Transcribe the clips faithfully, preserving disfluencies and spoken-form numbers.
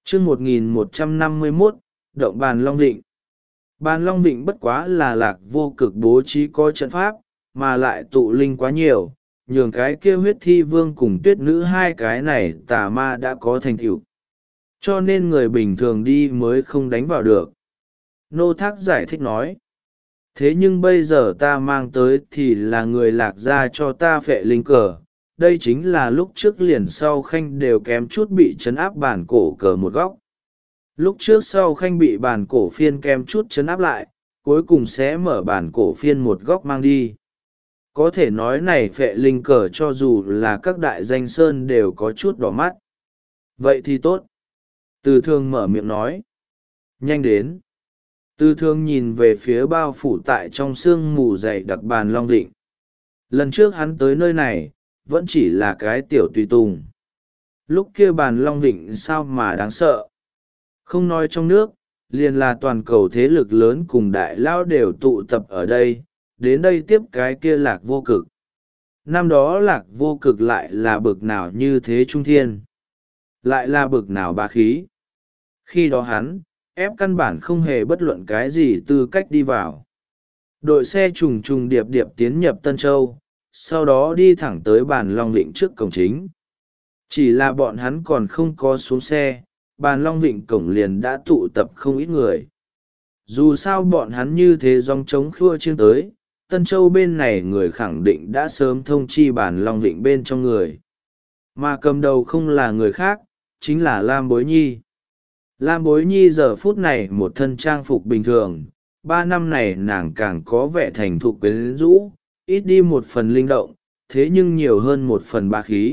chương một nghìn một trăm năm mươi mốt, động bàn long vịnh. Bàn long vịnh bất quá là Lạc Vô Cực bố trí có trận pháp, mà lại tụ linh quá nhiều, nhường cái kia huyết thi vương cùng tuyết nữ hai cái này tà ma đã có thành tựu, cho nên người bình thường đi mới không đánh vào được. Nô Thác giải thích nói, thế nhưng bây giờ ta mang tới thì là người Lạc gia cho ta phệ linh cờ. Đây chính là lúc trước liền sau khanh đều kém chút bị chấn áp bản cổ cờ một góc. Lúc trước sau khanh bị bản cổ phiên kém chút chấn áp lại, cuối cùng sẽ mở bản cổ phiên một góc mang đi. Có thể nói này phệ linh cờ cho dù là các đại danh sơn đều có chút đỏ mắt. Vậy thì tốt. Từ Thương mở miệng nói. Nhanh đến. Từ Thương nhìn về phía bao phủ tại trong sương mù dày đặc bàn long vịnh. Lần trước hắn tới nơi này, vẫn chỉ là cái tiểu tùy tùng. Lúc kia bàn long vịnh sao mà đáng sợ. Không nói trong nước, liền là toàn cầu thế lực lớn cùng đại lao đều tụ tập ở đây, đến đây tiếp cái kia Lạc Vô Cực. Năm đó Lạc Vô Cực lại là bực nào như thế trung thiên, lại là bực nào bá khí. Khi đó hắn, ép căn bản không hề bất luận cái gì tư cách đi vào. Đội xe trùng trùng điệp điệp tiến nhập Tân Châu, sau đó đi thẳng tới bàn long vịnh trước cổng chính. Chỉ là bọn hắn còn không có xuống xe, bàn long vịnh cổng liền đã tụ tập không ít người. Dù sao bọn hắn như thế dòng trống khua chiêng tới, Tân Châu bên này người khẳng định đã sớm thông chi bàn long vịnh bên trong người. Mà cầm đầu không là người khác, chính là Lam Bối Nhi. Lam Bối Nhi giờ phút này một thân trang phục bình thường, ba năm này nàng càng có vẻ thành thục quyến rũ, ít đi một phần linh động, thế nhưng nhiều hơn một phần bá khí.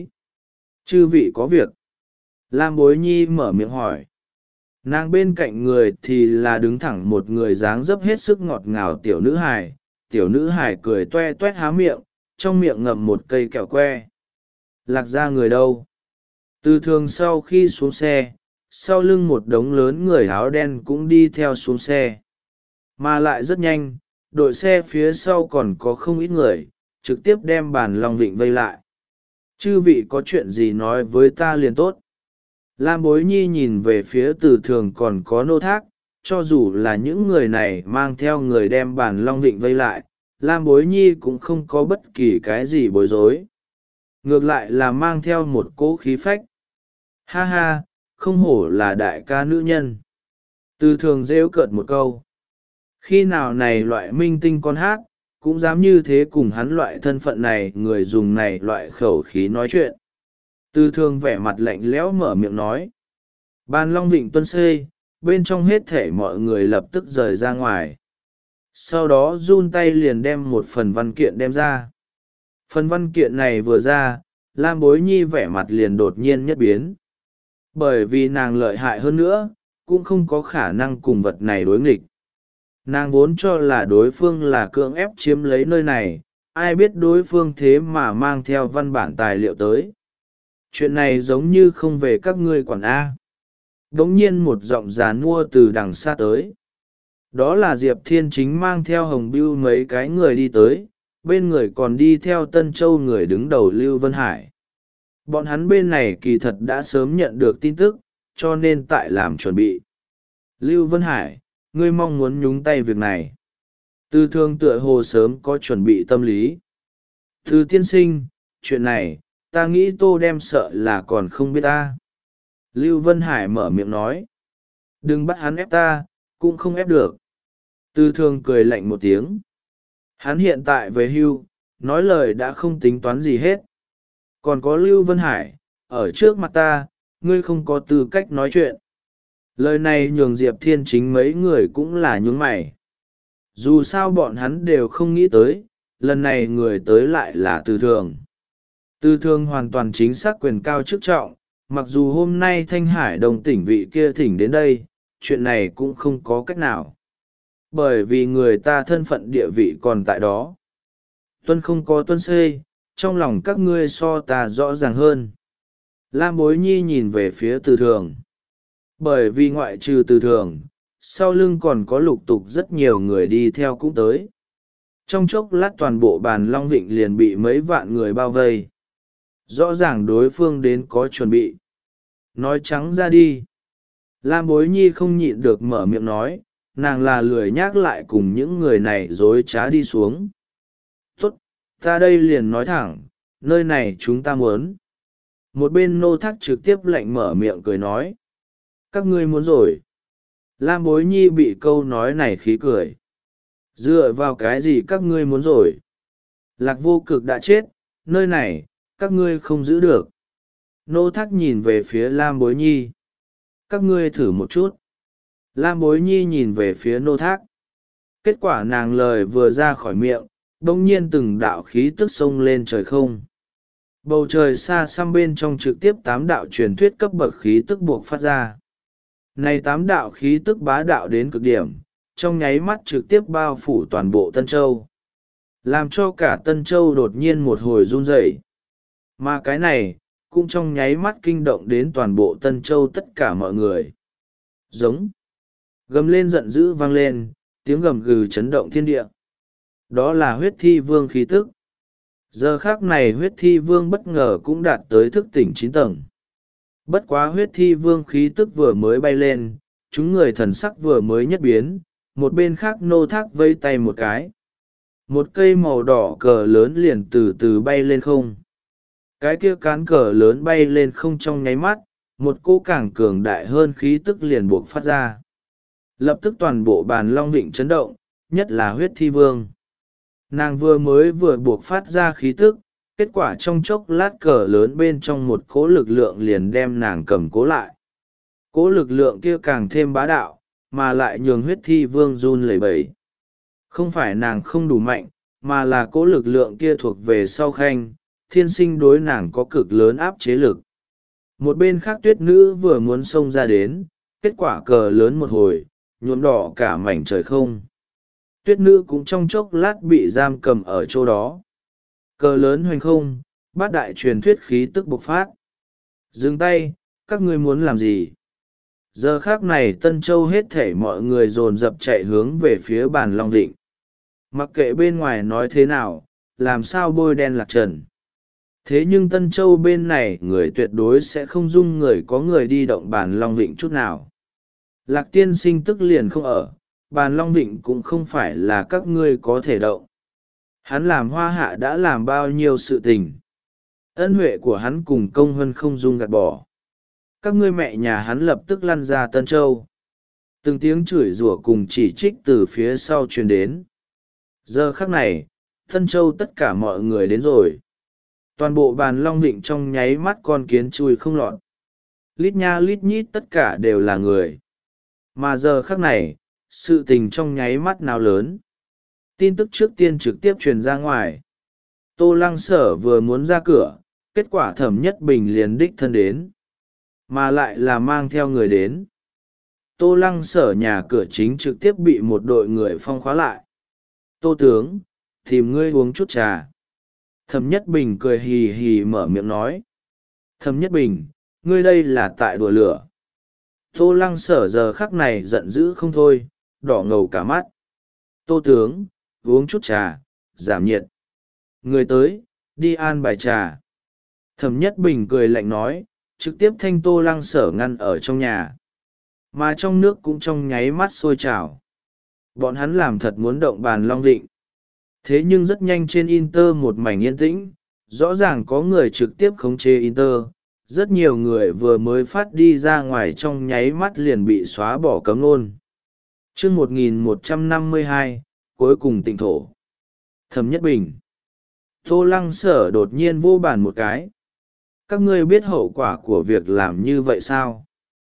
Chư vị có việc. Lam Bối Nhi mở miệng hỏi. Nàng bên cạnh người thì là đứng thẳng một người dáng dấp hết sức ngọt ngào tiểu nữ hài. Tiểu nữ hài cười toe toét há miệng, trong miệng ngậm một cây kẹo que. Lạc gia người đâu? Từ Thường sau khi xuống xe, sau lưng một đống lớn người áo đen cũng đi theo xuống xe. Mà lại rất nhanh, đội xe phía sau còn có không ít người, trực tiếp đem bàn long vịnh vây lại. Chư vị có chuyện gì nói với ta liền tốt. Lam Bối Nhi nhìn về phía Từ Thường còn có Nô Thác, cho dù là những người này mang theo người đem bàn long vịnh vây lại, Lam Bối Nhi cũng không có bất kỳ cái gì bối rối. Ngược lại là mang theo một cỗ khí phách. Ha ha, không hổ là đại ca nữ nhân. Từ Thường rêu cợt một câu. Khi nào này loại minh tinh con hát, cũng dám như thế cùng hắn loại thân phận này người dùng này loại khẩu khí nói chuyện. Từ Thường vẻ mặt lạnh lẽo mở miệng nói. Bàn long vịnh tuân xê, bên trong hết thể mọi người lập tức rời ra ngoài. Sau đó run tay liền đem một phần văn kiện đem ra. Phần văn kiện này vừa ra, Lam Bối Nhi vẻ mặt liền đột nhiên nhất biến. Bởi vì nàng lợi hại hơn nữa, cũng không có khả năng cùng vật này đối nghịch. Nàng vốn cho là đối phương là cưỡng ép chiếm lấy nơi này, ai biết đối phương thế mà mang theo văn bản tài liệu tới. Chuyện này giống như không về các ngươi quản A. Đống nhiên một giọng già nua từ đằng xa tới. Đó là Diệp Thiên Chính mang theo Hồng Bưu mấy cái người đi tới, bên người còn đi theo Tân Châu người đứng đầu Lưu Vân Hải. Bọn hắn bên này kỳ thật đã sớm nhận được tin tức, cho nên tại làm chuẩn bị. Lưu Vân Hải, ngươi mong muốn nhúng tay việc này. Từ Thường tựa hồ sớm có chuẩn bị tâm lý. Từ tiên sinh, chuyện này, ta nghĩ Tô đem sợ là còn không biết ta. Lưu Vân Hải mở miệng nói. Đừng bắt hắn ép ta, cũng không ép được. Từ Thường cười lạnh một tiếng. Hắn hiện tại về hưu, nói lời đã không tính toán gì hết. Còn có Lưu Vân Hải, ở trước mặt ta, ngươi không có tư cách nói chuyện. Lời này nhường Diệp Thiên Chính mấy người cũng là nhướng mày. Dù sao bọn hắn đều không nghĩ tới, lần này người tới lại là Từ Thường. Từ Thường hoàn toàn chính xác quyền cao chức trọng, mặc dù hôm nay Thanh Hải Đồng tỉnh vị kia thỉnh đến đây, chuyện này cũng không có cách nào. Bởi vì người ta thân phận địa vị còn tại đó. Tuân không có tuân xê, trong lòng các ngươi so ta rõ ràng hơn. Lam Bối Nhi nhìn về phía Từ Thường. Bởi vì ngoại trừ Từ Thường, sau lưng còn có lục tục rất nhiều người đi theo cũng tới. Trong chốc lát toàn bộ bàn long vịnh liền bị mấy vạn người bao vây. Rõ ràng đối phương đến có chuẩn bị. Nói trắng ra đi. Lam Bối Nhi không nhịn được mở miệng nói, nàng là lười nhác lại cùng những người này dối trá đi xuống. Tốt, ta đây liền nói thẳng, nơi này chúng ta muốn. Một bên nô thác trực tiếp lạnh mở miệng cười nói. Các ngươi muốn rồi. Lam Bối Nhi bị câu nói này khí cười. Dựa vào cái gì các ngươi muốn rồi? Lạc Vô Cực đã chết, nơi này, các ngươi không giữ được. Nô thác nhìn về phía Lam Bối Nhi. Các ngươi thử một chút. Lam Bối Nhi nhìn về phía nô thác. Kết quả nàng lời vừa ra khỏi miệng, bỗng nhiên từng đạo khí tức xông lên trời không. Bầu trời xa xăm bên trong trực tiếp tám đạo truyền thuyết cấp bậc khí tức buộc phát ra. Này tám đạo khí tức bá đạo đến cực điểm, trong nháy mắt trực tiếp bao phủ toàn bộ Tân Châu. Làm cho cả Tân Châu đột nhiên một hồi run rẩy. Mà cái này, cũng trong nháy mắt kinh động đến toàn bộ Tân Châu tất cả mọi người. Giống. Gầm lên giận dữ vang lên, tiếng gầm gừ chấn động thiên địa. Đó là huyết thi vương khí tức. Giờ khác này huyết thi vương bất ngờ cũng đạt tới thức tỉnh chín tầng. Bất quá huyết thi vương khí tức vừa mới bay lên, chúng người thần sắc vừa mới nhất biến, một bên khác nô thác vây tay một cái. Một cây màu đỏ cờ lớn liền từ từ bay lên không. Cái kia cán cờ lớn bay lên không trong nháy mắt, một cỗ càng cường đại hơn khí tức liền buộc phát ra. Lập tức toàn bộ bàn long vịnh chấn động, nhất là huyết thi vương. Nàng vừa mới vừa buộc phát ra khí tức, kết quả trong chốc lát cờ lớn bên trong một cỗ lực lượng liền đem nàng cầm cố lại. Cỗ lực lượng kia càng thêm bá đạo, mà lại nhường huyết thi vương run lẩy bẩy. Không phải nàng không đủ mạnh, mà là cỗ lực lượng kia thuộc về sau khanh, thiên sinh đối nàng có cực lớn áp chế lực. Một bên khác tuyết nữ vừa muốn xông ra đến, kết quả cờ lớn một hồi, nhuộm đỏ cả mảnh trời không. Tuyết nữ cũng trong chốc lát bị giam cầm ở chỗ đó. Cờ lớn hoành không, bát đại truyền thuyết khí tức bộc phát. Dừng tay, các ngươi muốn làm gì? Giờ khác này Tân Châu hết thể mọi người dồn dập chạy hướng về phía bàn long vịnh. Mặc kệ bên ngoài nói thế nào, làm sao bôi đen lạc trần. Thế nhưng Tân Châu bên này người tuyệt đối sẽ không dung người có người đi động bàn long vịnh chút nào. Lạc tiên sinh tức liền không ở, bàn long vịnh cũng không phải là các ngươi có thể động. Hắn làm hoa hạ đã làm bao nhiêu sự tình. Ân huệ của hắn cùng công hơn không dung gạt bỏ. Các ngươi mẹ nhà hắn lập tức lăn ra Tân Châu. Từng tiếng chửi rủa cùng chỉ trích từ phía sau truyền đến. Giờ khắc này, Tân Châu tất cả mọi người đến rồi. Toàn bộ bàn long vịnh trong nháy mắt con kiến chui không lọt. Lít nha lít nhít tất cả đều là người. Mà giờ khắc này, sự tình trong nháy mắt nào lớn. Tin tức trước tiên trực tiếp truyền ra ngoài. Tô Lăng Sở vừa muốn ra cửa, kết quả Thẩm Nhất Bình liền đích thân đến. Mà lại là mang theo người đến. Tô Lăng Sở nhà cửa chính trực tiếp bị một đội người phong khóa lại. Tô tướng, tìm ngươi uống chút trà. Thẩm Nhất Bình cười hì hì mở miệng nói. Thẩm Nhất Bình, ngươi đây là tại đùa lửa. Tô Lăng Sở giờ khắc này giận dữ không thôi, đỏ ngầu cả mắt. Tô tướng, uống chút trà, giảm nhiệt. Người tới, đi an bài trà. Thẩm Nhất Bình cười lạnh nói, trực tiếp thanh Tô Lăng Sở ngăn ở trong nhà. Mà trong nước cũng trong nháy mắt sôi trào. Bọn hắn làm thật muốn động bàn long vịnh. Thế nhưng rất nhanh trên Inter một mảnh yên tĩnh, rõ ràng có người trực tiếp khống chế Inter. Rất nhiều người vừa mới phát đi ra ngoài trong nháy mắt liền bị xóa bỏ cấm ngôn. Chương một nghìn một trăm năm mươi hai, cuối cùng tịnh thổ. Thẩm Nhất Bình. Tô Lăng Sở đột nhiên vô bàn một cái. Các ngươi biết hậu quả của việc làm như vậy sao?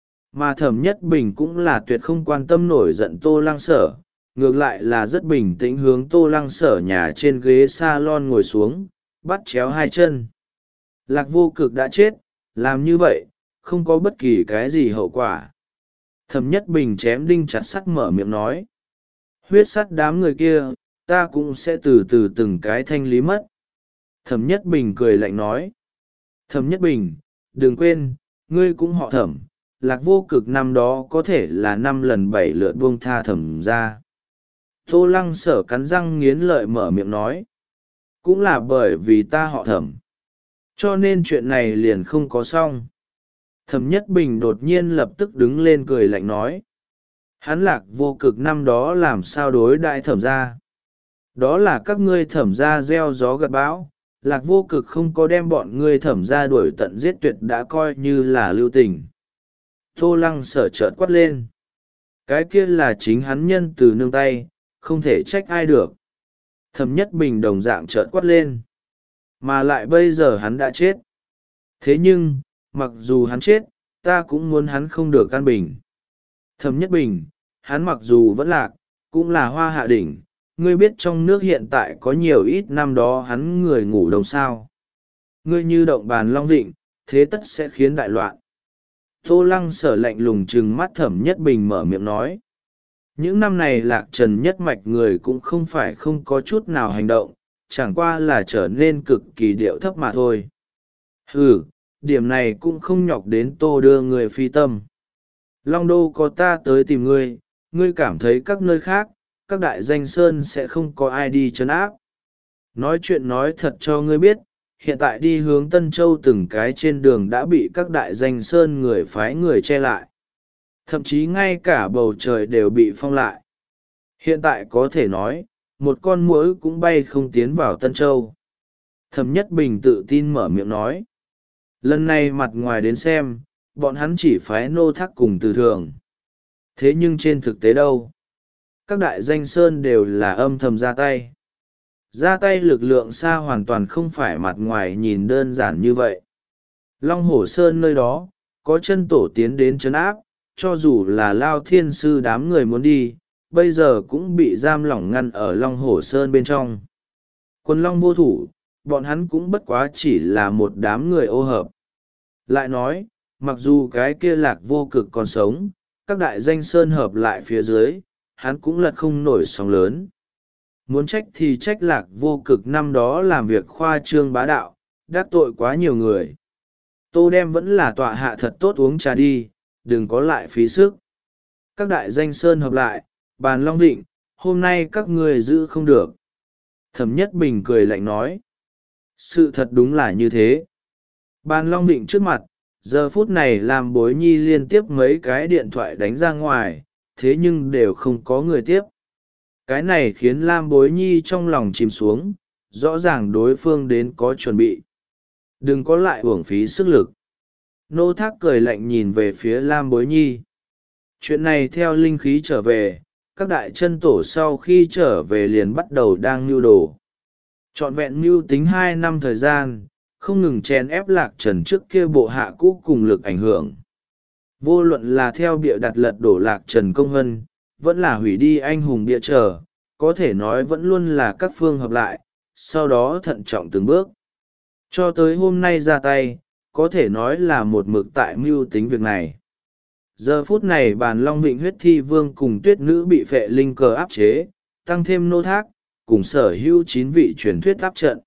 Mà Thẩm Nhất Bình cũng là tuyệt không quan tâm nổi giận Tô Lăng Sở, ngược lại là rất bình tĩnh hướng Tô Lăng Sở nhà trên ghế salon ngồi xuống, bắt chéo hai chân. Lạc Vô Cực đã chết, làm như vậy, không có bất kỳ cái gì hậu quả. Thẩm Nhất Bình chém đinh chặt sắt mở miệng nói. Huyết sắt đám người kia, ta cũng sẽ từ từ từng cái thanh lý mất. Thẩm Nhất Bình cười lạnh nói. Thẩm Nhất Bình, đừng quên, ngươi cũng họ Thẩm, Lạc Vô Cực năm đó có thể là năm lần bảy lượt buông tha Thẩm ra. Tô Lăng Sở cắn răng nghiến lợi mở miệng nói. Cũng là bởi vì ta họ Thẩm, cho nên chuyện này liền không có xong. Thẩm Nhất Bình đột nhiên lập tức đứng lên cười lạnh nói. Hắn Lạc Vô Cực năm đó làm sao đối đại thẩm gia? Đó là các ngươi thẩm gia gieo gió gặt bão, Lạc Vô Cực không có đem bọn ngươi thẩm gia đuổi tận giết tuyệt đã coi như là lưu tình. Tô Lăng Sở chợt quát lên. Cái kia là chính hắn nhân từ nương tay, không thể trách ai được. Thẩm Nhất Bình đồng dạng chợt quát lên. Mà lại bây giờ hắn đã chết. Thế nhưng, mặc dù hắn chết, ta cũng muốn hắn không được an bình. Thẩm Nhất Bình, hắn mặc dù vẫn lạc, cũng là hoa hạ đỉnh. Ngươi biết trong nước hiện tại có nhiều ít năm đó hắn người ngủ đông sao. Ngươi như động bàn long định, thế tất sẽ khiến đại loạn. Tô Lăng Sở lạnh lùng trừng mắt Thẩm Nhất Bình mở miệng nói. Những năm này Lạc Trần nhất mạch người cũng không phải không có chút nào hành động, chẳng qua là trở nên cực kỳ điệu thấp mà thôi. Ừ, điểm này cũng không nhọc đến Tô đưa người phi tâm. Long Đô có ta tới tìm ngươi, ngươi cảm thấy các nơi khác, các đại danh sơn sẽ không có ai đi trấn áp. Nói chuyện nói thật cho ngươi biết, hiện tại đi hướng Tân Châu từng cái trên đường đã bị các đại danh sơn người phái người che lại. Thậm chí ngay cả bầu trời đều bị phong lại. Hiện tại có thể nói, một con muỗi cũng bay không tiến vào Tân Châu. Thẩm Nhất Bình tự tin mở miệng nói. Lần này mặt ngoài đến xem, bọn hắn chỉ phái nô thác cùng từ thường. Thế nhưng trên thực tế đâu? Các đại danh sơn đều là âm thầm ra tay. Ra tay lực lượng xa hoàn toàn không phải mặt ngoài nhìn đơn giản như vậy. Long Hổ Sơn nơi đó, có chân tổ tiến đến trấn áp, cho dù là Lao Thiên Sư đám người muốn đi, bây giờ cũng bị giam lỏng ngăn ở Long Hổ Sơn bên trong. Quân Long vô thủ, bọn hắn cũng bất quá chỉ là một đám người ô hợp. Lại nói, mặc dù cái kia Lạc Vô Cực còn sống, các đại danh sơn hợp lại phía dưới, hắn cũng lật không nổi sóng lớn. Muốn trách thì trách Lạc Vô Cực năm đó làm việc khoa trương bá đạo, đắc tội quá nhiều người. Tô đem vẫn là tọa hạ thật tốt uống trà đi, đừng có lại phí sức. Các đại danh sơn hợp lại, bàn long định, hôm nay các người giữ không được. Thẩm Nhất Bình cười lạnh nói. Sự thật đúng là như thế. Bàn long định trước mặt, giờ phút này làm Bối Nhi liên tiếp mấy cái điện thoại đánh ra ngoài, thế nhưng đều không có người tiếp. Cái này khiến Lam Bối Nhi trong lòng chìm xuống, rõ ràng đối phương đến có chuẩn bị. Đừng có lại uổng phí sức lực. Nô Thác cười lạnh nhìn về phía Lam Bối Nhi. Chuyện này theo linh khí trở về, các đại chân tổ sau khi trở về liền bắt đầu đang mưu đồ. Trọn vẹn mưu tính hai năm thời gian, không ngừng chèn ép Lạc Trần trước kia bộ hạ cũ cùng lực ảnh hưởng. Vô luận là theo bịa đặt lật đổ Lạc Trần công hân, vẫn là hủy đi anh hùng bịa trở, có thể nói vẫn luôn là các phương hợp lại, sau đó thận trọng từng bước. Cho tới hôm nay ra tay, có thể nói là một mực tại mưu tính việc này. Giờ phút này bàn Long Vịnh huyết thi vương cùng tuyết nữ bị phệ linh cờ áp chế, tăng thêm nô thác, cùng sở hữu chín vị truyền thuyết áp trận.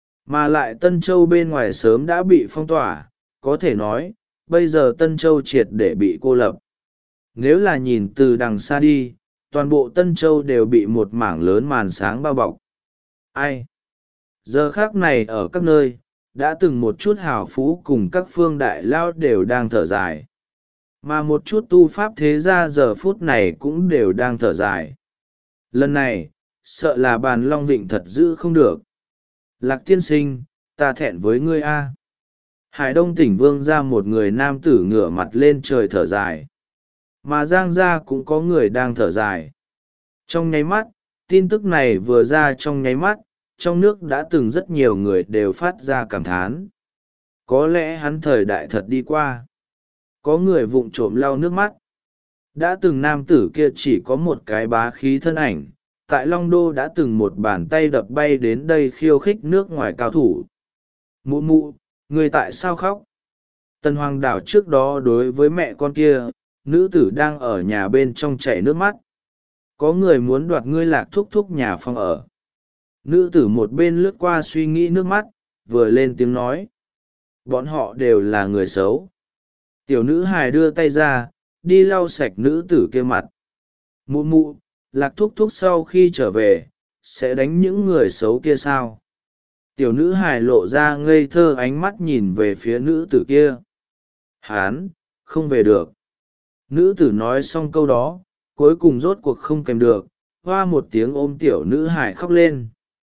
Mà lại Tân Châu bên ngoài sớm đã bị phong tỏa, có thể nói, bây giờ Tân Châu triệt để bị cô lập. Nếu là nhìn từ đằng xa đi, toàn bộ Tân Châu đều bị một mảng lớn màn sáng bao bọc. Ai? Giờ khác này ở các nơi, đã từng một chút hào phú cùng các phương đại lao đều đang thở dài. Mà một chút tu pháp thế gia giờ phút này cũng đều đang thở dài. Lần này, sợ là bàn Long Vịnh thật giữ không được. Lạc tiên sinh, ta thẹn với ngươi a. Hải Đông tỉnh vương ra một người nam tử ngửa mặt lên trời thở dài. Mà Giang gia cũng có người đang thở dài. Trong nháy mắt, tin tức này vừa ra trong nháy mắt, trong nước đã từng rất nhiều người đều phát ra cảm thán. Có lẽ hắn thời đại thật đi qua. Có người vụng trộm lau nước mắt. Đã từng nam tử kia chỉ có một cái bá khí thân ảnh, tại Long Đô đã từng một bàn tay đập bay đến đây khiêu khích nước ngoài cao thủ. Mụ mụ, người tại sao khóc? Tần Hoàng đảo trước đó đối với mẹ con kia, nữ tử đang ở nhà bên trong chảy nước mắt. Có người muốn đoạt ngươi Lạc thúc thúc nhà phòng ở. Nữ tử một bên lướt qua suy nghĩ nước mắt, vừa lên tiếng nói. Bọn họ đều là người xấu. Tiểu nữ hài đưa tay ra, đi lau sạch nữ tử kia mặt. Mụ mụ, Lạc thúc thúc sau khi trở về, sẽ đánh những người xấu kia sao? Tiểu nữ hài lộ ra ngây thơ ánh mắt nhìn về phía nữ tử kia. Hán, không về được. Nữ tử nói xong câu đó, cuối cùng rốt cuộc không kèm được, hoa một tiếng ôm tiểu nữ hải khóc lên.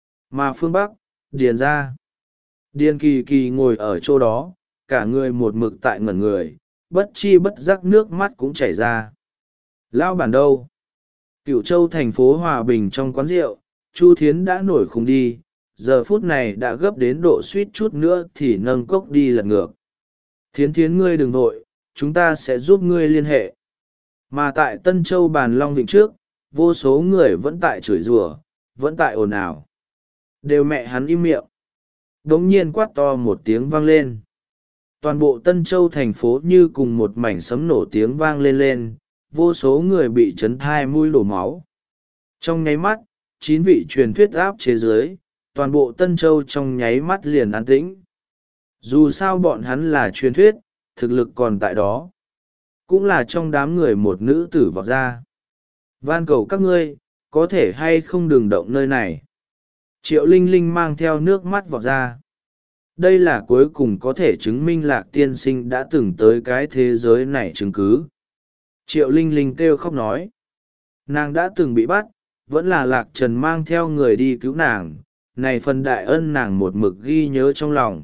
Mà phương Bắc, Điền ra. Điền Kỳ Kỳ ngồi ở chỗ đó, cả người một mực tại ngẩn người, bất chi bất giác nước mắt cũng chảy ra. Lão bản đâu? Cửu Châu thành phố Hòa Bình trong quán rượu, Chu Thiến đã nổi khùng đi, giờ phút này đã gấp đến độ suýt chút nữa thì nâng cốc đi lật ngược. Thiến Thiến ngươi đừng vội, chúng ta sẽ giúp ngươi liên hệ. Mà tại Tân Châu Bàn Long Vịnh trước, vô số người vẫn tại chửi rủa, vẫn tại ồn ào. Đều mẹ hắn im miệng. Đống nhiên quát to một tiếng vang lên. Toàn bộ Tân Châu thành phố như cùng một mảnh sấm nổ tiếng vang lên lên, vô số người bị chấn thai mũi đổ máu. Trong nháy mắt, chín vị truyền thuyết áp chế dưới, toàn bộ Tân Châu trong nháy mắt liền an tĩnh. Dù sao bọn hắn là truyền thuyết, thực lực còn tại đó. Cũng là trong đám người một nữ tử vọt ra. Van cầu các ngươi, có thể hay không đừng động nơi này. Triệu Linh Linh mang theo nước mắt vọt ra. Đây là cuối cùng có thể chứng minh Lạc tiên sinh đã từng tới cái thế giới này chứng cứ. Triệu Linh Linh kêu khóc nói. Nàng đã từng bị bắt, vẫn là Lạc Trần mang theo người đi cứu nàng, này phần đại ân nàng một mực ghi nhớ trong lòng.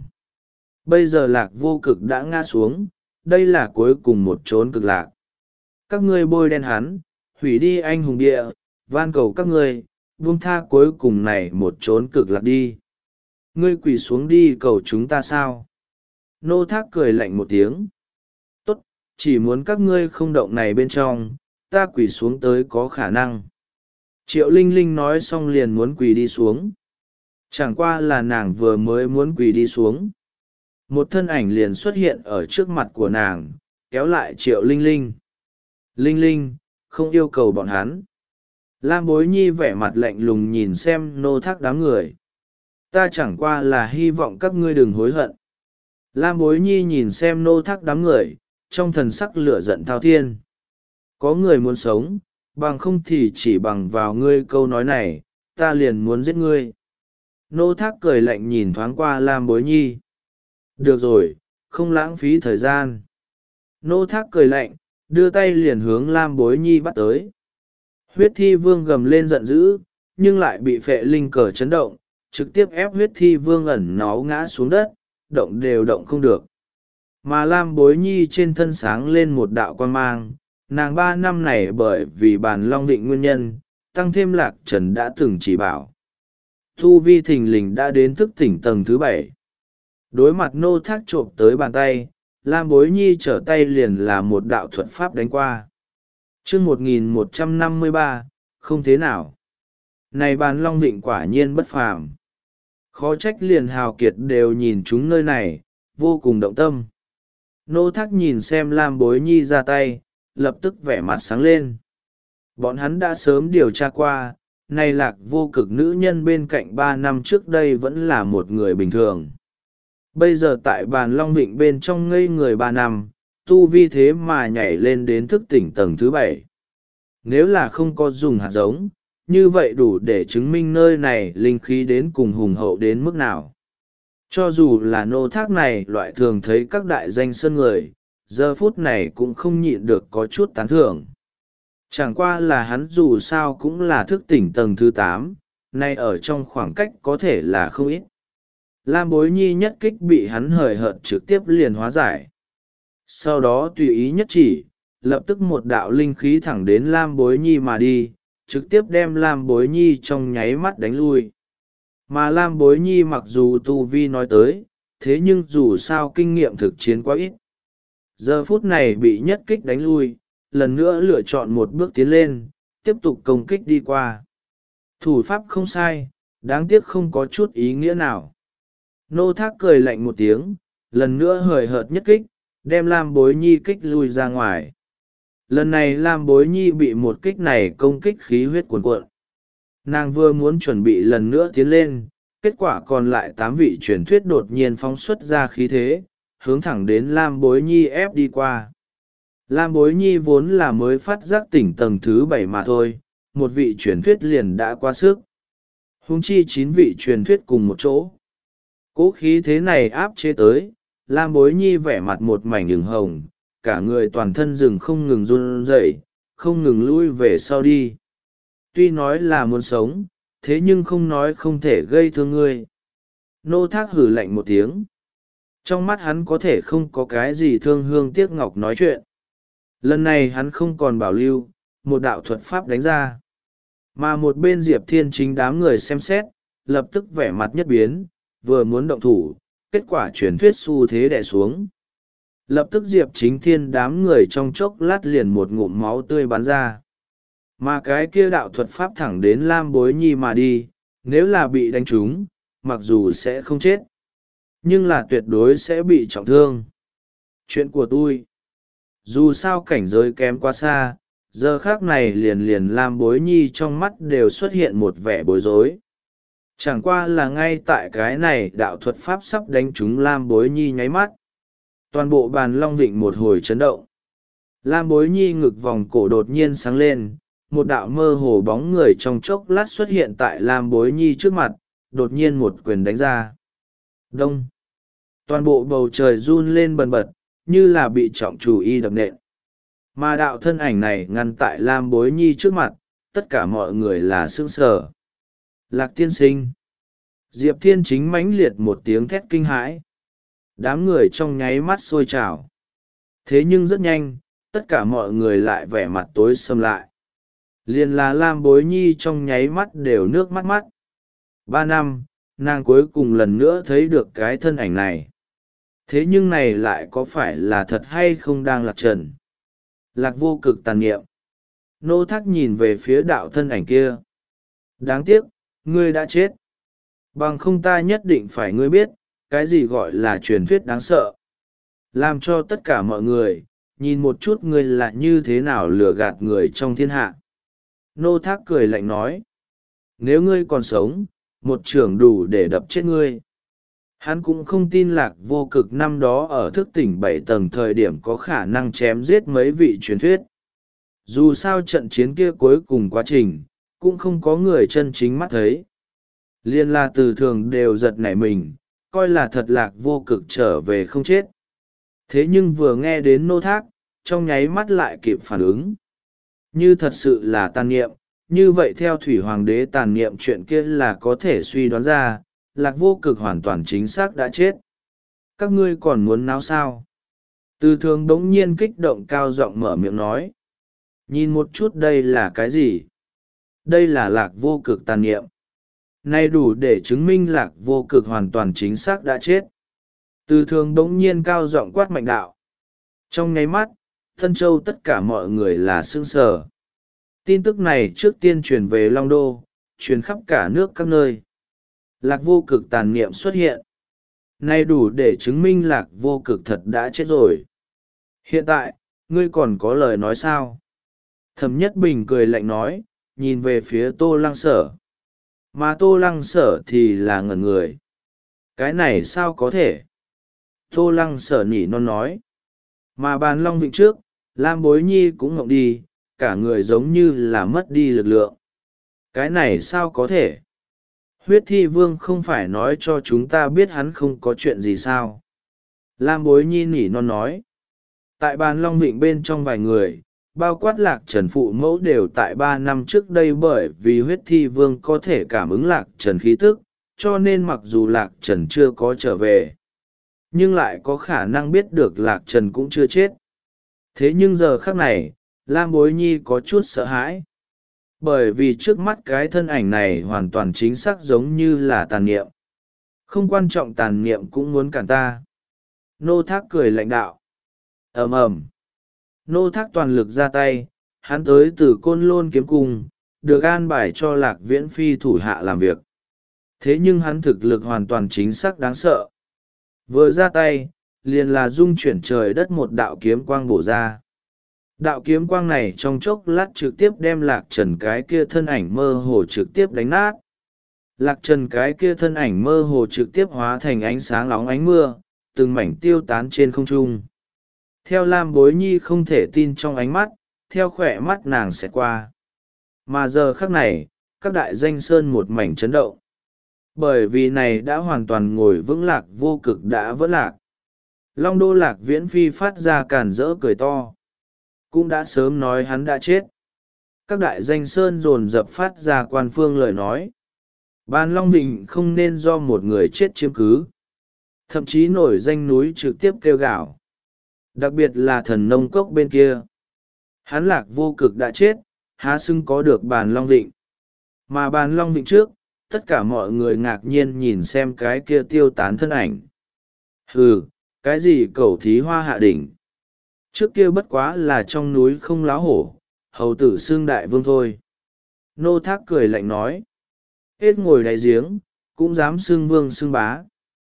Bây giờ Lạc vô cực đã ngã xuống, đây là cuối cùng một chốn cực lạc. Các ngươi bôi đen hắn, hủy đi anh hùng địa, van cầu các ngươi, buông tha cuối cùng này một chốn cực lạc đi. Ngươi quỳ xuống đi cầu chúng ta sao? Nô Thác cười lạnh một tiếng. Tốt, chỉ muốn các ngươi không động này bên trong, ta quỳ xuống tới có khả năng. Triệu Linh Linh nói xong liền muốn quỳ đi xuống. Chẳng qua là nàng vừa mới muốn quỳ đi xuống. Một thân ảnh liền xuất hiện ở trước mặt của nàng, kéo lại Triệu Linh Linh. Linh Linh, không yêu cầu bọn hắn. Lam Bối Nhi vẻ mặt lạnh lùng nhìn xem Nô Thác đám người. Ta chẳng qua là hy vọng các ngươi đừng hối hận. Lam Bối Nhi nhìn xem Nô Thác đám người, trong thần sắc lửa giận thao thiên. Có người muốn sống, bằng không thì chỉ bằng vào ngươi câu nói này, ta liền muốn giết ngươi. Nô Thác cười lạnh nhìn thoáng qua Lam Bối Nhi. Được rồi, không lãng phí thời gian. Nô Thác cười lạnh, đưa tay liền hướng Lam Bối Nhi bắt tới. Huyết Thi Vương gầm lên giận dữ, nhưng lại bị Phệ Linh cờ chấn động, trực tiếp ép Huyết Thi Vương ẩn nó ngã xuống đất, động đều động không được. Mà Lam Bối Nhi trên thân sáng lên một đạo quan mang, nàng ba năm này bởi vì Bàn Long Định nguyên nhân, tăng thêm Lạc Trần đã từng chỉ bảo. Thu vi thình lình đã đến thức tỉnh tầng thứ bảy. Đối mặt Nô Thác trộm tới bàn tay, Lam Bối Nhi trở tay liền là một đạo thuật pháp đánh qua. chương một nghìn một trăm năm mươi ba, không thế nào. Này Bàn Long Vịnh quả nhiên bất phàm. Khó trách liền hào kiệt đều nhìn chúng nơi này, vô cùng động tâm. Nô Thác nhìn xem Lam Bối Nhi ra tay, lập tức vẻ mặt sáng lên. Bọn hắn đã sớm điều tra qua, này Lạc vô cực nữ nhân bên cạnh ba năm trước đây vẫn là một người bình thường. Bây giờ tại Bàn Long Vịnh bên trong ngây người ba năm, tu vi thế mà nhảy lên đến thức tỉnh tầng thứ bảy. Nếu là không có dùng hạt giống, như vậy đủ để chứng minh nơi này linh khí đến cùng hùng hậu đến mức nào. Cho dù là Nô Thác này loại thường thấy các đại danh sơn người, giờ phút này cũng không nhịn được có chút tán thưởng. Chẳng qua là hắn dù sao cũng là thức tỉnh tầng thứ tám, nay ở trong khoảng cách có thể là không ít. Lam Bối Nhi nhất kích bị hắn hời hợt trực tiếp liền hóa giải. Sau đó tùy ý nhất chỉ, lập tức một đạo linh khí thẳng đến Lam Bối Nhi mà đi, trực tiếp đem Lam Bối Nhi trong nháy mắt đánh lui. Mà Lam Bối Nhi mặc dù tu vi nói tới, thế nhưng dù sao kinh nghiệm thực chiến quá ít. Giờ phút này bị nhất kích đánh lui, lần nữa lựa chọn một bước tiến lên, tiếp tục công kích đi qua. Thủ pháp không sai, đáng tiếc không có chút ý nghĩa nào. Nô Thác cười lạnh một tiếng, lần nữa hời hợt nhất kích, đem Lam Bối Nhi kích lui ra ngoài. Lần này Lam Bối Nhi bị một kích này công kích khí huyết cuồn cuộn. Nàng vừa muốn chuẩn bị lần nữa tiến lên, kết quả còn lại tám vị truyền thuyết đột nhiên phóng xuất ra khí thế, hướng thẳng đến Lam Bối Nhi ép đi qua. Lam Bối Nhi vốn là mới phát giác tỉnh tầng thứ bảy mà thôi, một vị truyền thuyết liền đã quá sức. Huống chi chín vị truyền thuyết cùng một chỗ. Cố khí thế này áp chế tới, Lam Bối Nhi vẻ mặt một mảnh ửng hồng, cả người toàn thân rừng không ngừng run rẩy, không ngừng lui về sau đi. Tuy nói là muốn sống, thế nhưng không nói không thể gây thương ngươi. Nô Thác hử lạnh một tiếng. Trong mắt hắn có thể không có cái gì thương hương tiếc ngọc nói chuyện. Lần này hắn không còn bảo lưu, một đạo thuật pháp đánh ra. Mà một bên Diệp Thiên chính đám người xem xét, lập tức vẻ mặt nhất biến, vừa muốn động thủ, kết quả truyền thuyết xu thế đè xuống. Lập tức Diệp Chính Thiên đám người trong chốc lát liền một ngụm máu tươi bắn ra. Mà cái kia đạo thuật pháp thẳng đến Lam Bối Nhi mà đi, nếu là bị đánh trúng, mặc dù sẽ không chết, nhưng là tuyệt đối sẽ bị trọng thương. Chuyện của tôi, dù sao cảnh giới kém quá xa, giờ khác này liền liền Lam Bối Nhi trong mắt đều xuất hiện một vẻ bối rối. Chẳng qua là ngay tại cái này đạo thuật pháp sắp đánh trúng Lam Bối Nhi nháy mắt. Toàn bộ bàn long vịnh một hồi chấn động. Lam Bối Nhi ngực vòng cổ đột nhiên sáng lên, một đạo mơ hồ bóng người trong chốc lát xuất hiện tại Lam Bối Nhi trước mặt, đột nhiên một quyền đánh ra. Đông. Toàn bộ bầu trời run lên bần bật, như là bị trọng chủ y đập nện. Mà đạo thân ảnh này ngăn tại Lam Bối Nhi trước mặt, tất cả mọi người là sững sờ. Lạc tiên sinh. Diệp Thiên chính mãnh liệt một tiếng thét kinh hãi. Đám người trong nháy mắt sôi trào. Thế nhưng rất nhanh, tất cả mọi người lại vẻ mặt tối sầm lại. Liền là Lam Bối Nhi trong nháy mắt đều nước mắt mắt. Ba năm, nàng cuối cùng lần nữa thấy được cái thân ảnh này. Thế nhưng này lại có phải là thật hay không đang lạc trần? Lạc vô cực tàn niệm. Nô Thác nhìn về phía đạo thân ảnh kia. Đáng tiếc, ngươi đã chết. Bằng không ta nhất định phải ngươi biết, cái gì gọi là truyền thuyết đáng sợ. Làm cho tất cả mọi người, nhìn một chút ngươi là như thế nào lừa gạt người trong thiên hạ. Nô Thác cười lạnh nói. Nếu ngươi còn sống, một trưởng đủ để đập chết ngươi. Hắn cũng không tin Lạc vô cực năm đó ở thức tỉnh bảy tầng thời điểm có khả năng chém giết mấy vị truyền thuyết. Dù sao trận chiến kia cuối cùng quá trình, cũng không có người chân chính mắt thấy. Liên la từ thường đều giật nảy mình, coi là thật Lạc vô cực trở về không chết. Thế nhưng vừa nghe đến Nô Thác, trong nháy mắt lại kịp phản ứng. Như thật sự là tàn niệm, như vậy theo Thủy Hoàng đế tàn niệm chuyện kia là có thể suy đoán ra, Lạc vô cực hoàn toàn chính xác đã chết. Các ngươi còn muốn náo sao? Từ thường đống nhiên kích động cao giọng mở miệng nói. Nhìn một chút đây là cái gì? Đây là Lạc vô cực tàn niệm. Này đủ để chứng minh Lạc vô cực hoàn toàn chính xác đã chết. Từ thường đống nhiên cao giọng quát mạnh đạo. Trong nháy mắt, Tân Châu tất cả mọi người là sững sờ. Tin tức này trước tiên truyền về Long Đô, truyền khắp cả nước các nơi. Lạc vô cực tàn niệm xuất hiện. Này đủ để chứng minh Lạc vô cực thật đã chết rồi. Hiện tại, ngươi còn có lời nói sao? Thẩm Nhất Bình cười lạnh nói, nhìn về phía Tô Lăng Sở. Mà Tô Lăng Sở thì là ngẩn người. Cái này sao có thể? Tô Lăng Sở nỉ non nói. Mà bàn long vịnh trước, Lam Bối Nhi cũng ngộng đi, cả người giống như là mất đi lực lượng. Cái này sao có thể? Huyết Thi Vương không phải nói cho chúng ta biết hắn không có chuyện gì sao? Lam Bối Nhi nỉ non nói. Tại bàn long vịnh bên trong vài người, bao quát Lạc Trần phụ mẫu đều tại ba năm trước đây bởi vì Huyết Thi Vương có thể cảm ứng Lạc Trần khí tức, cho nên mặc dù Lạc Trần chưa có trở về, nhưng lại có khả năng biết được Lạc Trần cũng chưa chết. Thế nhưng giờ khắc này, Lam Bối Nhi có chút sợ hãi. Bởi vì trước mắt cái thân ảnh này hoàn toàn chính xác giống như là tàn niệm. Không quan trọng tàn niệm cũng muốn cản ta. Nô Thác cười lạnh đạo. ầm ầm. Nô Thác toàn lực ra tay, hắn tới từ Côn Lôn kiếm cung, được an bài cho Lạc Viễn Phi thủ hạ làm việc. Thế nhưng hắn thực lực hoàn toàn chính xác đáng sợ. Vừa ra tay, liền là dung chuyển trời đất một đạo kiếm quang bổ ra. Đạo kiếm quang này trong chốc lát trực tiếp đem Lạc Trần cái kia thân ảnh mơ hồ trực tiếp đánh nát. Lạc Trần cái kia thân ảnh mơ hồ trực tiếp hóa thành ánh sáng lóng ánh mưa, từng mảnh tiêu tán trên không trung. Theo Lam Bối Nhi không thể tin trong ánh mắt, theo khỏe mắt nàng sẽ qua. Mà giờ khắc này, các đại danh sơn một mảnh chấn động. Bởi vì này đã hoàn toàn ngồi vững Lạc vô cực đã vỡ lạc. Long đô Lạc Viễn Phi phát ra càn rỡ cười to. Cũng đã sớm nói hắn đã chết. Các đại danh sơn dồn dập phát ra quan phương lời nói. Bàn Long Vịnh không nên do một người chết chiếm cứ. Thậm chí nổi danh núi trực tiếp kêu gào. Đặc biệt là thần nông cốc bên kia. Hắn Lạc Vô Cực đã chết, há xưng có được bàn Long Vịnh. Mà bàn Long Vịnh trước, tất cả mọi người ngạc nhiên nhìn xem cái kia tiêu tán thân ảnh. Hừ, cái gì cẩu thí hoa hạ đỉnh. Trước kia bất quá là trong núi không láo hổ, hầu tử xưng đại vương thôi. Nô Thác cười lạnh nói. Hết ngồi đáy giếng, cũng dám xưng vương xưng bá.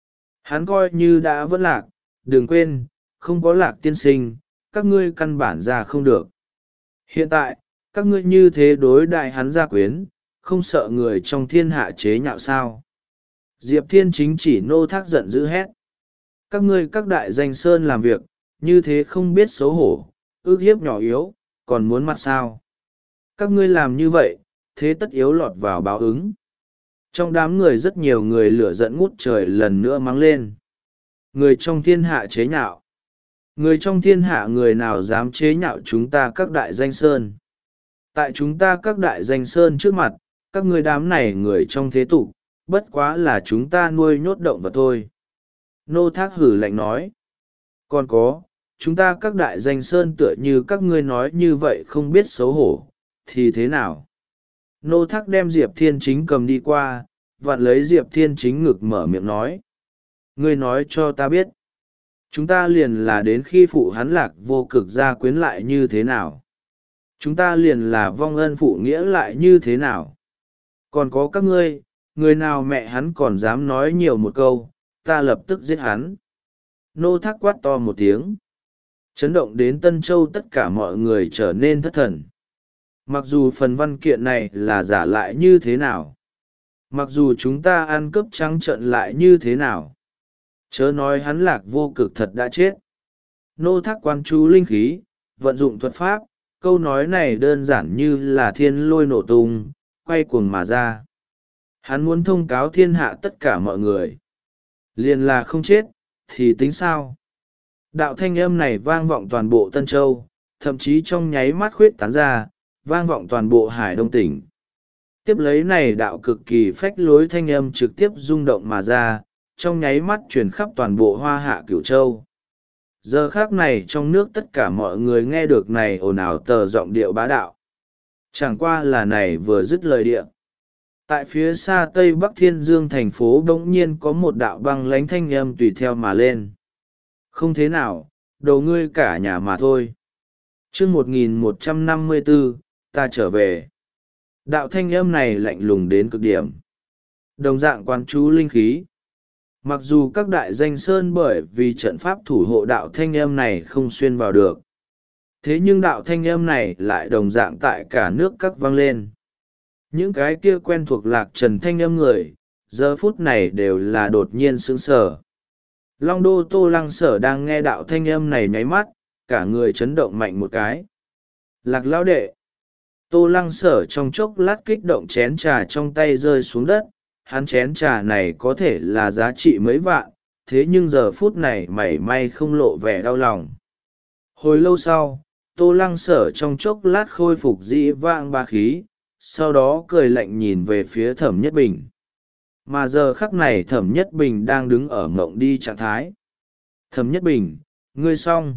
Hắn coi như đã vẫn lạc, đừng quên, không có Lạc tiên sinh, các ngươi căn bản ra không được. Hiện tại, các ngươi như thế đối đại hắn gia quyến, không sợ người trong thiên hạ chế nhạo sao. Diệp Thiên Chính chỉ Nô Thác giận dữ hét. Các ngươi các đại danh sơn làm việc, như thế không biết xấu hổ, ước hiếp nhỏ yếu, còn muốn mặt sao. Các ngươi làm như vậy, thế tất yếu lọt vào báo ứng. Trong đám người rất nhiều người lửa giận ngút trời lần nữa mắng lên. Người trong thiên hạ chế nhạo. Người trong thiên hạ người nào dám chế nhạo chúng ta các đại danh sơn. Tại chúng ta các đại danh sơn trước mặt, các ngươi đám này người trong thế tục, bất quá là chúng ta nuôi nhốt động vật thôi. Nô Thác hử lạnh nói. Còn có, chúng ta các đại danh sơn tựa như các ngươi nói như vậy không biết xấu hổ, thì thế nào? Nô Thác đem Diệp Thiên Chính cầm đi qua, vặn lấy Diệp Thiên Chính ngực mở miệng nói. Ngươi nói cho ta biết. Chúng ta liền là đến khi phụ hắn Lạc Vô Cực gia quyến lại như thế nào? Chúng ta liền là vong ân phụ nghĩa lại như thế nào? Còn có các ngươi, người nào mẹ hắn còn dám nói nhiều một câu, ta lập tức giết hắn. Nô Thác quát to một tiếng. Chấn động đến Tân Châu tất cả mọi người trở nên thất thần. Mặc dù phần văn kiện này là giả lại như thế nào, mặc dù chúng ta ăn cướp trắng trợn lại như thế nào, chớ nói hắn Lạc Vô Cực thật đã chết. Nô Thác quan chú linh khí, vận dụng thuật pháp, câu nói này đơn giản như là thiên lôi nổ tung, quay cuồng mà ra. Hắn muốn thông cáo thiên hạ tất cả mọi người. Liền là không chết, thì tính sao? Đạo thanh âm này vang vọng toàn bộ Tân Châu, thậm chí trong nháy mắt khuyết tán ra, vang vọng toàn bộ Hải Đông tỉnh. Tiếp lấy này đạo cực kỳ phách lối thanh âm trực tiếp rung động mà ra, trong nháy mắt truyền khắp toàn bộ Hoa Hạ Cửu Châu. Giờ khác này trong nước tất cả mọi người nghe được này ồn ào tờ giọng điệu bá đạo. Chẳng qua là này vừa dứt lời địa. Tại phía xa tây bắc Thiên Dương thành phố bỗng nhiên có một đạo băng lánh thanh âm tùy theo mà lên. Không thế nào, đầu ngươi cả nhà mà thôi. Chương một nghìn một trăm năm mươi bốn, ta trở về. Đạo thanh âm này lạnh lùng đến cực điểm. Đồng dạng quan chú linh khí. Mặc dù các đại danh sơn bởi vì trận pháp thủ hộ đạo thanh âm này không xuyên vào được. Thế nhưng đạo thanh âm này lại đồng dạng tại cả nước các vang lên. Những cái kia quen thuộc Lạc Trần thanh âm người, giờ phút này đều là đột nhiên sững sờ. Long đô Tô Lăng Sở đang nghe đạo thanh âm này nháy mắt, cả người chấn động mạnh một cái. Lạc lão đệ. Tô Lăng Sở trong chốc lát kích động chén trà trong tay rơi xuống đất, hắn chén trà này có thể là giá trị mấy vạn, thế nhưng giờ phút này mảy may không lộ vẻ đau lòng. Hồi lâu sau, Tô Lăng Sở trong chốc lát khôi phục dĩ vãng ba khí, sau đó cười lạnh nhìn về phía Thẩm Nhất Bình. Mà giờ khắc này Thẩm Nhất Bình đang đứng ở mộng đi trạng thái. Thẩm Nhất Bình, ngươi xong.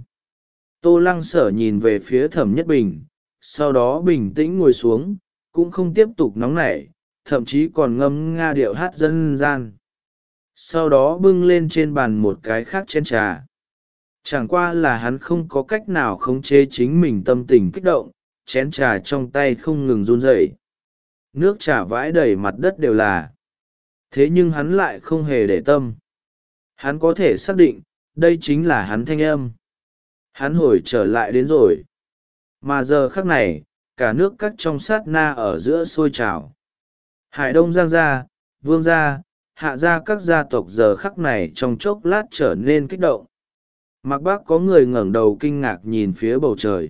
Tô Lăng Sở nhìn về phía Thẩm Nhất Bình, sau đó bình tĩnh ngồi xuống, cũng không tiếp tục nóng nảy, thậm chí còn ngâm nga điệu hát dân gian. Sau đó bưng lên trên bàn một cái khác chén trà. Chẳng qua là hắn không có cách nào khống chế chính mình tâm tình kích động, chén trà trong tay không ngừng run rẩy. Nước trà vãi đầy mặt đất đều là. Thế nhưng hắn lại không hề để tâm. Hắn có thể xác định, đây chính là hắn thanh âm. Hắn hồi trở lại đến rồi. Mà giờ khắc này, cả nước các trong sát na ở giữa sôi trào. Hải Đông Giang gia, Vương gia, Hạ gia các gia tộc giờ khắc này trong chốc lát trở nên kích động. Mạc Bắc có người ngẩng đầu kinh ngạc nhìn phía bầu trời.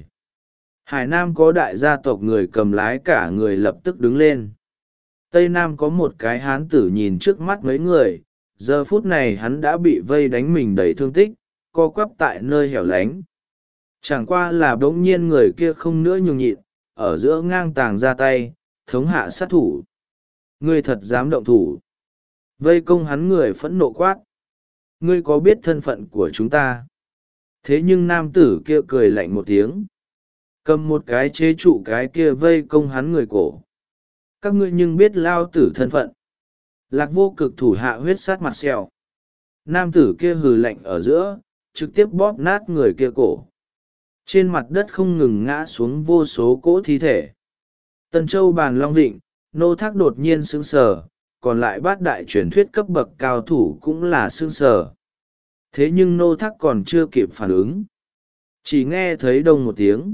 Hải Nam có đại gia tộc người cầm lái cả người lập tức đứng lên. Tây Nam có một cái hán tử nhìn trước mắt mấy người, giờ phút này hắn đã bị vây đánh mình đầy thương tích, co quắp tại nơi hẻo lánh. Chẳng qua là bỗng nhiên người kia không nữa nhường nhịn, ở giữa ngang tàng ra tay, thống hạ sát thủ. Ngươi thật dám động thủ. Vây công hắn người phẫn nộ quát. Ngươi có biết thân phận của chúng ta? Thế nhưng nam tử kia cười lạnh một tiếng, cầm một cái chế trụ cái kia vây công hắn người cổ. Các ngươi nhưng biết lao tử thân phận. Lạc Vô Cực thủ hạ huyết sát mặt sẹo. Nam tử kia hừ lạnh ở giữa, trực tiếp bóp nát người kia cổ. Trên mặt đất không ngừng ngã xuống vô số cỗ thi thể. Tân Châu Bàn Long Vịnh, Nô Thác đột nhiên sững sờ, còn lại bát đại truyền thuyết cấp bậc cao thủ cũng là sững sờ. Thế nhưng Nô Thác còn chưa kịp phản ứng. Chỉ nghe thấy đông một tiếng.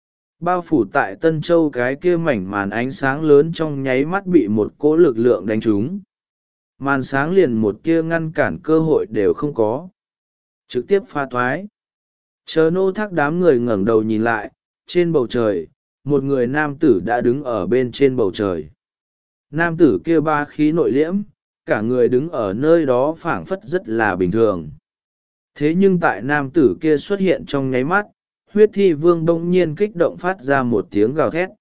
Bao phủ tại Tân Châu cái kia mảnh màn ánh sáng lớn trong nháy mắt bị một cỗ lực lượng đánh trúng. Màn sáng liền một kia ngăn cản cơ hội đều không có. Trực tiếp pha thoái. Chờ Nô Thác đám người ngẩng đầu nhìn lại, trên bầu trời, một người nam tử đã đứng ở bên trên bầu trời. Nam tử kia ba khí nội liễm, cả người đứng ở nơi đó phảng phất rất là bình thường. Thế nhưng tại nam tử kia xuất hiện trong nháy mắt, huyết thi vương bỗng nhiên kích động phát ra một tiếng gào thét.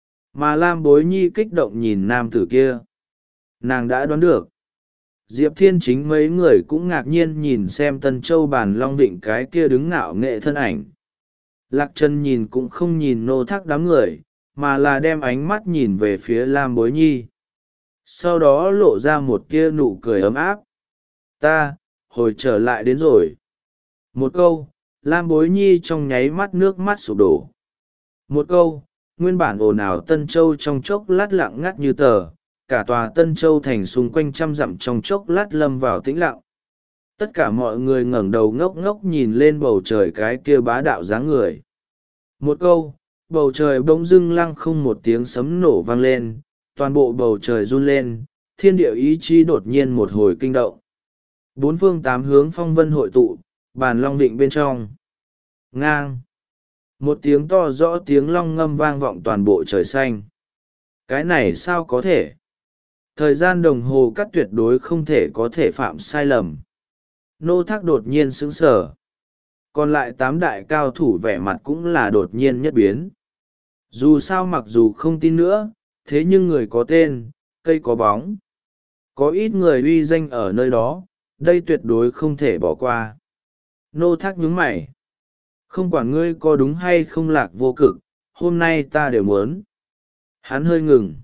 Mà Lam Bối Nhi kích động nhìn nam tử kia. Nàng đã đoán được. Diệp Thiên Chính mấy người cũng ngạc nhiên nhìn xem Tân Châu Bàn Long Vịnh cái kia đứng ngạo nghệ thân ảnh. Lạc Trần nhìn cũng không nhìn Nô Thác đám người, mà là đem ánh mắt nhìn về phía Lam Bối Nhi. Sau đó lộ ra một kia nụ cười ấm áp. Ta, hồi trở lại đến rồi. Một câu, Lam Bối Nhi trong nháy mắt nước mắt sụp đổ. Một câu, nguyên bản ồn ào Tân Châu trong chốc lát lặng ngắt như tờ, cả tòa Tân Châu thành xung quanh trăm dặm trong chốc lát lâm vào tĩnh lặng. Tất cả mọi người ngẩng đầu ngốc ngốc nhìn lên bầu trời cái kia bá đạo dáng người. Một câu, bầu trời bỗng dưng lăng không một tiếng sấm nổ vang lên, toàn bộ bầu trời run lên, thiên địa ý chí đột nhiên một hồi kinh động. Bốn phương tám hướng phong vân hội tụ, Bàn Long Vịnh bên trong. Ngang. Một tiếng to rõ tiếng long ngâm vang vọng toàn bộ trời xanh. Cái này sao có thể? Thời gian đồng hồ cắt tuyệt đối không thể có thể phạm sai lầm. Nô Thác đột nhiên sững sờ. Còn lại tám đại cao thủ vẻ mặt cũng là đột nhiên nhất biến. Dù sao mặc dù không tin nữa, thế nhưng người có tên, cây có bóng. Có ít người uy danh ở nơi đó, đây tuyệt đối không thể bỏ qua. Nô Thác nhướng mày. Không quản ngươi có đúng hay không Lạc Vô Cực, hôm nay ta đều muốn. Hắn hơi ngừng.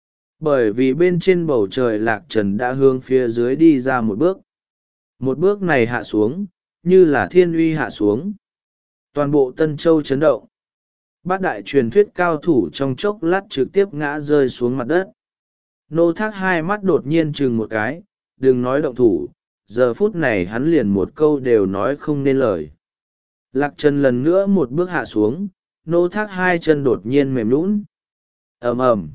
Bởi vì bên trên bầu trời Lạc Trần đã hướng phía dưới đi ra một bước. Một bước này hạ xuống, như là thiên uy hạ xuống. Toàn bộ Tân Châu chấn động. Bát đại truyền thuyết cao thủ trong chốc lát trực tiếp ngã rơi xuống mặt đất. Nô Thác hai mắt đột nhiên chừng một cái, đừng nói động thủ, giờ phút này hắn liền một câu đều nói không nên lời. Lạc Trần lần nữa một bước hạ xuống, Nô Thác hai chân đột nhiên mềm nhũn. Ầm ầm.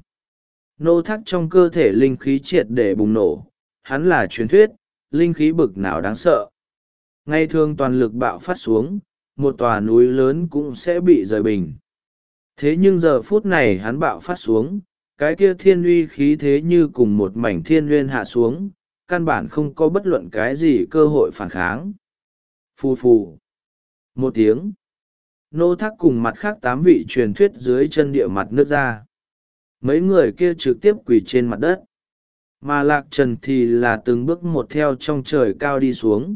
Nô Thác trong cơ thể linh khí triệt để bùng nổ, hắn là truyền thuyết, linh khí bực nào đáng sợ. Ngay thường toàn lực bạo phát xuống, một tòa núi lớn cũng sẽ bị rời bình. Thế nhưng giờ phút này hắn bạo phát xuống, cái kia thiên uy khí thế như cùng một mảnh thiên nguyên hạ xuống, căn bản không có bất luận cái gì cơ hội phản kháng. Phù phù. Một tiếng. Nô Thác cùng mặt khác tám vị truyền thuyết dưới chân địa mặt nước ra. Mấy người kia trực tiếp quỳ trên mặt đất. Mà Lạc Trần thì là từng bước một theo trong trời cao đi xuống.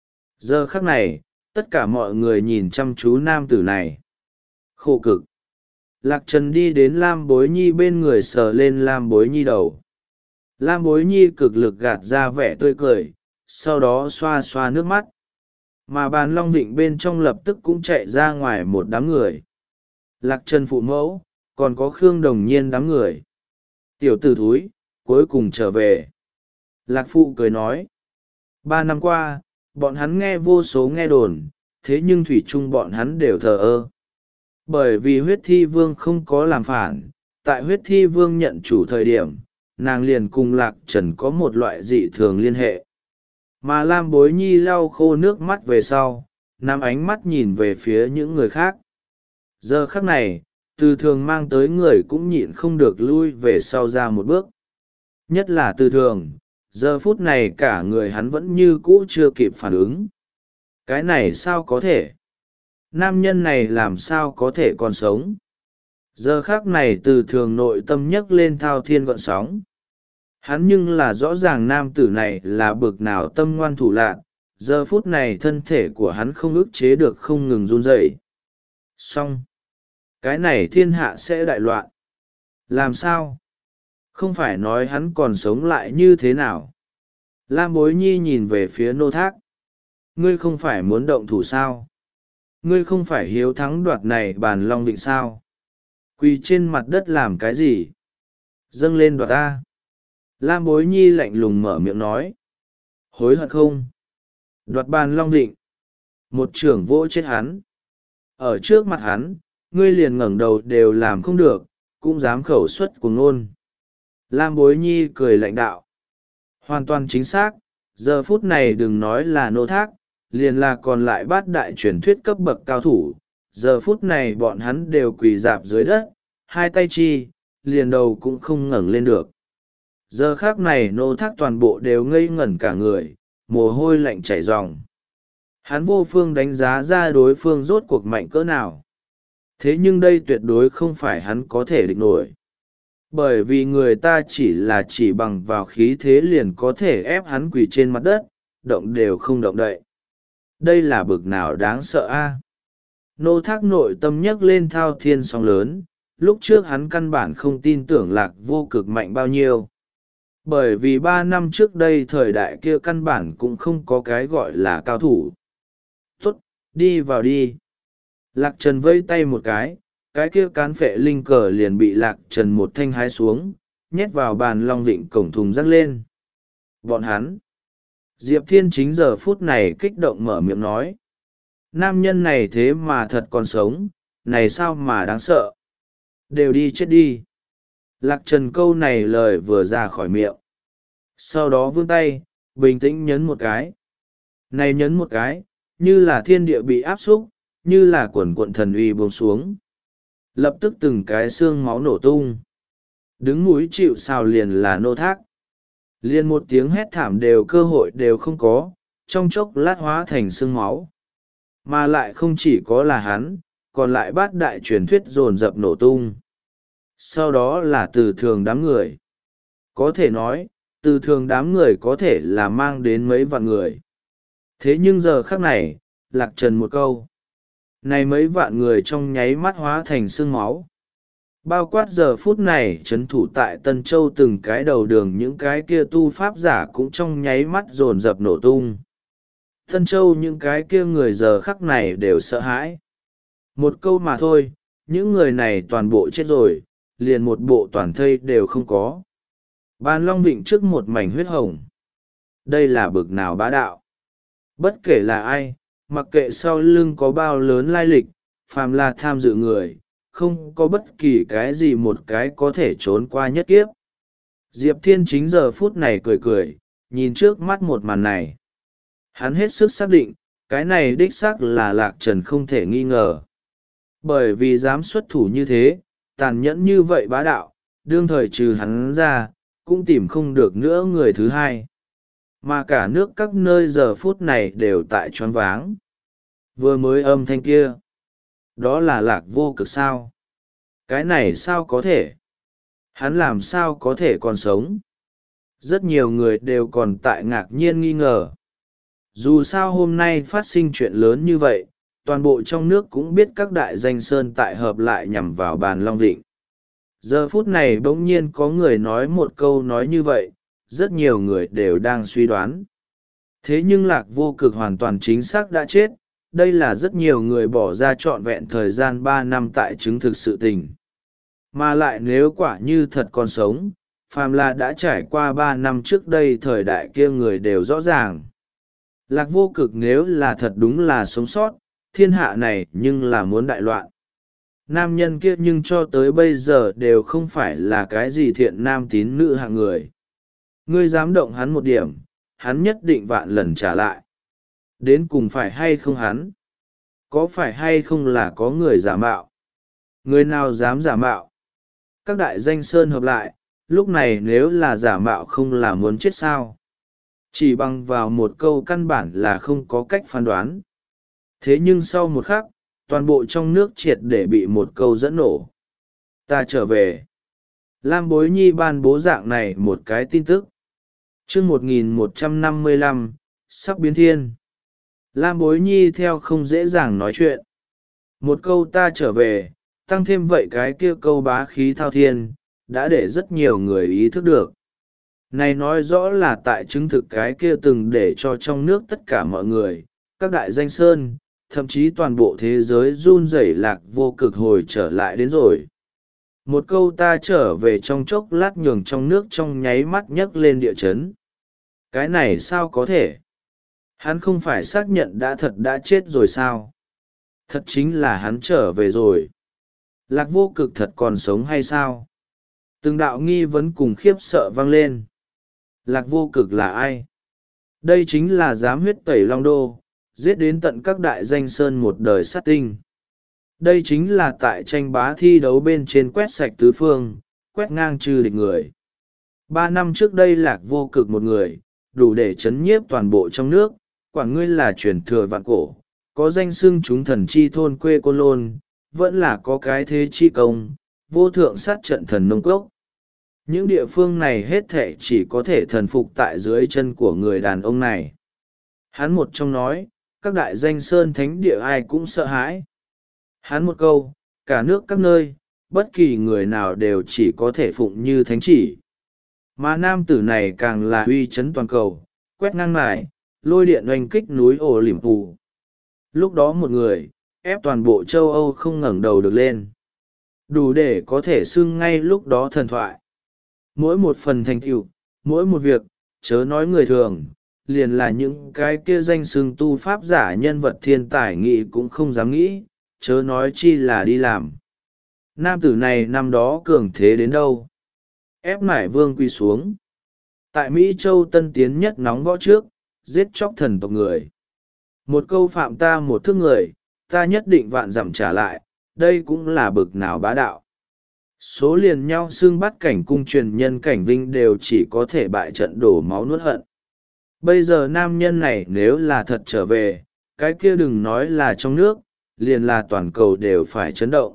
Giờ khắc này, tất cả mọi người nhìn chăm chú nam tử này. Khổ cực. Lạc Trần đi đến Lam Bối Nhi bên người sờ lên Lam Bối Nhi đầu. Lam Bối Nhi cực lực gạt ra vẻ tươi cười, sau đó xoa xoa nước mắt. Mà Bàn Long Vịnh bên trong lập tức cũng chạy ra ngoài một đám người. Lạc Trần phụ mẫu, còn có Khương Đồng Nhiên đám người. Tiểu tử thúi, cuối cùng trở về. Lạc Phụ cười nói. Ba năm qua, bọn hắn nghe vô số nghe đồn, thế nhưng thủy chung bọn hắn đều thờ ơ. Bởi vì huyết thi vương không có làm phản, tại huyết thi vương nhận chủ thời điểm, nàng liền cùng Lạc Trần có một loại dị thường liên hệ. Mà Lam Bối Nhi lau khô nước mắt về sau, nắm ánh mắt nhìn về phía những người khác. Giờ khắc này, Từ Thường mang tới người cũng nhịn không được lui về sau ra một bước. Nhất là Từ Thường, giờ phút này cả người hắn vẫn như cũ chưa kịp phản ứng. Cái này sao có thể? Nam nhân này làm sao có thể còn sống? Giờ khác này từ thường nội tâm nhấc lên thao thiên gọn sóng. Hắn nhưng là rõ ràng nam tử này là bực nào tâm ngoan thủ lạn, giờ phút này thân thể của hắn không ức chế được không ngừng run rẩy. Xong, cái này thiên hạ sẽ đại loạn. Làm sao? Không phải nói hắn còn sống lại như thế nào? Lam Bối Nhi nhìn về phía Nô Thác. Ngươi không phải muốn động thủ sao? Ngươi không phải hiếu thắng đoạt này bàn long vịnh sao? Quỳ trên mặt đất làm cái gì? Dâng lên đoạt ta. Lam Bối Nhi lạnh lùng mở miệng nói. Hối hận không? Đoạt bàn long vịnh. Một trưởng vỗ chết hắn. Ở trước mặt hắn, ngươi liền ngẩng đầu đều làm không được, cũng dám khẩu xuất của ngôn. Lam Bối Nhi cười lạnh đạo. Hoàn toàn chính xác, giờ phút này đừng nói là Nô Thác, liền là còn lại bát đại truyền thuyết cấp bậc cao thủ. Giờ phút này bọn hắn đều quỳ dạp dưới đất, hai tay chi, liền đầu cũng không ngẩng lên được. Giờ khác này Nô Thác toàn bộ đều ngây ngẩn cả người, mồ hôi lạnh chảy ròng. Hắn vô phương đánh giá ra đối phương rốt cuộc mạnh cỡ nào. Thế nhưng đây tuyệt đối không phải hắn có thể địch nổi. Bởi vì người ta chỉ là chỉ bằng vào khí thế liền có thể ép hắn quỳ trên mặt đất, động đều không động đậy. Đây là bực nào đáng sợ a? Nô Thác nội tâm nhấc lên thao thiên sóng lớn, lúc trước hắn căn bản không tin tưởng Lạc Vô Cực mạnh bao nhiêu. Bởi vì ba năm trước đây thời đại kia căn bản cũng không có cái gọi là cao thủ. Tốt, đi vào đi. Lạc Trần vây tay một cái, cái kia cán phệ linh cờ liền bị Lạc Trần một thanh hái xuống, nhét vào bàn long vịnh cổng thùng rắc lên. Bọn hắn. Diệp Thiên chính giờ phút này kích động mở miệng nói. Nam nhân này thế mà thật còn sống, này sao mà đáng sợ. Đều đi chết đi. Lạc Trần câu này lời vừa ra khỏi miệng. Sau đó vươn tay, bình tĩnh nhấn một cái. Này nhấn một cái, như là thiên địa bị áp xúc, như là quần quận thần uy buông xuống. Lập tức từng cái xương máu nổ tung. Đứng mũi chịu sào liền là Nô Thác. Liền một tiếng hét thảm đều cơ hội đều không có, trong chốc lát hóa thành xương máu. Mà lại không chỉ có là hắn, còn lại bát đại truyền thuyết dồn dập nổ tung. Sau đó là từ thường đám người. Có thể nói, từ thường đám người có thể là mang đến mấy vạn người. Thế nhưng giờ khắc này, Lạc Trần một câu. Này mấy vạn người trong nháy mắt hóa thành xương máu. Bao quát giờ phút này trấn thủ tại Tân Châu từng cái đầu đường những cái kia tu pháp giả cũng trong nháy mắt dồn dập nổ tung. Tân Châu những cái kia người giờ khắc này đều sợ hãi. Một câu mà thôi, những người này toàn bộ chết rồi, liền một bộ toàn thây đều không có. Bàn long vịnh trước một mảnh huyết hồng. Đây là bực nào bá đạo. Bất kể là ai, mặc kệ sau lưng có bao lớn lai lịch, phàm là tham dự người, không có bất kỳ cái gì một cái có thể trốn qua nhất kiếp. Diệp Thiên chính giờ phút này cười cười, nhìn trước mắt một màn này. Hắn hết sức xác định, cái này đích xác là Lạc Trần không thể nghi ngờ. Bởi vì dám xuất thủ như thế, tàn nhẫn như vậy bá đạo, đương thời trừ hắn ra, cũng tìm không được nữa người thứ hai. Mà cả nước các nơi giờ phút này đều tại choáng váng. Vừa mới âm thanh kia. Đó là Lạc Vô Cực sao? Cái này sao có thể? Hắn làm sao có thể còn sống? Rất nhiều người đều còn tại ngạc nhiên nghi ngờ. Dù sao hôm nay phát sinh chuyện lớn như vậy, toàn bộ trong nước cũng biết các đại danh sơn tại hợp lại nhằm vào bàn long vịnh. Giờ phút này bỗng nhiên có người nói một câu nói như vậy, rất nhiều người đều đang suy đoán. Thế nhưng Lạc Vô Cực hoàn toàn chính xác đã chết, đây là rất nhiều người bỏ ra trọn vẹn thời gian ba năm tại chứng thực sự tình. Mà lại nếu quả như thật còn sống, phàm là đã trải qua ba năm trước đây thời đại kia người đều rõ ràng. Lạc Vô Cực nếu là thật đúng là sống sót, thiên hạ này nhưng là muốn đại loạn. Nam nhân kia nhưng cho tới bây giờ đều không phải là cái gì thiện nam tín nữ hạng người. Ngươi dám động hắn một điểm, hắn nhất định vạn lần trả lại. Đến cùng phải hay không hắn? Có phải hay không là có người giả mạo? Người nào dám giả mạo? Các đại danh sơn hợp lại, lúc này nếu là giả mạo không là muốn chết sao? Chỉ bằng vào một câu căn bản là không có cách phán đoán. Thế nhưng sau một khắc, toàn bộ trong nước triệt để bị một câu dẫn nổ. Ta trở về. Lam Bối Nhi ban bố dạng này một cái tin tức. chương một nghìn một trăm năm mươi lăm, sắp biến thiên. Lam Bối Nhi theo không dễ dàng nói chuyện. Một câu ta trở về, tăng thêm vậy cái kia câu bá khí thao thiên, đã để rất nhiều người ý thức được. Này nói rõ là tại chứng thực cái kia từng để cho trong nước tất cả mọi người, các đại danh sơn, thậm chí toàn bộ thế giới run rẩy lạc vô cực hồi trở lại đến rồi. Một câu ta trở về trong chốc lát nhường trong nước trong nháy mắt nhấc lên địa chấn. Cái này sao có thể? Hắn không phải xác nhận đã thật đã chết rồi sao? Thật chính là hắn trở về rồi. Lạc vô cực thật còn sống hay sao? Từng đạo nghi vấn cùng khiếp sợ vang lên. Lạc vô cực là ai? Đây chính là giám huyết tẩy long đô, giết đến tận các đại danh sơn một đời sát tinh. Đây chính là tại tranh bá thi đấu bên trên quét sạch tứ phương, quét ngang trừ địch người. Ba năm trước đây lạc vô cực một người, đủ để chấn nhiếp toàn bộ trong nước, quản ngươi là truyền thừa vạn cổ, có danh xưng chúng thần chi thôn quê Côn Lôn, vẫn là có cái thế chi công, vô thượng sát trận thần nông cốc. Những địa phương này hết thệ chỉ có thể thần phục tại dưới chân của người đàn ông này. Hắn một trong nói, các đại danh sơn thánh địa ai cũng sợ hãi. Hắn một câu, cả nước các nơi, bất kỳ người nào đều chỉ có thể phụng như thánh chỉ. Mà nam tử này càng là uy chấn toàn cầu, quét ngang lại, lôi điện oanh kích núi ổ lỉm phù. Lúc đó một người, ép toàn bộ châu Âu không ngẩng đầu được lên. Đủ để có thể xưng ngay lúc đó thần thoại. Mỗi một phần thành tựu, mỗi một việc, chớ nói người thường, liền là những cái kia danh xưng tu pháp giả nhân vật thiên tài nghị cũng không dám nghĩ, chớ nói chi là đi làm. Nam tử này năm đó cường thế đến đâu? Ép nải vương quy xuống. Tại Mỹ Châu tân tiến nhất nóng võ trước, giết chóc thần tộc người. Một câu phạm ta một thước người, ta nhất định vạn dặm trả lại, đây cũng là bực nào bá đạo. Số liền nhau xương bắt cảnh cung truyền nhân cảnh vinh đều chỉ có thể bại trận đổ máu nuốt hận. Bây giờ nam nhân này nếu là thật trở về, cái kia đừng nói là trong nước, liền là toàn cầu đều phải chấn động.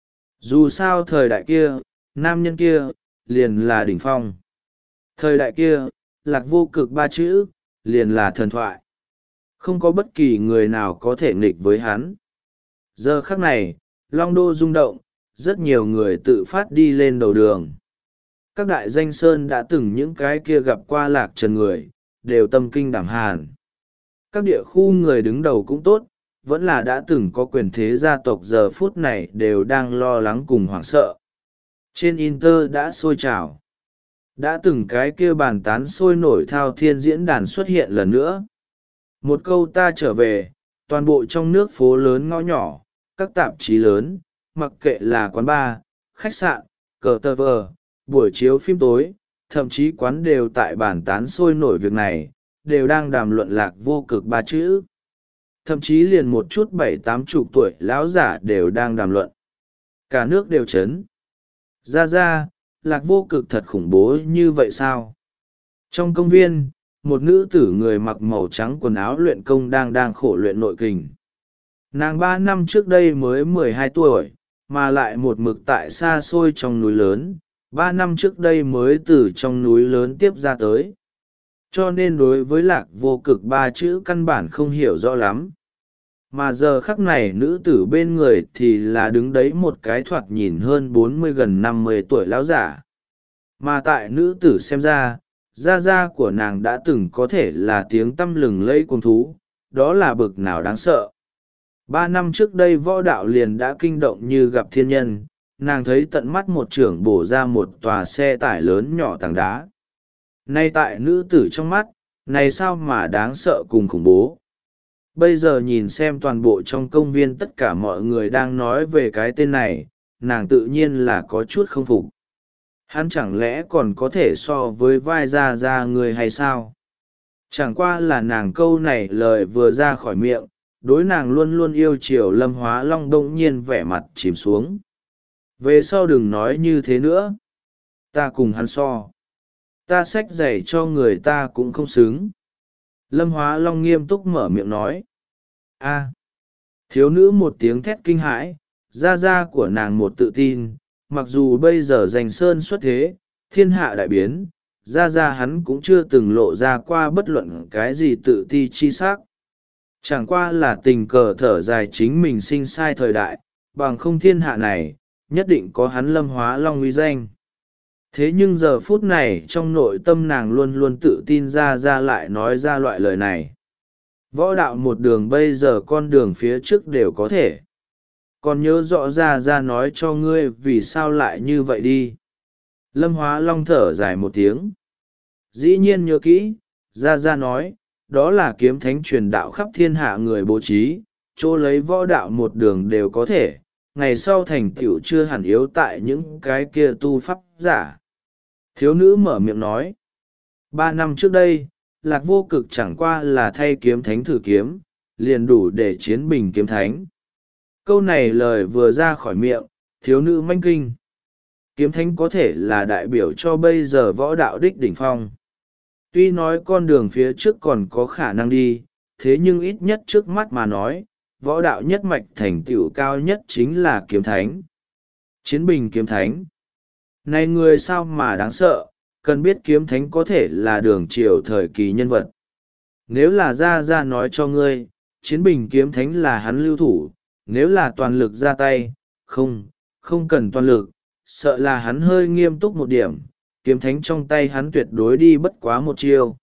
Dù sao thời đại kia, nam nhân kia, liền là đỉnh phong. Thời đại kia, lạc vô cực ba chữ, liền là thần thoại. Không có bất kỳ người nào có thể nghịch với hắn. Giờ khắc này, Long Đô rung động, rất nhiều người tự phát đi lên đầu đường. Các đại danh sơn đã từng những cái kia gặp qua lạc trần người, đều tâm kinh đảm hàn. Các địa khu người đứng đầu cũng tốt, vẫn là đã từng có quyền thế gia tộc giờ phút này đều đang lo lắng cùng hoảng sợ. Trên Inter đã sôi trào. Đã từng cái kia bàn tán sôi nổi thao thiên diễn đàn xuất hiện lần nữa. Một câu ta trở về, toàn bộ trong nước phố lớn ngõ nhỏ, các tạp chí lớn, mặc kệ là quán bar, khách sạn, cờ tờ vờ, buổi chiếu phim tối, thậm chí quán đều tại bàn tán sôi nổi việc này, đều đang đàm luận lạc vô cực ba chữ. Thậm chí liền một chút bảy tám chục tuổi lão giả đều đang đàm luận. Cả nước đều chấn. Ra ra, lạc vô cực thật khủng bố như vậy sao? Trong công viên, một nữ tử người mặc màu trắng quần áo luyện công đang đang khổ luyện nội kình. Nàng ba năm trước đây mới mười hai tuổi, mà lại một mực tại xa xôi trong núi lớn, ba năm trước đây mới từ trong núi lớn tiếp ra tới. Cho nên đối với lạc vô cực ba chữ căn bản không hiểu rõ lắm. Mà giờ khắc này nữ tử bên người thì là đứng đấy một cái thoạt nhìn hơn bốn mươi gần năm mươi tuổi lão giả. Mà tại nữ tử xem ra, gia gia của nàng đã từng có thể là tiếng tăm lừng lẫy cuồng thú, đó là bực nào đáng sợ. Ba năm trước đây võ đạo liền đã kinh động như gặp thiên nhân, nàng thấy tận mắt một trưởng bổ ra một tòa xe tải lớn nhỏ tảng đá. Nay tại nữ tử trong mắt, này sao mà đáng sợ cùng khủng bố. Bây giờ nhìn xem toàn bộ trong công viên tất cả mọi người đang nói về cái tên này, nàng tự nhiên là có chút không phục. Hắn chẳng lẽ còn có thể so với vai ra ra người hay sao? Chẳng qua là nàng câu này lời vừa ra khỏi miệng, đối nàng luôn luôn yêu chiều Lâm Hóa Long đông nhiên vẻ mặt chìm xuống. Về sau đừng nói như thế nữa. Ta cùng hắn so. Ta xách giày cho người ta cũng không xứng. Lâm Hóa Long nghiêm túc mở miệng nói. A, Thiếu nữ một tiếng thét kinh hãi, gia gia của nàng một tự tin, mặc dù bây giờ giành sơn xuất thế, thiên hạ đại biến, gia gia hắn cũng chưa từng lộ ra qua bất luận cái gì tự ti chi sắc. Chẳng qua là tình cờ thở dài chính mình sinh sai thời đại, bằng không thiên hạ này, nhất định có hắn Lâm Hóa Long uy danh. Thế nhưng giờ phút này trong nội tâm nàng luôn luôn tự tin ra ra lại nói ra loại lời này. Võ đạo một đường bây giờ con đường phía trước đều có thể. Còn nhớ rõ ra ra nói cho ngươi vì sao lại như vậy đi. Lâm Hóa Long thở dài một tiếng. Dĩ nhiên nhớ kỹ, ra ra nói, đó là kiếm thánh truyền đạo khắp thiên hạ người bố trí, chỗ lấy võ đạo một đường đều có thể, ngày sau thành tựu chưa hẳn yếu tại những cái kia tu pháp giả. Thiếu nữ mở miệng nói, ba năm trước đây, Lạc Vô Cực chẳng qua là thay kiếm thánh thử kiếm, liền đủ để chiến bình kiếm thánh. Câu này lời vừa ra khỏi miệng, thiếu nữ manh kinh. Kiếm thánh có thể là đại biểu cho bây giờ võ đạo đích đỉnh phong. Tuy nói con đường phía trước còn có khả năng đi, thế nhưng ít nhất trước mắt mà nói, võ đạo nhất mạch thành tựu cao nhất chính là kiếm thánh. Chiến bình kiếm thánh. Này người sao mà đáng sợ, cần biết kiếm thánh có thể là đường triều thời kỳ nhân vật. Nếu là ra ra nói cho ngươi, chiến bình kiếm thánh là hắn lưu thủ, nếu là toàn lực ra tay, không, không cần toàn lực, sợ là hắn hơi nghiêm túc một điểm, kiếm thánh trong tay hắn tuyệt đối đi bất quá một chiêu.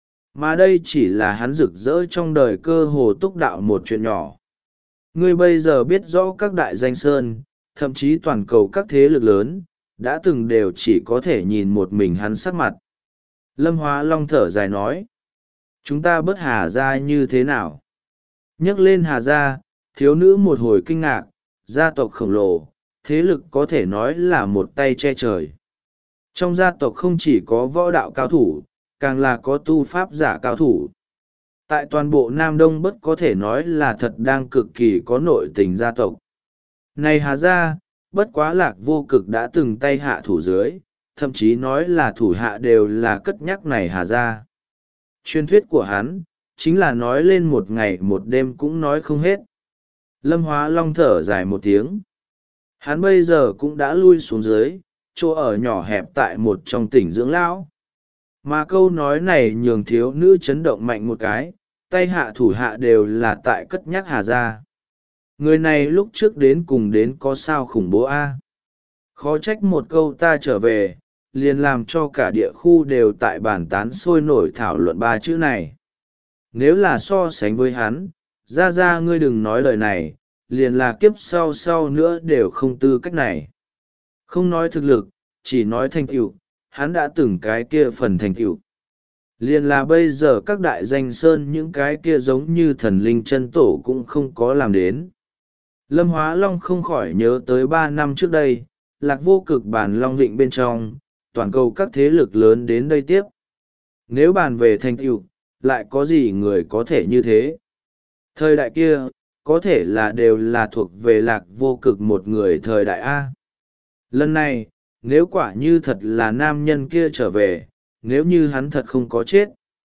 Mà đây chỉ là hắn rực rỡ trong đời cơ hồ túc đạo một chuyện nhỏ. Ngươi bây giờ biết rõ các đại danh sơn, thậm chí toàn cầu các thế lực lớn, đã từng đều chỉ có thể nhìn một mình hắn sắc mặt. Lâm Hóa Long thở dài nói, chúng ta bớt Hà Gia như thế nào? Nhắc lên Hà Gia, thiếu nữ một hồi kinh ngạc, gia tộc khổng lồ, thế lực có thể nói là một tay che trời. Trong gia tộc không chỉ có võ đạo cao thủ, càng là có tu pháp giả cao thủ. Tại toàn bộ Nam Đông bất có thể nói là thật đang cực kỳ có nội tình gia tộc. Này Hà Gia, bất quá Lạc Vô Cực đã từng tay hạ thủ dưới, thậm chí nói là thủ hạ đều là cất nhắc này Hà Gia. Truyền thuyết của hắn, chính là nói lên một ngày một đêm cũng nói không hết. Lâm Hóa Long thở dài một tiếng. Hắn bây giờ cũng đã lui xuống dưới, chỗ ở nhỏ hẹp tại một trong tỉnh dưỡng lão. Mà câu nói này nhường thiếu nữ chấn động mạnh một cái, tay hạ thủ hạ đều là tại cất nhắc Hà Gia. Người này lúc trước đến cùng đến có sao khủng bố a? Khó trách một câu ta trở về, liền làm cho cả địa khu đều tại bàn tán sôi nổi thảo luận ba chữ này. Nếu là so sánh với hắn, ra ra ngươi đừng nói lời này, liền là kiếp sau sau nữa đều không tư cách này. Không nói thực lực, chỉ nói thành tựu, hắn đã từng cái kia phần thành tựu. Liền là bây giờ các đại danh sơn những cái kia giống như thần linh chân tổ cũng không có làm đến. Lâm Hóa Long không khỏi nhớ tới ba năm trước đây, Lạc Vô Cực bàn Long Vịnh bên trong, toàn cầu các thế lực lớn đến đây tiếp. Nếu bàn về thành tựu, lại có gì người có thể như thế? Thời đại kia, có thể là đều là thuộc về Lạc Vô Cực một người thời đại A. Lần này, nếu quả như thật là nam nhân kia trở về, nếu như hắn thật không có chết,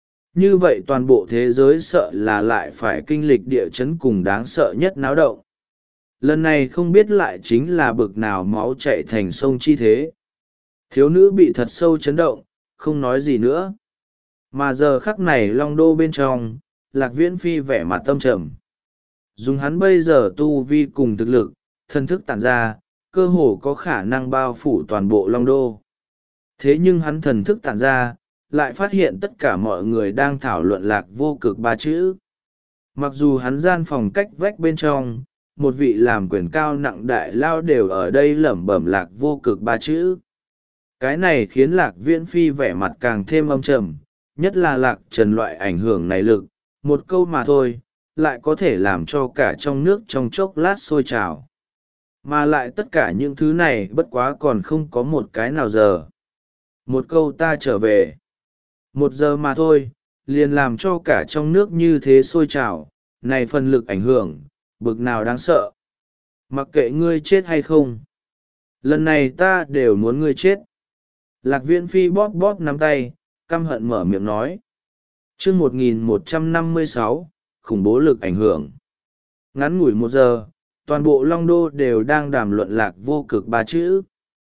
như vậy toàn bộ thế giới sợ là lại phải kinh lịch địa chấn cùng đáng sợ nhất náo động. Lần này không biết lại chính là bực nào máu chạy thành sông chi thế. Thiếu nữ bị thật sâu chấn động, không nói gì nữa. Mà giờ khắc này Long Đô bên trong, Lạc Viễn Phi vẻ mặt tâm trầm. Dùng hắn bây giờ tu vi cùng thực lực, thân thức tản ra, cơ hồ có khả năng bao phủ toàn bộ Long Đô. Thế nhưng hắn thần thức tản ra, lại phát hiện tất cả mọi người đang thảo luận Lạc Vô Cực ba chữ. Mặc dù hắn gian phòng cách vách bên trong, một vị làm quyền cao nặng đại lao đều ở đây lẩm bẩm Lạc Vô Cực ba chữ. Cái này khiến Lạc Viễn Phi vẻ mặt càng thêm âm trầm, nhất là Lạc Trần loại ảnh hưởng này lực, một câu mà thôi, lại có thể làm cho cả trong nước trong chốc lát sôi trào. Mà lại tất cả những thứ này bất quá còn không có một cái nào giờ. Một câu ta trở về. Một giờ mà thôi, liền làm cho cả trong nước như thế sôi trào, này phần lực ảnh hưởng, bực nào đáng sợ. Mặc kệ ngươi chết hay không, lần này ta đều muốn ngươi chết. Lạc Viễn Phi bóp bóp nắm tay, căm hận mở miệng nói. Chương một nghìn một trăm năm mươi sáu, khủng bố lực ảnh hưởng. Ngắn ngủi một giờ, toàn bộ Long Đô đều đang đàm luận lạc vô cực ba chữ.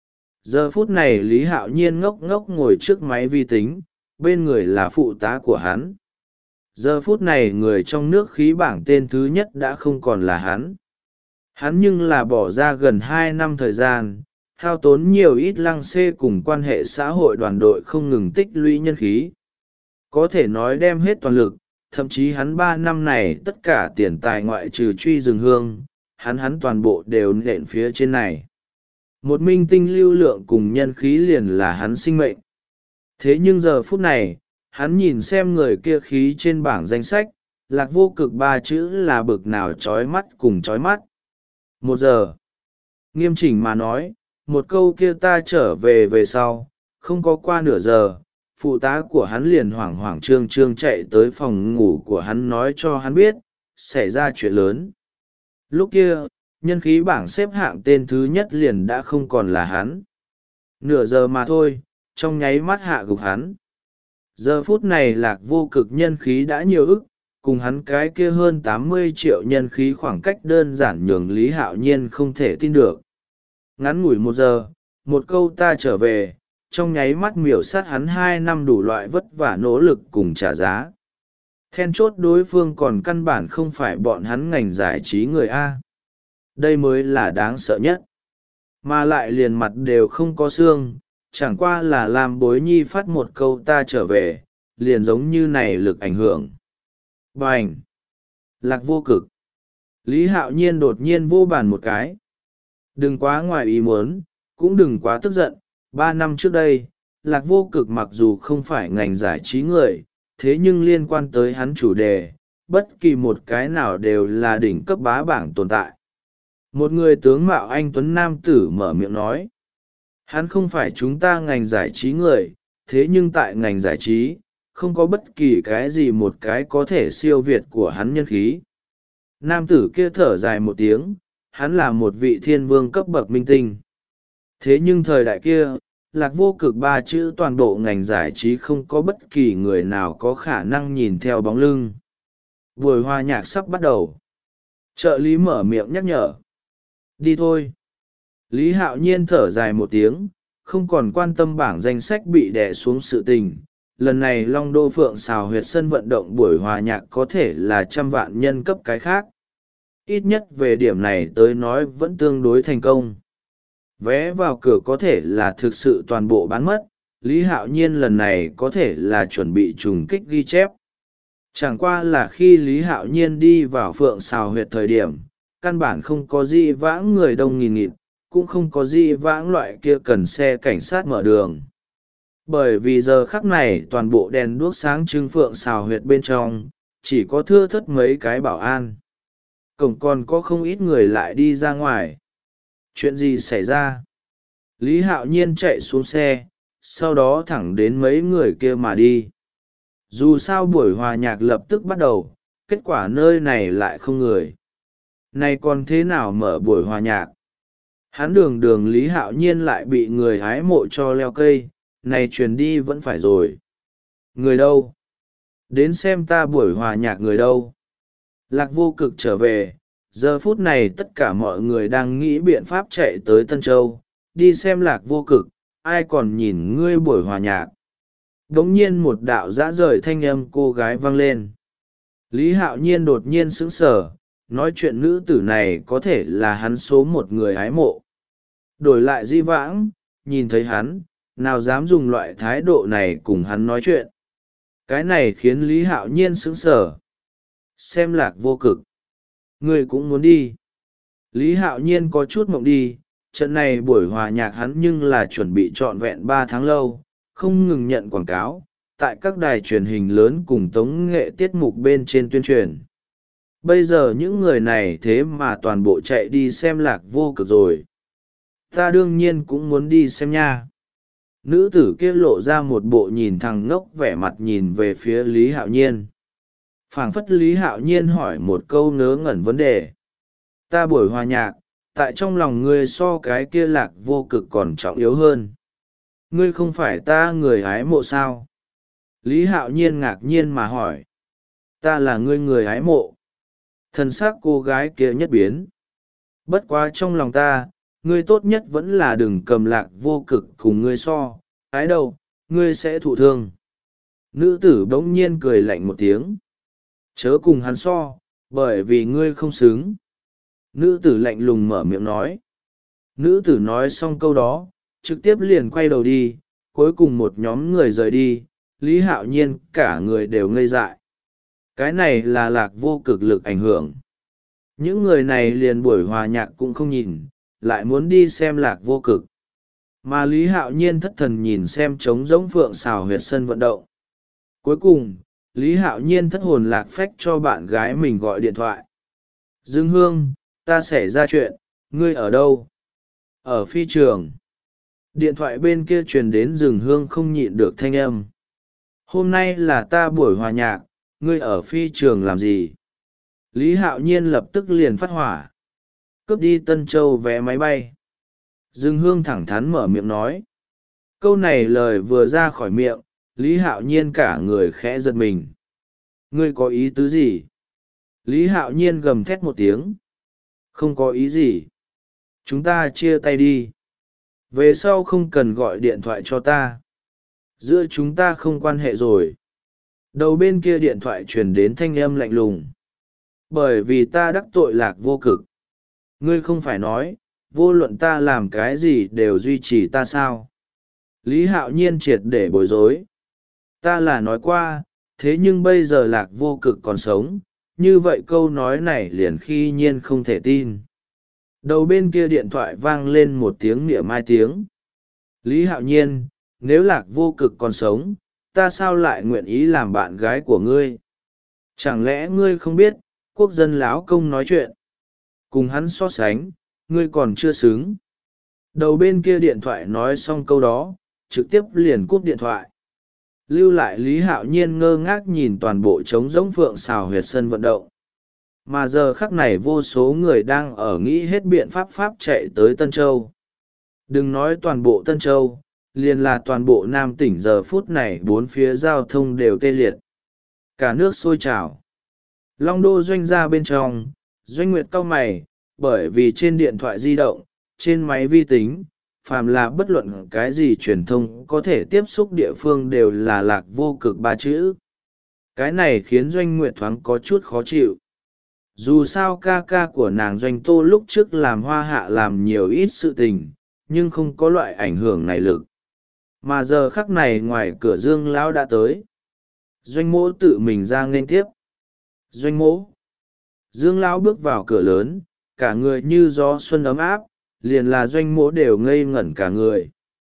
Giờ phút này Lý Hạo Nhiên ngốc ngốc ngồi trước máy vi tính, bên người là phụ tá của hắn. Giờ phút này người trong nước khí bảng tên thứ nhất đã không còn là hắn. Hắn nhưng là bỏ ra gần hai năm thời gian, hao tốn nhiều ít lăng xê cùng quan hệ xã hội đoàn đội không ngừng tích lũy nhân khí. Có thể nói đem hết toàn lực, thậm chí hắn ba năm này tất cả tiền tài ngoại trừ truy rừng hương, hắn hắn toàn bộ đều nện phía trên này. Một minh tinh lưu lượng cùng nhân khí liền là hắn sinh mệnh. Thế nhưng giờ phút này, hắn nhìn xem người kia khí trên bảng danh sách, lạc vô cực ba chữ là bực nào trói mắt cùng trói mắt. Một giờ. Nghiêm chỉnh mà nói, một câu kia ta trở về về sau, không có qua nửa giờ, phụ tá của hắn liền hoảng hoảng trương trương chạy tới phòng ngủ của hắn nói cho hắn biết, xảy ra chuyện lớn. Lúc kia, nhân khí bảng xếp hạng tên thứ nhất liền đã không còn là hắn. Nửa giờ mà thôi, trong nháy mắt hạ gục hắn. Giờ phút này lạc vô cực nhân khí đã nhiều ức, cùng hắn cái kia hơn tám mươi triệu nhân khí khoảng cách đơn giản nhường Lý Hạo Nhiên không thể tin được. Ngắn ngủi một giờ, một câu ta trở về, trong nháy mắt miểu sát hắn hai năm đủ loại vất vả nỗ lực cùng trả giá. Then chốt đối phương còn căn bản không phải bọn hắn ngành giải trí người A. Đây mới là đáng sợ nhất. Mà lại liền mặt đều không có xương, chẳng qua là làm bối nhi phát một câu ta trở về, liền giống như này lực ảnh hưởng. Bành! Lạc vô cực! Lý Hạo Nhiên đột nhiên vô bàn một cái. Đừng quá ngoài ý muốn, cũng đừng quá tức giận. Ba năm trước đây, lạc vô cực mặc dù không phải ngành giải trí người, thế nhưng liên quan tới hắn chủ đề, bất kỳ một cái nào đều là đỉnh cấp bá bảng tồn tại. Một người tướng mạo anh tuấn nam tử mở miệng nói. Hắn không phải chúng ta ngành giải trí người, thế nhưng tại ngành giải trí, không có bất kỳ cái gì một cái có thể siêu việt của hắn nhân khí. Nam tử kia thở dài một tiếng, hắn là một vị thiên vương cấp bậc minh tinh. Thế nhưng thời đại kia, lạc vô cực ba chữ toàn bộ ngành giải trí không có bất kỳ người nào có khả năng nhìn theo bóng lưng. Buổi hòa nhạc sắp bắt đầu. Trợ lý mở miệng nhắc nhở. Đi thôi. Lý Hạo Nhiên thở dài một tiếng, không còn quan tâm bảng danh sách bị đè xuống sự tình. Lần này Long Đô Phượng xào huyệt sân vận động buổi hòa nhạc có thể là trăm vạn nhân cấp cái khác. Ít nhất về điểm này tới nói vẫn tương đối thành công. Vé vào cửa có thể là thực sự toàn bộ bán mất, Lý Hạo Nhiên lần này có thể là chuẩn bị trùng kích ghi chép. Chẳng qua là khi Lý Hạo Nhiên đi vào Phượng xào huyệt thời điểm, căn bản không có gì vãng người đông nghìn nghịt, cũng không có gì vãng loại kia cần xe cảnh sát mở đường. Bởi vì giờ khắc này toàn bộ đèn đuốc sáng trưng Phượng xào huyệt bên trong, chỉ có thưa thớt mấy cái bảo an. Cổng còn có không ít người lại đi ra ngoài. Chuyện gì xảy ra? Lý Hạo Nhiên chạy xuống xe, sau đó thẳng đến mấy người kia mà đi. Dù sao buổi hòa nhạc lập tức bắt đầu, kết quả nơi này lại không người. Này còn thế nào mở buổi hòa nhạc? Hắn đường đường Lý Hạo Nhiên lại bị người hái mộ cho leo cây, này truyền đi vẫn phải rồi. Người đâu? Đến xem ta buổi hòa nhạc người đâu? Lạc vô cực trở về, giờ phút này tất cả mọi người đang nghĩ biện pháp chạy tới Tân Châu, đi xem lạc vô cực, ai còn nhìn ngươi buổi hòa nhạc. Đống nhiên một đạo dã rời thanh âm cô gái vang lên. Lý Hạo Nhiên đột nhiên sững sờ, nói chuyện nữ tử này có thể là hắn số một người ái mộ. Đổi lại di vãng, nhìn thấy hắn, nào dám dùng loại thái độ này cùng hắn nói chuyện. Cái này khiến Lý Hạo Nhiên sững sờ. Xem lạc vô cực. Người cũng muốn đi. Lý Hạo Nhiên có chút mộng đi, trận này buổi hòa nhạc hắn nhưng là chuẩn bị trọn vẹn ba tháng lâu, không ngừng nhận quảng cáo, tại các đài truyền hình lớn cùng tống nghệ tiết mục bên trên tuyên truyền. Bây giờ những người này thế mà toàn bộ chạy đi xem lạc vô cực rồi. Ta đương nhiên cũng muốn đi xem nha. Nữ tử kia lộ ra một bộ nhìn thằng ngốc vẻ mặt nhìn về phía Lý Hạo Nhiên. Phảng phất Lý Hạo Nhiên hỏi một câu ngớ ngẩn vấn đề. Ta buổi hòa nhạc, tại trong lòng ngươi so cái kia lạc vô cực còn trọng yếu hơn. Ngươi không phải ta người hái mộ sao? Lý Hạo Nhiên ngạc nhiên mà hỏi. Ta là ngươi người hái mộ. Thân xác cô gái kia nhất biến. Bất quá trong lòng ta, ngươi tốt nhất vẫn là đừng cầm lạc vô cực cùng ngươi so, ái đâu, ngươi sẽ thụ thương. Nữ tử bỗng nhiên cười lạnh một tiếng. Chớ cùng hắn so, bởi vì ngươi không xứng. Nữ tử lạnh lùng mở miệng nói. Nữ tử nói xong câu đó, trực tiếp liền quay đầu đi, cuối cùng một nhóm người rời đi, Lý Hạo Nhiên cả người đều ngây dại. Cái này là lạc vô cực lực ảnh hưởng. Những người này liền buổi hòa nhạc cũng không nhìn, lại muốn đi xem lạc vô cực. Mà Lý Hạo Nhiên thất thần nhìn xem trống rỗng phượng xào huyệt sân vận động. Cuối cùng, Lý Hạo Nhiên thất hồn lạc phách cho bạn gái mình gọi điện thoại. Dương Hương, ta xảy ra chuyện, ngươi ở đâu? Ở phi trường. Điện thoại bên kia truyền đến Dương Hương không nhịn được thanh âm. Hôm nay là ta buổi hòa nhạc, ngươi ở phi trường làm gì? Lý Hạo Nhiên lập tức liền phát hỏa. Cướp đi Tân Châu vé máy bay. Dương Hương thẳng thắn mở miệng nói. Câu này lời vừa ra khỏi miệng, Lý Hạo Nhiên cả người khẽ giật mình. Ngươi có ý tứ gì? Lý Hạo Nhiên gầm thét một tiếng. Không có ý gì. Chúng ta chia tay đi. Về sau không cần gọi điện thoại cho ta. Giữa chúng ta không quan hệ rồi. Đầu bên kia điện thoại truyền đến thanh âm lạnh lùng. Bởi vì ta đắc tội lạc vô cực. Ngươi không phải nói, vô luận ta làm cái gì đều duy trì ta sao? Lý Hạo Nhiên triệt để bối rối. Ta là nói qua, thế nhưng bây giờ lạc vô cực còn sống, như vậy câu nói này liền khi nhiên không thể tin. Đầu bên kia điện thoại vang lên một tiếng mỉa mai tiếng. Lý Hạo Nhiên, nếu lạc vô cực còn sống, ta sao lại nguyện ý làm bạn gái của ngươi? Chẳng lẽ ngươi không biết, quốc dân láo công nói chuyện? Cùng hắn so sánh, ngươi còn chưa xứng. Đầu bên kia điện thoại nói xong câu đó, trực tiếp liền cúp điện thoại. Lưu lại Lý Hạo Nhiên ngơ ngác nhìn toàn bộ trống rỗng phượng xào huyệt sân vận động. Mà giờ khắc này vô số người đang ở nghĩ hết biện pháp pháp chạy tới Tân Châu. Đừng nói toàn bộ Tân Châu, liền là toàn bộ Nam tỉnh giờ phút này bốn phía giao thông đều tê liệt. Cả nước sôi trào. Long Đô doanh ra bên trong, Doanh Nguyệt cau mày, bởi vì trên điện thoại di động, trên máy vi tính, phàm là bất luận cái gì truyền thông có thể tiếp xúc địa phương đều là lạc vô cực ba chữ. Cái này khiến Doanh Nguyệt thoáng có chút khó chịu. Dù sao ca ca của nàng Doanh Tô lúc trước làm hoa hạ làm nhiều ít sự tình, nhưng không có loại ảnh hưởng này lực. Mà giờ khắc này ngoài cửa Dương Lão đã tới. Doanh Mỗ tự mình ra nghênh tiếp. Doanh Mỗ. Dương Lão bước vào cửa lớn, cả người như gió xuân ấm áp, liền là Doanh Mỗ đều ngây ngẩn cả người.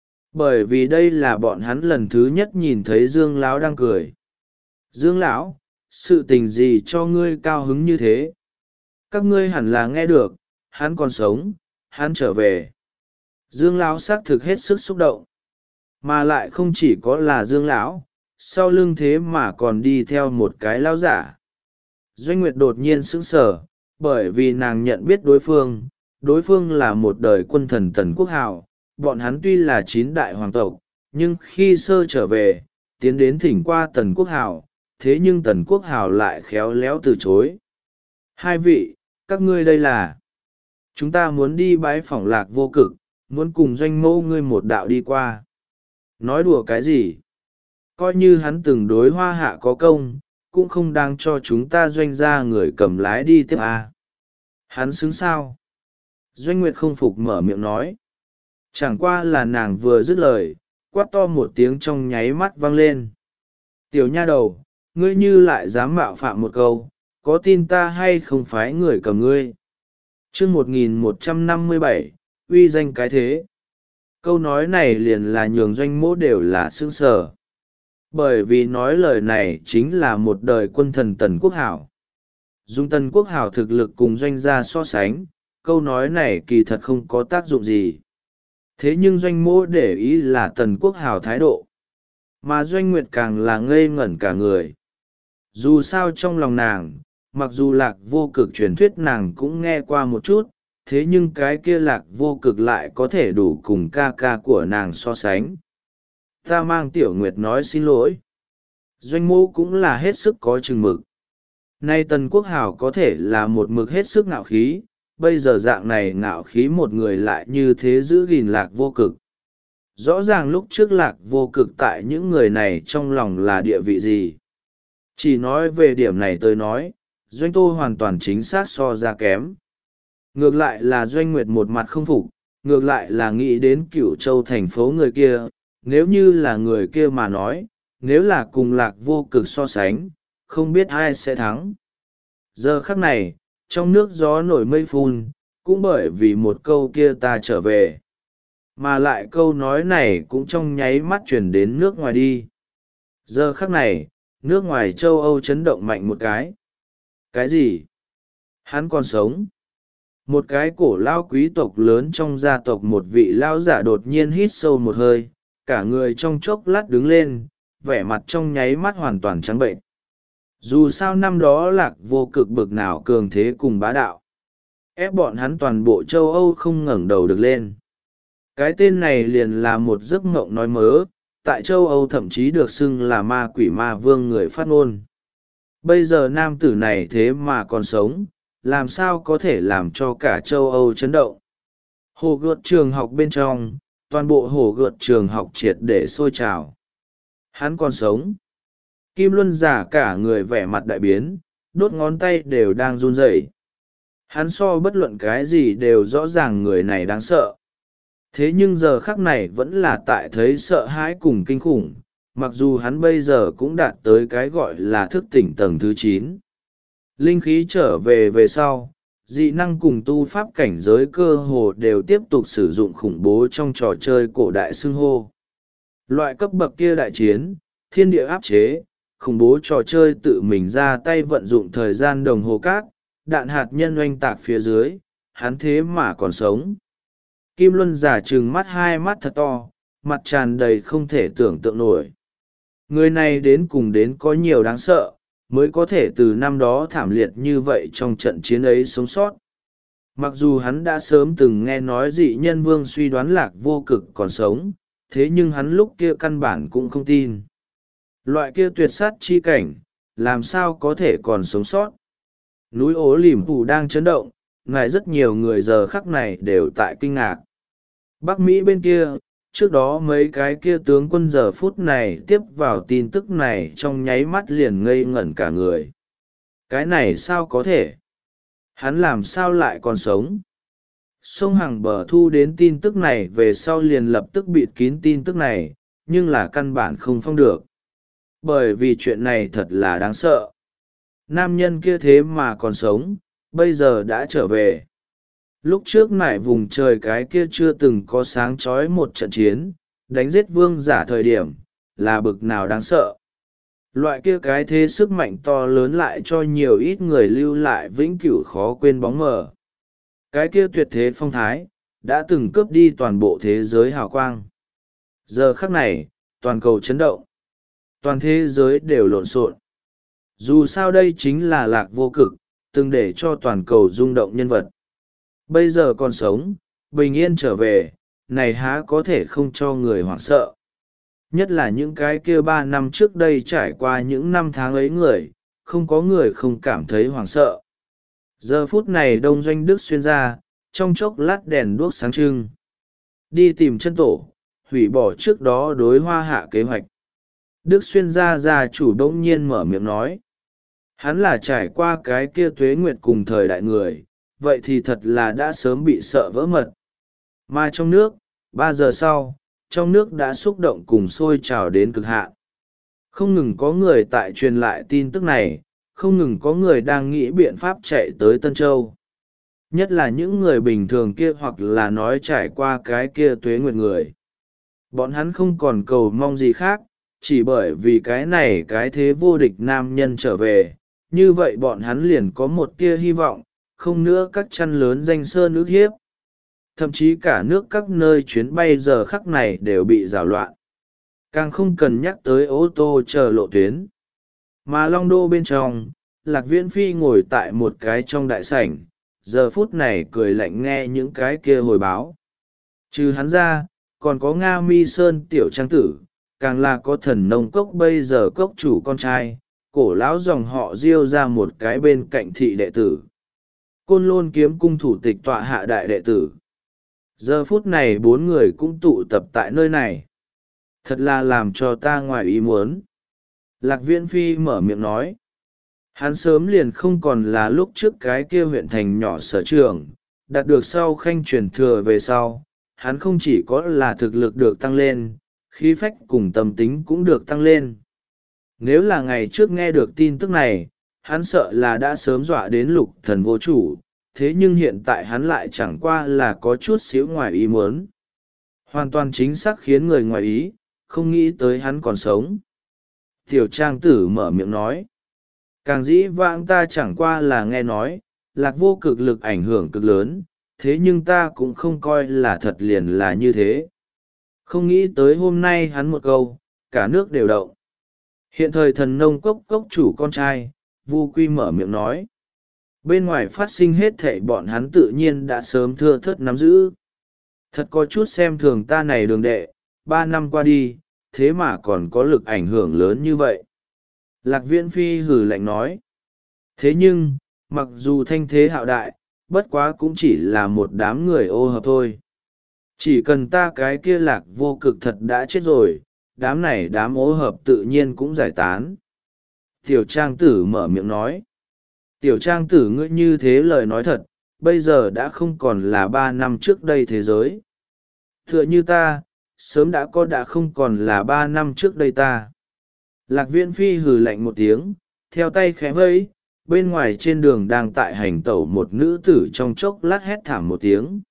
Bởi vì đây là bọn hắn lần thứ nhất nhìn thấy Dương Lão đang cười. Dương Lão, sự tình gì cho ngươi cao hứng như thế? Các ngươi hẳn là nghe được, hắn còn sống, hắn trở về. Dương Lão xác thực hết sức xúc động. Mà lại không chỉ có là Dương Lão, sau lưng thế mà còn đi theo một cái lão giả. Doanh Nguyệt đột nhiên sững sờ, bởi vì nàng nhận biết đối phương, đối phương là một đời quân thần Tần Quốc Hào, bọn hắn tuy là chín đại hoàng tộc, nhưng khi sơ trở về, tiến đến thỉnh qua Tần Quốc Hào, thế nhưng Tần Quốc Hào lại khéo léo từ chối. Hai vị, các ngươi đây là... Chúng ta muốn đi bái phỏng lạc vô cực, muốn cùng Doanh Mẫu ngươi một đạo đi qua. Nói đùa cái gì? Coi như hắn từng đối hoa hạ có công, cũng không đáng cho chúng ta Doanh ra người cầm lái đi tiếp à. Hắn xứng sao? Doanh Nguyệt không phục mở miệng nói. Chẳng qua là nàng vừa dứt lời, quát to một tiếng trong nháy mắt vang lên. Tiểu nha đầu, ngươi như lại dám mạo phạm một câu, có tin ta hay không phái người cầm ngươi? chương một nghìn một trăm năm mươi bảy, uy danh cái thế. Câu nói này liền là nhường Doanh Mỗ đều là sững sờ. Bởi vì nói lời này chính là một đời quân thần Tần Quốc Hảo. Dùng Tần Quốc Hảo thực lực cùng Doanh gia so sánh, câu nói này kỳ thật không có tác dụng gì. Thế nhưng Doanh Mỗ để ý là Tần Quốc Hảo thái độ. Mà Doanh Nguyệt càng là ngây ngẩn cả người. Dù sao trong lòng nàng, mặc dù lạc vô cực truyền thuyết nàng cũng nghe qua một chút, thế nhưng cái kia lạc vô cực lại có thể đủ cùng ca ca của nàng so sánh. Ta mang Tiểu Nguyệt nói xin lỗi. Doanh Mô cũng là hết sức có chừng mực. Nay Tần Quốc Hảo có thể là một mực hết sức ngạo khí, bây giờ dạng này ngạo khí một người lại như thế giữ gìn Lạc Vô Cực. Rõ ràng lúc trước Lạc Vô Cực tại những người này trong lòng là địa vị gì. Chỉ nói về điểm này tôi nói, Doanh Tô hoàn toàn chính xác so ra kém. Ngược lại là Doanh Nguyệt một mặt không phục, ngược lại là nghĩ đến Cửu Châu thành phố người kia, nếu như là người kia mà nói, nếu là cùng Lạc Vô Cực so sánh, không biết ai sẽ thắng. Giờ khắc này, trong nước gió nổi mây phun, cũng bởi vì một câu kia ta trở về. Mà lại câu nói này cũng trong nháy mắt chuyển đến nước ngoài đi. Giờ khắc này, nước ngoài châu Âu chấn động mạnh một cái. Cái gì? Hắn còn sống. Một cái cổ lao quý tộc lớn trong gia tộc, một vị lao giả đột nhiên hít sâu một hơi, cả người trong chốc lát đứng lên, vẻ mặt trong nháy mắt hoàn toàn trắng bệnh. Dù sao năm đó Lạc Vô Cực bực nào cường thế cùng bá đạo, ép bọn hắn toàn bộ châu Âu không ngẩng đầu được lên. Cái tên này liền là một giấc mộng nói mớ, tại châu Âu thậm chí được xưng là ma quỷ ma vương người phát ngôn. Bây giờ nam tử này thế mà còn sống, làm sao có thể làm cho cả châu Âu chấn động. Hồ gợt trường học bên trong, toàn bộ hồ gợt trường học triệt để sôi trào. Hắn còn sống. Kim Luân giả cả người vẻ mặt đại biến, đốt ngón tay đều đang run rẩy. Hắn so bất luận cái gì đều rõ ràng người này đáng sợ. Thế nhưng giờ khắc này vẫn là tại thấy sợ hãi cùng kinh khủng, mặc dù hắn bây giờ cũng đạt tới cái gọi là thức tỉnh tầng thứ chín. Linh khí trở về về sau, dị năng cùng tu pháp cảnh giới cơ hồ đều tiếp tục sử dụng khủng bố trong trò chơi cổ đại xưng hô. Loại cấp bậc kia đại chiến, thiên địa áp chế, khủng bố trò chơi tự mình ra tay vận dụng thời gian đồng hồ cát, đạn hạt nhân oanh tạc phía dưới, hắn thế mà còn sống. Kim Luân giả trừng mắt hai mắt thật to, mặt tràn đầy không thể tưởng tượng nổi. Người này đến cùng đến có nhiều đáng sợ, mới có thể từ năm đó thảm liệt như vậy trong trận chiến ấy sống sót. Mặc dù hắn đã sớm từng nghe nói dị nhân vương suy đoán Lạc Vô Cực còn sống, thế nhưng hắn lúc kia căn bản cũng không tin. Loại kia tuyệt sát chi cảnh, làm sao có thể còn sống sót. Núi ố lìm phù đang chấn động, ngài rất nhiều người giờ khắc này đều tại kinh ngạc. Bắc Mỹ bên kia, trước đó mấy cái kia tướng quân giờ phút này tiếp vào tin tức này trong nháy mắt liền ngây ngẩn cả người. Cái này sao có thể? Hắn làm sao lại còn sống? Sông Hằng Bờ thu đến tin tức này về sau liền lập tức bịt kín tin tức này, nhưng là căn bản không phong được. Bởi vì chuyện này thật là đáng sợ. Nam nhân kia thế mà còn sống, bây giờ đã trở về. Lúc trước nải vùng trời cái kia chưa từng có sáng chói một trận chiến, đánh giết vương giả thời điểm, là bực nào đáng sợ. Loại kia cái thế sức mạnh to lớn lại cho nhiều ít người lưu lại vĩnh cửu khó quên bóng mờ. Cái kia tuyệt thế phong thái, đã từng cướp đi toàn bộ thế giới hào quang. Giờ khắc này, toàn cầu chấn động. Toàn thế giới đều lộn xộn. Dù sao đây chính là Lạc Vô Cực, từng để cho toàn cầu rung động nhân vật. Bây giờ còn sống, bình yên trở về, này há có thể không cho người hoảng sợ. Nhất là những cái kia ba năm trước đây trải qua những năm tháng ấy người, không có người không cảm thấy hoảng sợ. Giờ phút này đông doanh Đức xuyên ra, trong chốc lát đèn đuốc sáng trưng. Đi tìm chân tổ, hủy bỏ trước đó đối Hoa Hạ kế hoạch. Đức xuyên gia gia chủ bỗng nhiên mở miệng nói. Hắn là trải qua cái kia tuế nguyệt cùng thời đại người, vậy thì thật là đã sớm bị sợ vỡ mật. Mà trong nước, ba giờ sau, trong nước đã xúc động cùng sôi trào đến cực hạn. Không ngừng có người tại truyền lại tin tức này, không ngừng có người đang nghĩ biện pháp chạy tới Tân Châu. Nhất là những người bình thường kia hoặc là nói trải qua cái kia tuế nguyệt người. Bọn hắn không còn cầu mong gì khác, chỉ bởi vì cái này cái thế vô địch nam nhân trở về, như vậy bọn hắn liền có một tia hy vọng, không nữa các chăn lớn danh sơn ước hiếp. Thậm chí cả nước các nơi chuyến bay giờ khắc này đều bị rào loạn. Càng không cần nhắc tới ô tô chờ lộ tuyến. Mà Long Đô bên trong, Lạc Viễn Phi ngồi tại một cái trong đại sảnh, giờ phút này cười lạnh nghe những cái kia hồi báo. Trừ hắn ra, còn có Nga Mi Sơn tiểu trang tử, càng là có thần nông cốc bây giờ cốc chủ con trai, cổ lão dòng họ Diêu ra một cái bên cạnh thị đệ tử. Côn Lôn kiếm cung thủ tịch tọa hạ đại đệ tử. Giờ phút này bốn người cũng tụ tập tại nơi này. Thật là làm cho ta ngoài ý muốn. Lạc Viễn Phi mở miệng nói. Hắn sớm liền không còn là lúc trước cái kia huyện thành nhỏ sở trường, đạt được sau khanh truyền thừa về sau. Hắn không chỉ có là thực lực được tăng lên, khí phách cùng tâm tính cũng được tăng lên. Nếu là ngày trước nghe được tin tức này, hắn sợ là đã sớm dọa đến lục thần vô chủ, thế nhưng hiện tại hắn lại chẳng qua là có chút xíu ngoài ý muốn. Hoàn toàn chính xác khiến người ngoài ý, không nghĩ tới hắn còn sống. Tiểu trang tử mở miệng nói. Càng dĩ vãng ta chẳng qua là nghe nói, lạc vô cực lực ảnh hưởng cực lớn, thế nhưng ta cũng không coi là thật liền là như thế. Không nghĩ tới hôm nay hắn một câu, cả nước đều động. Hiện thời thần nông cốc cốc chủ con trai, Vu Quy mở miệng nói. Bên ngoài phát sinh hết thảy bọn hắn tự nhiên đã sớm thưa thớt nắm giữ. Thật có chút xem thường ta này đường đệ, ba năm qua đi, thế mà còn có lực ảnh hưởng lớn như vậy. Lạc Viễn Phi hừ lạnh nói. Thế nhưng, mặc dù thanh thế hạo đại, bất quá cũng chỉ là một đám người ô hợp thôi. Chỉ cần ta cái kia lạc vô cực thật đã chết rồi, đám này đám ô hợp tự nhiên cũng giải tán. Tiểu trang tử mở miệng nói. Tiểu trang tử ngươi như thế lời nói thật, bây giờ đã không còn là ba năm trước đây thế giới. Tựa như ta, sớm đã có đã không còn là ba năm trước đây ta. Lạc Viễn Phi hừ lạnh một tiếng, theo tay khẽ vẫy, bên ngoài trên đường đang tại hành tẩu một nữ tử trong chốc lát hét thảm một tiếng.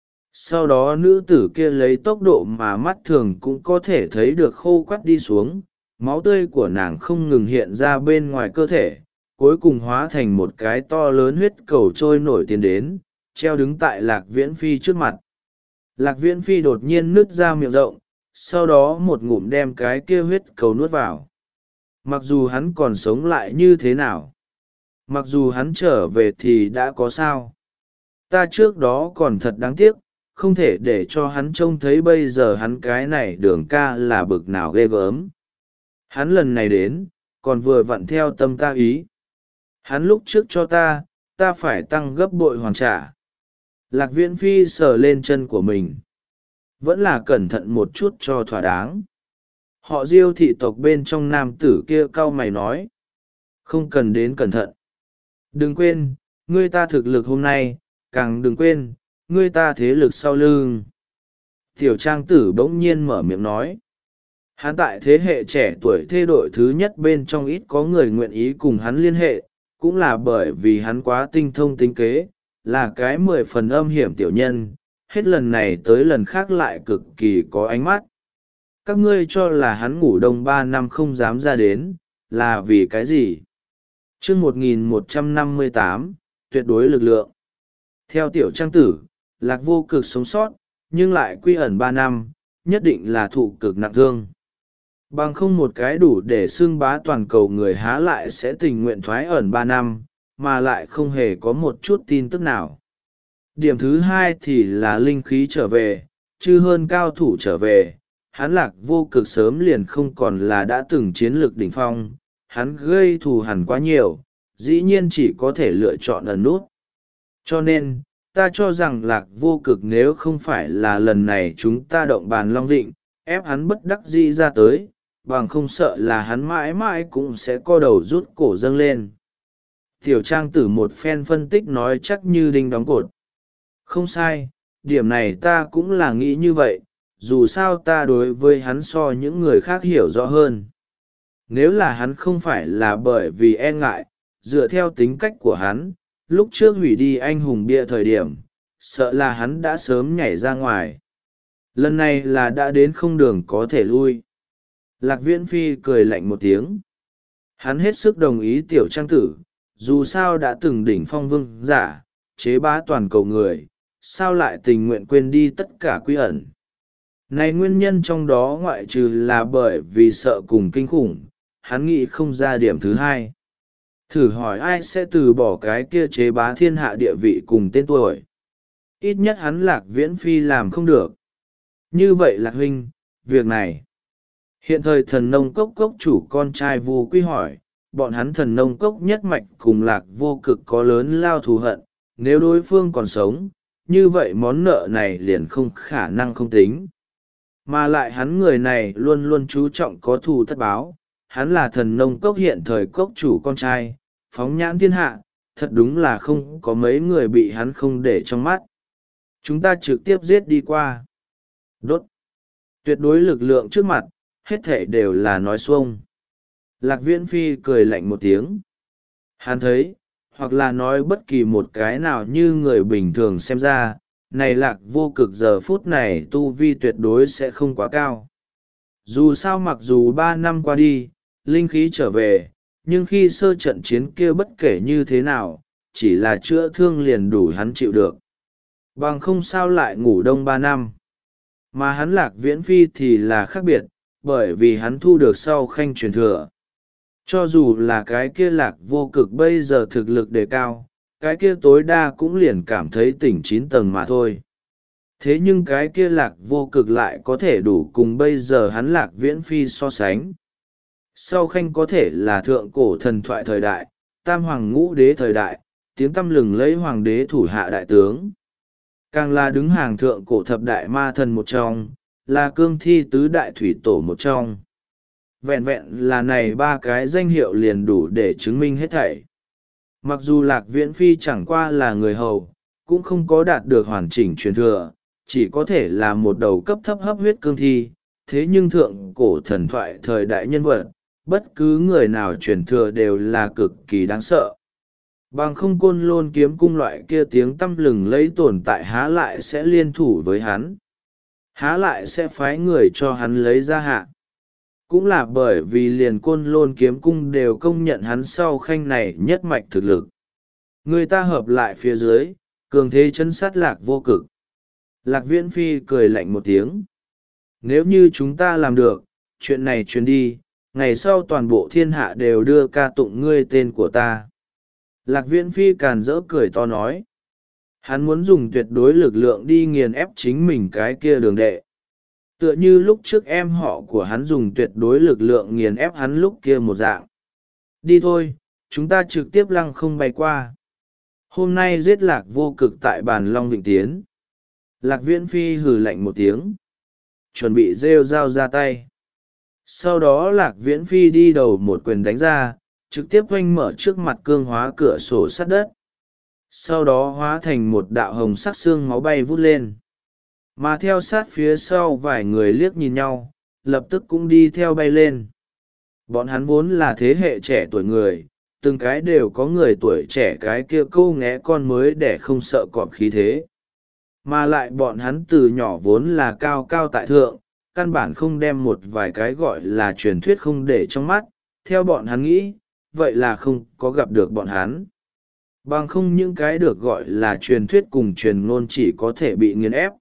Sau đó nữ tử kia lấy tốc độ mà mắt thường cũng có thể thấy được khô quắt đi xuống, máu tươi của nàng không ngừng hiện ra bên ngoài cơ thể, cuối cùng hóa thành một cái to lớn huyết cầu trôi nổi tiến đến, treo đứng tại Lạc Viễn Phi trước mặt. Lạc Viễn Phi đột nhiên nứt ra miệng rộng, sau đó một ngụm đem cái kia huyết cầu nuốt vào. Mặc dù hắn còn sống lại như thế nào, mặc dù hắn trở về thì đã có sao, ta trước đó còn thật đáng tiếc, không thể để cho hắn trông thấy bây giờ hắn cái này đường ca là bực nào ghê gớm. Hắn lần này đến, còn vừa vặn theo tâm ta ý. Hắn lúc trước cho ta, ta phải tăng gấp bội hoàn trả. Lạc Viễn Phi sờ lên chân của mình. Vẫn là cẩn thận một chút cho thỏa đáng. Họ Diêu thị tộc bên trong nam tử kia cau mày nói. Không cần đến cẩn thận. Đừng quên, ngươi ta thực lực hôm nay, càng đừng quên, ngươi ta thế lực sau lưng. Tiểu trang tử bỗng nhiên mở miệng nói. Hắn tại thế hệ trẻ tuổi thê đội thứ nhất bên trong ít có người nguyện ý cùng hắn liên hệ, cũng là bởi vì hắn quá tinh thông tính kế, là cái mười phần âm hiểm tiểu nhân, hết lần này tới lần khác lại cực kỳ có ánh mắt. Các ngươi cho là hắn ngủ đông ba năm không dám ra đến, là vì cái gì? Chương một nghìn một trăm năm mươi tám, tuyệt đối lực lượng. Theo tiểu trang tử, Lạc vô cực sống sót, nhưng lại quy ẩn ba năm, nhất định là thụ cực nặng thương. Bằng không một cái đủ để xưng bá toàn cầu người há lại sẽ tình nguyện thoái ẩn ba năm, mà lại không hề có một chút tin tức nào. Điểm thứ hai thì là linh khí trở về, chứ hơn cao thủ trở về, hắn Lạc vô cực sớm liền không còn là đã từng chiến lược đỉnh phong, hắn gây thù hằn quá nhiều, dĩ nhiên chỉ có thể lựa chọn ẩn nút. Cho nên, ta cho rằng Lạc vô cực nếu không phải là lần này chúng ta động bàn Long Vịnh, ép hắn bất đắc dĩ ra tới, bằng không sợ là hắn mãi mãi cũng sẽ co đầu rút cổ dâng lên. Tiểu trang tử một phen phân tích nói chắc như đinh đóng cột. Không sai, điểm này ta cũng là nghĩ như vậy, dù sao ta đối với hắn so những người khác hiểu rõ hơn. Nếu là hắn không phải là bởi vì e ngại, dựa theo tính cách của hắn, lúc trước hủy đi anh hùng bia thời điểm, sợ là hắn đã sớm nhảy ra ngoài. Lần này là đã đến không đường có thể lui. Lạc Viễn Phi cười lạnh một tiếng. Hắn hết sức đồng ý tiểu trang tử, dù sao đã từng đỉnh phong vương giả, chế bá toàn cầu người, sao lại tình nguyện quên đi tất cả quy ẩn. Này nguyên nhân trong đó ngoại trừ là bởi vì sợ cùng kinh khủng, hắn nghĩ không ra điểm thứ hai. Thử hỏi ai sẽ từ bỏ cái kia chế bá thiên hạ địa vị cùng tên tuổi. Ít nhất hắn Lạc Viễn Phi làm không được. Như vậy Lạc huynh, việc này. Hiện thời thần nông cốc cốc chủ con trai Vu Quy hỏi, bọn hắn thần nông cốc nhất mạch cùng lạc vô cực có lớn lao thù hận, nếu đối phương còn sống, như vậy món nợ này liền không khả năng không tính. Mà lại hắn người này luôn luôn chú trọng có thù tất báo, hắn là thần nông cốc hiện thời cốc chủ con trai, phóng nhãn thiên hạ, thật đúng là không có mấy người bị hắn không để trong mắt. Chúng ta trực tiếp giết đi qua. Đốt. Tuyệt đối lực lượng trước mặt, hết thể đều là nói xuông. Lạc Viễn Phi cười lạnh một tiếng. Hắn thấy, hoặc là nói bất kỳ một cái nào như người bình thường xem ra, này Lạc vô cực giờ phút này tu vi tuyệt đối sẽ không quá cao. Dù sao mặc dù ba năm qua đi, linh khí trở về, nhưng khi sơ trận chiến kia bất kể như thế nào, chỉ là chữa thương liền đủ hắn chịu được. Bằng không sao lại ngủ đông ba năm. Mà hắn Lạc Viễn Phi thì là khác biệt, bởi vì hắn thu được sau khanh truyền thừa. Cho dù là cái kia Lạc vô cực bây giờ thực lực đề cao, cái kia tối đa cũng liền cảm thấy tỉnh chín tầng mà thôi. Thế nhưng cái kia Lạc vô cực lại có thể đủ cùng bây giờ hắn Lạc Viễn Phi so sánh. Sau khanh có thể là thượng cổ thần thoại thời đại, tam hoàng ngũ đế thời đại, tiếng tăm lừng lấy hoàng đế thủ hạ đại tướng. Càng là đứng hàng thượng cổ thập đại ma thần một trong, là cương thi tứ đại thủy tổ một trong. Vẹn vẹn là này ba cái danh hiệu liền đủ để chứng minh hết thảy. Mặc dù Lạc Viễn Phi chẳng qua là người hầu, cũng không có đạt được hoàn chỉnh truyền thừa, chỉ có thể là một đầu cấp thấp hấp huyết cương thi, thế nhưng thượng cổ thần thoại thời đại nhân vật, bất cứ người nào truyền thừa đều là cực kỳ đáng sợ. Bằng không Côn Lôn kiếm cung loại kia tiếng tăm lừng lấy tồn tại há lại sẽ liên thủ với hắn. Há lại sẽ phái người cho hắn lấy ra hạ. Cũng là bởi vì liền Côn Lôn kiếm cung đều công nhận hắn sau khanh này nhất mạch thực lực. Người ta hợp lại phía dưới, cường thế chân sát Lạc vô cực. Lạc Viễn Phi cười lạnh một tiếng. Nếu như chúng ta làm được, chuyện này truyền đi, ngày sau toàn bộ thiên hạ đều đưa ca tụng ngươi tên của ta. Lạc Viễn Phi càn rỡ cười to nói. Hắn muốn dùng tuyệt đối lực lượng đi nghiền ép chính mình cái kia đường đệ. Tựa như lúc trước em họ của hắn dùng tuyệt đối lực lượng nghiền ép hắn lúc kia một dạng. Đi thôi, chúng ta trực tiếp lăng không bay qua. Hôm nay giết Lạc vô cực tại bàn Long Vịnh Tiến. Lạc Viễn Phi hừ lạnh một tiếng. Chuẩn bị rêu dao ra tay. Sau đó Lạc Viễn Phi đi đầu một quyền đánh ra, trực tiếp oanh mở trước mặt cương hóa cửa sổ sắt đất. Sau đó hóa thành một đạo hồng sắc xương máu bay vút lên. Mà theo sát phía sau vài người liếc nhìn nhau, lập tức cũng đi theo bay lên. Bọn hắn vốn là thế hệ trẻ tuổi người, từng cái đều có người tuổi trẻ cái kia câu nghé con mới để không sợ cọp khí thế. Mà lại bọn hắn từ nhỏ vốn là cao cao tại thượng, căn bản không đem một vài cái gọi là truyền thuyết không để trong mắt, theo bọn hắn nghĩ, vậy là không có gặp được bọn hắn. Bằng không những cái được gọi là truyền thuyết cùng truyền ngôn chỉ có thể bị nghiền ép.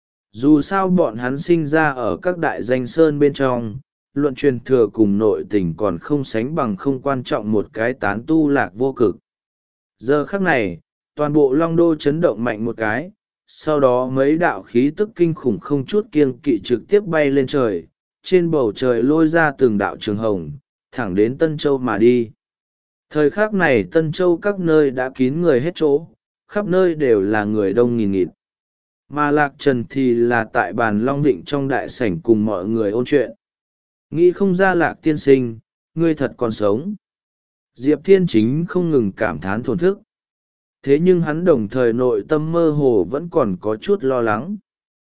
Dù sao bọn hắn sinh ra ở các đại danh sơn bên trong, luận truyền thừa cùng nội tình còn không sánh bằng không quan trọng một cái tán tu Lạc vô cực. Giờ khắc này, toàn bộ Long Đô chấn động mạnh một cái, sau đó mấy đạo khí tức kinh khủng không chút kiêng kỵ trực tiếp bay lên trời, trên bầu trời lôi ra từng đạo trường hồng, thẳng đến Tân Châu mà đi. Thời khắc này Tân Châu các nơi đã kín người hết chỗ, khắp nơi đều là người đông nghìn nghịt. Mà Lạc Trần thì là tại bàn Long Vịnh trong đại sảnh cùng mọi người ôn chuyện. Nghĩ không ra Lạc tiên sinh, ngươi thật còn sống. Diệp Thiên Chính không ngừng cảm thán thổn thức. Thế nhưng hắn đồng thời nội tâm mơ hồ vẫn còn có chút lo lắng.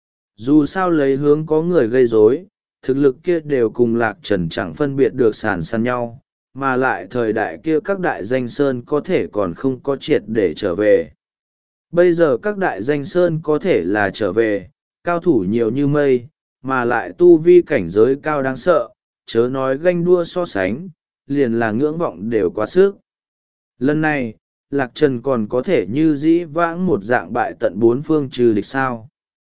Dù sao lấy hướng có người gây rối, thực lực kia đều cùng Lạc Trần chẳng phân biệt được sàn sàn nhau, mà lại thời đại kia các đại danh sơn có thể còn không có triệt để trở về. Bây giờ các đại danh sơn có thể là trở về, cao thủ nhiều như mây, mà lại tu vi cảnh giới cao đáng sợ, chớ nói ganh đua so sánh, liền là ngưỡng vọng đều quá sức. Lần này, Lạc Trần còn có thể như dĩ vãng một dạng bại tận bốn phương trừ địch sao.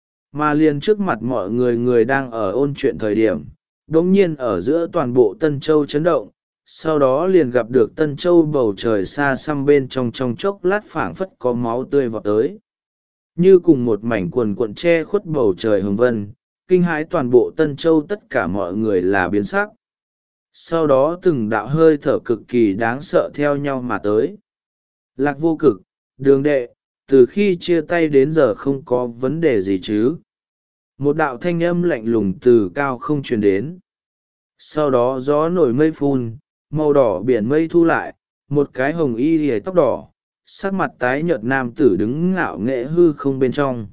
Mà liền trước mặt mọi người người đang ở ôn chuyện thời điểm, đống nhiên ở giữa toàn bộ Tân Châu chấn động, sau đó liền gặp được Tân Châu bầu trời xa xăm bên trong trong chốc lát phảng phất có máu tươi vọt tới. Như cùng một mảnh quần cuộn che khuất bầu trời hồng vân, kinh hãi toàn bộ Tân Châu tất cả mọi người là biến sắc. sau đó từng đạo hơi thở cực kỳ đáng sợ theo nhau mà tới. Lạc Vô Cực, Đường đệ, từ khi chia tay đến giờ không có vấn đề gì chứ? Một đạo thanh âm lạnh lùng từ cao không truyền đến. Sau đó gió nổi mây phun, màu đỏ biển mây thu lại, một cái hồng y lìa tóc đỏ, sắc mặt tái nhợt nam tử đứng ngạo nghễ hư không bên trong.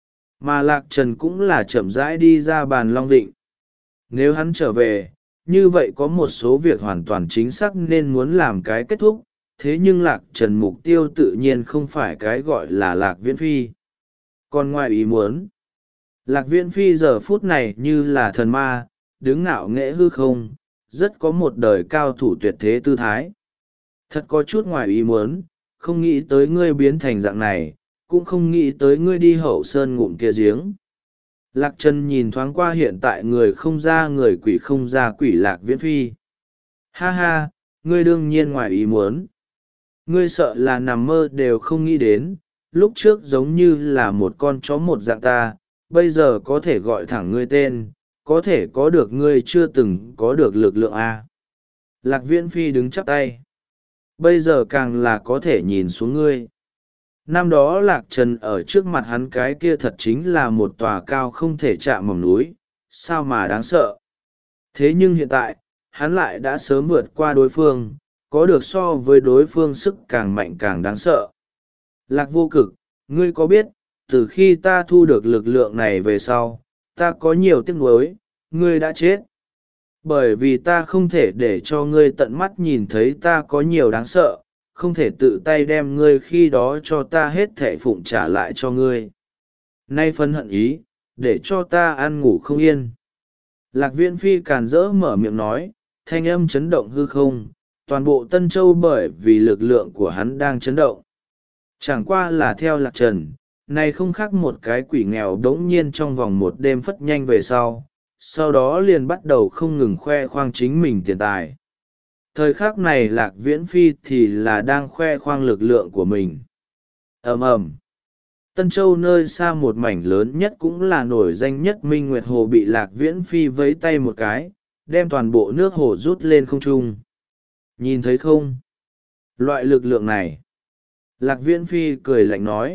Mà Lạc Trần cũng là chậm rãi đi ra bàn long vịnh. Nếu hắn trở về, như vậy có một số việc hoàn toàn chính xác nên muốn làm cái kết thúc, thế nhưng Lạc Trần mục tiêu tự nhiên không phải cái gọi là Lạc Viễn Phi. Còn ngoài ý muốn, Lạc Viễn Phi giờ phút này như là thần ma, đứng ngạo nghễ hư không, rất có một đời cao thủ tuyệt thế tư thái. Thật có chút ngoài ý muốn, không nghĩ tới ngươi biến thành dạng này, cũng không nghĩ tới ngươi đi hậu sơn ngụm kia giếng. Lạc Trần nhìn thoáng qua hiện tại người không ra người quỷ không ra quỷ Lạc Viễn Phi. Ha ha, ngươi đương nhiên ngoài ý muốn. Ngươi sợ là nằm mơ đều không nghĩ đến, lúc trước giống như là một con chó một dạng ta, bây giờ có thể gọi thẳng ngươi tên, có thể có được ngươi chưa từng có được lực lượng A. Lạc Viễn Phi đứng chắp tay. Bây giờ càng là có thể nhìn xuống ngươi. Năm đó Lạc Trần ở trước mặt hắn cái kia thật chính là một tòa cao không thể chạm mỏm núi, sao mà đáng sợ. Thế nhưng hiện tại, hắn lại đã sớm vượt qua đối phương, có được so với đối phương sức càng mạnh càng đáng sợ. Lạc Vô Cực, ngươi có biết, từ khi ta thu được lực lượng này về sau, ta có nhiều tiếc nuối, ngươi đã chết. Bởi vì ta không thể để cho ngươi tận mắt nhìn thấy ta có nhiều đáng sợ, không thể tự tay đem ngươi khi đó cho ta hết thệ phụng trả lại cho ngươi. Nay phân hận ý, để cho ta ăn ngủ không yên. Lạc Viễn Phi càn rỡ mở miệng nói, thanh âm chấn động hư không, toàn bộ Tân Châu bởi vì lực lượng của hắn đang chấn động. Chẳng qua là theo Lạc Trần, này không khác một cái quỷ nghèo đống nhiên trong vòng một đêm phất nhanh về sau, sau đó liền bắt đầu không ngừng khoe khoang chính mình tiền tài. Thời khắc này Lạc Viễn Phi thì là đang khoe khoang lực lượng của mình. Ầm ầm. Tân Châu nơi xa một mảnh lớn nhất cũng là nổi danh nhất Minh Nguyệt Hồ bị Lạc Viễn Phi vẫy tay một cái, đem toàn bộ nước hồ rút lên không trung. Nhìn thấy không? Loại lực lượng này. Lạc Viễn Phi cười lạnh nói.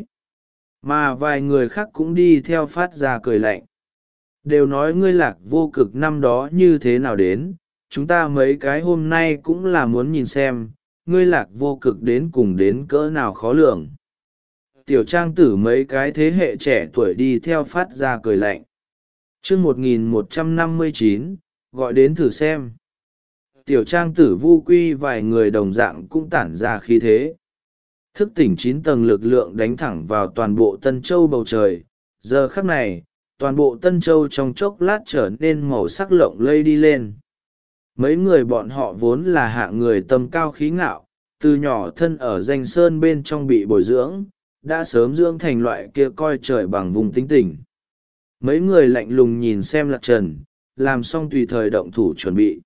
Mà vài người khác cũng đi theo phát ra cười lạnh. Đều nói ngươi Lạc Vô Cực năm đó như thế nào đến, chúng ta mấy cái hôm nay cũng là muốn nhìn xem, ngươi Lạc Vô Cực đến cùng đến cỡ nào khó lường. Tiểu trang tử mấy cái thế hệ trẻ tuổi đi theo phát ra cười lạnh. chương một nghìn một trăm năm mươi chín, gọi đến thử xem. Tiểu trang tử Vu Quy vài người đồng dạng cũng tản ra khí thế. Thức tỉnh chín tầng lực lượng đánh thẳng vào toàn bộ Tân Châu bầu trời. Giờ khắc này, toàn bộ Tân Châu trong chốc lát trở nên màu sắc lộng lây đi lên. Mấy người bọn họ vốn là hạng người tầm cao khí ngạo, từ nhỏ thân ở danh sơn bên trong bị bồi dưỡng, đã sớm dưỡng thành loại kia coi trời bằng vùng tính tình. Mấy người lạnh lùng nhìn xem Lạc Trần, làm xong tùy thời động thủ chuẩn bị.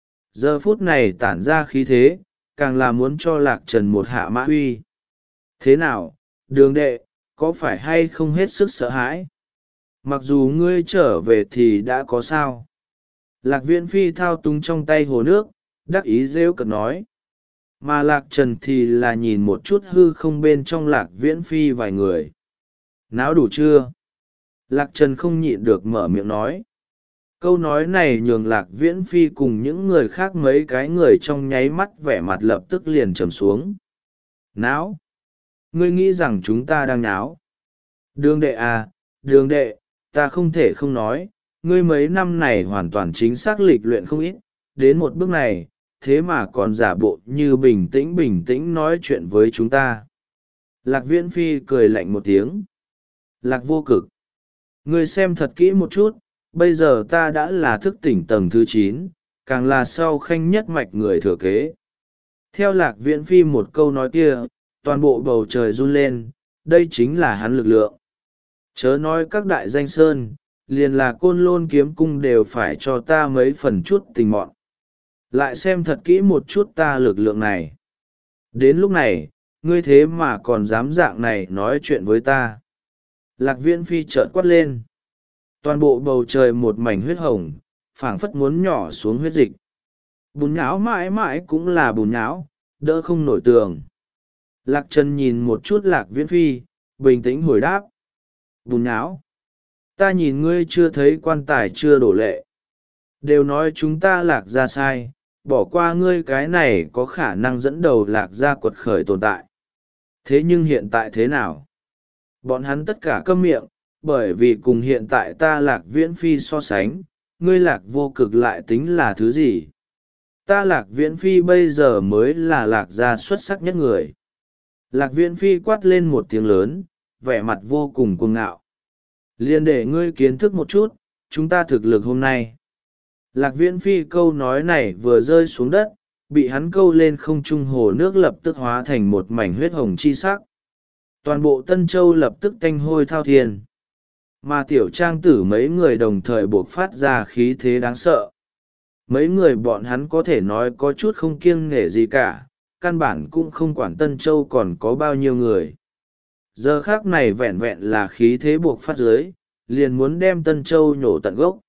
Giờ phút này tản ra khí thế, càng là muốn cho Lạc Trần một hạ mã huy. Thế nào, Đường đệ, có phải hay không hết sức sợ hãi? Mặc dù ngươi trở về thì đã có sao? Lạc Viễn Phi thao túng trong tay hồ nước, đắc ý rêu cợt nói. Mà Lạc Trần thì là nhìn một chút hư không bên trong Lạc Viễn Phi vài người. Náo đủ chưa? Lạc Trần không nhịn được mở miệng nói. Câu nói này nhường Lạc Viễn Phi cùng những người khác mấy cái người trong nháy mắt vẻ mặt lập tức liền trầm xuống. Náo? Ngươi nghĩ rằng chúng ta đang náo? Đường đệ à, đường đệ, ta không thể không nói, ngươi mấy năm này hoàn toàn chính xác lịch luyện không ít, đến một bước này, thế mà còn giả bộ như bình tĩnh bình tĩnh nói chuyện với chúng ta. Lạc Viễn Phi cười lạnh một tiếng. Lạc Vô Cực, ngươi xem thật kỹ một chút, bây giờ ta đã là thức tỉnh tầng thứ chín, càng là sau khanh nhất mạch người thừa kế. Theo Lạc Viễn Phi một câu nói kia, toàn bộ bầu trời run lên, đây chính là hắn lực lượng. Chớ nói các đại danh sơn, liền là Côn Lôn Kiếm Cung đều phải cho ta mấy phần chút tình mọn. Lại xem thật kỹ một chút ta lực lượng này. Đến lúc này, ngươi thế mà còn dám dạng này nói chuyện với ta. Lạc Viễn Phi chợt quát lên. Toàn bộ bầu trời một mảnh huyết hồng, phảng phất muốn nhỏ xuống huyết dịch. Bùn nhão mãi mãi cũng là bùn nhão, đỡ không nổi tường. Lạc Trần nhìn một chút Lạc Viễn Phi, bình tĩnh hồi đáp. Bùn nhão, ta nhìn ngươi chưa thấy quan tài chưa đổ lệ. Đều nói chúng ta Lạc gia sai, bỏ qua ngươi cái này có khả năng dẫn đầu Lạc gia quật khởi tồn tại. Thế nhưng hiện tại thế nào? Bọn hắn tất cả câm miệng, bởi vì cùng hiện tại ta Lạc Viễn Phi so sánh, ngươi Lạc vô cực lại tính là thứ gì? Ta Lạc Viễn Phi bây giờ mới là Lạc gia xuất sắc nhất người. Lạc Viễn Phi quát lên một tiếng lớn, vẻ mặt vô cùng cuồng ngạo. Liên để ngươi kiến thức một chút, chúng ta thực lực hôm nay. Lạc Viễn Phi câu nói này vừa rơi xuống đất, bị hắn câu lên không trung hồ nước lập tức hóa thành một mảnh huyết hồng chi sắc. Toàn bộ Tân Châu lập tức tanh hôi thao thiên. Mà tiểu trang tử mấy người đồng thời buộc phát ra khí thế đáng sợ. Mấy người bọn hắn có thể nói có chút không kiêng nể gì cả, căn bản cũng không quản Tân Châu còn có bao nhiêu người. Giờ khác này vẹn vẹn là khí thế buộc phát dưới, liền muốn đem Tân Châu nhổ tận gốc.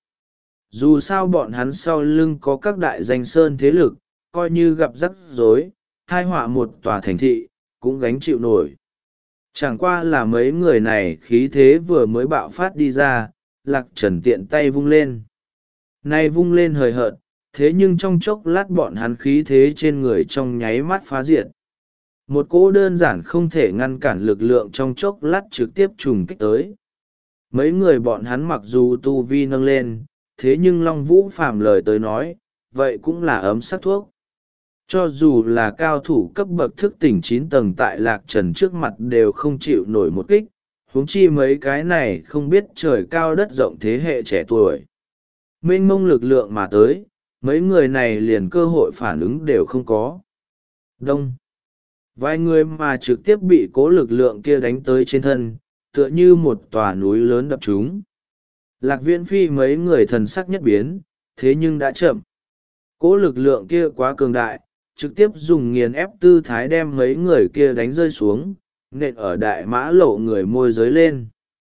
Dù sao bọn hắn sau lưng có các đại danh sơn thế lực, coi như gặp rắc rối, hai họa một tòa thành thị, cũng gánh chịu nổi. Chẳng qua là mấy người này khí thế vừa mới bạo phát đi ra, Lạc Trần tiện tay vung lên. Nay vung lên hời hợt, thế nhưng trong chốc lát bọn hắn khí thế trên người trong nháy mắt phá diệt. Một cỗ đơn giản không thể ngăn cản lực lượng trong chốc lát trực tiếp trùng kích tới. Mấy người bọn hắn mặc dù tu vi nâng lên, thế nhưng Long Vũ Phàm lời tới nói, vậy cũng là ấm sắc thuốc. Cho dù là cao thủ cấp bậc thức tỉnh chín tầng tại Lạc Trần trước mặt đều không chịu nổi một kích, huống chi mấy cái này không biết trời cao đất rộng thế hệ trẻ tuổi. Mênh mông lực lượng mà tới, mấy người này liền cơ hội phản ứng đều không có. Đông. Vài người mà trực tiếp bị cố lực lượng kia đánh tới trên thân, tựa như một tòa núi lớn đập chúng. Lạc Viễn Phi mấy người thần sắc nhất biến, thế nhưng đã chậm. Cố lực lượng kia quá cường đại, trực tiếp dùng nghiền ép tư thái đem mấy người kia đánh rơi xuống, nện ở đại mã lộ người môi giới lên.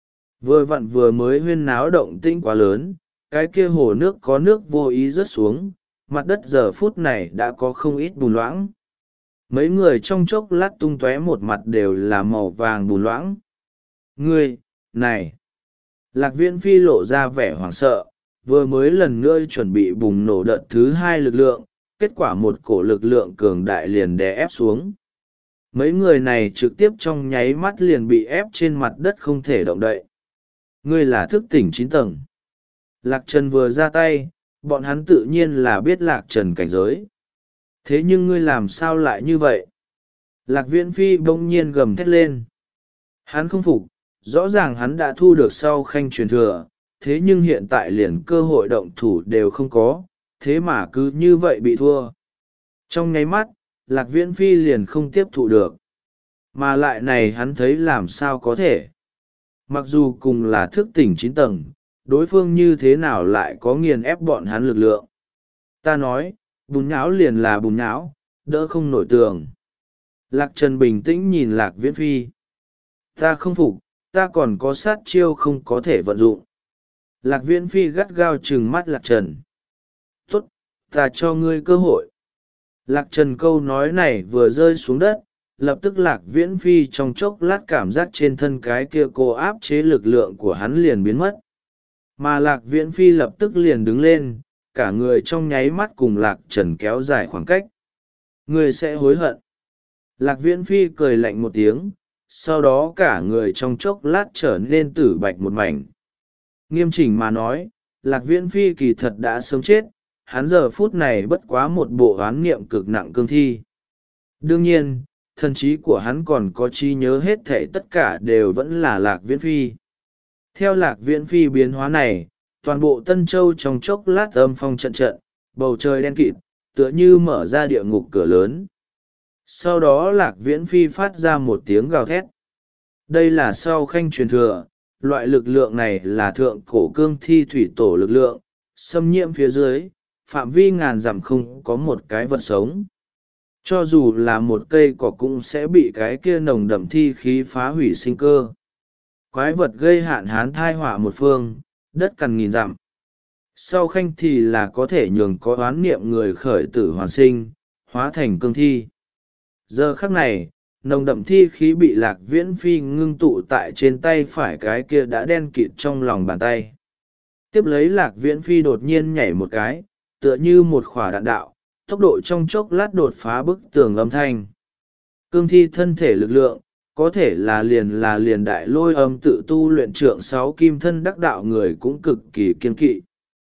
Vừa vặn vừa mới huyên náo động tĩnh quá lớn, cái kia hồ nước có nước vô ý rớt xuống, mặt đất giờ phút này đã có không ít bùn loãng. Mấy người trong chốc lát tung tóe một mặt đều là màu vàng bùn loãng. Ngươi, này! Lạc Viễn Phi lộ ra vẻ hoảng sợ, vừa mới lần nữa chuẩn bị bùng nổ đợt thứ hai lực lượng, kết quả một cổ lực lượng cường đại liền đè ép xuống. Mấy người này trực tiếp trong nháy mắt liền bị ép trên mặt đất không thể động đậy. Ngươi là thức tỉnh chín tầng. Lạc Trần vừa ra tay, bọn hắn tự nhiên là biết Lạc Trần cảnh giới. Thế nhưng ngươi làm sao lại như vậy? Lạc Viễn Phi bỗng nhiên gầm thét lên. Hắn không phục, rõ ràng hắn đã thu được sau khanh truyền thừa, thế nhưng hiện tại liền cơ hội động thủ đều không có, thế mà cứ như vậy bị thua. Trong nháy mắt, Lạc Viễn Phi liền không tiếp thụ được. Mà lại này hắn thấy làm sao có thể. Mặc dù cùng là thức tỉnh chín tầng, đối phương như thế nào lại có nghiền ép bọn hắn lực lượng. Ta nói, bùn nhão liền là bùn nhão, đỡ không nổi tường. Lạc Trần bình tĩnh nhìn Lạc Viễn Phi. Ta không phục, ta còn có sát chiêu không có thể vận dụng. Lạc Viễn Phi gắt gao trừng mắt Lạc Trần. Tốt, ta cho ngươi cơ hội. Lạc Trần câu nói này vừa rơi xuống đất, lập tức Lạc Viễn Phi trong chốc lát cảm giác trên thân cái kia cô áp chế lực lượng của hắn liền biến mất. Mà Lạc Viễn Phi lập tức liền đứng lên, cả người trong nháy mắt cùng Lạc Trần kéo dài khoảng cách. Ngươi sẽ hối hận. Lạc Viễn Phi cười lạnh một tiếng, sau đó cả người trong chốc lát trở nên tử bạch một mảnh. Nghiêm chỉnh mà nói, Lạc Viễn Phi kỳ thật đã sớm chết, hắn giờ phút này bất quá một bộ oán niệm cực nặng cương thi. Đương nhiên, thần trí của hắn còn có trí nhớ hết thảy tất cả đều vẫn là Lạc Viễn Phi. Theo Lạc Viễn Phi biến hóa này, toàn bộ Tân Châu trong chốc lát âm phong trận trận, bầu trời đen kịt, tựa như mở ra địa ngục cửa lớn. Sau đó Lạc Viễn Phi phát ra một tiếng gào thét. Đây là sau khanh truyền thừa, loại lực lượng này là thượng cổ cương thi thủy tổ lực lượng, xâm nhiễm phía dưới, phạm vi ngàn dặm không có một cái vật sống. Cho dù là một cây cỏ cũng sẽ bị cái kia nồng đậm thi khí phá hủy sinh cơ. Quái vật gây hạn hán thai họa một phương, đất cằn nghìn dặm. sau khanh thì là có thể nhường có oán niệm người khởi tử hoàn sinh, hóa thành cương thi. Giờ khắc này, nồng đậm thi khí bị Lạc Viễn Phi ngưng tụ tại trên tay phải cái kia đã đen kịt trong lòng bàn tay. Tiếp lấy Lạc Viễn Phi đột nhiên nhảy một cái, tựa như một khỏa đạn đạo, tốc độ trong chốc lát đột phá bức tường âm thanh. Cương thi thân thể lực lượng, có thể là liền là liền đại lôi âm tự tu luyện trượng sáu kim thân đắc đạo người cũng cực kỳ kiên kỵ.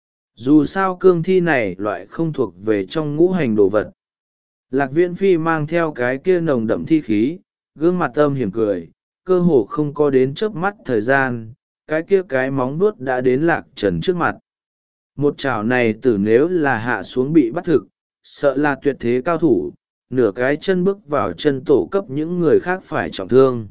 Dù sao cương thi này loại không thuộc về trong ngũ hành đồ vật. Lạc Viễn Phi mang theo cái kia nồng đậm thi khí, gương mặt âm hiểm cười, cơ hồ không có đến chớp mắt thời gian, cái kia cái móng vuốt đã đến Lạc Trần trước mặt. Một chảo này tử nếu là hạ xuống bị bắt thực, sợ là tuyệt thế cao thủ, nửa cái chân bước vào chân tổ cấp những người khác phải trọng thương.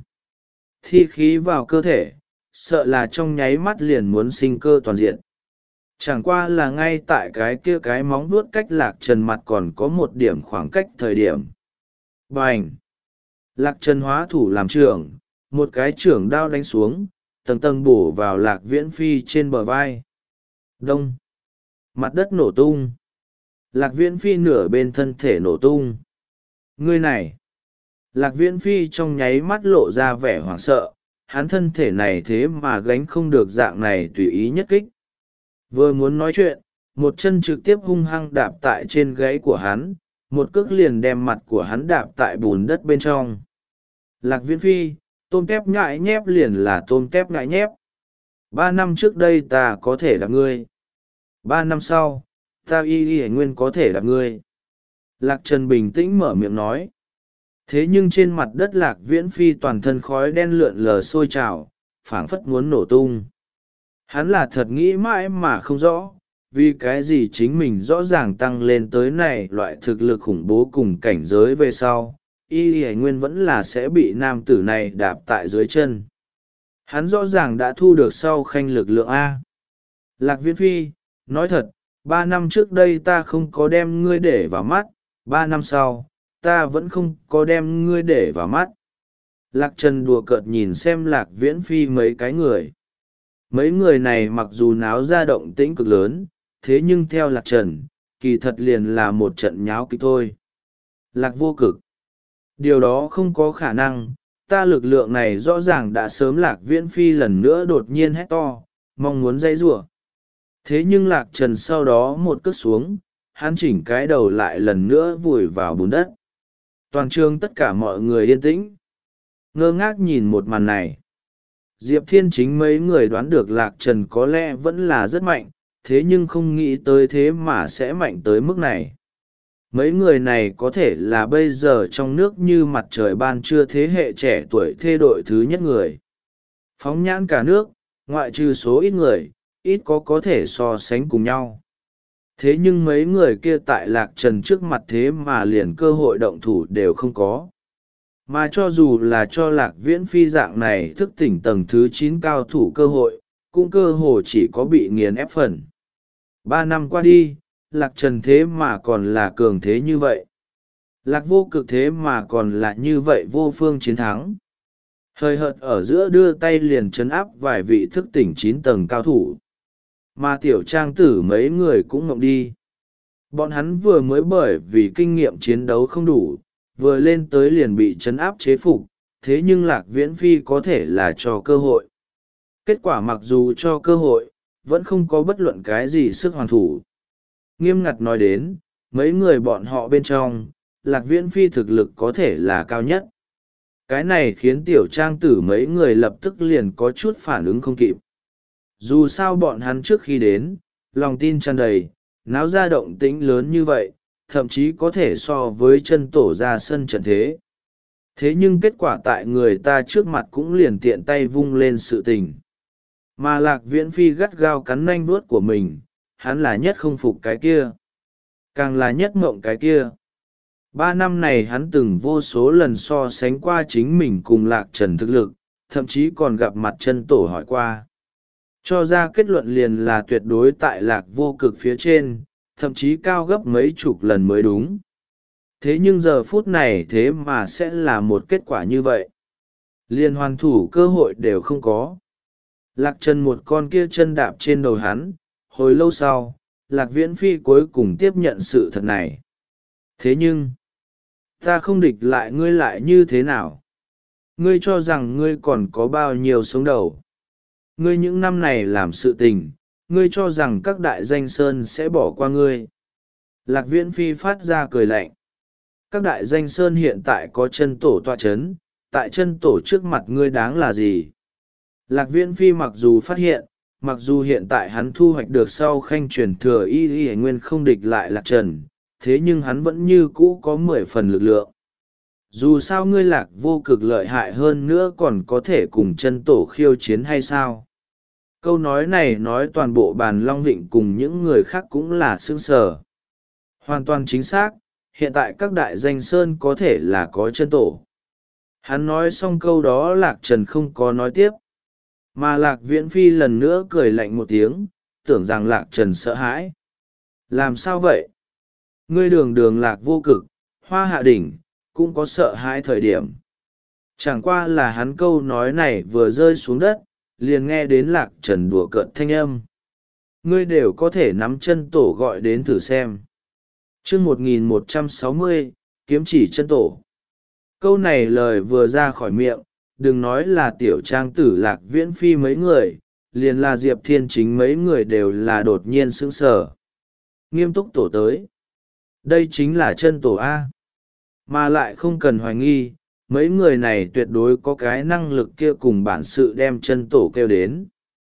Thi khí vào cơ thể, sợ là trong nháy mắt liền muốn sinh cơ toàn diện. Chẳng qua là ngay tại cái kia cái móng vuốt cách Lạc Trần mặt còn có một điểm khoảng cách thời điểm. Bành! Lạc Trần hóa thủ làm trưởng, một cái trưởng đao đánh xuống, tầng tầng bổ vào Lạc Viễn Phi trên bờ vai. Đông! Mặt đất nổ tung. Lạc Viễn Phi nửa bên thân thể nổ tung. Ngươi này! Lạc Viễn Phi trong nháy mắt lộ ra vẻ hoảng sợ, hắn thân thể này thế mà gánh không được dạng này tùy ý nhất kích. Vừa muốn nói chuyện, một chân trực tiếp hung hăng đạp tại trên gáy của hắn, một cước liền đem mặt của hắn đạp tại bùn đất bên trong. Lạc Viễn Phi, tôm tép nhại nhép liền là tôm tép nhại nhép. Ba năm trước đây ta có thể đạp ngươi. Ba năm sau, ta y y nguyên có thể đạp ngươi. Lạc Trần bình tĩnh mở miệng nói. Thế nhưng trên mặt đất Lạc Viễn Phi toàn thân khói đen lượn lờ sôi trào, phảng phất muốn nổ tung. Hắn là thật nghĩ mãi mà không rõ, vì cái gì chính mình rõ ràng tăng lên tới này loại thực lực khủng bố cùng cảnh giới về sau, y y nguyên vẫn là sẽ bị nam tử này đạp tại dưới chân. Hắn rõ ràng đã thu được sau khanh lực lượng A. Lạc Viễn Phi, nói thật, ba năm trước đây ta không có đem ngươi để vào mắt, ba năm sau, ta vẫn không có đem ngươi để vào mắt. Lạc Trần đùa cợt nhìn xem Lạc Viễn Phi mấy cái người. Mấy người này mặc dù náo ra động tĩnh cực lớn, thế nhưng theo Lạc Trần, kỳ thật liền là một trận nháo kịch thôi. Lạc Vô Cực. Điều đó không có khả năng, ta lực lượng này rõ ràng đã sớm Lạc Viễn Phi lần nữa đột nhiên hét to, mong muốn dây rủa. Thế nhưng Lạc Trần sau đó một cước xuống, hắn chỉnh cái đầu lại lần nữa vùi vào bùn đất. Toàn trường tất cả mọi người yên tĩnh, ngơ ngác nhìn một màn này. Diệp Thiên Chính mấy người đoán được Lạc Trần có lẽ vẫn là rất mạnh, thế nhưng không nghĩ tới thế mà sẽ mạnh tới mức này. Mấy người này có thể là bây giờ trong nước như mặt trời ban trưa thế hệ trẻ tuổi thê đội thứ nhất người. Phóng nhãn cả nước, ngoại trừ số ít người, ít có có thể so sánh cùng nhau. Thế nhưng mấy người kia tại Lạc Trần trước mặt thế mà liền cơ hội động thủ đều không có. Mà cho dù là cho Lạc Viễn Phi dạng này thức tỉnh tầng thứ chín cao thủ cơ hội, cũng cơ hồ chỉ có bị nghiền ép phần. Ba năm qua đi, Lạc Trần thế mà còn là cường thế như vậy. Lạc Vô Cực thế mà còn là như vậy vô phương chiến thắng. Hơi hợt ở giữa đưa tay liền trấn áp vài vị thức tỉnh chín tầng cao thủ. Mà tiểu trang tử mấy người cũng ngộng đi. Bọn hắn vừa mới bởi vì kinh nghiệm chiến đấu không đủ, vừa lên tới liền bị trấn áp chế phục, thế nhưng Lạc Viễn Phi có thể là cho cơ hội. Kết quả mặc dù cho cơ hội, vẫn không có bất luận cái gì sức hoàn thủ. Nghiêm ngặt nói đến, mấy người bọn họ bên trong, Lạc Viễn Phi thực lực có thể là cao nhất. Cái này khiến tiểu trang tử mấy người lập tức liền có chút phản ứng không kịp. Dù sao bọn hắn trước khi đến, lòng tin tràn đầy, náo ra động tĩnh lớn như vậy, thậm chí có thể so với chân tổ ra sân trận thế. Thế nhưng kết quả tại người ta trước mặt cũng liền tiện tay vung lên sự tình. Mà Lạc Viễn Phi gắt gao cắn nanh vuốt của mình, hắn là nhất không phục cái kia. Càng là nhất mộng cái kia. Ba năm này hắn từng vô số lần so sánh qua chính mình cùng Lạc Trần thực lực, thậm chí còn gặp mặt chân tổ hỏi qua. Cho ra kết luận liền là tuyệt đối tại Lạc Vô Cực phía trên, thậm chí cao gấp mấy chục lần mới đúng. Thế nhưng giờ phút này thế mà sẽ là một kết quả như vậy. Liên hoàn thủ cơ hội đều không có. Lạc Trần một con kia chân đạp trên đầu hắn, hồi lâu sau Lạc Viễn Phi cuối cùng tiếp nhận sự thật này. Thế nhưng ta không địch lại ngươi lại như thế nào? Ngươi cho rằng ngươi còn có bao nhiêu sống đầu? Ngươi những năm này làm sự tình, ngươi cho rằng các đại danh sơn sẽ bỏ qua ngươi? Lạc Viễn Phi phát ra cười lạnh. Các đại danh sơn hiện tại có chân tổ tọa chấn, tại chân tổ trước mặt ngươi đáng là gì? Lạc Viễn Phi mặc dù phát hiện, mặc dù hiện tại hắn thu hoạch được sau khanh truyền thừa y y nguyên không địch lại Lạc Trần, thế nhưng hắn vẫn như cũ có mười phần lực lượng. Dù sao ngươi Lạc vô cực lợi hại hơn nữa còn có thể cùng chân tổ khiêu chiến hay sao? Câu nói này nói toàn bộ bàn Long Vịnh cùng những người khác cũng là sững sờ. Hoàn toàn chính xác, hiện tại các đại danh sơn có thể là có chân tổ. Hắn nói xong câu đó Lạc Trần không có nói tiếp. Mà Lạc Viễn Phi lần nữa cười lạnh một tiếng, tưởng rằng Lạc Trần sợ hãi. Làm sao vậy? Ngươi đường đường Lạc vô cực, hoa hạ đỉnh, cũng có sợ hãi thời điểm. Chẳng qua là hắn câu nói này vừa rơi xuống đất, liền nghe đến Lạc Trần đùa cợt thanh âm. Ngươi đều có thể nắm chân tổ gọi đến thử xem. chương một nghìn một trăm sáu mươi, kiếm chỉ chân tổ. Câu này lời vừa ra khỏi miệng, đừng nói là tiểu trang tử Lạc Viễn Phi mấy người, liền là Diệp Thiên Chính mấy người đều là đột nhiên sững sờ. Nghiêm túc tổ tới. Đây chính là chân tổ A. Mà lại không cần hoài nghi, mấy người này tuyệt đối có cái năng lực kia cùng bản sự đem chân tổ kêu đến.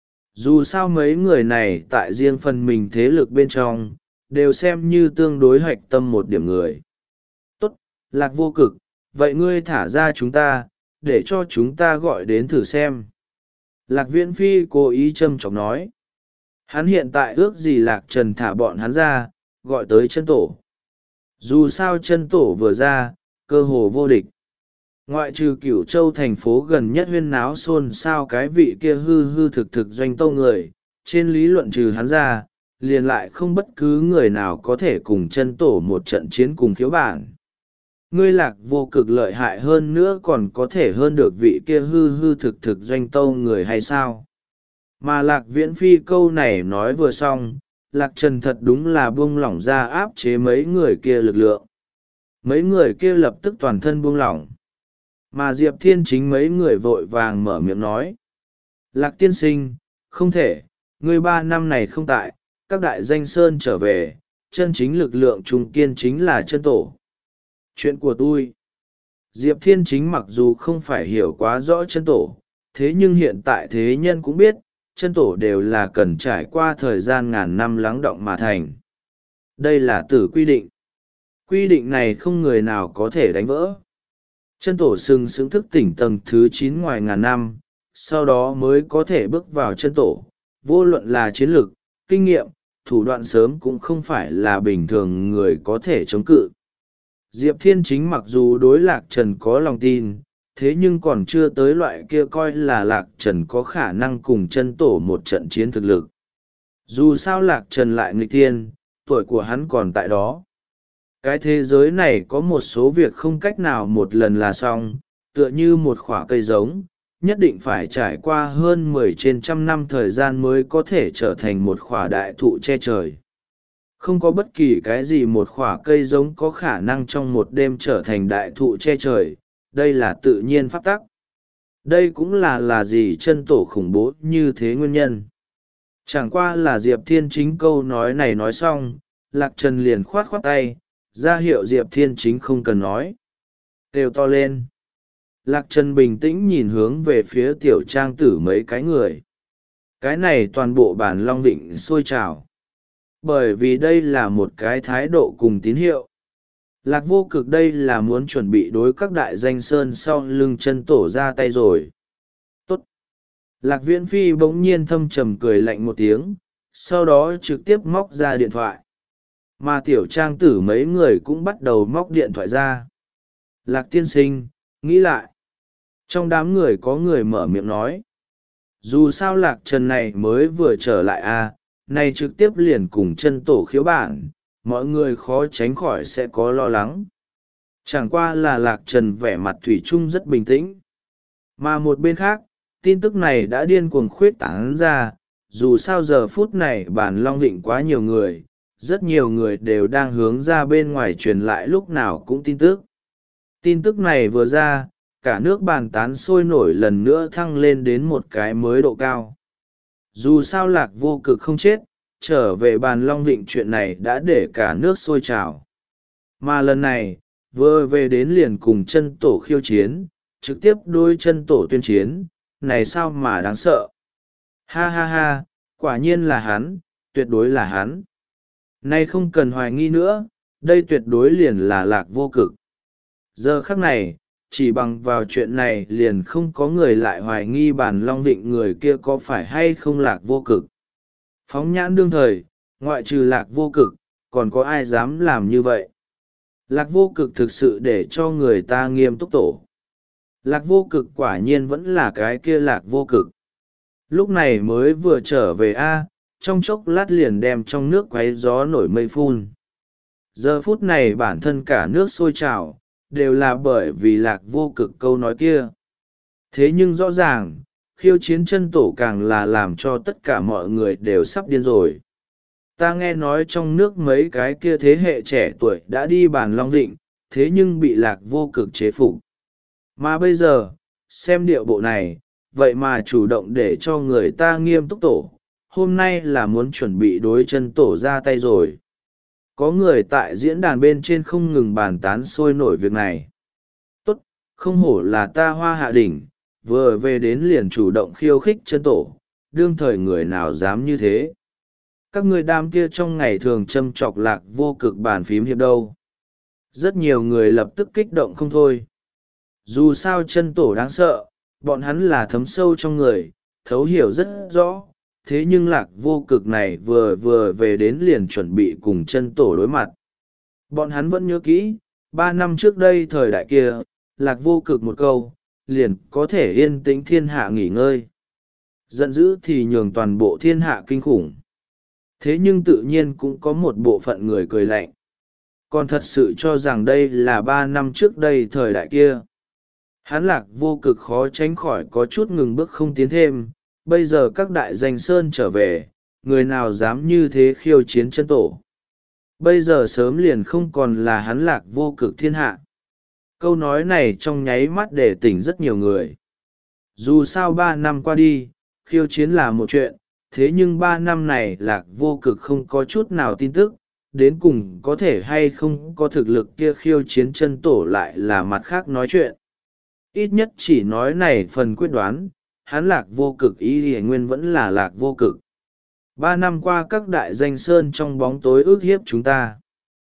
Dù sao mấy người này tại riêng phần mình thế lực bên trong, đều xem như tương đối hoạch tâm một điểm người. Tốt, Lạc vô cực, vậy ngươi thả ra chúng ta, để cho chúng ta gọi đến thử xem. Lạc Viễn Phi cố ý châm chọc nói. Hắn hiện tại ước gì Lạc Trần thả bọn hắn ra, gọi tới chân tổ. Dù sao chân tổ vừa ra, cơ hồ vô địch. Ngoại trừ Cửu Châu thành phố gần nhất huyên náo xôn xao cái vị kia hư hư thực thực doanh tâu người, trên lý luận trừ hắn ra, liền lại không bất cứ người nào có thể cùng chân tổ một trận chiến cùng khiếu bản. Ngươi Lạc vô cực lợi hại hơn nữa còn có thể hơn được vị kia hư hư thực thực doanh tâu người hay sao? Mà Lạc Viễn Phi câu này nói vừa xong, Lạc Trần thật đúng là buông lỏng ra áp chế mấy người kia lực lượng. Mấy người kia lập tức toàn thân buông lỏng. Mà Diệp Thiên Chính mấy người vội vàng mở miệng nói. Lạc tiên sinh, không thể, ngươi ba năm này không tại, các đại danh sơn trở về, chân chính lực lượng trung kiên chính là chân tổ. Chuyện của tôi. Diệp Thiên Chính mặc dù không phải hiểu quá rõ chân tổ, thế nhưng hiện tại thế nhân cũng biết, chân tổ đều là cần trải qua thời gian ngàn năm lắng động mà thành. Đây là tử quy định. Quy định này không người nào có thể đánh vỡ. Chân tổ sừng sững thức tỉnh tầng thứ chín ngoài ngàn năm, sau đó mới có thể bước vào chân tổ. Vô luận là chiến lược, kinh nghiệm, thủ đoạn sớm cũng không phải là bình thường người có thể chống cự. Diệp Thiên Chính mặc dù đối Lạc Trần có lòng tin, thế nhưng còn chưa tới loại kia coi là Lạc Trần có khả năng cùng chân tổ một trận chiến thực lực. Dù sao Lạc Trần lại nghịch thiên, tuổi của hắn còn tại đó. Cái thế giới này có một số việc không cách nào một lần là xong, tựa như một khoả cây giống, nhất định phải trải qua hơn mười trên trăm năm thời gian mới có thể trở thành một khoả đại thụ che trời. Không có bất kỳ cái gì một khoả cây giống có khả năng trong một đêm trở thành đại thụ che trời, đây là tự nhiên pháp tắc. Đây cũng là là gì chân tổ khủng bố như thế nguyên nhân. Chẳng qua là Diệp Thiên Chính câu nói này nói xong, Lạc Trần liền khoát khoát tay, ra hiệu Diệp Thiên Chính không cần nói. Kêu to lên. Lạc Trần bình tĩnh nhìn hướng về phía tiểu trang tử mấy cái người. Cái này toàn bộ bản Long Vịnh sôi trào. Bởi vì đây là một cái thái độ cùng tín hiệu. Lạc vô cực đây là muốn chuẩn bị đối các đại danh sơn sau lưng chân tổ ra tay rồi. Tốt. Lạc Viễn Phi bỗng nhiên thâm trầm cười lạnh một tiếng, sau đó trực tiếp móc ra điện thoại. Mà tiểu trang tử mấy người cũng bắt đầu móc điện thoại ra. Lạc tiên sinh, nghĩ lại. Trong đám người có người mở miệng nói. Dù sao Lạc Trần này mới vừa trở lại à, này trực tiếp liền cùng chân tổ khiếu bản, mọi người khó tránh khỏi sẽ có lo lắng. Chẳng qua là Lạc Trần vẻ mặt thủy chung rất bình tĩnh. Mà một bên khác, tin tức này đã điên cuồng khuyết tán ra, dù sao giờ phút này bàn long vịnh quá nhiều người, rất nhiều người đều đang hướng ra bên ngoài truyền lại lúc nào cũng tin tức. Tin tức này vừa ra, cả nước bàn tán sôi nổi lần nữa thăng lên đến một cái mới độ cao. Dù sao Lạc Vô Cực không chết, trở về bàn long vịnh chuyện này đã để cả nước sôi trào. Mà lần này, vừa về đến liền cùng chân tổ khiêu chiến, trực tiếp đôi chân tổ tuyên chiến, này sao mà đáng sợ. Ha ha ha, quả nhiên là hắn, tuyệt đối là hắn. Nay không cần hoài nghi nữa, đây tuyệt đối liền là Lạc Vô Cực. Giờ khắc này, chỉ bằng vào chuyện này liền không có người lại hoài nghi bản long vịnh người kia có phải hay không Lạc Vô Cực. Phóng nhãn đương thời, ngoại trừ Lạc Vô Cực, còn có ai dám làm như vậy? Lạc Vô Cực thực sự để cho người ta nghiêm túc tổ. Lạc Vô Cực quả nhiên vẫn là cái kia Lạc Vô Cực. Lúc này mới vừa trở về A, trong chốc lát liền đem trong nước quấy gió nổi mây phun. Giờ phút này bản thân cả nước sôi trào, đều là bởi vì Lạc Vô Cực câu nói kia. Thế nhưng rõ ràng, khiêu chiến chân tổ càng là làm cho tất cả mọi người đều sắp điên rồi. Ta nghe nói trong nước mấy cái kia thế hệ trẻ tuổi đã đi bàn long vịnh, thế nhưng bị Lạc Vô Cực chế phục. Mà bây giờ, xem điệu bộ này, vậy mà chủ động để cho người ta nghiêm túc tổ, hôm nay là muốn chuẩn bị đối chân tổ ra tay rồi. Có người tại diễn đàn bên trên không ngừng bàn tán sôi nổi việc này. Tốt, không hổ là ta Hoa Hạ Đỉnh, vừa về đến liền chủ động khiêu khích chân tổ, đương thời người nào dám như thế. Các người đám kia trong ngày thường châm chọc Lạc Vô Cực bàn phím hiệp đâu. Rất nhiều người lập tức kích động không thôi. Dù sao chân tổ đáng sợ, bọn hắn là thấm sâu trong người, thấu hiểu rất rõ. Thế nhưng Lạc Vô Cực này vừa vừa về đến liền chuẩn bị cùng chân tổ đối mặt. Bọn hắn vẫn nhớ kỹ, ba năm trước đây thời đại kia, Lạc Vô Cực một câu, liền có thể yên tĩnh thiên hạ nghỉ ngơi. Giận dữ thì nhường toàn bộ thiên hạ kinh khủng. Thế nhưng tự nhiên cũng có một bộ phận người cười lạnh. Còn thật sự cho rằng đây là ba năm trước đây thời đại kia. Hắn Lạc Vô Cực khó tránh khỏi có chút ngừng bước không tiến thêm. Bây giờ các đại danh sơn trở về, người nào dám như thế khiêu chiến chân tổ. Bây giờ sớm liền không còn là hắn Lạc Vô Cực thiên hạ. Câu nói này trong nháy mắt để tỉnh rất nhiều người. Dù sao ba năm qua đi, khiêu chiến là một chuyện, thế nhưng ba năm này Lạc Vô Cực không có chút nào tin tức, đến cùng có thể hay không có thực lực kia khiêu chiến chân tổ lại là mặt khác nói chuyện. Ít nhất chỉ nói này phần quyết đoán, hắn Lạc Vô Cực ý thì nguyên vẫn là Lạc Vô Cực. Ba năm qua các đại danh sơn trong bóng tối ước hiếp chúng ta.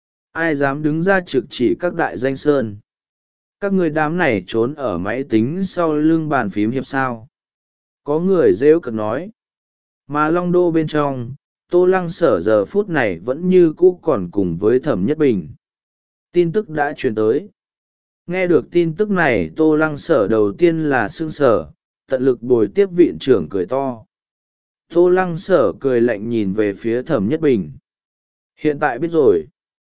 Ai dám đứng ra trực chỉ các đại danh sơn? Các người đám này trốn ở máy tính sau lưng bàn phím hiệp sao? Có người rêu cực nói. Mà Long Đô bên trong, Tô Lăng Sở giờ phút này vẫn như cũ còn cùng với Thẩm Nhất Bình. Tin tức đã truyền tới. Nghe được tin tức này Tô Lăng Sở đầu tiên là sương sở, tận lực bồi tiếp viện trưởng cười to. Tô Lăng Sở cười lạnh nhìn về phía Thẩm Nhất Bình. Hiện tại biết rồi.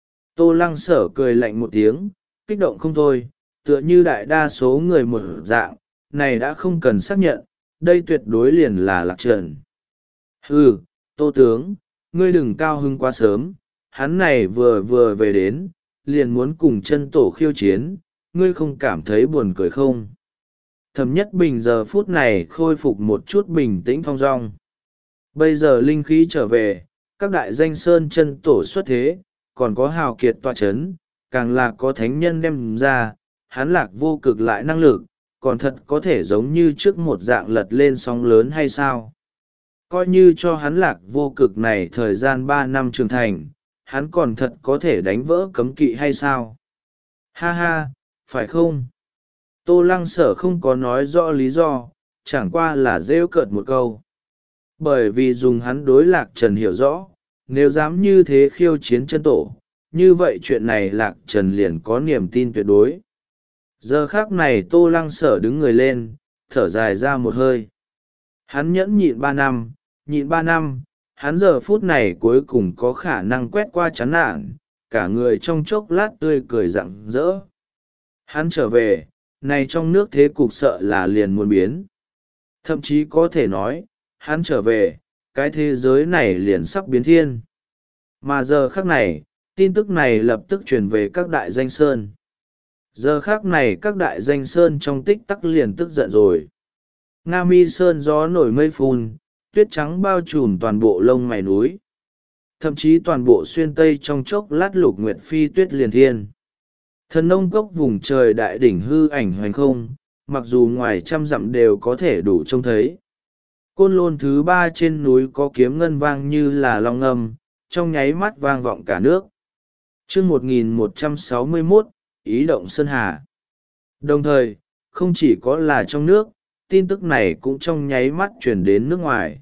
Tô Lăng Sở cười lạnh một tiếng, kích động không thôi, tựa như đại đa số người một dạng, này đã không cần xác nhận, đây tuyệt đối liền là Lạc Trần. Hừ, Tô Tướng, ngươi đừng cao hứng quá sớm, hắn này vừa vừa về đến, liền muốn cùng chân tổ khiêu chiến, ngươi không cảm thấy buồn cười không? Thẩm Nhất Bình giờ phút này khôi phục một chút bình tĩnh thong dong. Bây giờ linh khí trở về, các đại danh sơn chân tổ xuất thế, còn có hào kiệt tọa chấn, càng là có thánh nhân đem ra, hắn Lạc Vô Cực lại năng lực, còn thật có thể giống như trước một dạng lật lên sóng lớn hay sao? Coi như cho hắn Lạc Vô Cực này thời gian ba năm trưởng thành, hắn còn thật có thể đánh vỡ cấm kỵ hay sao? Ha ha, phải không? Tô Lăng Sở không có nói rõ lý do, chẳng qua là rêu cợt một câu. Bởi vì dùng hắn đối Lạc Trần hiểu rõ, nếu dám như thế khiêu chiến chân tổ, như vậy chuyện này Lạc Trần liền có niềm tin tuyệt đối. Giờ khác này Tô Lăng Sở đứng người lên, thở dài ra một hơi. Hắn nhẫn nhịn ba năm, nhịn ba năm, hắn giờ phút này cuối cùng có khả năng quét qua chán nản, cả người trong chốc lát tươi cười rạng rỡ. Hắn trở về, này trong nước thế cục sợ là liền muốn biến. Thậm chí có thể nói, hắn trở về, cái thế giới này liền sắp biến thiên. Mà giờ khắc này, tin tức này lập tức truyền về các đại danh sơn. Giờ khắc này các đại danh sơn trong tích tắc liền tức giận rồi. Nga Mi Sơn gió nổi mây phun, tuyết trắng bao trùm toàn bộ lông mày núi. Thậm chí toàn bộ xuyên tây trong chốc lát lục nguyệt phi tuyết liền thiên. Thần nông cốc vùng trời đại đỉnh hư ảnh hoành không, mặc dù ngoài trăm dặm đều có thể đủ trông thấy. Côn lôn thứ ba trên núi có kiếm ngân vang như là long ngâm, trong nháy mắt vang vọng cả nước. Chương một nghìn một trăm sáu mươi mốt, Ý động Sơn Hà. Đồng thời, không chỉ có là trong nước, tin tức này cũng trong nháy mắt chuyển đến nước ngoài.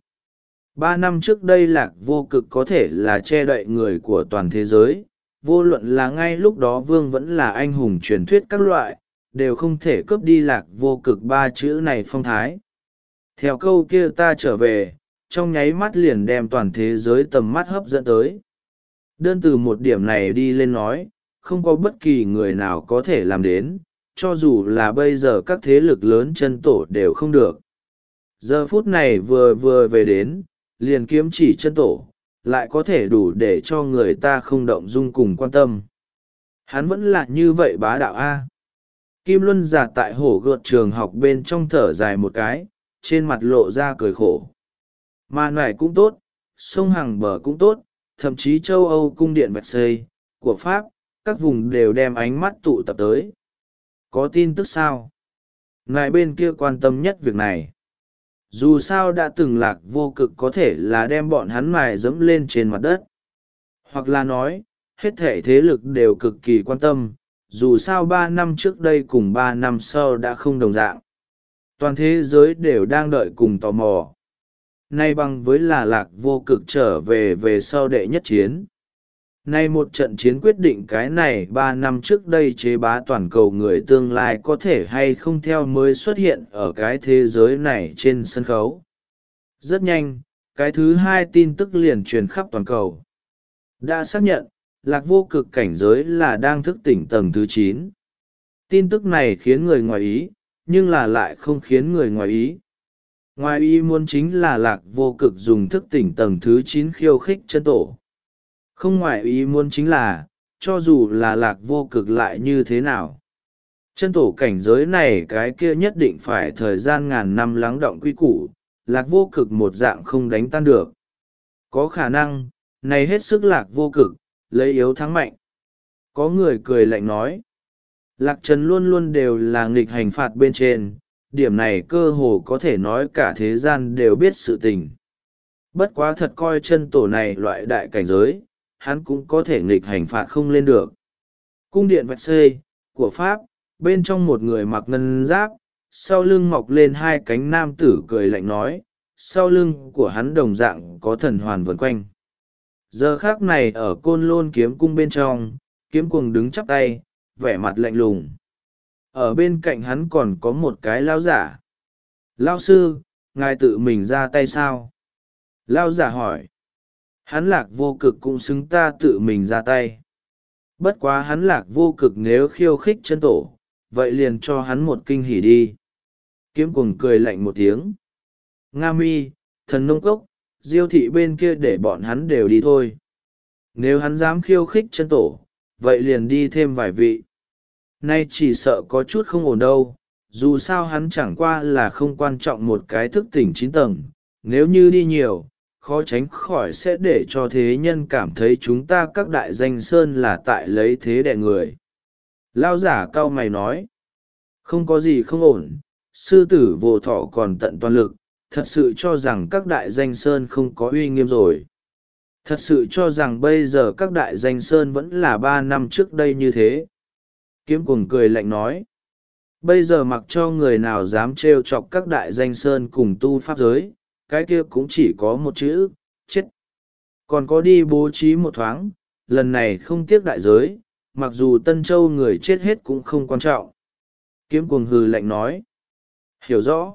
Ba năm trước đây Lạc Vô Cực có thể là che đậy người của toàn thế giới, vô luận là ngay lúc đó Vương vẫn là anh hùng truyền thuyết các loại, đều không thể cướp đi Lạc Vô Cực ba chữ này phong thái. Theo câu kia ta trở về, trong nháy mắt liền đem toàn thế giới tầm mắt hấp dẫn tới. Đơn từ một điểm này đi lên nói, không có bất kỳ người nào có thể làm đến, cho dù là bây giờ các thế lực lớn chân tổ đều không được. Giờ phút này vừa vừa về đến, liền kiếm chỉ chân tổ, lại có thể đủ để cho người ta không động dung cùng quan tâm. Hắn vẫn là như vậy bá đạo A. Kim Luân giả tại hổ gợt trường học bên trong thở dài một cái, trên mặt lộ ra cười khổ. Mà nải cũng tốt, sông Hàng bờ cũng tốt, thậm chí châu Âu cung điện Versailles của Pháp, các vùng đều đem ánh mắt tụ tập tới. Có tin tức sao? Nải bên kia quan tâm nhất việc này. Dù sao đã từng Lạc Vô Cực có thể là đem bọn hắn mài dẫm lên trên mặt đất. Hoặc là nói, hết thể thế lực đều cực kỳ quan tâm, dù sao ba năm trước đây cùng ba năm sau đã không đồng dạng. Toàn thế giới đều đang đợi cùng tò mò. Nay bằng với là Lạc Vô Cực trở về về sau đệ nhất chiến. Nay một trận chiến quyết định cái này ba năm trước đây chế bá toàn cầu người tương lai có thể hay không theo mới xuất hiện ở cái thế giới này trên sân khấu. Rất nhanh, cái thứ hai tin tức liền truyền khắp toàn cầu. Đã xác nhận, Lạc Vô Cực cảnh giới là đang thức tỉnh tầng thứ chín. Tin tức này khiến người ngoài ý, nhưng là lại không khiến người ngoài ý. Ngoài ý muốn chính là Lạc Vô Cực dùng thức tỉnh tầng thứ chín khiêu khích chân tổ. Không ngoài ý muốn chính là, cho dù là Lạc Vô Cực lại như thế nào. Chân tổ cảnh giới này cái kia nhất định phải thời gian ngàn năm lắng động quy củ, Lạc Vô Cực một dạng không đánh tan được. Có khả năng, này hết sức Lạc Vô Cực, lấy yếu thắng mạnh. Có người cười lạnh nói. Lạc Trần luôn luôn đều là nghịch hành phạt bên trên, điểm này cơ hồ có thể nói cả thế gian đều biết sự tình. Bất quá thật coi chân tổ này loại đại cảnh giới, hắn cũng có thể nghịch hành phạt không lên được. Cung điện Versailles của Pháp, bên trong một người mặc ngân giáp, sau lưng mọc lên hai cánh nam tử cười lạnh nói, sau lưng của hắn đồng dạng có thần hoàn vần quanh. Giờ khác này ở Côn Lôn kiếm cung bên trong, kiếm cuồng đứng chắp tay, vẻ mặt lạnh lùng. Ở bên cạnh hắn còn có một cái lao giả. Lao sư, ngài tự mình ra tay sao? Lao giả hỏi. Hắn Lạc Vô Cực cũng xứng ta tự mình ra tay. Bất quá hắn Lạc Vô Cực nếu khiêu khích chân tổ, vậy liền cho hắn một kinh hỉ đi. Kiếm cuồng cười lạnh một tiếng. Nga Mi, thần nông cốc, diêu thị bên kia để bọn hắn đều đi thôi. Nếu hắn dám khiêu khích chân tổ, vậy liền đi thêm vài vị. Nay chỉ sợ có chút không ổn đâu, dù sao hắn chẳng qua là không quan trọng một cái thức tỉnh chín tầng, nếu như đi nhiều, khó tránh khỏi sẽ để cho thế nhân cảm thấy chúng ta các đại danh sơn là tại lấy thế đẻ người. Lao giả cau mày nói, không có gì không ổn, sư tử vô thọ còn tận toàn lực, thật sự cho rằng các đại danh sơn không có uy nghiêm rồi. Thật sự cho rằng bây giờ các đại danh sơn vẫn là ba năm trước đây như thế. Kiếm cuồng cười lạnh nói, bây giờ mặc cho người nào dám trêu chọc các đại danh sơn cùng tu pháp giới, cái kia cũng chỉ có một chữ, chết. Còn có đi bố trí một thoáng, lần này không tiếc đại giới, mặc dù Tân Châu người chết hết cũng không quan trọng. Kiếm cuồng hừ lạnh nói, hiểu rõ.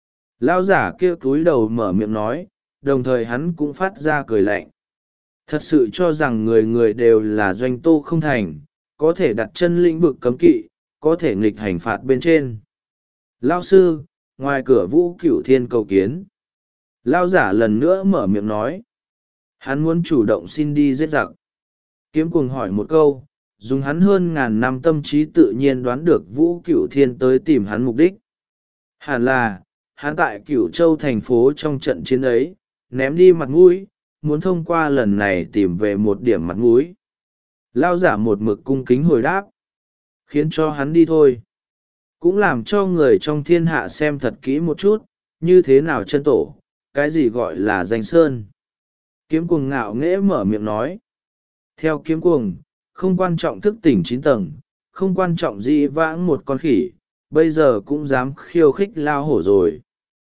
Lao giả kia cúi đầu mở miệng nói, đồng thời hắn cũng phát ra cười lạnh. Thật sự cho rằng người người đều là doanh tô không thành, có thể đặt chân lĩnh vực cấm kỵ, có thể nghịch hành phạt bên trên. Lao sư, ngoài cửa Vũ Cửu Thiên cầu kiến. Lao giả lần nữa mở miệng nói. Hắn muốn chủ động xin đi giết giặc. Kiếm cuồng hỏi một câu, dùng hắn hơn ngàn năm tâm trí tự nhiên đoán được Vũ Cửu Thiên tới tìm hắn mục đích. Hẳn là, hắn tại Cửu Châu thành phố trong trận chiến ấy, ném đi mặt mũi, muốn thông qua lần này tìm về một điểm mặt mũi. Lao giả một mực cung kính hồi đáp. Khiến cho hắn đi thôi. Cũng làm cho người trong thiên hạ xem thật kỹ một chút, như thế nào chân tổ, cái gì gọi là danh sơn. Kiếm cuồng ngạo nghễ mở miệng nói. Theo kiếm cuồng, không quan trọng thức tỉnh chín tầng, không quan trọng dĩ vãng một con khỉ, bây giờ cũng dám khiêu khích lao hổ rồi.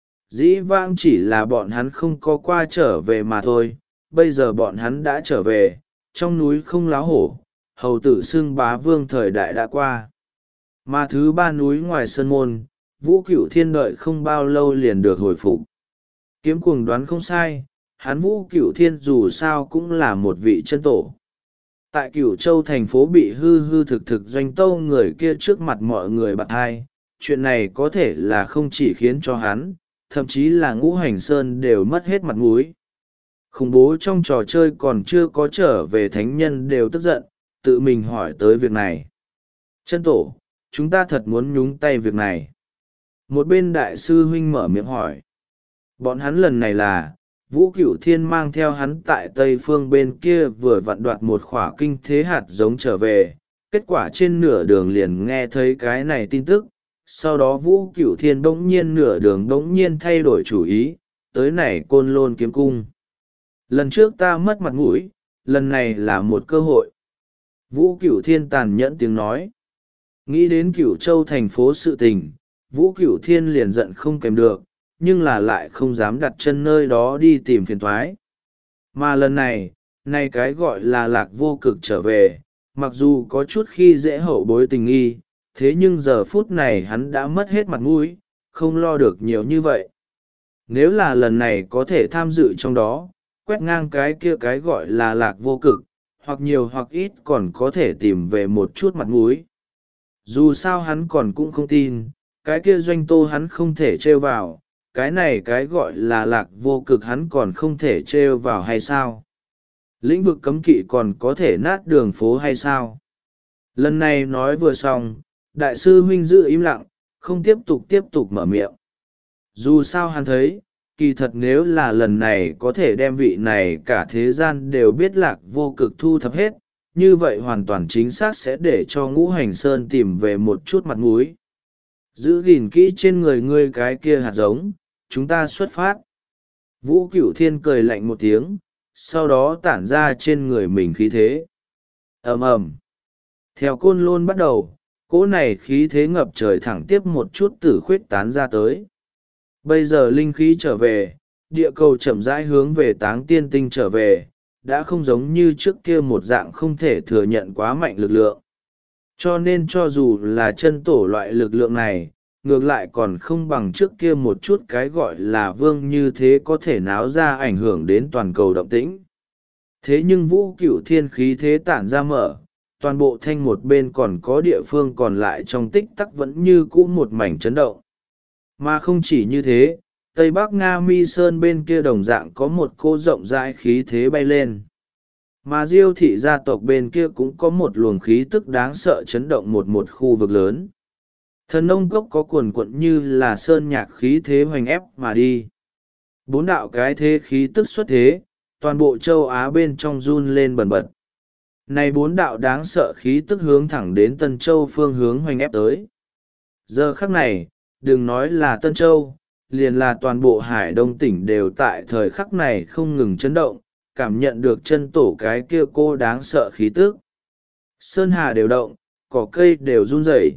Dĩ vãng chỉ là bọn hắn không có qua trở về mà thôi, bây giờ bọn hắn đã trở về, trong núi không láo hổ, hầu tử xưng bá vương thời đại đã qua. Mà thứ ba núi ngoài sơn môn, Vũ Cửu Thiên đợi không bao lâu liền được hồi phục. Kiếm cuồng đoán không sai, hắn Vũ Cửu Thiên dù sao cũng là một vị chân tổ. Tại Cửu Châu thành phố bị hư hư thực thực doanh tâu người kia trước mặt mọi người bạc hai, chuyện này có thể là không chỉ khiến cho hắn, thậm chí là Ngũ Hành Sơn đều mất hết mặt mũi. Khủng bố trong trò chơi còn chưa có trở về thánh nhân đều tức giận, tự mình hỏi tới việc này. Chân tổ, chúng ta thật muốn nhúng tay việc này. Một bên đại sư huynh mở miệng hỏi. Bọn hắn lần này là, Vũ Cửu Thiên mang theo hắn tại Tây Phương bên kia vừa vặn đoạt một khỏa kinh thế hạt giống trở về. Kết quả trên nửa đường liền nghe thấy cái này tin tức. Sau đó Vũ Cửu Thiên bỗng nhiên nửa đường bỗng nhiên thay đổi chủ ý, tới này Côn Lôn kiếm cung. Lần trước ta mất mặt mũi, lần này là một cơ hội. Vũ Cửu Thiên tàn nhẫn tiếng nói. Nghĩ đến Cửu Châu thành phố sự tình, Vũ Cửu Thiên liền giận không kèm được, nhưng là lại không dám đặt chân nơi đó đi tìm phiền toái. Mà lần này, nay cái gọi là Lạc Vô Cực trở về, mặc dù có chút khi dễ hậu bối tình nghi, thế nhưng giờ phút này hắn đã mất hết mặt mũi, không lo được nhiều như vậy. Nếu là lần này có thể tham dự trong đó, quét ngang cái kia cái gọi là Lạc Vô Cực, hoặc nhiều hoặc ít còn có thể tìm về một chút mặt mũi. Dù sao hắn còn cũng không tin, cái kia doanh tô hắn không thể trêu vào, cái này cái gọi là Lạc Vô Cực hắn còn không thể trêu vào hay sao? Lĩnh vực cấm kỵ còn có thể nát đường phố hay sao? Lần này nói vừa xong, đại sư huynh giữ im lặng, không tiếp tục tiếp tục mở miệng. Dù sao hắn thấy, kỳ thật nếu là lần này có thể đem vị này cả thế gian đều biết Lạc Vô Cực thu thập hết, như vậy hoàn toàn chính xác sẽ để cho Ngũ Hành Sơn tìm về một chút mặt mũi. Giữ gìn kỹ trên người ngươi cái kia hạt giống, chúng ta xuất phát. Vũ Cửu Thiên cười lạnh một tiếng, sau đó tản ra trên người mình khí thế. Ầm ầm. Theo Côn Lôn bắt đầu, cỗ này khí thế ngập trời thẳng tiếp một chút tử khuyết tán ra tới. Bây giờ linh khí trở về, địa cầu chậm rãi hướng về Táng Tiên Tinh trở về, đã không giống như trước kia một dạng không thể thừa nhận quá mạnh lực lượng. Cho nên cho dù là chân tổ loại lực lượng này, ngược lại còn không bằng trước kia một chút cái gọi là vương như thế có thể náo ra ảnh hưởng đến toàn cầu động tĩnh. Thế nhưng Vũ Cửu Thiên khí thế tản ra mở, toàn bộ thanh một bên còn có địa phương còn lại trong tích tắc vẫn như cũ một mảnh chấn động. Mà không chỉ như thế, Tây Bắc Nga Mi Sơn bên kia đồng dạng có một cô rộng rãi khí thế bay lên. Mà Diêu thị gia tộc bên kia cũng có một luồng khí tức đáng sợ chấn động một một khu vực lớn. Thần nông cốc có cuồn cuộn như là sơn nhạc khí thế hoành ép mà đi. Bốn đạo cái thế khí tức xuất thế, toàn bộ châu Á bên trong run lên bần bật. Này bốn đạo đáng sợ khí tức hướng thẳng đến Tân Châu phương hướng hoành ép tới. Giờ khắc này, đừng nói là Tân Châu, liền là toàn bộ Hải Đông tỉnh đều tại thời khắc này không ngừng chấn động, cảm nhận được chân tổ cái kia cô đáng sợ khí tức. Sơn hà đều động, cỏ cây đều run rẩy.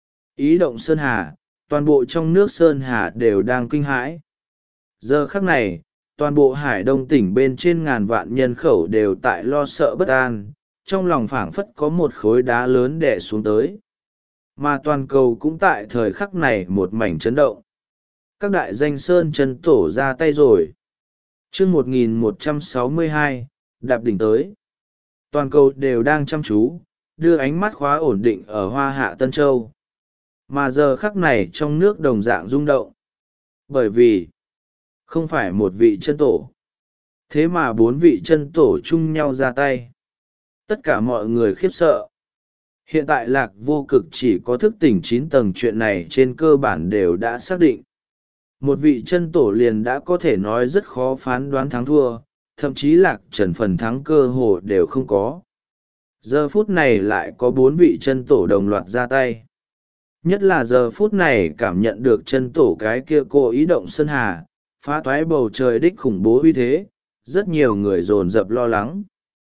Ý động Sơn hà, toàn bộ trong nước Sơn hà đều đang kinh hãi. Giờ khắc này, toàn bộ Hải Đông tỉnh bên trên ngàn vạn nhân khẩu đều tại lo sợ bất an, trong lòng phảng phất có một khối đá lớn đè xuống tới. Mà toàn cầu cũng tại thời khắc này một mảnh chấn động. Các đại danh sơn chân tổ ra tay rồi. chương một nghìn một trăm sáu mươi hai, đạp đỉnh tới. Toàn cầu đều đang chăm chú, đưa ánh mắt khóa ổn định ở Hoa Hạ Tân Châu. Mà giờ khắc này trong nước đồng dạng rung động. Bởi vì, Không phải một vị chân tổ. Thế mà bốn vị chân tổ chung nhau ra tay. Tất cả mọi người khiếp sợ. Hiện tại Lạc Vô Cực chỉ có thức tỉnh chín tầng, chuyện này trên cơ bản đều đã xác định. Một vị chân tổ liền đã có thể nói rất khó phán đoán thắng thua, thậm chí Lạc Trần phần thắng cơ hồ đều không có. Giờ phút này lại có bốn vị chân tổ đồng loạt ra tay. Nhất là giờ phút này cảm nhận được chân tổ cái kia cô ý động sơn hà, phá toái bầu trời đích khủng bố uy thế, rất nhiều người dồn dập lo lắng.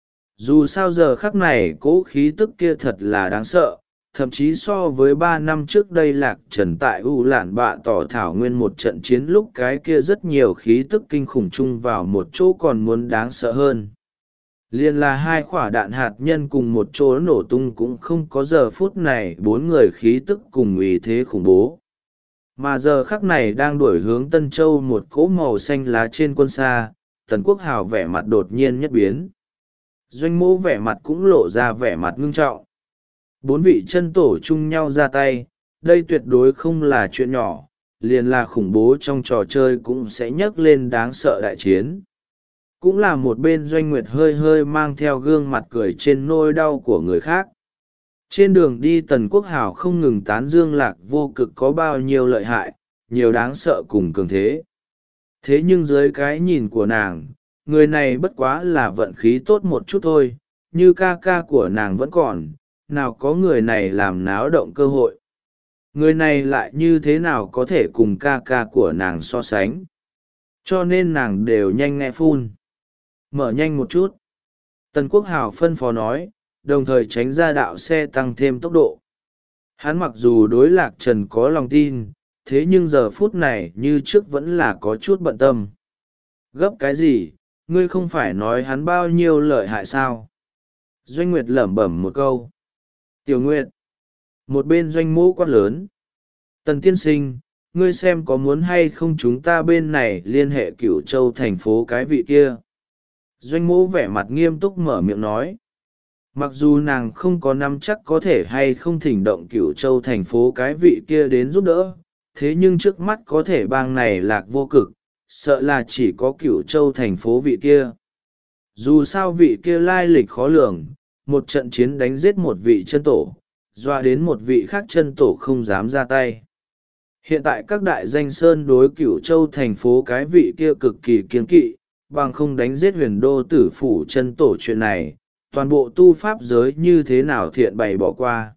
Dù sao giờ khắc này cỗ khí tức kia thật là đáng sợ, thậm chí so với ba năm trước đây Lạc Trần tại U Lạn Bạ Tỏ Thảo Nguyên một trận chiến lúc cái kia rất nhiều khí tức kinh khủng chung vào một chỗ còn muốn đáng sợ hơn. Liên là hai quả đạn hạt nhân cùng một chỗ nổ tung cũng không có giờ phút này bốn người khí tức cùng uy thế khủng bố. Mà giờ khắc này đang đuổi hướng Tân Châu một cỗ màu xanh lá trên quân xa, Tần Quốc Hào vẻ mặt đột nhiên nhất biến. Doanh Mỗ vẻ mặt cũng lộ ra vẻ mặt ngưng trọng. Bốn vị chân tổ chung nhau ra tay, đây tuyệt đối không là chuyện nhỏ, liền là khủng bố trong trò chơi cũng sẽ nhấc lên đáng sợ đại chiến. Cũng là một bên Doanh Nguyệt hơi hơi mang theo gương mặt cười trên nỗi đau của người khác. Trên đường đi Tần Quốc Hào không ngừng tán dương Lạc Vô Cực có bao nhiêu lợi hại, nhiều đáng sợ cùng cường thế. Thế nhưng dưới cái nhìn của nàng, người này bất quá là vận khí tốt một chút thôi, như ca ca của nàng vẫn còn, nào có người này làm náo động cơ hội. Người này lại như thế nào có thể cùng ca ca của nàng so sánh. Cho nên nàng đều nhanh nghe phun. Mở nhanh một chút. Tần Quốc Hào phân phó nói, đồng thời tránh ra đạo xe tăng thêm tốc độ. Hắn mặc dù đối Lạc Trần có lòng tin, thế nhưng giờ phút này như trước vẫn là có chút bận tâm. Gấp cái gì, ngươi không phải nói hắn bao nhiêu lợi hại sao? Doanh Nguyệt lẩm bẩm một câu. Tiểu Nguyệt. Một bên Doanh Mỗ quát lớn. Tần tiên sinh, ngươi xem có muốn hay không chúng ta bên này liên hệ Cửu Châu thành phố cái vị kia. Doanh Mỗ vẻ mặt nghiêm túc mở miệng nói. Mặc dù nàng không có nắm chắc có thể hay không thỉnh động Cửu Châu thành phố cái vị kia đến giúp đỡ, thế nhưng trước mắt có thể bang này Lạc Vô Cực, sợ là chỉ có Cửu Châu thành phố vị kia. Dù sao vị kia lai lịch khó lường, một trận chiến đánh giết một vị chân tổ, doa đến một vị khác chân tổ không dám ra tay. Hiện tại các đại danh sơn đối Cửu Châu thành phố cái vị kia cực kỳ kiêng kỵ, bằng không đánh giết huyền đô tử phủ chân tổ chuyện này, toàn bộ tu pháp giới như thế nào thiện bày bỏ qua.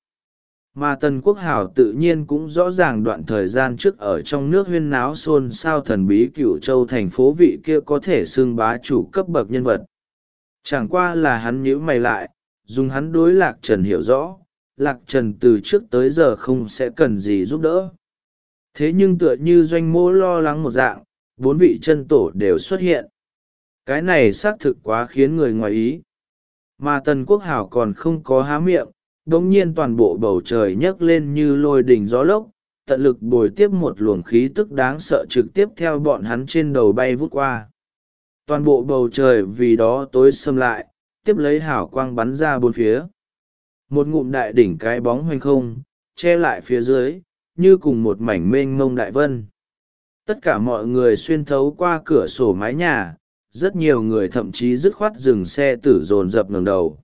Mà Tần Quốc Hào tự nhiên cũng rõ ràng đoạn thời gian trước ở trong nước huyên náo xôn xao thần bí Cửu Châu thành phố vị kia có thể xưng bá chủ cấp bậc nhân vật. Chẳng qua là hắn nhíu mày lại, dùng hắn đối Lạc Trần hiểu rõ, Lạc Trần từ trước tới giờ không sẽ cần gì giúp đỡ. Thế nhưng tựa như Doanh Mỗ lo lắng một dạng, bốn vị chân tổ đều xuất hiện. Cái này xác thực quá khiến người ngoài ý. Mà Tần Quốc Hào còn không có há miệng, đống nhiên toàn bộ bầu trời nhấc lên như lôi đình gió lốc, tận lực bồi tiếp một luồng khí tức đáng sợ trực tiếp theo bọn hắn trên đầu bay vút qua. Toàn bộ bầu trời vì đó tối sầm lại, tiếp lấy hào quang bắn ra bốn phía. Một ngụm đại đỉnh cái bóng hoành không, che lại phía dưới, như cùng một mảnh mênh mông đại vân. Tất cả mọi người xuyên thấu qua cửa sổ mái nhà, rất nhiều người thậm chí dứt khoát dừng xe tử dồn dập ngẩng đầu.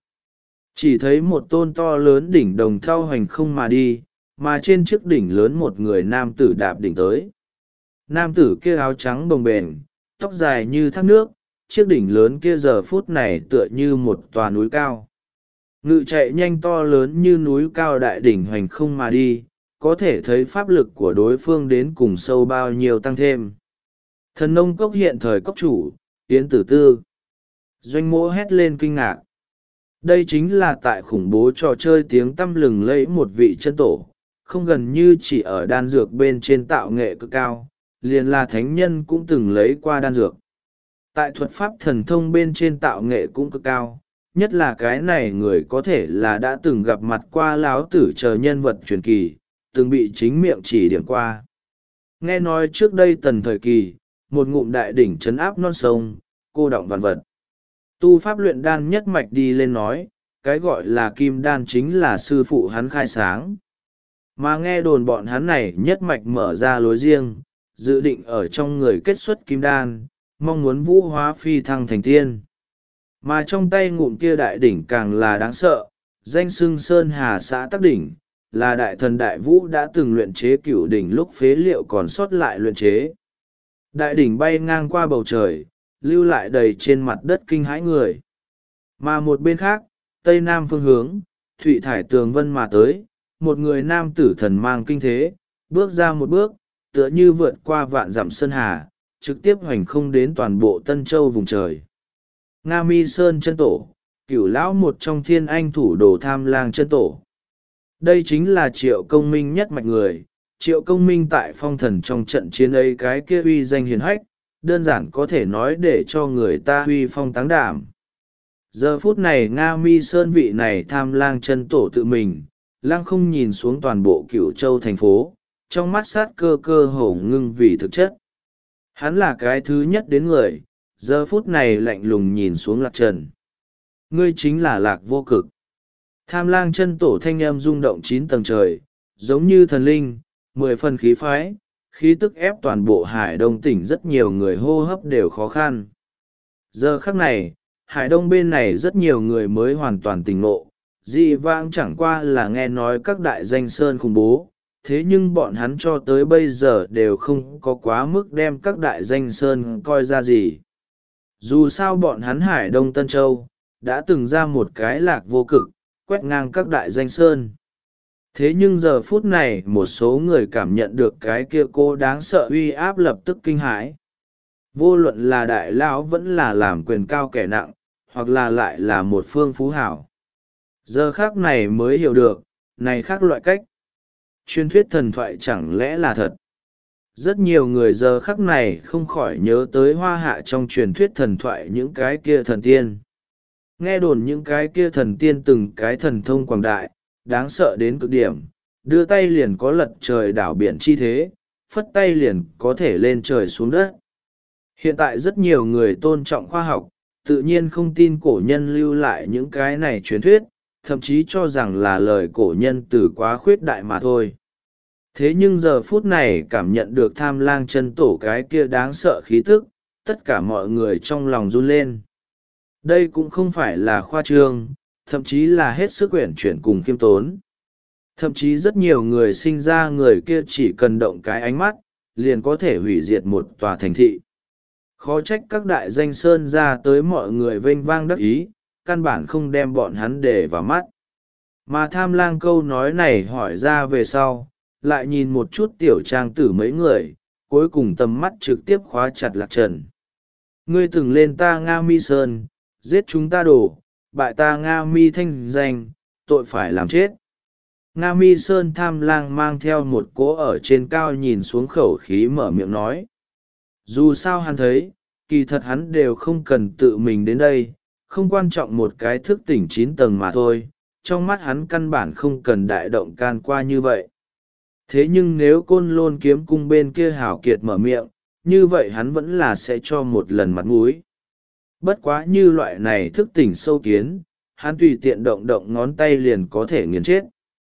Chỉ thấy một tôn to lớn đỉnh đồng thau hoành không mà đi, mà trên chiếc đỉnh lớn một người nam tử đạp đỉnh tới. Nam tử kia áo trắng bồng bềnh, tóc dài như thác nước, chiếc đỉnh lớn kia giờ phút này tựa như một tòa núi cao. Ngự chạy nhanh to lớn như núi cao đại đỉnh hoành không mà đi, có thể thấy pháp lực của đối phương đến cùng sâu bao nhiêu tăng thêm. Thần nông cốc hiện thời cốc chủ, Yến Tử Tư. Doanh Mỗ hét lên kinh ngạc. Đây chính là tại khủng bố trò chơi tiếng tăm lừng lẫy một vị chân tổ, không gần như chỉ ở đan dược bên trên tạo nghệ cực cao, liền là thánh nhân cũng từng lấy qua đan dược. Tại thuật pháp thần thông bên trên tạo nghệ cũng cực cao, nhất là cái này người có thể là đã từng gặp mặt qua láo tử chờ nhân vật truyền kỳ, từng bị chính miệng chỉ điểm qua. Nghe nói trước đây tần thời kỳ, một ngụm đại đỉnh trấn áp non sông, cô đọng vạn vật. Tu pháp luyện đan nhất mạch đi lên nói, cái gọi là kim đan chính là sư phụ hắn khai sáng. Mà nghe đồn bọn hắn này nhất mạch mở ra lối riêng, dự định ở trong người kết xuất kim đan, mong muốn vũ hóa phi thăng thành tiên. Mà trong tay ngụm kia đại đỉnh càng là đáng sợ, danh xưng Sơn Hà xã Tắc Đỉnh, là đại thần đại vũ đã từng luyện chế cửu đỉnh lúc phế liệu còn sót lại luyện chế. Đại đỉnh bay ngang qua bầu trời, lưu lại đầy trên mặt đất kinh hãi người. Mà một bên khác, tây nam phương hướng, thụy thải tường vân mà tới, một người nam tử thần mang kinh thế, bước ra một bước, tựa như vượt qua vạn dặm sơn hà, trực tiếp hoành không đến toàn bộ Tân Châu vùng trời. Nga Mi Sơn chân tổ, cửu lão một trong thiên anh thủ đồ Tham Lang chân tổ. Đây chính là Triệu Công Minh nhất mạch người. Triệu Công Minh tại phong thần trong trận chiến ấy cái kia uy danh hiền hách, đơn giản có thể nói để cho người ta uy phong táng đảm. Giờ phút này Nga Mi Sơn vị này Tham Lang chân tổ tự mình, lăng không nhìn xuống toàn bộ Cửu Châu thành phố, trong mắt sát cơ cơ hồ ngưng vì thực chất. Hắn là cái thứ nhất đến người, giờ phút này lạnh lùng nhìn xuống Lạc Trần. Ngươi chính là Lạc Vô Cực. Tham Lang chân tổ thanh âm rung động chín tầng trời, giống như thần linh, mười phần khí phái, khí tức ép toàn bộ Hải Đông tỉnh, rất nhiều người hô hấp đều khó khăn. Giờ khắc này, Hải Đông bên này rất nhiều người mới hoàn toàn tỉnh ngộ, dị vãng chẳng qua là nghe nói các đại danh sơn khủng bố, thế nhưng bọn hắn cho tới bây giờ đều không có quá mức đem các đại danh sơn coi ra gì. Dù sao bọn hắn Hải Đông Tân Châu, đã từng ra một cái Lạc Vô Cực, quét ngang các đại danh sơn. Thế nhưng giờ phút này một số người cảm nhận được cái kia cô đáng sợ uy áp lập tức kinh hãi. Vô luận là đại lão vẫn là làm quyền cao kẻ nặng, hoặc là lại là một phương phú hảo. Giờ khác này mới hiểu được, này khác loại cách. Truyền thuyết thần thoại chẳng lẽ là thật. Rất nhiều người giờ khắc này không khỏi nhớ tới hoa hạ trong truyền thuyết thần thoại những cái kia thần tiên. Nghe đồn những cái kia thần tiên từng cái thần thông quảng đại, đáng sợ đến cực điểm, đưa tay liền có lật trời đảo biển chi thế, phất tay liền có thể lên trời xuống đất. Hiện tại rất nhiều người tôn trọng khoa học, tự nhiên không tin cổ nhân lưu lại những cái này truyền thuyết, thậm chí cho rằng là lời cổ nhân từ quá khuyết đại mà thôi. Thế nhưng giờ phút này cảm nhận được Tham Lang chân tổ cái kia đáng sợ khí tức, tất cả mọi người trong lòng run lên. Đây cũng không phải là khoa trương, thậm chí là hết sức uyển chuyển cùng khiêm tốn. Thậm chí rất nhiều người sinh ra người kia chỉ cần động cái ánh mắt, liền có thể hủy diệt một tòa thành thị. Khó trách các đại danh sơn ra tới mọi người vênh vang đắc ý, căn bản không đem bọn hắn để vào mắt. Mà Tham Lang câu nói này hỏi ra về sau, lại nhìn một chút tiểu trang tử mấy người, cuối cùng tầm mắt trực tiếp khóa chặt Lạc Trần. Ngươi từng lên ta Nga Mi Sơn, giết chúng ta đổ, bại ta Nga Mi thanh danh, tội phải làm chết. Nga Mi Sơn Tham Lang mang theo một cỗ ở trên cao nhìn xuống khẩu khí mở miệng nói. Dù sao hắn thấy, kỳ thật hắn đều không cần tự mình đến đây, không quan trọng một cái thức tỉnh chín tầng mà thôi, trong mắt hắn căn bản không cần đại động can qua như vậy. Thế nhưng nếu Côn Lôn kiếm cung bên kia hảo kiệt mở miệng, như vậy hắn vẫn là sẽ cho một lần mặt mũi. Bất quá như loại này thức tỉnh sâu kiến, hắn tùy tiện động động ngón tay liền có thể nghiền chết.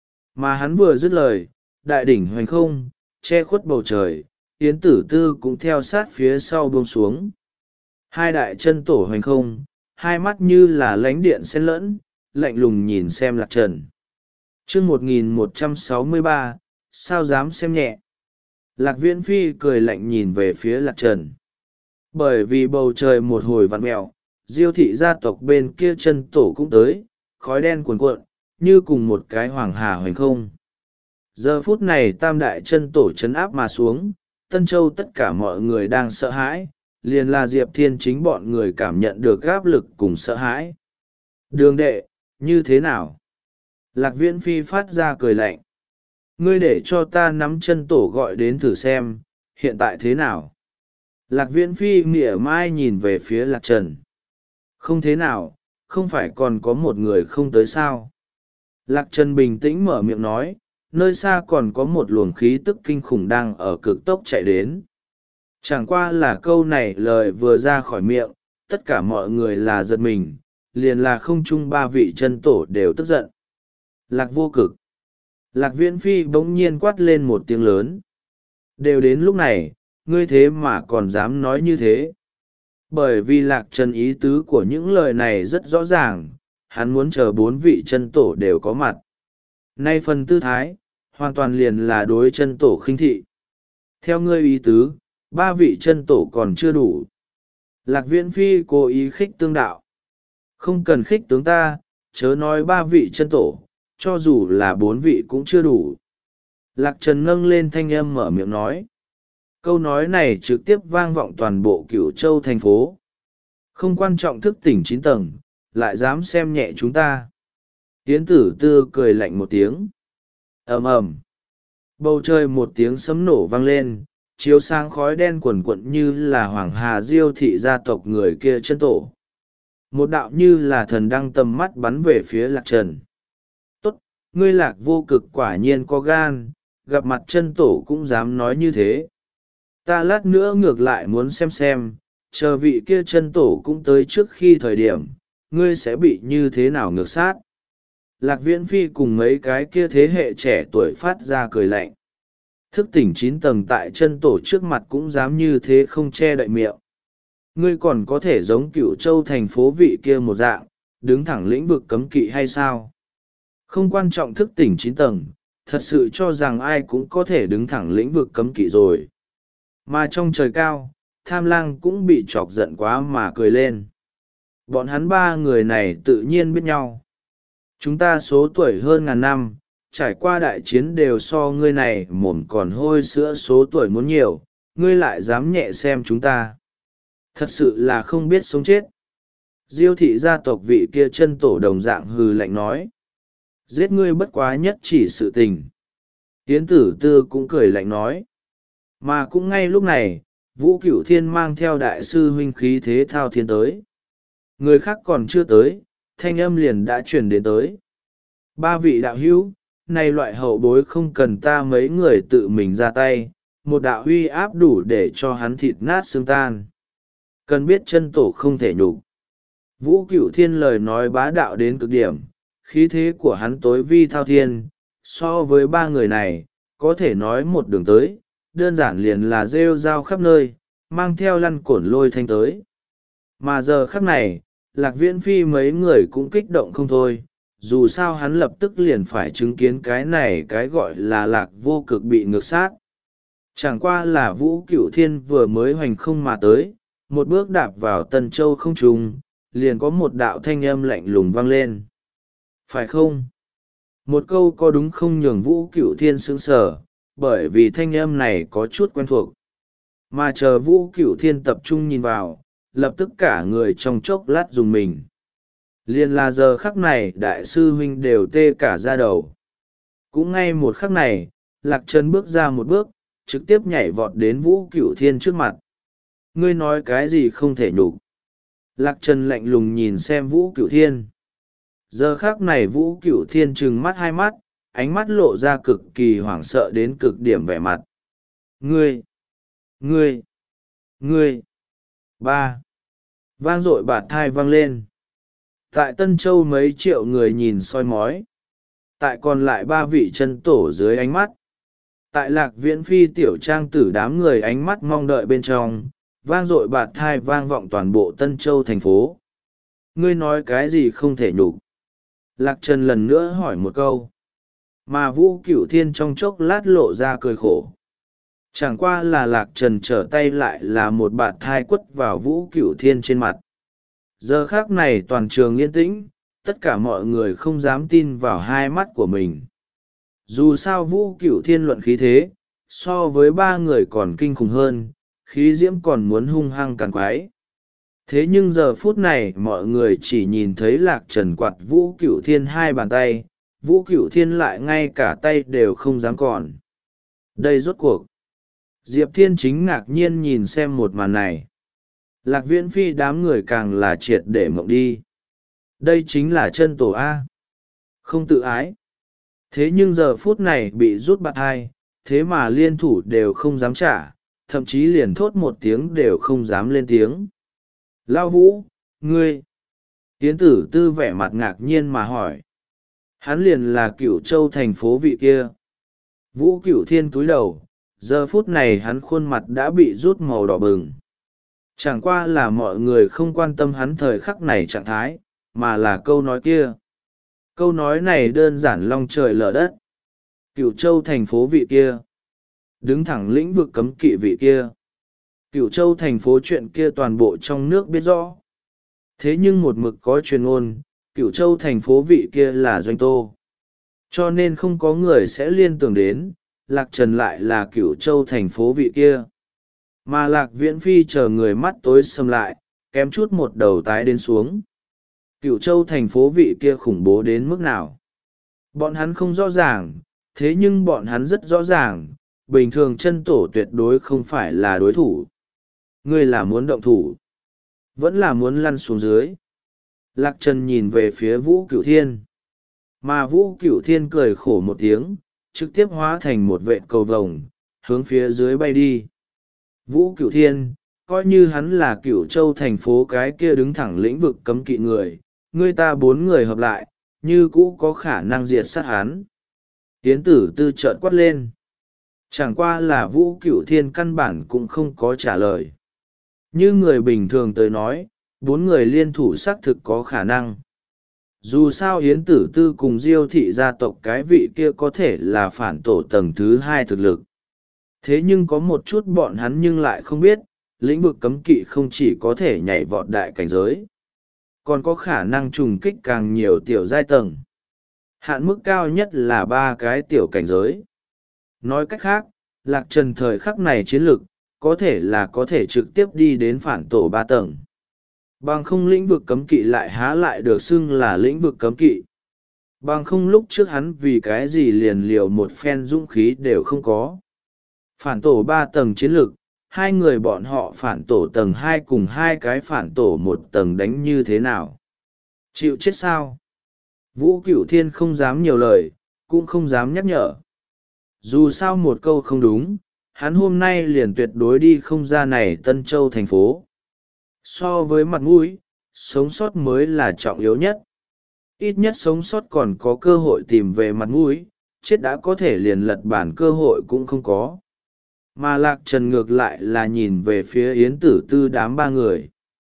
Mà hắn vừa dứt lời, đại đỉnh hoành không, che khuất bầu trời, Yến Tử Tư cũng theo sát phía sau buông xuống. Hai đại chân tổ hoành không, hai mắt như là lánh điện xen lẫn, lạnh lùng nhìn xem Lạc Trần. chương một nghìn một trăm sáu mươi ba, sao dám xem nhẹ. Lạc Viễn Phi cười lạnh nhìn về phía Lạc Trần. Bởi vì bầu trời một hồi vặn mẹo, Diêu thị gia tộc bên kia chân tổ cũng tới, khói đen cuồn cuộn, như cùng một cái hoàng hà hoành không. Giờ phút này tam đại chân tổ chấn áp mà xuống, Tân Châu tất cả mọi người đang sợ hãi, liền là Diệp Thiên chính bọn người cảm nhận được áp lực cùng sợ hãi. Đường đệ, như thế nào? Lạc Viễn Phi phát ra cười lạnh. Ngươi để cho ta nắm chân tổ gọi đến thử xem, hiện tại thế nào? Lạc Viễn Phi mỉa mai nhìn về phía Lạc Trần. Không thế nào, không phải còn có một người không tới sao? Lạc Trần bình tĩnh mở miệng nói, nơi xa còn có một luồng khí tức kinh khủng đang ở cực tốc chạy đến. Chẳng qua là câu này lời vừa ra khỏi miệng, tất cả mọi người là giật mình, liền là không chung ba vị chân tổ đều tức giận. Lạc Vô Cực. Lạc Viễn Phi bỗng nhiên quát lên một tiếng lớn. Đều đến lúc này, ngươi thế mà còn dám nói như thế. Bởi vì Lạc Trần ý tứ của những lời này rất rõ ràng, hắn muốn chờ bốn vị chân tổ đều có mặt. Nay phần tư thái, hoàn toàn liền là đối chân tổ khinh thị. Theo ngươi ý tứ, ba vị chân tổ còn chưa đủ. Lạc Viễn Phi cố ý khích tương đạo. Không cần khích tướng ta, chớ nói ba vị chân tổ, cho dù là bốn vị cũng chưa đủ. Lạc Trần nâng lên thanh âm mở miệng nói. Câu nói này trực tiếp vang vọng toàn bộ Cửu Châu thành phố. Không quan trọng thức tỉnh chín tầng, lại dám xem nhẹ chúng ta. Yến Tử Tư cười lạnh một tiếng. Ầm ầm. Bầu trời một tiếng sấm nổ vang lên, chiếu sáng khói đen quần quận như là Hoàng Hà Diêu thị gia tộc người kia chân tổ. Một đạo như là thần đăng tầm mắt bắn về phía Lạc Trần. Tốt, ngươi Lạc vô cực quả nhiên có gan, gặp mặt chân tổ cũng dám nói như thế. Ta lát nữa ngược lại muốn xem xem, chờ vị kia chân tổ cũng tới trước khi thời điểm, ngươi sẽ bị như thế nào ngược sát. Lạc Viễn Phi cùng mấy cái kia thế hệ trẻ tuổi phát ra cười lạnh. Thức tỉnh chín tầng tại chân tổ trước mặt cũng dám như thế không che đậy miệng. Ngươi còn có thể giống Cửu Châu thành phố vị kia một dạng, đứng thẳng lĩnh vực cấm kỵ hay sao? Không quan trọng thức tỉnh chín tầng, thật sự cho rằng ai cũng có thể đứng thẳng lĩnh vực cấm kỵ rồi. Mà trong trời cao, Tham Lang cũng bị chọc giận quá mà cười lên. Bọn hắn ba người này tự nhiên biết nhau. Chúng ta số tuổi hơn ngàn năm, trải qua đại chiến đều so ngươi này mồm còn hôi sữa số tuổi muốn nhiều, ngươi lại dám nhẹ xem chúng ta. Thật sự là không biết sống chết. Diêu thị gia tộc vị kia chân tổ đồng dạng hừ lạnh nói. Giết ngươi bất quá nhất chỉ sự tình. Yến Tử Tư cũng cười lạnh nói. Mà cũng ngay lúc này, Vũ Cửu Thiên mang theo đại sư huynh khí thế thao thiên tới. Người khác còn chưa tới, thanh âm liền đã truyền đến tới. Ba vị đạo hữu, này loại hậu bối không cần ta mấy người tự mình ra tay, một đạo huy áp đủ để cho hắn thịt nát xương tan. Cần biết chân tổ không thể nhục. Vũ Cửu Thiên lời nói bá đạo đến cực điểm, khí thế của hắn tối vi thao thiên, so với ba người này, có thể nói một đường tới, đơn giản liền là rêu rao khắp nơi, mang theo lăn cổn lôi thanh tới. Mà giờ khắc này, Lạc Viễn Phi mấy người cũng kích động không thôi, dù sao hắn lập tức liền phải chứng kiến cái này cái gọi là Lạc vô cực bị ngược sát. Chẳng qua là Vũ Cửu Thiên vừa mới hoành không mà tới, một bước đạp vào Tân Châu không trùng, liền có một đạo thanh âm lạnh lùng vang lên. Phải không? Một câu có đúng không nhường Vũ Cửu Thiên sững sờ, bởi vì thanh âm này có chút quen thuộc. Mà chờ Vũ Cửu Thiên tập trung nhìn vào, lập tức cả người trong chốc lát dùng mình. Liền là giờ khắc này đại sư huynh đều tê cả da đầu. Cũng ngay một khắc này, Lạc Trần bước ra một bước, trực tiếp nhảy vọt đến Vũ Cửu Thiên trước mặt. Ngươi nói cái gì không thể nhục? Lạc Trần lạnh lùng nhìn xem Vũ Cửu Thiên. Giờ khắc này Vũ Cửu Thiên trừng mắt hai mắt, ánh mắt lộ ra cực kỳ hoảng sợ đến cực điểm vẻ mặt. Ngươi! Ngươi! Ngươi! Ba! Vang dội bạt thai vang lên. Tại Tân Châu mấy triệu người nhìn soi mói. Tại còn lại ba vị chân tổ dưới ánh mắt. Tại Lạc Viễn Phi tiểu trang tử đám người ánh mắt mong đợi bên trong, vang dội bạt thai vang vọng toàn bộ Tân Châu thành phố. Ngươi nói cái gì không thể nhục? Lạc Trần lần nữa hỏi một câu. Mà Vũ Cửu Thiên trong chốc lát lộ ra cười khổ. Chẳng qua là Lạc Trần trở tay lại là một bạt thai quất vào Vũ Cửu Thiên trên mặt. Giờ khác này toàn trường yên tĩnh, tất cả mọi người không dám tin vào hai mắt của mình. Dù sao Vũ Cửu Thiên luận khí thế, so với ba người còn kinh khủng hơn, khí diễm còn muốn hung hăng càng quái. Thế nhưng giờ phút này mọi người chỉ nhìn thấy Lạc Trần quạt Vũ Cửu Thiên hai bàn tay, Vũ Cửu Thiên lại ngay cả tay đều không dám còn. Đây rốt cuộc. Diệp Thiên chính ngạc nhiên nhìn xem một màn này. Lạc Viễn Phi đám người càng là triệt để mộng đi. Đây chính là chân tổ A. Không tự ái. Thế nhưng giờ phút này bị rút bạt hai, thế mà liên thủ đều không dám trả, thậm chí liền thốt một tiếng đều không dám lên tiếng. Lao Vũ, ngươi. Yến Tử Tư vẻ mặt ngạc nhiên mà hỏi. Hắn liền là Cửu Châu thành phố vị kia. Vũ Cửu Thiên cúi đầu, giờ phút này hắn khuôn mặt đã bị rút màu đỏ bừng. Chẳng qua là mọi người không quan tâm hắn thời khắc này trạng thái, mà là câu nói kia. Câu nói này đơn giản long trời lở đất. Cửu Châu thành phố vị kia, đứng thẳng lĩnh vực cấm kỵ vị kia. Cửu Châu thành phố chuyện kia toàn bộ trong nước biết rõ. Thế nhưng một mực có truyền ngôn, Cửu Châu thành phố vị kia là Doanh Tô. Cho nên không có người sẽ liên tưởng đến, Lạc Trần lại là Cửu Châu thành phố vị kia. Mà Lạc Viễn Phi chờ người mắt tối sầm lại, kém chút một đầu tái đến xuống. Cửu Châu thành phố vị kia khủng bố đến mức nào? Bọn hắn không rõ ràng, thế nhưng bọn hắn rất rõ ràng, bình thường chân tổ tuyệt đối không phải là đối thủ. Ngươi là muốn động thủ, vẫn là muốn lăn xuống dưới. Lạc Trần nhìn về phía Vũ Cửu Thiên. Mà Vũ Cửu Thiên cười khổ một tiếng, trực tiếp hóa thành một vệt cầu vồng, hướng phía dưới bay đi. Vũ Cửu Thiên, coi như hắn là Cửu Châu thành phố cái kia đứng thẳng lĩnh vực cấm kỵ người, người ta bốn người hợp lại, như cũ có khả năng diệt sát hắn. Yến Tử Tư chợt quát lên. Chẳng qua là Vũ Cửu Thiên căn bản cũng không có trả lời. Như người bình thường tới nói, bốn người liên thủ xác thực có khả năng. Dù sao Yến Tử Tư cùng Diêu thị gia tộc cái vị kia có thể là phản tổ tầng thứ hai thực lực. Thế nhưng có một chút bọn hắn nhưng lại không biết, lĩnh vực cấm kỵ không chỉ có thể nhảy vọt đại cảnh giới, còn có khả năng trùng kích càng nhiều tiểu giai tầng. Hạn mức cao nhất là ba cái tiểu cảnh giới. Nói cách khác, Lạc Trần thời khắc này chiến lực, có thể là có thể trực tiếp đi đến phản tổ ba tầng. Bằng không lĩnh vực cấm kỵ lại há lại được xưng là lĩnh vực cấm kỵ. Bằng không lúc trước hắn vì cái gì liền liều một phen dũng khí đều không có. Phản tổ ba tầng chiến lực, hai người bọn họ phản tổ tầng hai cùng hai cái phản tổ một tầng đánh như thế nào? Chịu chết sao? Vũ Cửu Thiên không dám nhiều lời, cũng không dám nhắc nhở. Dù sao một câu không đúng, hắn hôm nay liền tuyệt đối đi không ra này Tân Châu thành phố. So với mặt mũi, sống sót mới là trọng yếu nhất. Ít nhất sống sót còn có cơ hội tìm về mặt mũi, chết đã có thể liền lật bản cơ hội cũng không có. Mà Lạc Trần ngược lại là nhìn về phía Yến Tử Tư đám ba người.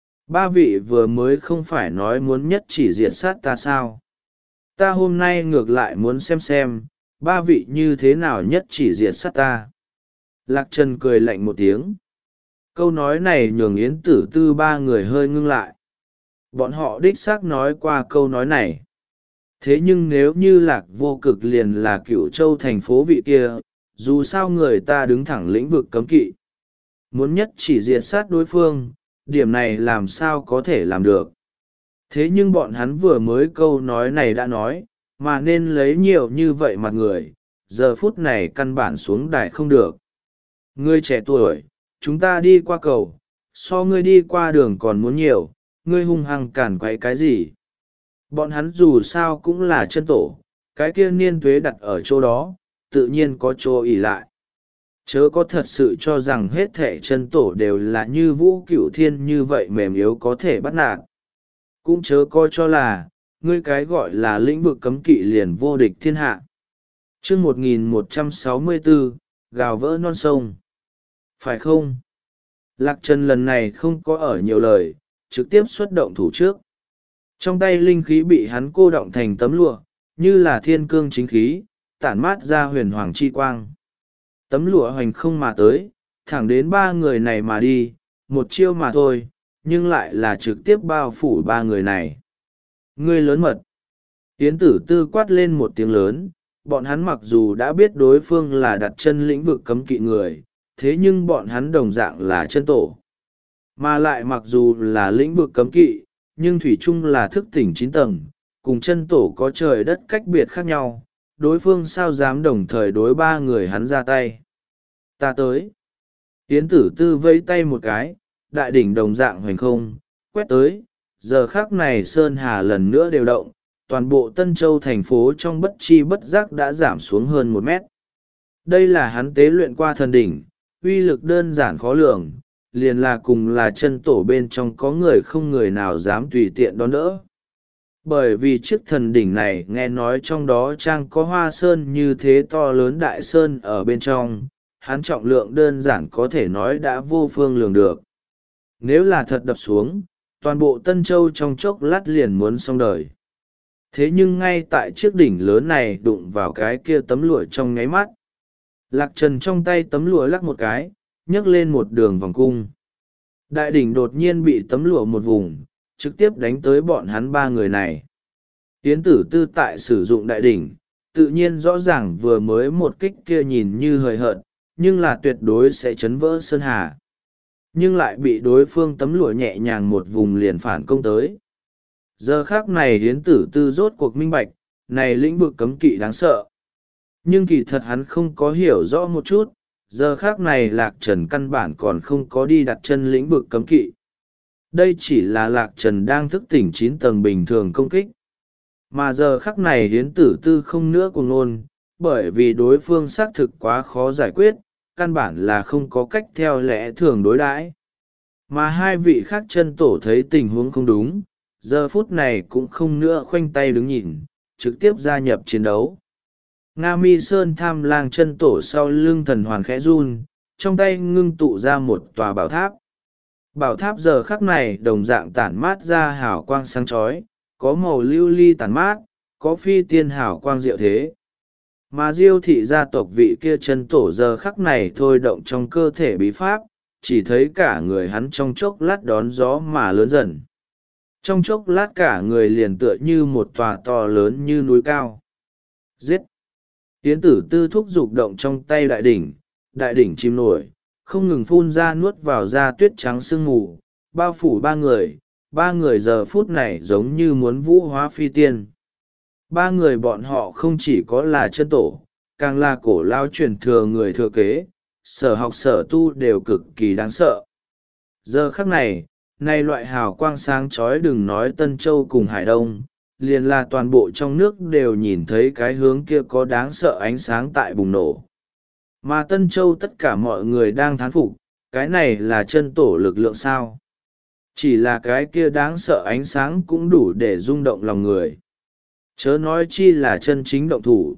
Ba vị vừa mới không phải nói muốn nhất chỉ diệt sát ta sao? Ta hôm nay ngược lại muốn xem xem, ba vị như thế nào nhất chỉ diệt sát ta. Lạc Trần cười lạnh một tiếng. Câu nói này nhường Yến Tử Tư ba người hơi ngưng lại. Bọn họ đích xác nói qua câu nói này. Thế nhưng nếu như Lạc Vô Cực liền là Cửu Châu thành phố vị kia, dù sao người ta đứng thẳng lĩnh vực cấm kỵ, muốn nhất chỉ diệt sát đối phương, điểm này làm sao có thể làm được. Thế nhưng bọn hắn vừa mới câu nói này đã nói, mà nên lấy nhiều như vậy mặt người, giờ phút này căn bản xuống đài không được. Ngươi trẻ tuổi, chúng ta đi qua cầu, so ngươi đi qua đường còn muốn nhiều, ngươi hung hăng cản quấy cái gì. Bọn hắn dù sao cũng là chân tổ, cái kia niên tuế đặt ở chỗ đó, tự nhiên có chỗ ỉ lại. Chớ có thật sự cho rằng hết thệ chân tổ đều là như Vũ Cửu Thiên như vậy mềm yếu có thể bắt nạt. Cũng chớ coi cho là, ngươi cái gọi là lĩnh vực cấm kỵ liền vô địch thiên hạ. Chương một nghìn một trăm sáu mươi bốn, gào vỡ non sông. Phải không? Lạc Trần lần này không có ở nhiều lời, trực tiếp xuất động thủ trước. Trong tay linh khí bị hắn cô động thành tấm lụa, như là thiên cương chính khí, tản mát ra huyền hoàng chi quang. Tấm lụa hoành không mà tới, thẳng đến ba người này mà đi, một chiêu mà thôi, nhưng lại là trực tiếp bao phủ ba người này. Ngươi lớn mật. Yến Tử Tư quát lên một tiếng lớn, bọn hắn mặc dù đã biết đối phương là đặt chân lĩnh vực cấm kỵ người, thế nhưng bọn hắn đồng dạng là chân tổ. Mà lại mặc dù là lĩnh vực cấm kỵ, nhưng thủy chung là thức tỉnh chín tầng, cùng chân tổ có trời đất cách biệt khác nhau, đối phương sao dám đồng thời đối ba người hắn ra tay. Ta tới. Yến Tử Tư vây tay một cái, đại đỉnh đồng dạng hoành không, quét tới, giờ khác này Sơn Hà lần nữa đều động, toàn bộ Tân Châu thành phố trong bất chi bất giác đã giảm xuống hơn một mét. Đây là hắn tế luyện qua thần đỉnh, uy lực đơn giản khó lường, liền là cùng là chân tổ bên trong có người không người nào dám tùy tiện đón đỡ. Bởi vì chiếc thần đỉnh này nghe nói trong đó trang có hoa sơn như thế to lớn đại sơn ở bên trong, hắn trọng lượng đơn giản có thể nói đã vô phương lường được. Nếu là thật đập xuống, toàn bộ Tân Châu trong chốc lát liền muốn xong đời. Thế nhưng ngay tại chiếc đỉnh lớn này đụng vào cái kia tấm lụa trong nháy mắt. Lạc Trần trong tay tấm lụa lắc một cái, nhấc lên một đường vòng cung. Đại đỉnh đột nhiên bị tấm lụa một vùng, trực tiếp đánh tới bọn hắn ba người này. Yến Tử Tư tại sử dụng đại đỉnh, tự nhiên rõ ràng vừa mới một kích kia nhìn như hời hợt, nhưng là tuyệt đối sẽ chấn vỡ sơn hà. Nhưng lại bị đối phương tấm lụa nhẹ nhàng một vùng liền phản công tới. Giờ khác này Yến Tử Tư rốt cuộc minh bạch, này lĩnh vực cấm kỵ đáng sợ. Nhưng kỳ thật hắn không có hiểu rõ một chút, giờ khác này Lạc Trần căn bản còn không có đi đặt chân lĩnh vực cấm kỵ. Đây chỉ là Lạc Trần đang thức tỉnh chín tầng bình thường công kích. Mà giờ khắc này Yến Tử Tư không nữa cuồng ngôn, bởi vì đối phương xác thực quá khó giải quyết, căn bản là không có cách theo lẽ thường đối đãi. Mà hai vị khác chân tổ thấy tình huống không đúng, giờ phút này cũng không nữa khoanh tay đứng nhìn, trực tiếp gia nhập chiến đấu. Nga Mi Sơn Tham Lang chân tổ sau lưng thần hoàn khẽ run, trong tay ngưng tụ ra một tòa bảo tháp. Bảo tháp giờ khắc này đồng dạng tản mát ra hào quang sáng chói, có màu lưu ly tản mát, có phi tiên hào quang diệu thế. Mà Diêu thị gia tộc vị kia chân tổ giờ khắc này thôi động trong cơ thể bí pháp, chỉ thấy cả người hắn trong chốc lát đón gió mà lớn dần. Trong chốc lát cả người liền tựa như một tòa to lớn như núi cao. Giết! Yến Tử Tư thúc giục động trong tay đại đỉnh, đại đỉnh chìm nổi, không ngừng phun ra nuốt vào da tuyết trắng sương mù, bao phủ ba người, ba người giờ phút này giống như muốn vũ hóa phi tiên. Ba người bọn họ không chỉ có là chân tổ, càng là cổ lao truyền thừa người thừa kế, sở học sở tu đều cực kỳ đáng sợ. Giờ khắc này, nay loại hào quang sáng chói đừng nói Tân Châu cùng Hải Đông, liền là toàn bộ trong nước đều nhìn thấy cái hướng kia có đáng sợ ánh sáng tại bùng nổ. Mà Tân Châu tất cả mọi người đang thán phục, cái này là chân tổ lực lượng sao? Chỉ là cái kia đáng sợ ánh sáng cũng đủ để rung động lòng người. Chớ nói chi là chân chính động thủ.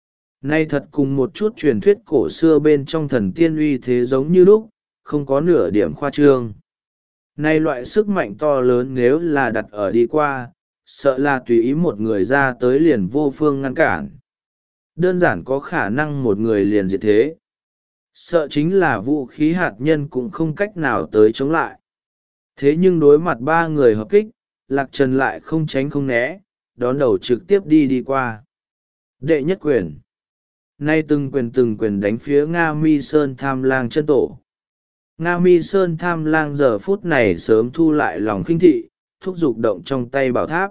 Nay thật cùng một chút truyền thuyết cổ xưa bên trong thần tiên uy thế giống như lúc, không có nửa điểm khoa trương. Nay loại sức mạnh to lớn nếu là đặt ở đi qua, sợ là tùy ý một người ra tới liền vô phương ngăn cản. Đơn giản có khả năng một người liền diệt thế. Sợ chính là vũ khí hạt nhân cũng không cách nào tới chống lại. Thế nhưng đối mặt ba người hợp kích, Lạc Trần lại không tránh không né, đón đầu trực tiếp đi đi qua. Đệ nhất quyền. Nay từng quyền từng quyền đánh phía Nga Mi Sơn Tham Lang chân tổ. Nga Mi Sơn Tham Lang giờ phút này sớm thu lại lòng khinh thị, thúc giục động trong tay bảo tháp.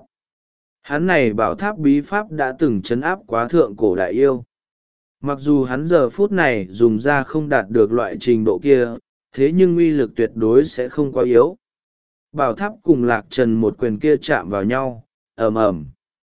Hắn này bảo tháp bí pháp đã từng chấn áp quá thượng cổ đại yêu. Mặc dù hắn giờ phút này dùng ra không đạt được loại trình độ kia, thế nhưng uy lực tuyệt đối sẽ không quá yếu. Bảo tháp cùng Lạc Trần một quyền kia chạm vào nhau, ầm ầm.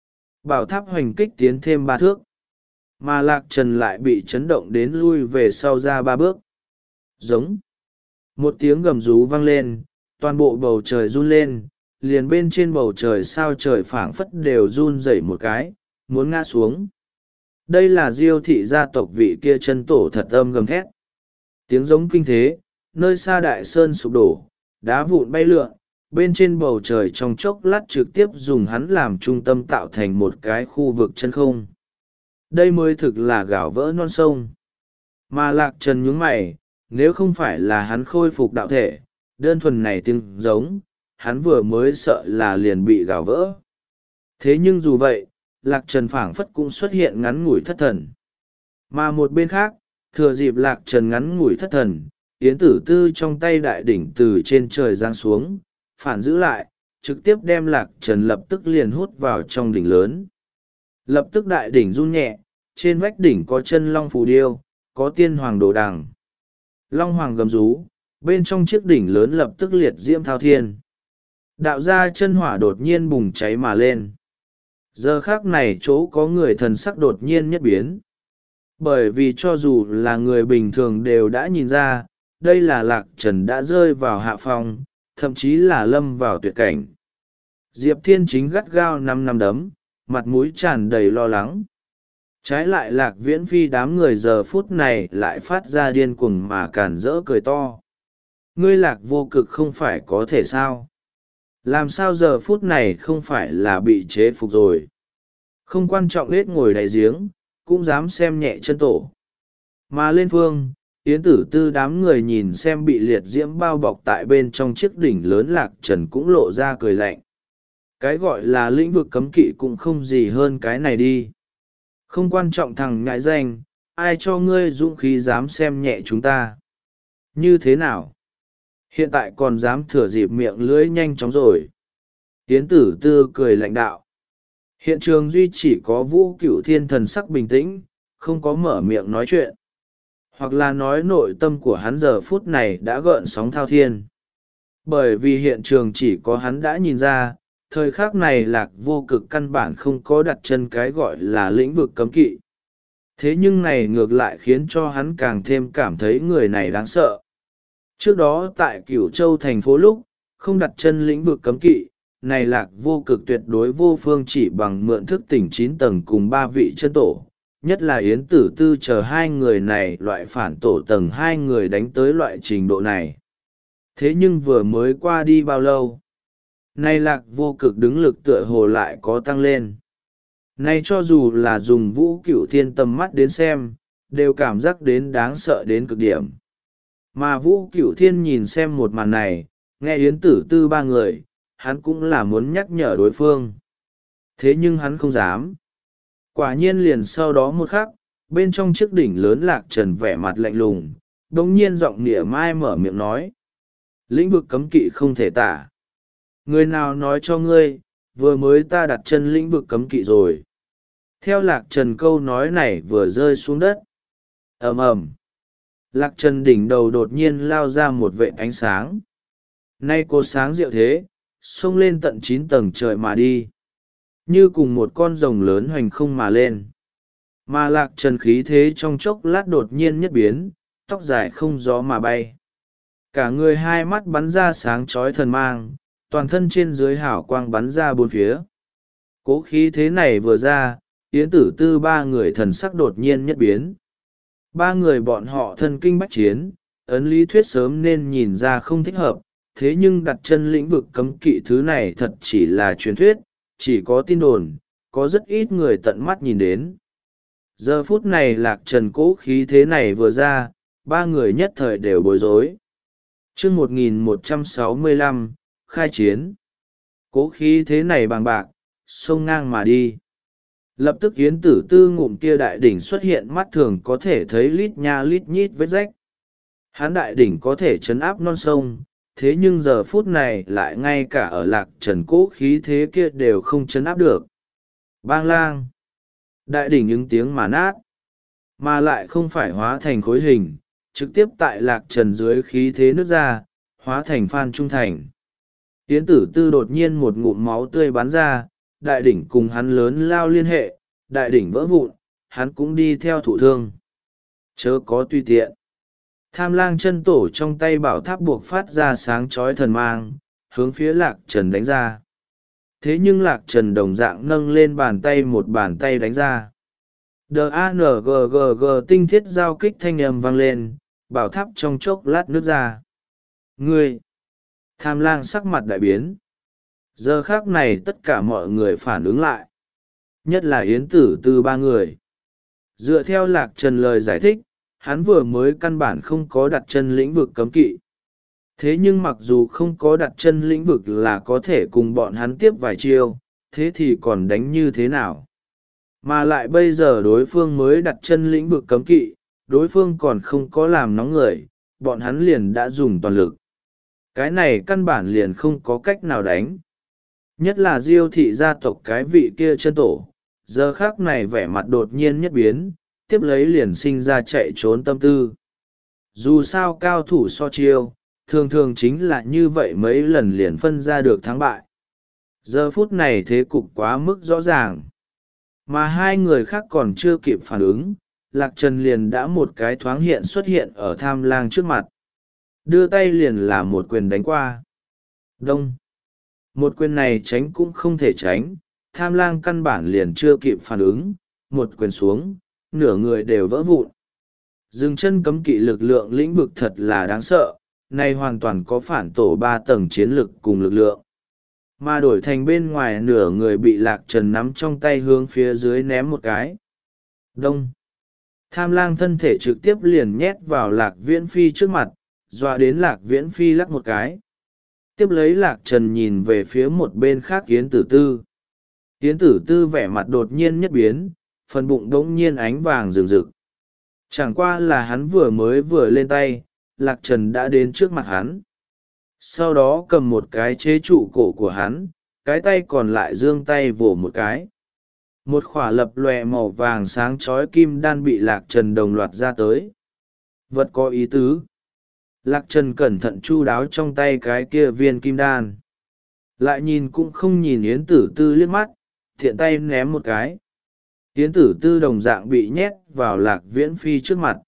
Bảo tháp hoành kích tiến thêm ba thước. Mà Lạc Trần lại bị chấn động đến lui về sau ra ba bước. Giống. Một tiếng gầm rú vang lên, toàn bộ bầu trời run lên, liền bên trên bầu trời sao trời phảng phất đều run rẩy một cái, muốn ngã xuống. Đây là Diêu thị gia tộc vị kia chân tổ thật âm gầm thét. Tiếng giống kinh thế, nơi xa đại sơn sụp đổ, đá vụn bay lượn, bên trên bầu trời trong chốc lát trực tiếp dùng hắn làm trung tâm tạo thành một cái khu vực chân không. Đây mới thực là gạo vỡ non sông. Mà Lạc Trần nhướng mày, nếu không phải là hắn khôi phục đạo thể, đơn thuần này tiếng giống, hắn vừa mới sợ là liền bị gạo vỡ. Thế nhưng dù vậy, Lạc Trần phảng phất cũng xuất hiện ngắn ngủi thất thần. Mà một bên khác, thừa dịp Lạc Trần ngắn ngủi thất thần, Yến Tử Tư trong tay đại đỉnh từ trên trời giáng xuống, phản giữ lại, trực tiếp đem Lạc Trần lập tức liền hút vào trong đỉnh lớn. Lập tức đại đỉnh run nhẹ, trên vách đỉnh có chân long phù điêu, có tiên hoàng đồ đằng. Long hoàng gầm rú, bên trong chiếc đỉnh lớn lập tức liệt diễm thao thiên. Đạo ra chân hỏa đột nhiên bùng cháy mà lên. Giờ khác này chỗ có người thần sắc đột nhiên nhất biến. Bởi vì cho dù là người bình thường đều đã nhìn ra, đây là Lạc Trần đã rơi vào hạ phong, thậm chí là lâm vào tuyệt cảnh. Diệp Thiên chính gắt gao năm năm đấm, mặt mũi tràn đầy lo lắng. Trái lại Lạc Viễn Phi đám người giờ phút này lại phát ra điên cuồng mà càn rỡ cười to. Ngươi Lạc Vô Cực không phải có thể sao? Làm sao giờ phút này không phải là bị chế phục rồi? Không quan trọng hết ngồi đại giếng, cũng dám xem nhẹ chân tổ. Mà lên phương, Yến Tử Tư đám người nhìn xem bị liệt diễm bao bọc tại bên trong chiếc đỉnh lớn Lạc Trần cũng lộ ra cười lạnh. Cái gọi là lĩnh vực cấm kỵ cũng không gì hơn cái này đi. Không quan trọng thằng ngại danh, ai cho ngươi dũng khí dám xem nhẹ chúng ta. Như thế nào? Hiện tại còn dám thừa dịp miệng lưỡi nhanh chóng rồi. Yến Tử Tư cười lạnh đạo. Hiện trường duy chỉ có Vũ Cửu Thiên thần sắc bình tĩnh, không có mở miệng nói chuyện. Hoặc là nói nội tâm của hắn giờ phút này đã gợn sóng thao thiên. Bởi vì hiện trường chỉ có hắn đã nhìn ra, thời khắc này Lạc Vô Cực căn bản không có đặt chân cái gọi là lĩnh vực cấm kỵ. Thế nhưng này ngược lại khiến cho hắn càng thêm cảm thấy người này đáng sợ. Trước đó tại Cửu Châu thành phố lúc, không đặt chân lĩnh vực cấm kỵ, này Lạc Vô Cực tuyệt đối vô phương chỉ bằng mượn thức tỉnh chín tầng cùng ba vị chân tổ, nhất là Yến Tử Tư chờ hai người này loại phản tổ tầng hai người đánh tới loại trình độ này. Thế nhưng vừa mới qua đi bao lâu? Nay Lạc Vô Cực đứng lực tựa hồ lại có tăng lên. Nay cho dù là dùng Vũ Cửu Thiên tầm mắt đến xem, đều cảm giác đến đáng sợ đến cực điểm. Mà Vũ Cửu Thiên nhìn xem một màn này, nghe Yến Tử Tư ba người, hắn cũng là muốn nhắc nhở đối phương. Thế nhưng hắn không dám. Quả nhiên liền sau đó một khắc, bên trong chiếc đỉnh lớn Lạc Trần vẻ mặt lạnh lùng, đồng nhiên giọng nịa mai mở miệng nói. Lĩnh vực cấm kỵ không thể tả. Người nào nói cho ngươi, vừa mới ta đặt chân lĩnh vực cấm kỵ rồi. Theo Lạc Trần câu nói này vừa rơi xuống đất. Ầm ầm. Lạc Trần đỉnh đầu đột nhiên lao ra một vệ ánh sáng. Nay cô sáng diệu thế, xông lên tận chín tầng trời mà đi. Như cùng một con rồng lớn hoành không mà lên. Mà Lạc Trần khí thế trong chốc lát đột nhiên nhất biến, tóc dài không gió mà bay. Cả người hai mắt bắn ra sáng chói thần mang, toàn thân trên dưới hảo quang bắn ra bốn phía. Cố khí thế này vừa ra, Yến Tử Tư ba người thần sắc đột nhiên nhất biến. Ba người bọn họ thân kinh bách chiến, ấn lý thuyết sớm nên nhìn ra không thích hợp, thế nhưng đặt chân lĩnh vực cấm kỵ thứ này thật chỉ là truyền thuyết, chỉ có tin đồn, có rất ít người tận mắt nhìn đến. Giờ phút này Lạc Trần cố khí thế này vừa ra, ba người nhất thời đều bối rối. Chương một nghìn một trăm sáu mươi lăm, khai chiến. Cố khí thế này bằng bạc, xông ngang mà đi. Lập tức Yến Tử Tư ngụm kia đại đỉnh xuất hiện mắt thường có thể thấy lít nha lít nhít vết rách. Hán đại đỉnh có thể chấn áp non sông, thế nhưng giờ phút này lại ngay cả ở Lạc Trần cố khí thế kia đều không chấn áp được. Bang lang. Đại đỉnh những tiếng mà nát, mà lại không phải hóa thành khối hình, trực tiếp tại Lạc Trần dưới khí thế nước ra, hóa thành Phan Trung Thành. Yến Tử Tư đột nhiên một ngụm máu tươi bắn ra, đại đỉnh cùng hắn lớn lao liên hệ, đại đỉnh vỡ vụn, hắn cũng đi theo thụ thương. Chớ có tùy tiện. Tham lang chân tổ trong tay bảo tháp buộc phát ra sáng chói thần mang, hướng phía Lạc Trần đánh ra. Thế nhưng Lạc Trần đồng dạng nâng lên bàn tay một bàn tay đánh ra. đê a en giê giê giê tinh thiết giao kích thanh âm vang lên, bảo tháp trong chốc lát nước ra. Ngươi! Tham lang sắc mặt đại biến. Giờ khác này tất cả mọi người phản ứng lại. Nhất là Yến Tử Tư ba người. Dựa theo Lạc Trần lời giải thích, hắn vừa mới căn bản không có đặt chân lĩnh vực cấm kỵ. Thế nhưng mặc dù không có đặt chân lĩnh vực là có thể cùng bọn hắn tiếp vài chiêu, thế thì còn đánh như thế nào? Mà lại bây giờ đối phương mới đặt chân lĩnh vực cấm kỵ, đối phương còn không có làm nóng người, bọn hắn liền đã dùng toàn lực. Cái này căn bản liền không có cách nào đánh. Nhất là Diêu thị gia tộc cái vị kia chân tổ, giờ khác này vẻ mặt đột nhiên nhất biến, tiếp lấy liền sinh ra chạy trốn tâm tư. Dù sao cao thủ so chiêu, thường thường chính là như vậy mấy lần liền phân ra được thắng bại. Giờ phút này thế cục quá mức rõ ràng. Mà hai người khác còn chưa kịp phản ứng, Lạc Trần liền đã một cái thoáng hiện xuất hiện ở Tham lang trước mặt. Đưa tay liền là một quyền đánh qua. Đông. Một quyền này tránh cũng không thể tránh, Tham lang căn bản liền chưa kịp phản ứng, một quyền xuống, nửa người đều vỡ vụn. Dừng chân cấm kỵ lực lượng lĩnh vực thật là đáng sợ, nay hoàn toàn có phản tổ ba tầng chiến lực cùng lực lượng. Mà đổi thành bên ngoài nửa người bị Lạc Trần nắm trong tay hướng phía dưới ném một cái. Đông. Tham lang thân thể trực tiếp liền nhét vào Lạc Viễn Phi trước mặt, dọa đến Lạc Viễn Phi lắc một cái. Tiếp lấy Lạc Trần nhìn về phía một bên khác Yến Tử Tư. Yến Tử Tư vẻ mặt đột nhiên nhất biến, phần bụng đống nhiên ánh vàng rừng rực. Chẳng qua là hắn vừa mới vừa lên tay, Lạc Trần đã đến trước mặt hắn. Sau đó cầm một cái chế trụ cổ của hắn, cái tay còn lại giương tay vỗ một cái. Một khỏa lập lòe màu vàng sáng chói kim đan bị Lạc Trần đồng loạt ra tới. Vật có ý tứ. Lạc Trần cẩn thận chu đáo trong tay cái kia viên kim đan. Lại nhìn cũng không nhìn Yến Tử Tư liếc mắt, thiện tay ném một cái. Yến Tử Tư đồng dạng bị nhét vào Lạc Viễn Phi trước mặt.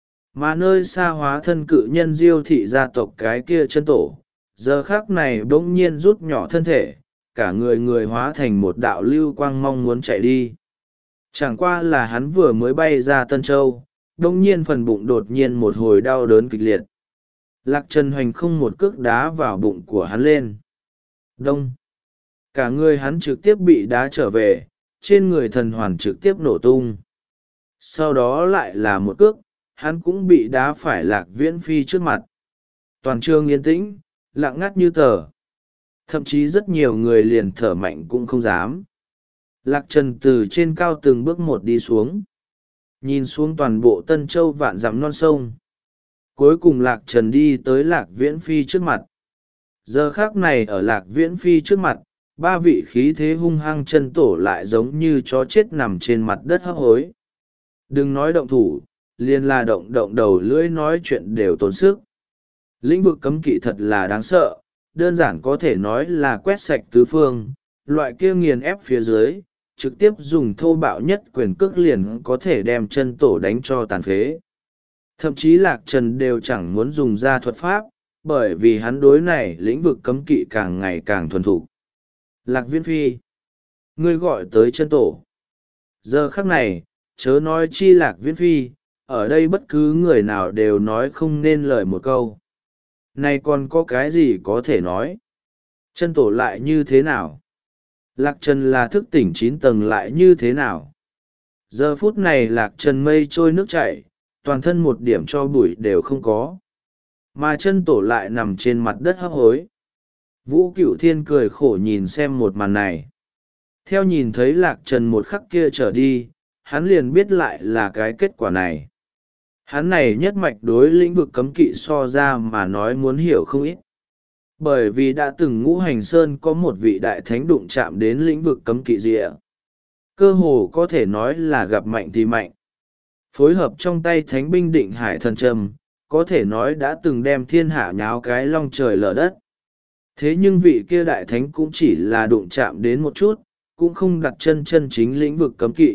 Mà nơi xa hóa thân cự nhân Diêu thị gia tộc cái kia chân tổ, giờ khác này bỗng nhiên rút nhỏ thân thể, cả người người hóa thành một đạo lưu quang mong muốn chạy đi. Chẳng qua là hắn vừa mới bay ra Tân Châu, bỗng nhiên phần bụng đột nhiên một hồi đau đớn kịch liệt. Lạc Trần hoành không một cước đá vào bụng của hắn lên. Đông. Cả người hắn trực tiếp bị đá trở về, trên người thần hoàn trực tiếp nổ tung. Sau đó lại là một cước, hắn cũng bị đá phải Lạc Viễn Phi trước mặt. Toàn trường yên tĩnh, lặng ngắt như tờ. Thậm chí rất nhiều người liền thở mạnh cũng không dám. Lạc Trần từ trên cao từng bước một đi xuống. Nhìn xuống toàn bộ Tân Châu vạn dặm non sông. Cuối cùng Lạc Trần đi tới Lạc Viễn Phi trước mặt. Giờ khác này ở Lạc Viễn Phi trước mặt, ba vị khí thế hung hăng chân tổ lại giống như chó chết nằm trên mặt đất hấp hối. Đừng nói động thủ, liền là động động đầu lưỡi nói chuyện đều tốn sức. Lĩnh vực cấm kỵ thật là đáng sợ, đơn giản có thể nói là quét sạch tứ phương, loại kia nghiền ép phía dưới, trực tiếp dùng thô bạo nhất quyền cước liền có thể đem chân tổ đánh cho tàn phế. Thậm chí Lạc Trần đều chẳng muốn dùng ra thuật pháp, bởi vì hắn đối này lĩnh vực cấm kỵ càng ngày càng thuần thục. Lạc Viễn Phi, ngươi gọi tới chân tổ. Giờ khắc này, chớ nói chi Lạc Viễn Phi, ở đây bất cứ người nào đều nói không nên lời một câu. Này còn có cái gì có thể nói? Chân tổ lại như thế nào? Lạc Trần là thức tỉnh chín tầng lại như thế nào? Giờ phút này Lạc Trần mây trôi nước chảy, toàn thân một điểm cho bụi đều không có. Mà chân tổ lại nằm trên mặt đất hấp hối. Vũ Cửu Thiên cười khổ nhìn xem một màn này. Theo nhìn thấy Lạc Trần một khắc kia trở đi, hắn liền biết lại là cái kết quả này. Hắn này nhất mạch đối lĩnh vực cấm kỵ so ra mà nói muốn hiểu không ít. Bởi vì đã từng Ngũ Hành Sơn có một vị đại thánh đụng chạm đến lĩnh vực cấm kỵ rịa. Cơ hồ có thể nói là gặp mạnh thì mạnh. Phối hợp trong tay thánh binh định hải thần trầm, có thể nói đã từng đem thiên hạ nháo cái long trời lở đất. Thế nhưng vị kia đại thánh cũng chỉ là đụng chạm đến một chút, cũng không đặt chân chân chính lĩnh vực cấm kỵ.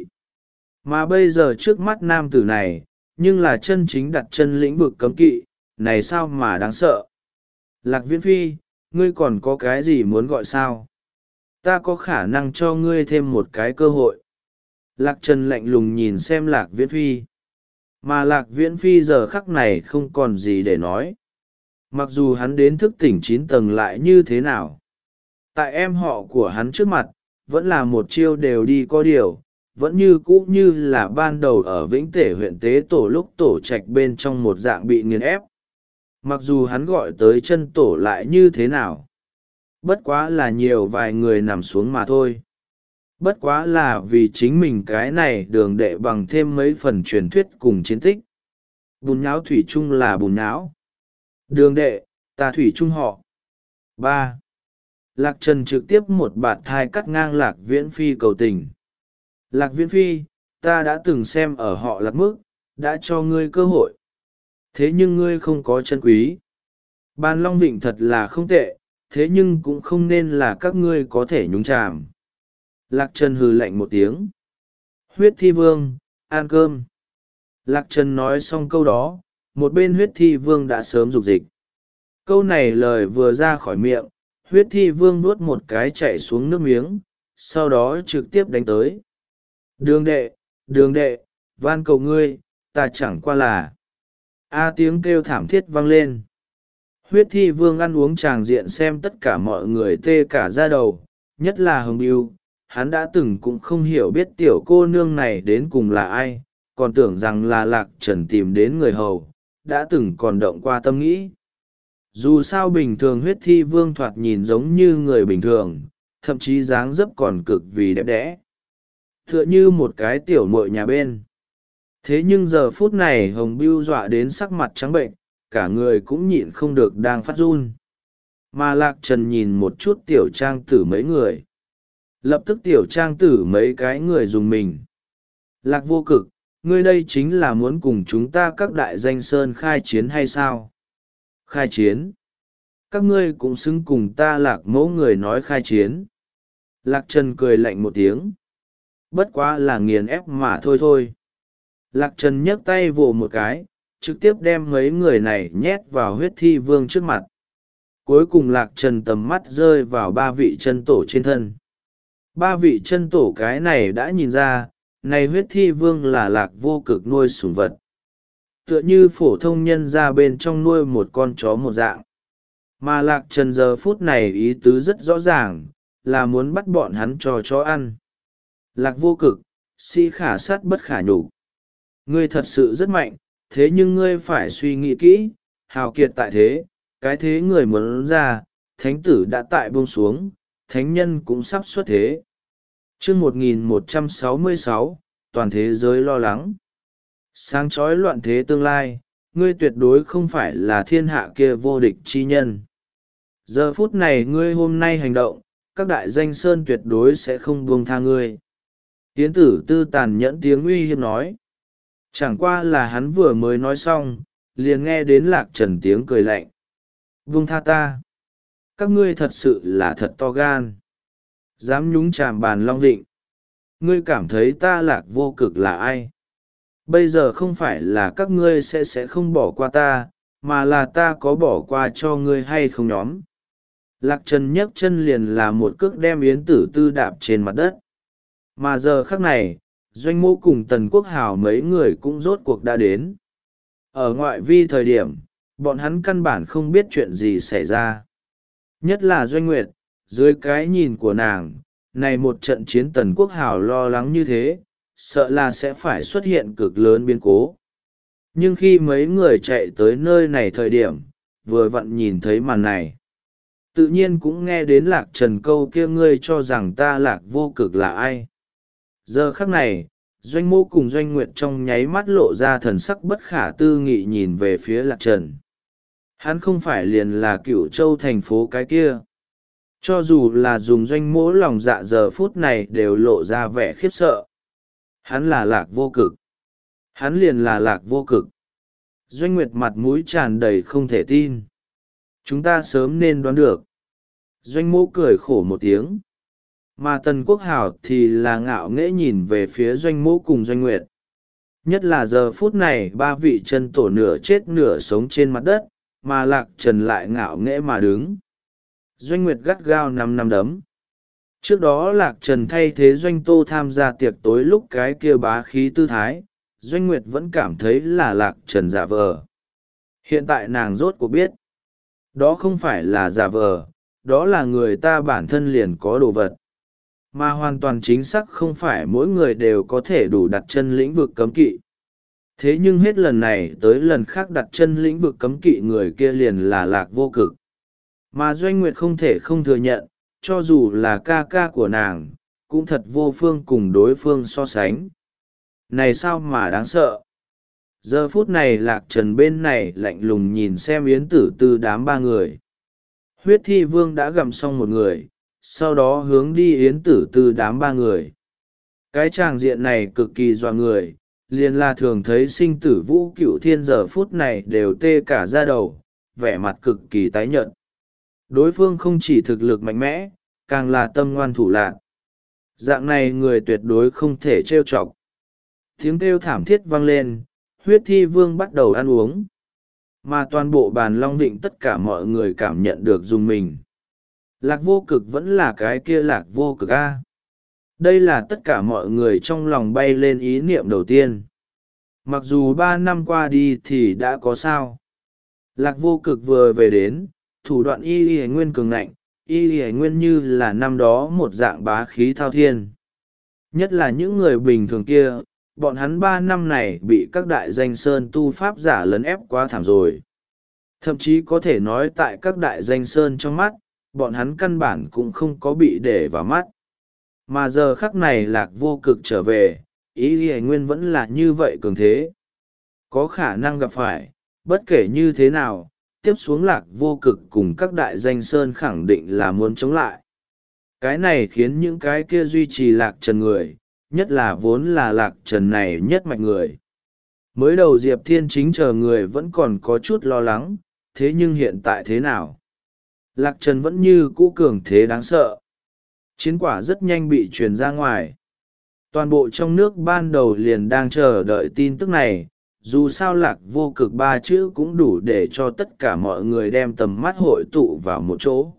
Mà bây giờ trước mắt nam tử này, nhưng là chân chính đặt chân lĩnh vực cấm kỵ, này sao mà đáng sợ. Lạc Viễn Phi, ngươi còn có cái gì muốn gọi sao? Ta có khả năng cho ngươi thêm một cái cơ hội. Lạc Trần lạnh lùng nhìn xem Lạc Viễn Phi. Mà Lạc Viễn Phi giờ khắc này không còn gì để nói. Mặc dù hắn đến thức tỉnh chín tầng lại như thế nào. Tại em họ của hắn trước mặt, vẫn là một chiêu đều đi có điều, vẫn như cũ như là ban đầu ở Vĩnh Tể huyện Tế Tổ lúc tổ trạch bên trong một dạng bị nghiền ép. Mặc dù hắn gọi tới chân tổ lại như thế nào. Bất quá là nhiều vài người nằm xuống mà thôi. Bất quá là vì chính mình cái này đường đệ bằng thêm mấy phần truyền thuyết cùng chiến tích. Bùn nháo thủy chung là bùn nháo. Đường đệ, ta thủy chung họ. ba. Lạc Trần trực tiếp một bạt thai cắt ngang Lạc Viễn Phi cầu tình. Lạc Viễn Phi, ta đã từng xem ở họ Lạc mức, đã cho ngươi cơ hội. Thế nhưng ngươi không có chân quý. Bàn Long Vịnh thật là không tệ, thế nhưng cũng không nên là các ngươi có thể nhúng chàm. Lạc Trần hừ lạnh một tiếng. Huyết Thi Vương, ăn cơm. Lạc Trần nói xong câu đó, một bên Huyết Thi Vương đã sớm dục dịch. Câu này lời vừa ra khỏi miệng, Huyết Thi Vương nuốt một cái chạy xuống nước miếng, sau đó trực tiếp đánh tới. Đường đệ, Đường đệ, van cầu ngươi, ta chẳng qua là. A tiếng kêu thảm thiết vang lên. Huyết thi vương ăn uống tràng diện xem tất cả mọi người tê cả da đầu, nhất là hồng biêu. Hắn đã từng cũng không hiểu biết tiểu cô nương này đến cùng là ai, còn tưởng rằng là Lạc Trần tìm đến người hầu, đã từng còn động qua tâm nghĩ. Dù sao bình thường huyết thi vương thoạt nhìn giống như người bình thường, thậm chí dáng dấp còn cực vì đẹp đẽ, tựa như một cái tiểu muội nhà bên. Thế nhưng giờ phút này hồng bưu dọa đến sắc mặt trắng bệnh, cả người cũng nhịn không được đang phát run. Mà Lạc Trần nhìn một chút tiểu trang tử mấy người, lập tức tiểu trang tử mấy cái người dùng mình. Lạc vô cực, ngươi đây chính là muốn cùng chúng ta các đại danh sơn khai chiến hay sao? Khai chiến? Các ngươi cũng xứng cùng ta Lạc mẫu người nói khai chiến. Lạc Trần cười lạnh một tiếng. Bất quá là nghiền ép mà thôi thôi. Lạc Trần nhấc tay vồ một cái, trực tiếp đem mấy người này nhét vào huyết thi vương trước mặt. Cuối cùng Lạc Trần tầm mắt rơi vào ba vị chân tổ trên thân. Ba vị chân tổ cái này đã nhìn ra, này huyết thi vương là Lạc vô cực nuôi sủng vật. Tựa như phổ thông nhân ra bên trong nuôi một con chó một dạng. Mà Lạc Trần giờ phút này ý tứ rất rõ ràng, là muốn bắt bọn hắn cho chó ăn. Lạc vô cực, si khả sát bất khả nhục. Ngươi thật sự rất mạnh, thế nhưng ngươi phải suy nghĩ kỹ, hào kiệt tại thế, cái thế người muốn ra, thánh tử đã tại buông xuống, thánh nhân cũng sắp xuất thế. Chương một nghìn một trăm sáu mươi sáu, toàn thế giới lo lắng. Sáng chói loạn thế tương lai, ngươi tuyệt đối không phải là thiên hạ kia vô địch chi nhân. Giờ phút này ngươi hôm nay hành động, các đại danh sơn tuyệt đối sẽ không buông tha ngươi. Yến tử tư tàn nhẫn tiếng uy hiếp nói. Chẳng qua là hắn vừa mới nói xong, liền nghe đến Lạc Trần tiếng cười lạnh. Buông tha ta. Các ngươi thật sự là thật to gan. Dám nhúng chàm bàn long định. Ngươi cảm thấy ta Lạc vô cực là ai? Bây giờ không phải là các ngươi sẽ sẽ không bỏ qua ta, mà là ta có bỏ qua cho ngươi hay không nhóm. Lạc Trần nhấc chân liền là một cước đem Yến Tử Tư đạp trên mặt đất. Mà giờ khắc này, Doanh Mô cùng Tần Quốc Hào mấy người cũng rốt cuộc đã đến. Ở ngoại vi thời điểm, bọn hắn căn bản không biết chuyện gì xảy ra. Nhất là Doanh Nguyệt, dưới cái nhìn của nàng, này một trận chiến Tần Quốc Hào lo lắng như thế, sợ là sẽ phải xuất hiện cực lớn biến cố. Nhưng khi mấy người chạy tới nơi này thời điểm, vừa vặn nhìn thấy màn này, tự nhiên cũng nghe đến Lạc Trần câu kia ngươi cho rằng ta Lạc vô cực là ai. Giờ khắc này, Doanh Mô cùng Doanh Nguyệt trong nháy mắt lộ ra thần sắc bất khả tư nghị nhìn về phía Lạc Trần. Hắn không phải liền là Cửu Châu thành phố cái kia. Cho dù là dùng Doanh Mô lòng dạ giờ phút này đều lộ ra vẻ khiếp sợ. Hắn là Lạc vô cực. Hắn liền là Lạc vô cực. Doanh Nguyệt mặt mũi tràn đầy không thể tin. Chúng ta sớm nên đoán được. Doanh Mô cười khổ một tiếng. Mà Tần Quốc Hảo thì là ngạo nghễ nhìn về phía Doanh Mô cùng Doanh Nguyệt. Nhất là giờ phút này ba vị chân tổ nửa chết nửa sống trên mặt đất, mà Lạc Trần lại ngạo nghễ mà đứng. Doanh Nguyệt gắt gao năm năm đấm. Trước đó Lạc Trần thay thế Doanh Tô tham gia tiệc tối lúc cái kia bá khí tư thái, Doanh Nguyệt vẫn cảm thấy là Lạc Trần giả vờ. Hiện tại nàng rốt cuộc biết. Đó không phải là giả vờ, đó là người ta bản thân liền có đồ vật. Mà hoàn toàn chính xác không phải mỗi người đều có thể đủ đặt chân lĩnh vực cấm kỵ. Thế nhưng hết lần này tới lần khác đặt chân lĩnh vực cấm kỵ người kia liền là Lạc vô cực. Mà Doanh Nguyệt không thể không thừa nhận, cho dù là ca ca của nàng, cũng thật vô phương cùng đối phương so sánh. Này sao mà đáng sợ. Giờ phút này Lạc Trần bên này lạnh lùng nhìn xem Yến Tử Tư đám ba người. Huyết Thi Vương đã gặm xong một người, sau đó hướng đi Yến Tử Tư đám ba người. Cái tràng diện này cực kỳ dọa người, liền là thường thấy sinh tử vũ cựu thiên giờ phút này đều tê cả da đầu, vẻ mặt cực kỳ tái nhợt. Đối phương không chỉ thực lực mạnh mẽ, càng là tâm ngoan thủ lạn. Dạng này người tuyệt đối không thể trêu chọc. Tiếng kêu thảm thiết vang lên, Huyết Thi Vương bắt đầu ăn uống. Mà toàn bộ bàn long vịnh tất cả mọi người cảm nhận được dùng mình. Lạc vô cực vẫn là cái kia lạc vô cực A. Đây là tất cả mọi người trong lòng bay lên ý niệm đầu tiên. Mặc dù ba năm qua đi thì đã có sao. Lạc Vô Cực vừa về đến, thủ đoạn y y nguyên cường ngạnh, y y nguyên như là năm đó một dạng bá khí thao thiên. Nhất là những người bình thường kia, bọn hắn ba năm này bị các đại danh sơn tu pháp giả lấn ép quá thảm rồi. Thậm chí có thể nói tại các đại danh sơn trong mắt, bọn hắn căn bản cũng không có bị để vào mắt. Mà giờ khắc này Lạc Vô Cực trở về, ý y nguyên vẫn là như vậy cường thế. Có khả năng gặp phải, bất kể như thế nào, tiếp xuống Lạc Vô Cực cùng các đại danh sơn khẳng định là muốn chống lại. Cái này khiến những cái kia duy trì Lạc Trần người, nhất là vốn là Lạc Trần này nhất mạch người. Mới đầu Diệp Thiên Chính chờ người vẫn còn có chút lo lắng, thế nhưng hiện tại thế nào? Lạc Trần vẫn như cũ cường thế đáng sợ. Chiến quả rất nhanh bị truyền ra ngoài. Toàn bộ trong nước ban đầu liền đang chờ đợi tin tức này, dù sao Lạc Vô Cực ba chữ cũng đủ để cho tất cả mọi người đem tầm mắt hội tụ vào một chỗ.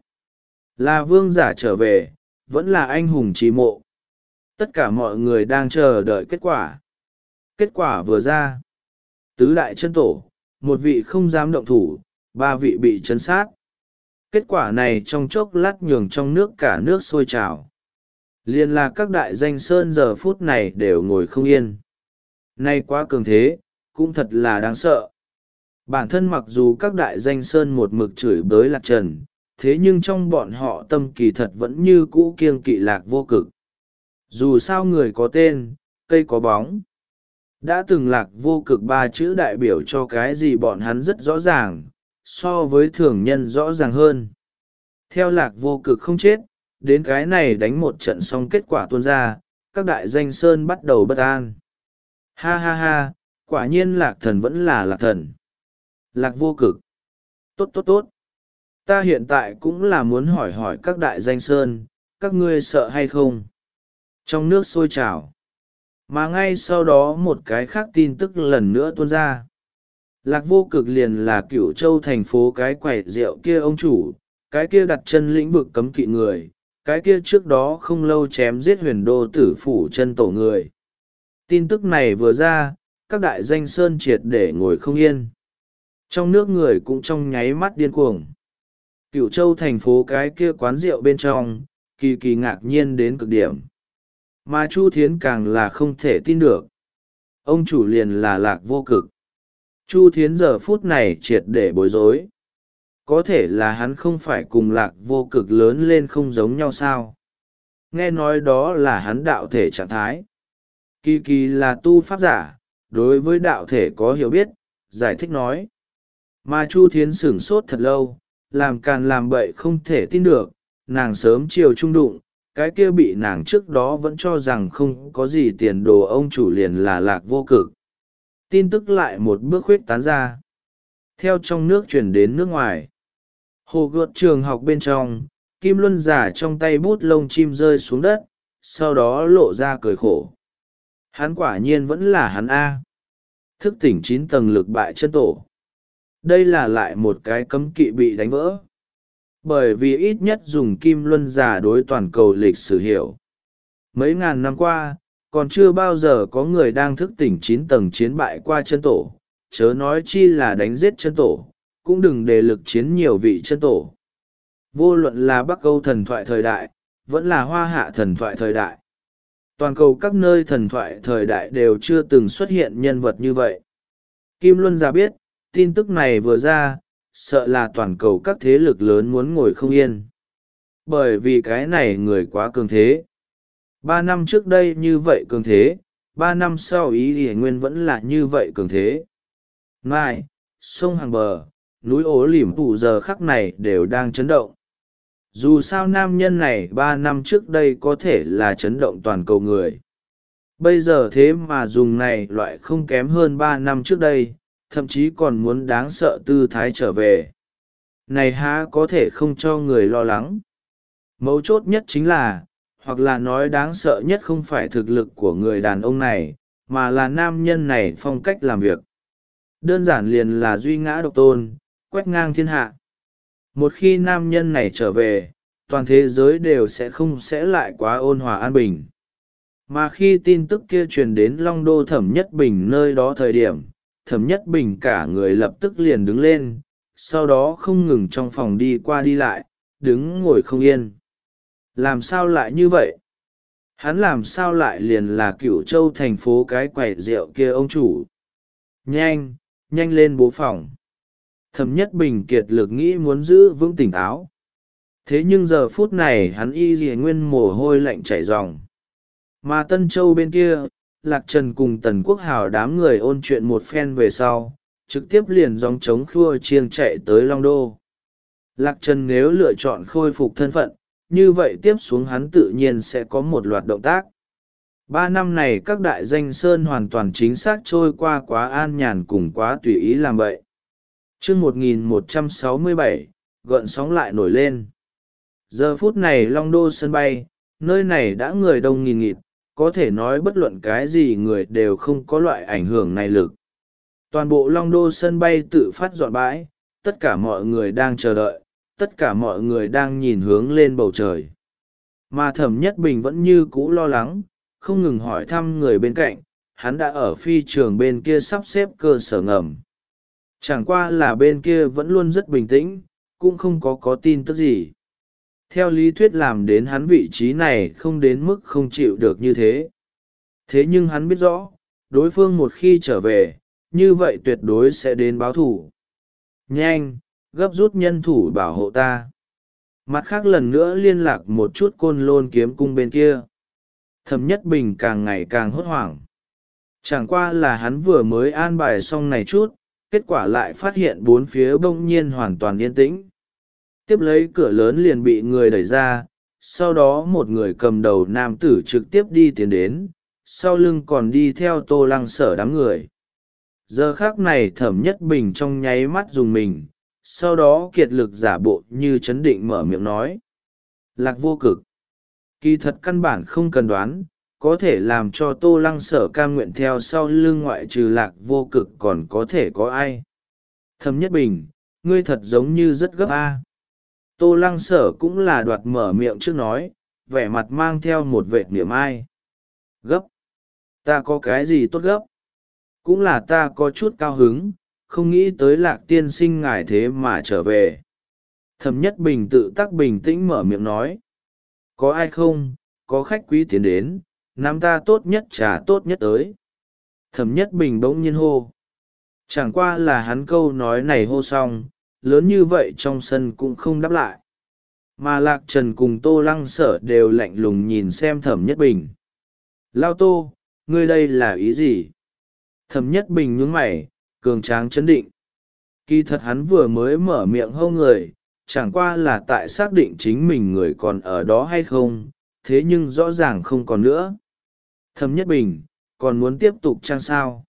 Là vương giả trở về, vẫn là anh hùng trí mộ. Tất cả mọi người đang chờ đợi kết quả. Kết quả vừa ra. Tứ đại chân tổ, một vị không dám động thủ, ba vị bị chấn sát. Kết quả này trong chốc lát nhường trong nước cả nước sôi trào. Liên là các đại danh sơn giờ phút này đều ngồi không yên. Nay quá cường thế, cũng thật là đáng sợ. Bản thân mặc dù các đại danh sơn một mực chửi bới Lạc Trần, thế nhưng trong bọn họ tâm kỳ thật vẫn như cũ kiêng kỵ Lạc Vô Cực. Dù sao người có tên, cây có bóng. Đã từng Lạc Vô Cực ba chữ đại biểu cho cái gì bọn hắn rất rõ ràng, so với thường nhân rõ ràng hơn. Theo Lạc Vô Cực không chết, đến cái này đánh một trận xong kết quả tuôn ra, các đại danh sơn bắt đầu bất an. Ha ha ha, quả nhiên Lạc Thần vẫn là Lạc Thần. Lạc Vô Cực. Tốt tốt tốt. Ta hiện tại cũng là muốn hỏi hỏi các đại danh sơn, các ngươi sợ hay không? Trong nước sôi trào. Mà ngay sau đó một cái khác tin tức lần nữa tuôn ra. Lạc Vô Cực liền là Cửu Châu thành phố cái quầy rượu kia ông chủ, cái kia đặt chân lĩnh vực cấm kỵ người, cái kia trước đó không lâu chém giết huyền đô tử phủ chân tổ người. Tin tức này vừa ra, các đại danh sơn triệt để ngồi không yên. Trong nước người cũng trong nháy mắt điên cuồng. Cửu Châu thành phố cái kia quán rượu bên trong, kỳ kỳ ngạc nhiên đến cực điểm. Mà Chu Thiến càng là không thể tin được. Ông chủ liền là Lạc Vô Cực. Chu Thiến giờ phút này triệt để bối rối. Có thể là hắn không phải cùng Lạc Vô Cực lớn lên không giống nhau sao? Nghe nói đó là hắn đạo thể trạng thái. Kỳ kỳ là tu pháp giả, đối với đạo thể có hiểu biết, giải thích nói. Mà Chu Thiến sửng sốt thật lâu, làm càn làm bậy không thể tin được, nàng sớm chiều trung đụng, cái kia bị nàng trước đó vẫn cho rằng không có gì tiền đồ ông chủ liền là Lạc Vô Cực. Tin tức lại một bước khuếch tán ra. Theo trong nước chuyển đến nước ngoài. Hồ gợt trường học bên trong, Kim Luân giả trong tay bút lông chim rơi xuống đất, sau đó lộ ra cười khổ. Hắn quả nhiên vẫn là hắn A. Thức tỉnh chín tầng lực bại chân tổ. Đây là lại một cái cấm kỵ bị đánh vỡ. Bởi vì ít nhất dùng Kim Luân giả đối toàn cầu lịch sử hiểu. Mấy ngàn năm qua, còn chưa bao giờ có người đang thức tỉnh chín tầng chiến bại qua chân tổ, chớ nói chi là đánh giết chân tổ, cũng đừng đề lực chiến nhiều vị chân tổ. Vô luận là Bắc Âu thần thoại thời đại, vẫn là Hoa Hạ thần thoại thời đại. Toàn cầu các nơi thần thoại thời đại đều chưa từng xuất hiện nhân vật như vậy. Kim Luân giả biết, tin tức này vừa ra, sợ là toàn cầu các thế lực lớn muốn ngồi không yên. Bởi vì cái này người quá cường thế. Ba năm trước đây như vậy cường thế, ba năm sau ý ỉa nguyên vẫn là như vậy cường thế. Mai, sông hàng bờ, núi ố lỉm tủ giờ khắc này đều đang chấn động. Dù sao nam nhân này ba năm trước đây có thể là chấn động toàn cầu người. Bây giờ thế mà dùng này loại không kém hơn ba năm trước đây, thậm chí còn muốn đáng sợ tư thái trở về. Này há có thể không cho người lo lắng. Mấu chốt nhất chính là, hoặc là nói đáng sợ nhất không phải thực lực của người đàn ông này, mà là nam nhân này phong cách làm việc. Đơn giản liền là duy ngã độc tôn, quét ngang thiên hạ. Một khi nam nhân này trở về, toàn thế giới đều sẽ không sẽ lại quá ôn hòa an bình. Mà khi tin tức kia truyền đến Long Đô Thẩm Nhất Bình nơi đó thời điểm, Thẩm Nhất Bình cả người lập tức liền đứng lên, sau đó không ngừng trong phòng đi qua đi lại, đứng ngồi không yên. Làm sao lại như vậy? Hắn làm sao lại liền là Cửu Châu thành phố cái quầy rượu kia ông chủ? Nhanh, nhanh lên bố phòng. Thẩm Nhất Bình kiệt lực nghĩ muốn giữ vững tỉnh táo. Thế nhưng giờ phút này hắn y dì nguyên mồ hôi lạnh chảy ròng. Mà Tân Châu bên kia, Lạc Trần cùng Tần Quốc Hào đám người ôn chuyện một phen về sau, trực tiếp liền dòng chống khua chiêng chạy tới Long Đô. Lạc Trần nếu lựa chọn khôi phục thân phận, như vậy tiếp xuống hắn tự nhiên sẽ có một loạt động tác. Ba năm này các đại danh sơn hoàn toàn chính xác trôi qua quá an nhàn cùng quá tùy ý làm vậy. chương một nghìn một trăm sáu mươi bảy, gợn sóng lại nổi lên. Giờ phút này Long Đô sân bay, nơi này đã người đông nghìn nghịt, có thể nói bất luận cái gì người đều không có loại ảnh hưởng này lực. Toàn bộ Long Đô sân bay tự phát dọn bãi, tất cả mọi người đang chờ đợi, tất cả mọi người đang nhìn hướng lên bầu trời. Mà Thẩm Nhất Bình vẫn như cũ lo lắng, không ngừng hỏi thăm người bên cạnh, hắn đã ở phi trường bên kia sắp xếp cơ sở ngầm. Chẳng qua là bên kia vẫn luôn rất bình tĩnh, cũng không có có tin tức gì. Theo lý thuyết làm đến hắn vị trí này không đến mức không chịu được như thế. Thế nhưng hắn biết rõ, đối phương một khi trở về, như vậy tuyệt đối sẽ đến báo thủ. Nhanh, gấp rút nhân thủ bảo hộ ta. Mặt khác lần nữa liên lạc một chút Côn Lôn kiếm cung bên kia. Thẩm Nhất Bình càng ngày càng hốt hoảng. Chẳng qua là hắn vừa mới an bài xong này chút, kết quả lại phát hiện bốn phía bỗng nhiên hoàn toàn yên tĩnh. Tiếp lấy cửa lớn liền bị người đẩy ra, sau đó một người cầm đầu nam tử trực tiếp đi tiến đến, sau lưng còn đi theo Tô Lăng Sở đám người. Giờ khác này Thẩm Nhất Bình trong nháy mắt dùng mình, sau đó kiệt lực giả bộ như chấn định mở miệng nói. Lạc Vô Cực. Kỳ thật căn bản không cần đoán, có thể làm cho Tô Lăng Sở cam nguyện theo sau lưng ngoại trừ Lạc Vô Cực còn có thể có ai. Thẩm Nhất Bình, ngươi thật giống như rất gấp a. Tô Lăng Sở cũng là đoạt mở miệng trước nói, vẻ mặt mang theo một vệt niềm ai. Gấp? Ta có cái gì tốt gấp? Cũng là ta có chút cao hứng, không nghĩ tới Lạc tiên sinh ngài thế mà trở về. Thẩm Nhất Bình tự tắc bình tĩnh mở miệng nói. Có ai không, có khách quý tiến đến, nam ta tốt nhất trà tốt nhất tới. Thẩm Nhất Bình bỗng nhiên hô. Chẳng qua là hắn câu nói này hô xong, lớn như vậy trong sân cũng không đáp lại. Mà Lạc Trần cùng Tô Lăng Sở đều lạnh lùng nhìn xem Thẩm Nhất Bình. Lao Tô, ngươi đây là ý gì? Thẩm Nhất Bình nhướng mày, cường tráng chấn định. Kỳ thật hắn vừa mới mở miệng hô người, chẳng qua là tại xác định chính mình người còn ở đó hay không, thế nhưng rõ ràng không còn nữa. Thẩm Nhất Bình, còn muốn tiếp tục chăng sao?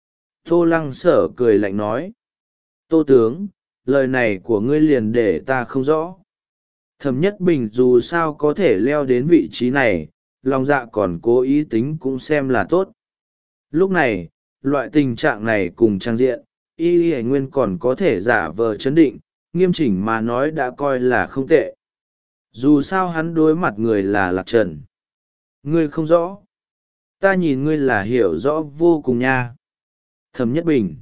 Tô Lăng Sở cười lạnh nói. Tô tướng, lời này của ngươi liền để ta không rõ. Thẩm Nhất Bình dù sao có thể leo đến vị trí này, lòng dạ còn cố ý tính cũng xem là tốt. Lúc này, loại tình trạng này cùng trang diện, y y nguyên còn có thể giả vờ chấn định, nghiêm chỉnh mà nói đã coi là không tệ. Dù sao hắn đối mặt người là Lạc Trần. Ngươi không rõ. Ta nhìn ngươi là hiểu rõ vô cùng nha. Thẩm Nhất Bình.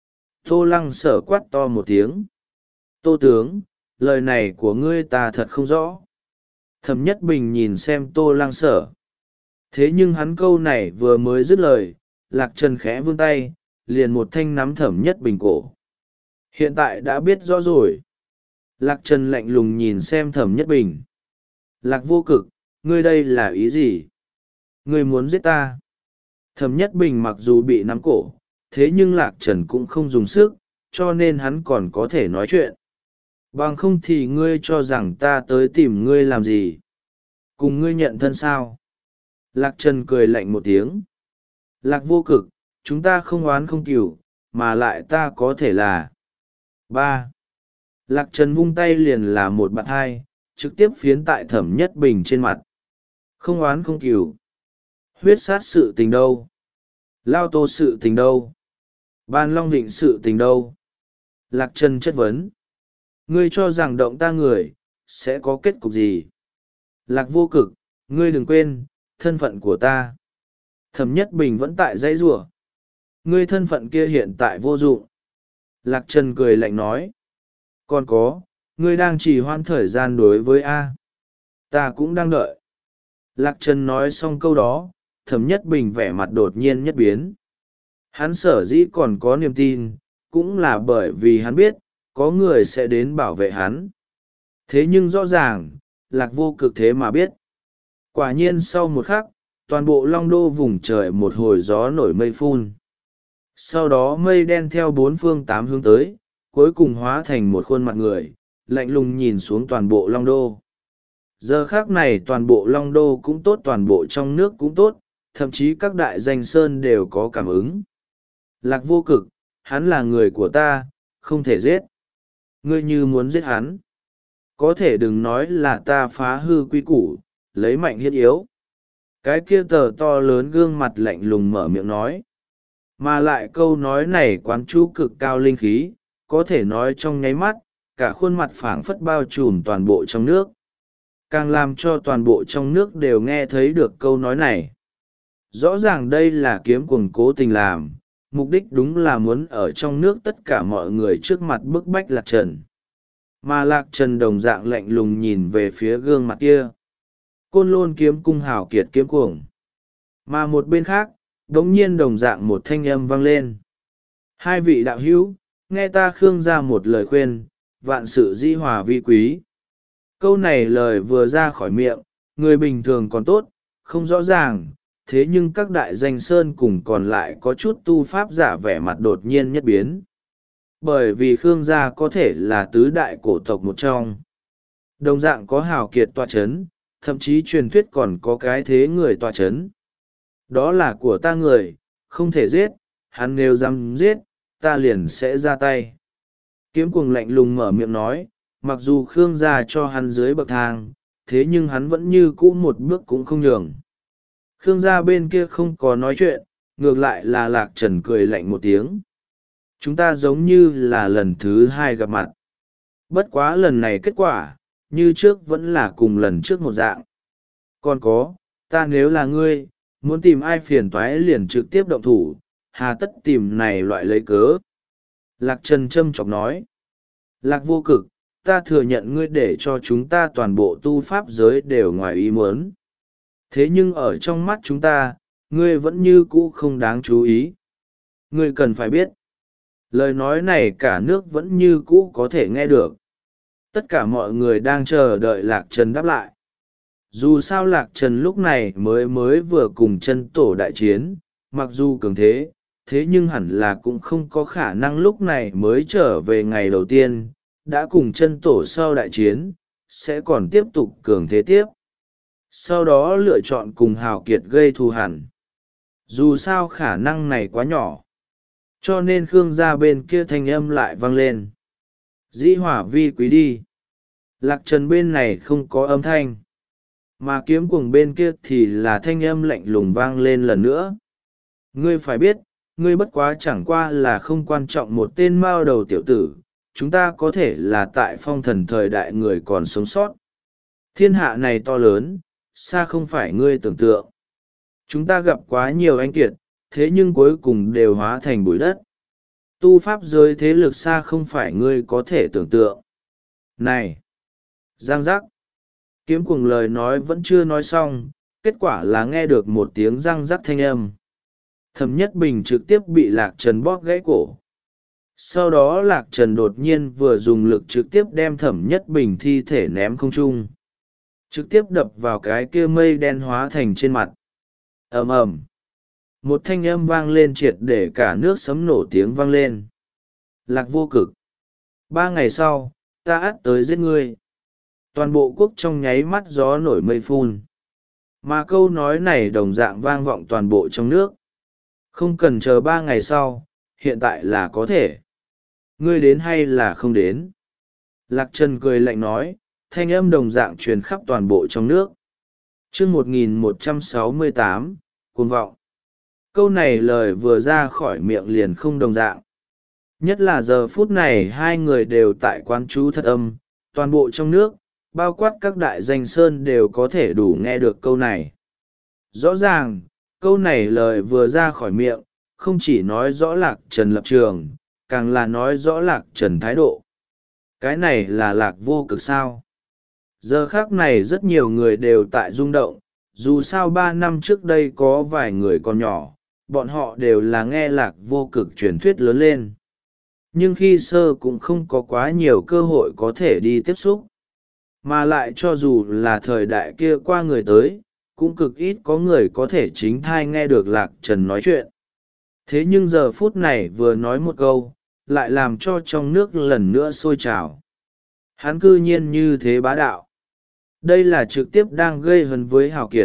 Tô Lăng Sở quát to một tiếng. Tô tướng, lời này của ngươi ta thật không rõ. Thẩm Nhất Bình nhìn xem Tô Lăng Sở. Thế nhưng hắn câu này vừa mới dứt lời, Lạc Trần khẽ vươn tay, liền một thanh nắm Thẩm Nhất Bình cổ. Hiện tại đã biết rõ rồi. Lạc Trần lạnh lùng nhìn xem Thẩm Nhất Bình. Lạc Vô Cực, ngươi đây là ý gì? Ngươi muốn giết ta? Thẩm Nhất Bình mặc dù bị nắm cổ, thế nhưng Lạc Trần cũng không dùng sức, cho nên hắn còn có thể nói chuyện. Bằng không thì ngươi cho rằng ta tới tìm ngươi làm gì? Cùng ngươi nhận thân sao? Lạc Trần cười lạnh một tiếng. Lạc Vô Cực, chúng ta không oán không cừu, mà lại ta có thể là... ba. Lạc Trần vung tay liền là một bạt hai, trực tiếp phiến tại Thẩm Nhất Bình trên mặt. Không oán không cừu. Huyết sát sự tình đâu? Lao Tô sự tình đâu? Ban Long Vịnh sự tình đâu? Lạc Trần chất vấn. Ngươi cho rằng động ta người, sẽ có kết cục gì? Lạc Vô Cực, ngươi đừng quên, thân phận của ta. Thẩm Nhất Bình vẫn tại dãy giụa. Ngươi thân phận kia hiện tại vô dụng. Lạc Trần cười lạnh nói. Còn có, ngươi đang trì hoãn thời gian đối với A. Ta cũng đang đợi. Lạc Trần nói xong câu đó, Thẩm Nhất Bình vẻ mặt đột nhiên nhất biến. Hắn sở dĩ còn có niềm tin, cũng là bởi vì hắn biết, có người sẽ đến bảo vệ hắn. Thế nhưng rõ ràng, Lạc Vô Cực thế mà biết. Quả nhiên sau một khắc, toàn bộ Long Đô vùng trời một hồi gió nổi mây phun. Sau đó mây đen theo bốn phương tám hướng tới, cuối cùng hóa thành một khuôn mặt người, lạnh lùng nhìn xuống toàn bộ Long Đô. Giờ khác này toàn bộ Long Đô cũng tốt, toàn bộ trong nước cũng tốt, thậm chí các đại danh sơn đều có cảm ứng. Lạc Vô Cực, hắn là người của ta, không thể giết. Ngươi như muốn giết hắn, có thể đừng nói là ta phá hư quy củ, lấy mạnh hiết yếu. Cái kia tờ to lớn gương mặt lạnh lùng mở miệng nói. Mà lại câu nói này quán chú cực cao linh khí, có thể nói trong nháy mắt, cả khuôn mặt phảng phất bao trùm toàn bộ trong nước. Càng làm cho toàn bộ trong nước đều nghe thấy được câu nói này. Rõ ràng đây là kiếm cuồng cố tình làm, mục đích đúng là muốn ở trong nước tất cả mọi người trước mặt bức bách Lạc Trần. Mà Lạc Trần đồng dạng lạnh lùng nhìn về phía gương mặt kia. Côn Lôn kiếm cung hào kiệt kiếm cuồng. Mà một bên khác, đống nhiên đồng dạng một thanh âm vang lên. Hai vị đạo hữu, nghe ta khương ra một lời khuyên, vạn sự di hòa vi quý. Câu này lời vừa ra khỏi miệng, người bình thường còn tốt, không rõ ràng, thế nhưng các đại danh sơn cùng còn lại có chút tu pháp giả vẻ mặt đột nhiên nhất biến. Bởi vì Khương gia có thể là tứ đại cổ tộc một trong. Đồng dạng có hào kiệt tọa chấn, thậm chí truyền thuyết còn có cái thế người tọa chấn. Đó là của ta người, không thể giết, hắn nếu dám giết, ta liền sẽ ra tay. Kiếm cuồng lạnh lùng mở miệng nói, mặc dù Khương gia cho hắn dưới bậc thang, thế nhưng hắn vẫn như cũ một bước cũng không nhường. Khương gia bên kia không có nói chuyện, ngược lại là Lạc Trần cười lạnh một tiếng. Chúng ta giống như là lần thứ hai gặp mặt. Bất quá lần này kết quả, như trước vẫn là cùng lần trước một dạng. Còn có, ta nếu là ngươi, muốn tìm ai phiền toái liền trực tiếp động thủ, hà tất tìm này loại lấy cớ. Lạc Trần châm chọc nói. Lạc Vô Cực, ta thừa nhận ngươi để cho chúng ta toàn bộ tu pháp giới đều ngoài ý muốn. Thế nhưng ở trong mắt chúng ta, ngươi vẫn như cũ không đáng chú ý. Ngươi cần phải biết. Lời nói này cả nước vẫn như cũ có thể nghe được. Tất cả mọi người đang chờ đợi Lạc Trần đáp lại. Dù sao Lạc Trần lúc này mới mới vừa cùng chân tổ đại chiến, mặc dù cường thế, thế nhưng hẳn là cũng không có khả năng lúc này mới trở về ngày đầu tiên, đã cùng chân tổ sau đại chiến, sẽ còn tiếp tục cường thế tiếp. Sau đó lựa chọn cùng hào kiệt gây thù hẳn. Dù sao khả năng này quá nhỏ. Cho nên Khương gia bên kia thanh âm lại vang lên. Dĩ hỏa vi quý đi. Lạc Trần bên này không có âm thanh. Mà kiếm cuồng bên kia thì là thanh âm lạnh lùng vang lên lần nữa. Ngươi phải biết, ngươi bất quá chẳng qua là không quan trọng một tên mao đầu tiểu tử. Chúng ta có thể là tại phong thần thời đại người còn sống sót. Thiên hạ này to lớn, xa không phải ngươi tưởng tượng. Chúng ta gặp quá nhiều anh kiệt, thế nhưng cuối cùng đều hóa thành bụi đất. Tu pháp giới thế lực xa không phải ngươi có thể tưởng tượng. Này! Giang giác! Kiếm cuồng lời nói vẫn chưa nói xong, kết quả là nghe được một tiếng răng rắc thanh âm. Thẩm Nhất Bình trực tiếp bị Lạc Trần bóp gãy cổ. Sau đó Lạc Trần đột nhiên vừa dùng lực trực tiếp đem Thẩm Nhất Bình thi thể ném không trung. Trực tiếp đập vào cái kia mây đen hóa thành trên mặt. Ầm ầm. Một thanh âm vang lên triệt để cả nước sấm nổ tiếng vang lên. Lạc Vô Cực. Ba ngày sau, ta ắt tới giết ngươi. Toàn bộ quốc trong nháy mắt gió nổi mây phun. Mà câu nói này đồng dạng vang vọng toàn bộ trong nước. Không cần chờ ba ngày sau, hiện tại là có thể. Ngươi đến hay là không đến? Lạc Trần cười lạnh nói, thanh âm đồng dạng truyền khắp toàn bộ trong nước. chương một nghìn một trăm sáu mươi tám, cuồng vọng. Câu này lời vừa ra khỏi miệng liền không đồng dạng. Nhất là giờ phút này hai người đều tại quán chú thật âm, toàn bộ trong nước, bao quát các đại danh sơn đều có thể đủ nghe được câu này. Rõ ràng, câu này lời vừa ra khỏi miệng không chỉ nói rõ Lạc Trần lập trường, càng là nói rõ Lạc Trần thái độ. Cái này là Lạc Vô Cực sao? Giờ khác này rất nhiều người đều tại rung động, dù sao ba năm trước đây có vài người còn nhỏ, bọn họ đều là nghe Lạc Vô Cực truyền thuyết lớn lên. Nhưng khi sơ cũng không có quá nhiều cơ hội có thể đi tiếp xúc. Mà lại cho dù là thời đại kia qua người tới, cũng cực ít có người có thể chính thai nghe được Lạc Trần nói chuyện. Thế nhưng giờ phút này vừa nói một câu, lại làm cho trong nước lần nữa sôi trào. Hắn cư nhiên như thế bá đạo. Đây là trực tiếp đang gây hấn với Hào Kiệt.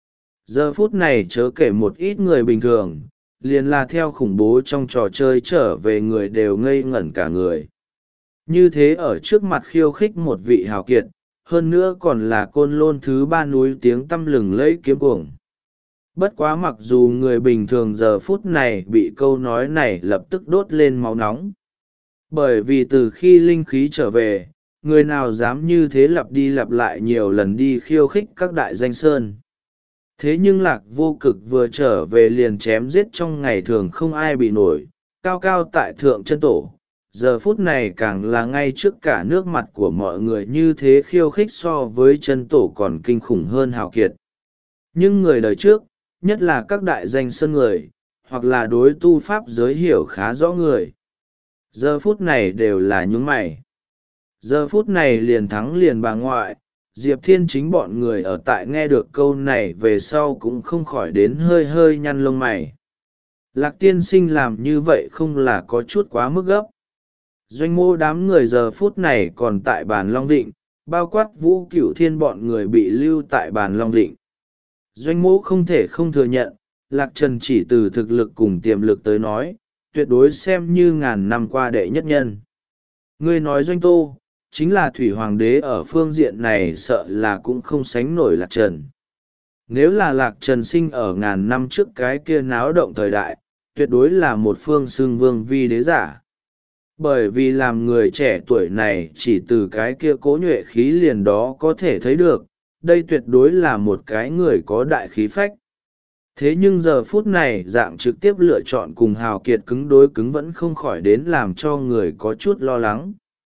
Giờ phút này chớ kể một ít người bình thường, liền là theo khủng bố trong trò chơi trở về người đều ngây ngẩn cả người. Như thế ở trước mặt khiêu khích một vị Hào Kiệt, hơn nữa còn là Côn Lôn thứ ba núi tiếng tăm lừng lẫy kiếm cuồng. Bất quá mặc dù người bình thường giờ phút này bị câu nói này lập tức đốt lên máu nóng. Bởi vì từ khi linh khí trở về, người nào dám như thế lặp đi lặp lại nhiều lần đi khiêu khích các đại danh sơn. Thế nhưng Lạc Vô Cực vừa trở về liền chém giết trong ngày thường không ai bị nổi, cao cao tại thượng chân tổ. Giờ phút này càng là ngay trước cả nước mặt của mọi người như thế khiêu khích so với chân tổ còn kinh khủng hơn Hào Kiệt. Nhưng người đời trước, nhất là các đại danh sơn người, hoặc là đối tu pháp giới hiểu khá rõ người. Giờ phút này đều là nhướng mày. Giờ phút này liền thắng liền bà ngoại, Diệp Thiên Chính bọn người ở tại nghe được câu này về sau cũng không khỏi đến hơi hơi nhăn lông mày. Lạc tiên sinh làm như vậy không là có chút quá mức gấp. Doanh mô đám người giờ phút này còn tại bàn Long Định, bao quát Vũ Cửu Thiên bọn người bị lưu tại bàn Long Định. Doanh mô không thể không thừa nhận, Lạc Trần chỉ từ thực lực cùng tiềm lực tới nói, tuyệt đối xem như ngàn năm qua đệ nhất nhân. Ngươi nói Doanh Tô, chính là Thủy Hoàng đế ở phương diện này sợ là cũng không sánh nổi Lạc Trần. Nếu là Lạc Trần sinh ở ngàn năm trước cái kia náo động thời đại, tuyệt đối là một phương xưng vương vi đế giả. Bởi vì làm người trẻ tuổi này chỉ từ cái kia cố nhuệ khí liền đó có thể thấy được, đây tuyệt đối là một cái người có đại khí phách. Thế nhưng giờ phút này dạng trực tiếp lựa chọn cùng Hào Kiệt cứng đối cứng vẫn không khỏi đến làm cho người có chút lo lắng.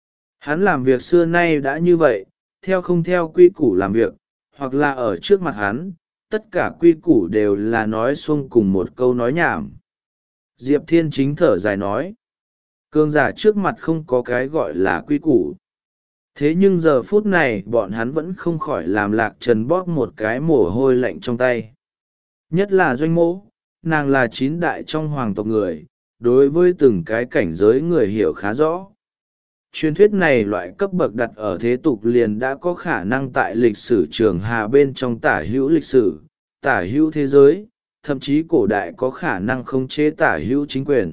Hắn làm việc xưa nay đã như vậy, theo không theo quy củ làm việc, hoặc là ở trước mặt hắn, tất cả quy củ đều là nói xuông cùng một câu nói nhảm. Diệp Thiên Chính thở dài nói, cường giả trước mặt không có cái gọi là quy củ. Thế nhưng giờ phút này bọn hắn vẫn không khỏi làm Lạc Trần bóp một cái mồ hôi lạnh trong tay. Nhất là Doanh Mỗ, nàng là chín đại trong hoàng tộc người, đối với từng cái cảnh giới người hiểu khá rõ. Truyền thuyết này loại cấp bậc đặt ở thế tục liền đã có khả năng tại lịch sử trường hà bên trong tả hữu lịch sử, tả hữu thế giới, thậm chí cổ đại có khả năng khống chế tả hữu chính quyền.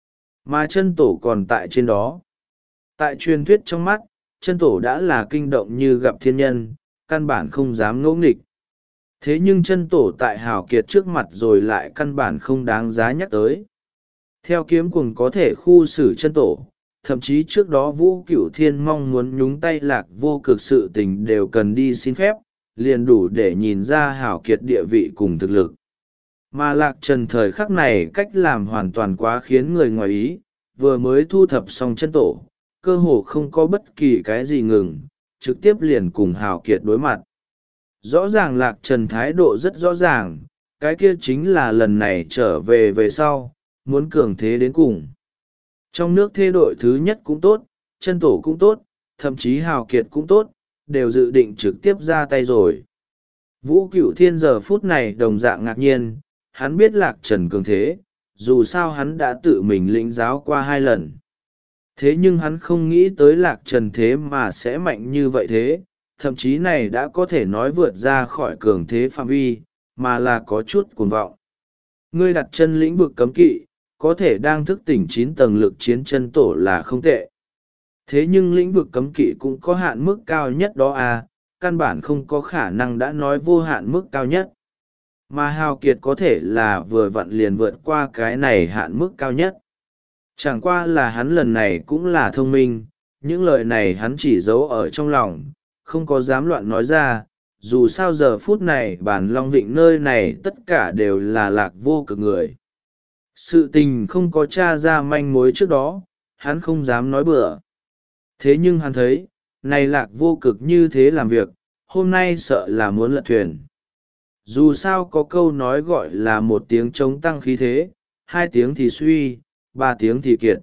Mà chân tổ còn tại trên đó. Tại truyền thuyết trong mắt, chân tổ đã là kinh động như gặp thiên nhân, căn bản không dám ngỗ nghịch. Thế nhưng chân tổ tại Hào Kiệt trước mặt rồi lại căn bản không đáng giá nhắc tới. Theo kiếm cuồng có thể khu xử chân tổ, thậm chí trước đó Vũ Cửu Thiên mong muốn nhúng tay Lạc Vô Cực sự tình đều cần đi xin phép, liền đủ để nhìn ra Hào Kiệt địa vị cùng thực lực. Mà Lạc Trần thời khắc này cách làm hoàn toàn quá khiến người ngoài ý, vừa mới thu thập xong chân tổ, cơ hồ không có bất kỳ cái gì ngừng, trực tiếp liền cùng Hào Kiệt đối mặt. Rõ ràng Lạc Trần thái độ rất rõ ràng, cái kia chính là lần này trở về về sau, muốn cường thế đến cùng. Trong nước thế đội thứ nhất cũng tốt, chân tổ cũng tốt, thậm chí Hào Kiệt cũng tốt, đều dự định trực tiếp ra tay rồi. Vũ Cửu Thiên giờ phút này đồng dạng ngạc nhiên, hắn biết Lạc Trần cường thế, dù sao hắn đã tự mình lĩnh giáo qua hai lần. Thế nhưng hắn không nghĩ tới Lạc Trần thế mà sẽ mạnh như vậy thế, thậm chí này đã có thể nói vượt ra khỏi cường thế phạm vi, mà là có chút cuồng vọng. Ngươi đặt chân lĩnh vực cấm kỵ, có thể đang thức tỉnh chín tầng lực chiến chân tổ là không tệ. Thế nhưng lĩnh vực cấm kỵ cũng có hạn mức cao nhất đó à, căn bản không có khả năng đã nói vô hạn mức cao nhất. Mà Hào Kiệt có thể là vừa vặn liền vượt qua cái này hạn mức cao nhất. Chẳng qua là hắn lần này cũng là thông minh, những lời này hắn chỉ giấu ở trong lòng, không có dám loạn nói ra, dù sao giờ phút này bản long vịnh nơi này tất cả đều là lạc vô cực người. Sự tình không có t r a ra manh mối trước đó, hắn không dám nói bừa. Thế nhưng hắn thấy, này lạc vô cực như thế làm việc, hôm nay sợ là muốn lật thuyền. Dù sao có câu nói gọi là một tiếng chống tăng khí thế, hai tiếng thì suy, ba tiếng thì kiệt.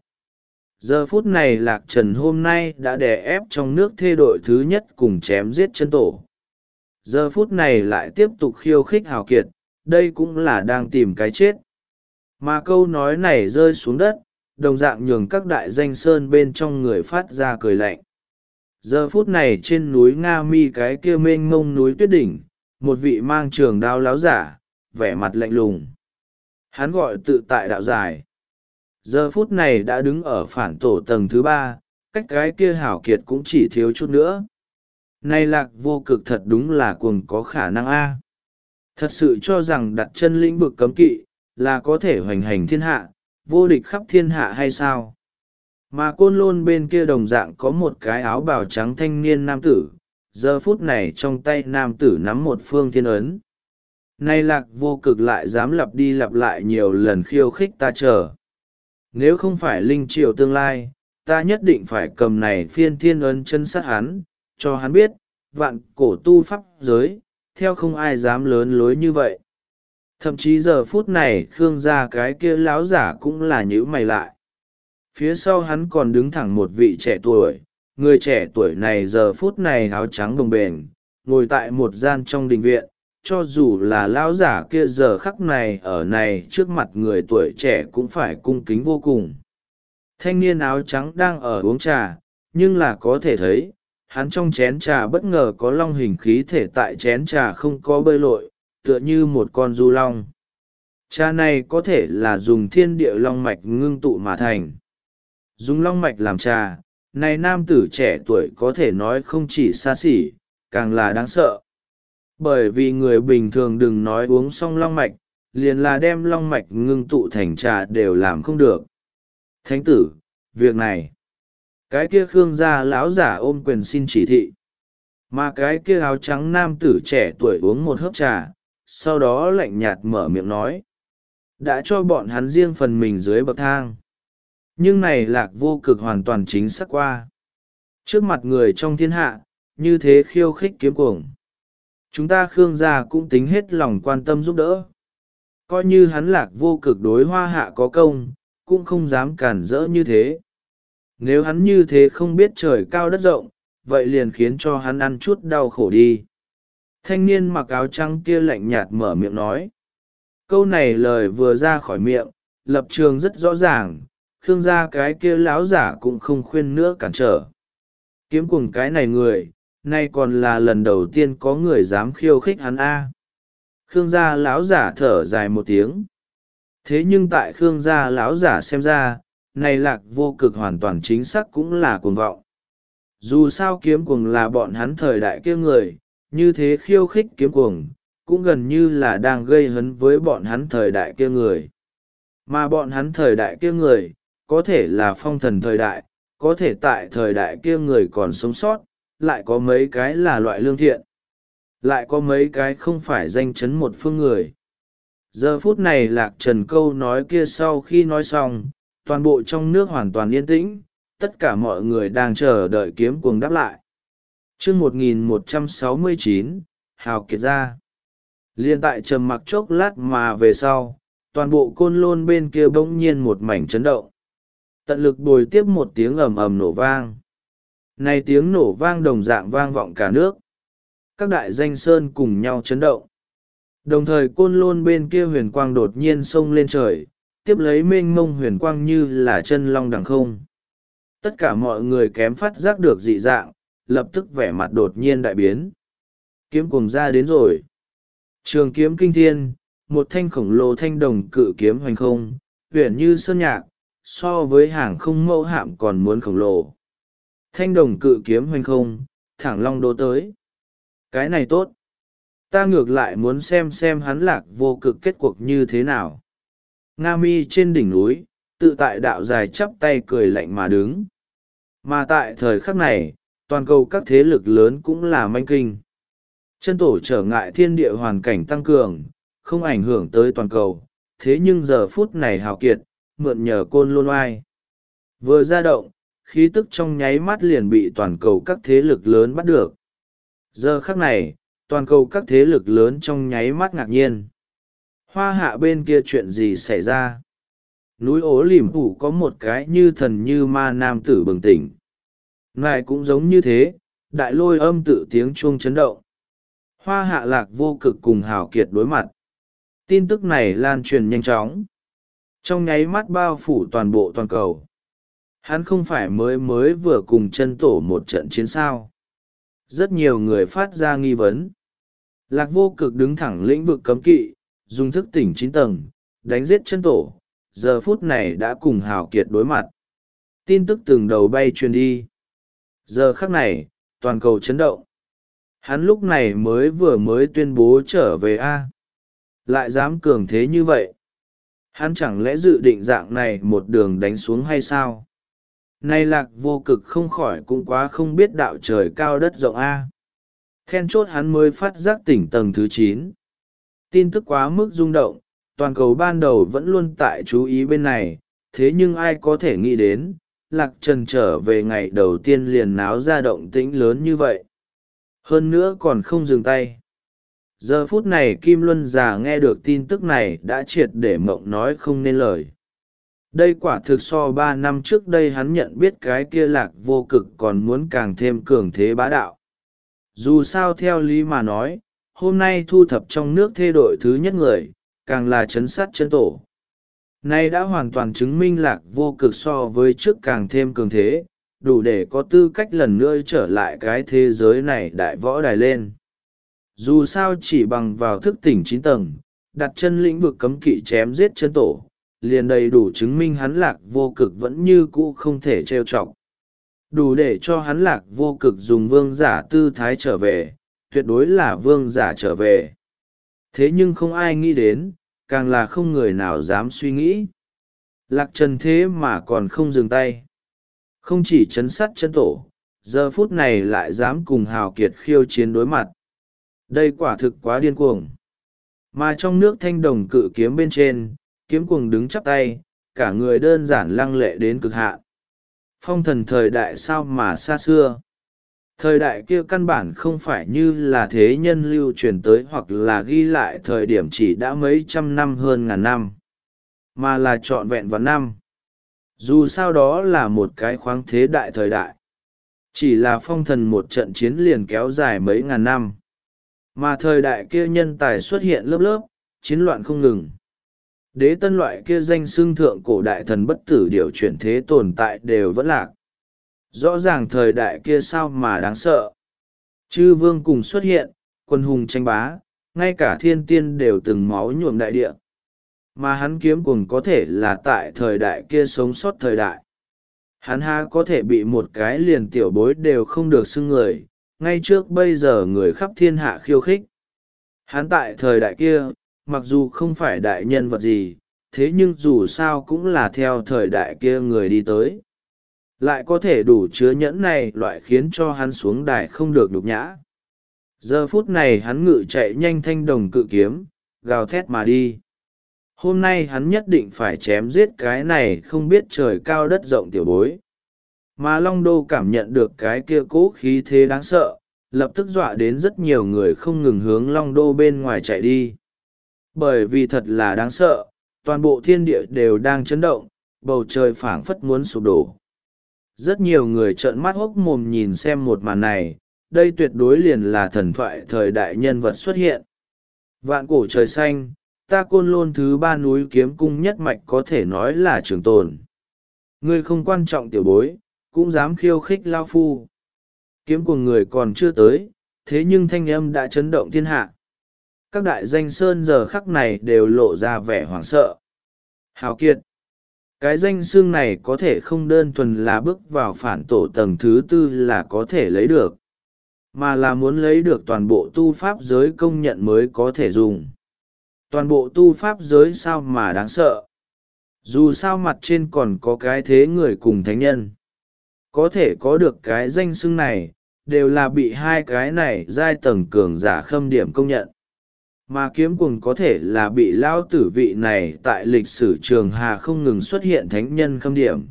Giờ phút này lạc trần hôm nay đã đè ép trong nước thê đội thứ nhất cùng chém giết chân tổ. Giờ phút này lại tiếp tục khiêu khích hào kiệt, đây cũng là đang tìm cái chết. Mà câu nói này rơi xuống đất, đồng dạng nhường các đại danh sơn bên trong người phát ra cười lạnh. Giờ phút này trên núi Nga Mi cái kia mênh mông núi tuyết đỉnh, một vị mang trường đao láo giả, vẻ mặt lạnh lùng. Hắn gọi tự tại đạo giải. Giờ phút này đã đứng ở phản tổ tầng thứ ba, cách cái kia hảo kiệt cũng chỉ thiếu chút nữa. Nay lạc vô cực thật đúng là cuồng có khả năng a. Thật sự cho rằng đặt chân lĩnh vực cấm kỵ, là có thể hoành hành thiên hạ, vô địch khắp thiên hạ hay sao? Mà côn lôn bên kia đồng dạng có một cái áo bào trắng thanh niên nam tử, giờ phút này trong tay nam tử nắm một phương thiên ấn. Nay lạc vô cực lại dám lặp đi lặp lại nhiều lần khiêu khích ta chờ. Nếu không phải linh triều tương lai, ta nhất định phải cầm này phiên thiên ấn chân sát hắn, cho hắn biết, vạn cổ tu pháp giới, theo không ai dám lớn lối như vậy. Thậm chí giờ phút này Khương gia cái kia láo giả cũng là nhíu mày lại. Phía sau hắn còn đứng thẳng một vị trẻ tuổi, người trẻ tuổi này giờ phút này áo trắng đồng bền, ngồi tại một gian trong đình viện, cho dù là lão giả kia giờ khắc này ở này trước mặt người tuổi trẻ cũng phải cung kính vô cùng. Thanh niên áo trắng đang ở uống trà, nhưng là có thể thấy, hắn trong chén trà bất ngờ có long hình khí thể tại chén trà không có bơi lội, tựa như một con du long. Trà này có thể là dùng thiên địa long mạch ngưng tụ mà thành. Dùng long mạch làm trà, này nam tử trẻ tuổi có thể nói không chỉ xa xỉ, càng là đáng sợ. Bởi vì người bình thường đừng nói uống xong long mạch, liền là đem long mạch ngưng tụ thành trà đều làm không được. Thánh tử, việc này, cái kia Khương gia lão giả ôm quyền xin chỉ thị. Mà cái kia áo trắng nam tử trẻ tuổi uống một hớp trà, sau đó lạnh nhạt mở miệng nói. Đã cho bọn hắn riêng phần mình dưới bậc thang. Nhưng này lạc vô cực hoàn toàn chính xác qua. Trước mặt người trong thiên hạ, như thế khiêu khích kiếm cuồng. Chúng ta Khương gia cũng tính hết lòng quan tâm giúp đỡ. Coi như hắn lạc vô cực đối hoa hạ có công, cũng không dám cản rỡ như thế. Nếu hắn như thế không biết trời cao đất rộng, vậy liền khiến cho hắn ăn chút đau khổ đi. Thanh niên mặc áo trắng kia lạnh nhạt mở miệng nói. Câu này lời vừa ra khỏi miệng, lập trường rất rõ ràng, Khương gia cái kia lão giả cũng không khuyên nữa cản trở. Kiếm cùng cái này người, nay còn là lần đầu tiên có người dám khiêu khích hắn a. Khương gia lão giả thở dài một tiếng. Thế nhưng tại Khương gia lão giả xem ra, này lạc vô cực hoàn toàn chính xác cũng là cuồng vọng. Dù sao kiếm cuồng là bọn hắn thời đại kia người, như thế khiêu khích kiếm cuồng, cũng gần như là đang gây hấn với bọn hắn thời đại kia người. Mà bọn hắn thời đại kia người, có thể là phong thần thời đại, có thể tại thời đại kia người còn sống sót, lại có mấy cái là loại lương thiện. Lại có mấy cái không phải danh chấn một phương người. Giờ phút này lạc trần câu nói kia sau khi nói xong, toàn bộ trong nước hoàn toàn yên tĩnh, tất cả mọi người đang chờ đợi kiếm cuồng đáp lại. Chương một nghìn một trăm sáu mươi chín, Hào Kiệt ra. Liên tại trầm mặc chốc lát mà về sau, toàn bộ côn lôn bên kia bỗng nhiên một mảnh chấn động. Tận lực bồi tiếp một tiếng ầm ầm nổ vang. Này tiếng nổ vang đồng dạng vang vọng cả nước. Các đại danh sơn cùng nhau chấn động. Đồng thời côn lôn bên kia huyền quang đột nhiên xông lên trời, tiếp lấy mênh mông huyền quang như là chân long đằng không. Tất cả mọi người kém phát giác được dị dạng, lập tức vẻ mặt đột nhiên đại biến. Kiếm cuồng ra đến rồi. Trường kiếm kinh thiên, một thanh khổng lồ thanh đồng cự kiếm hoành không, huyền như sơn nhạc, so với hàng không mẫu hạm còn muốn khổng lồ. Thanh đồng cự kiếm hoành không, thẳng long đô tới. Cái này tốt. Ta ngược lại muốn xem xem hắn lạc vô cực kết cuộc như thế nào. Nga Mi trên đỉnh núi, tự tại đạo dài chắp tay cười lạnh mà đứng. Mà tại thời khắc này, toàn cầu các thế lực lớn cũng là manh kinh. Chân tổ trở ngại thiên địa hoàn cảnh tăng cường, không ảnh hưởng tới toàn cầu, thế nhưng giờ phút này hào kiệt, mượn nhờ côn lôn oai. Vừa ra động, khí tức trong nháy mắt liền bị toàn cầu các thế lực lớn bắt được. Giờ khắc này, toàn cầu các thế lực lớn trong nháy mắt ngạc nhiên. Hoa hạ bên kia chuyện gì xảy ra? Núi ố lìm phủ có một cái như thần như ma nam tử bừng tỉnh. Ngài cũng giống như thế, đại lôi âm tự tiếng chuông chấn động. Hoa hạ lạc vô cực cùng hào kiệt đối mặt. Tin tức này lan truyền nhanh chóng. Trong nháy mắt bao phủ toàn bộ toàn cầu. Hắn không phải mới mới vừa cùng chân tổ một trận chiến sao. Rất nhiều người phát ra nghi vấn. Lạc vô cực đứng thẳng lĩnh vực cấm kỵ, dùng thức tỉnh chín tầng, đánh giết chân tổ, giờ phút này đã cùng hào kiệt đối mặt. Tin tức từng đầu bay truyền đi. Giờ khắc này, toàn cầu chấn động. Hắn lúc này mới vừa mới tuyên bố trở về A. Lại dám cường thế như vậy. Hắn chẳng lẽ dự định dạng này một đường đánh xuống hay sao? Nay lạc vô cực không khỏi cũng quá không biết đạo trời cao đất rộng A. Then chốt hắn mới phát giác tỉnh tầng thứ chín. Tin tức quá mức rung động, toàn cầu ban đầu vẫn luôn tại chú ý bên này, thế nhưng ai có thể nghĩ đến, lạc trần trở về ngày đầu tiên liền náo ra động tĩnh lớn như vậy. Hơn nữa còn không dừng tay. Giờ phút này Kim Luân già nghe được tin tức này đã triệt để mộng nói không nên lời. Đây quả thực so ba năm trước đây hắn nhận biết cái kia lạc vô cực còn muốn càng thêm cường thế bá đạo. Dù sao theo lý mà nói, hôm nay thu thập trong nước thê đội thứ nhất người, càng là chấn sát chân tổ. Nay đã hoàn toàn chứng minh lạc vô cực so với trước càng thêm cường thế, đủ để có tư cách lần nữa trở lại cái thế giới này đại võ đài lên. Dù sao chỉ bằng vào thức tỉnh chín tầng, đặt chân lĩnh vực cấm kỵ chém giết chân tổ, liền đầy đủ chứng minh hắn lạc vô cực vẫn như cũ không thể trêu chọc. Đủ để cho hắn lạc vô cực dùng vương giả tư thái trở về, tuyệt đối là vương giả trở về. Thế nhưng không ai nghĩ đến, càng là không người nào dám suy nghĩ. Lạc trần thế mà còn không dừng tay. Không chỉ chấn sát chân tổ, giờ phút này lại dám cùng hào kiệt khiêu chiến đối mặt. Đây quả thực quá điên cuồng. Mà trong nước thanh đồng cự kiếm bên trên, kiếm cuồng đứng chắp tay, cả người đơn giản lăng lệ đến cực hạn. Phong thần thời đại sao mà xa xưa. Thời đại kia căn bản không phải như là thế nhân lưu truyền tới hoặc là ghi lại thời điểm chỉ đã mấy trăm năm hơn ngàn năm, mà là trọn vẹn vào năm. Dù sao đó là một cái khoáng thế đại thời đại. Chỉ là phong thần một trận chiến liền kéo dài mấy ngàn năm. Mà thời đại kia nhân tài xuất hiện lớp lớp, chiến loạn không ngừng. Đế tân loại kia danh xưng thượng cổ đại thần bất tử điều chuyển thế tồn tại đều vẫn lạc. Rõ ràng thời đại kia sao mà đáng sợ. Chư vương cùng xuất hiện, quân hùng tranh bá, ngay cả thiên tiên đều từng máu nhuộm đại địa. Mà hắn kiếm cùng có thể là tại thời đại kia sống sót thời đại. Hắn ha có thể bị một cái liền tiểu bối đều không được xưng người, ngay trước bây giờ người khắp thiên hạ khiêu khích. Hắn tại thời đại kia, mặc dù không phải đại nhân vật gì, thế nhưng dù sao cũng là theo thời đại kia người đi tới. Lại có thể đủ chứa nhẫn này loại khiến cho hắn xuống đài không được nhục nhã. Giờ phút này hắn ngự chạy nhanh thanh đồng cự kiếm, gào thét mà đi. Hôm nay hắn nhất định phải chém giết cái này không biết trời cao đất rộng tiểu bối. Mà Long Đô cảm nhận được cái kia cố khí thế đáng sợ, lập tức dọa đến rất nhiều người không ngừng hướng Long Đô bên ngoài chạy đi. Bởi vì thật là đáng sợ, toàn bộ thiên địa đều đang chấn động, bầu trời phảng phất muốn sụp đổ. Rất nhiều người trợn mắt hốc mồm nhìn xem một màn này, đây tuyệt đối liền là thần thoại thời đại nhân vật xuất hiện. Vạn cổ trời xanh, ta côn lôn thứ ba núi kiếm cung nhất mạch có thể nói là trường tồn. Ngươi không quan trọng tiểu bối, cũng dám khiêu khích lao phu. Kiếm của người còn chưa tới, thế nhưng thanh âm đã chấn động thiên hạ. Các đại danh sơn giờ khắc này đều lộ ra vẻ hoảng sợ. Hào kiệt. Cái danh xương này có thể không đơn thuần là bước vào phản tổ tầng thứ tư là có thể lấy được, mà là muốn lấy được toàn bộ tu pháp giới công nhận mới có thể dùng. Toàn bộ tu pháp giới sao mà đáng sợ. Dù sao mặt trên còn có cái thế người cùng thánh nhân. Có thể có được cái danh xưng này, đều là bị hai cái này giai tầng cường giả khâm điểm công nhận. Mà kiếm cuồng có thể là bị lão tử vị này tại lịch sử trường hà không ngừng xuất hiện thánh nhân khâm điểm.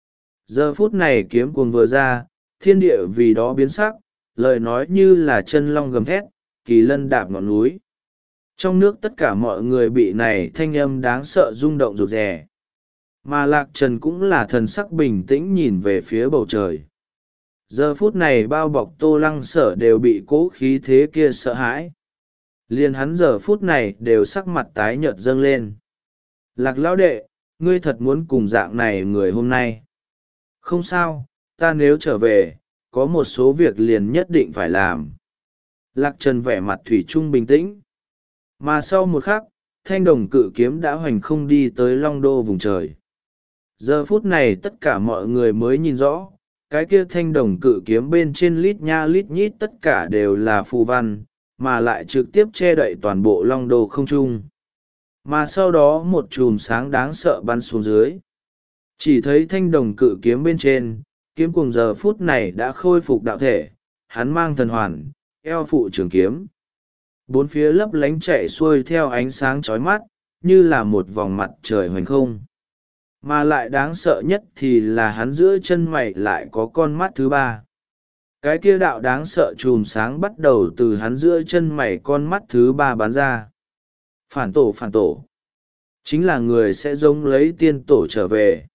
Giờ phút này kiếm cuồng vừa ra, thiên địa vì đó biến sắc, lời nói như là chân long gầm thét, kỳ lân đạp ngọn núi. Trong nước tất cả mọi người bị này thanh âm đáng sợ rung động rụt rè. Mà Lạc Trần cũng là thần sắc bình tĩnh nhìn về phía bầu trời. Giờ phút này bao bọc Tô Lăng Sở đều bị cố khí thế kia sợ hãi. Liền hắn giờ phút này đều sắc mặt tái nhợt dâng lên. Lạc lão đệ, ngươi thật muốn cùng dạng này người hôm nay. Không sao, ta nếu trở về, có một số việc liền nhất định phải làm. Lạc Trần vẻ mặt thủy chung bình tĩnh. Mà sau một khắc, thanh đồng cự kiếm đã hoành không đi tới Long Đô vùng trời. Giờ phút này tất cả mọi người mới nhìn rõ, cái kia thanh đồng cự kiếm bên trên lít nha lít nhít tất cả đều là phù văn, mà lại trực tiếp che đậy toàn bộ Long Đô không trung. Mà sau đó một chùm sáng đáng sợ bắn xuống dưới. Chỉ thấy thanh đồng cự kiếm bên trên, kiếm cuồng giờ phút này đã khôi phục đạo thể, hắn mang thần hoàn, eo phụ trường kiếm. Bốn phía lấp lánh chạy xuôi theo ánh sáng chói mắt, như là một vòng mặt trời hoành không. Mà lại đáng sợ nhất thì là hắn giữa chân mày lại có con mắt thứ ba. Cái kia đạo đáng sợ chùm sáng bắt đầu từ hắn giữa chân mày con mắt thứ ba bắn ra. Phản tổ phản tổ. Chính là người sẽ giống lấy tiên tổ trở về.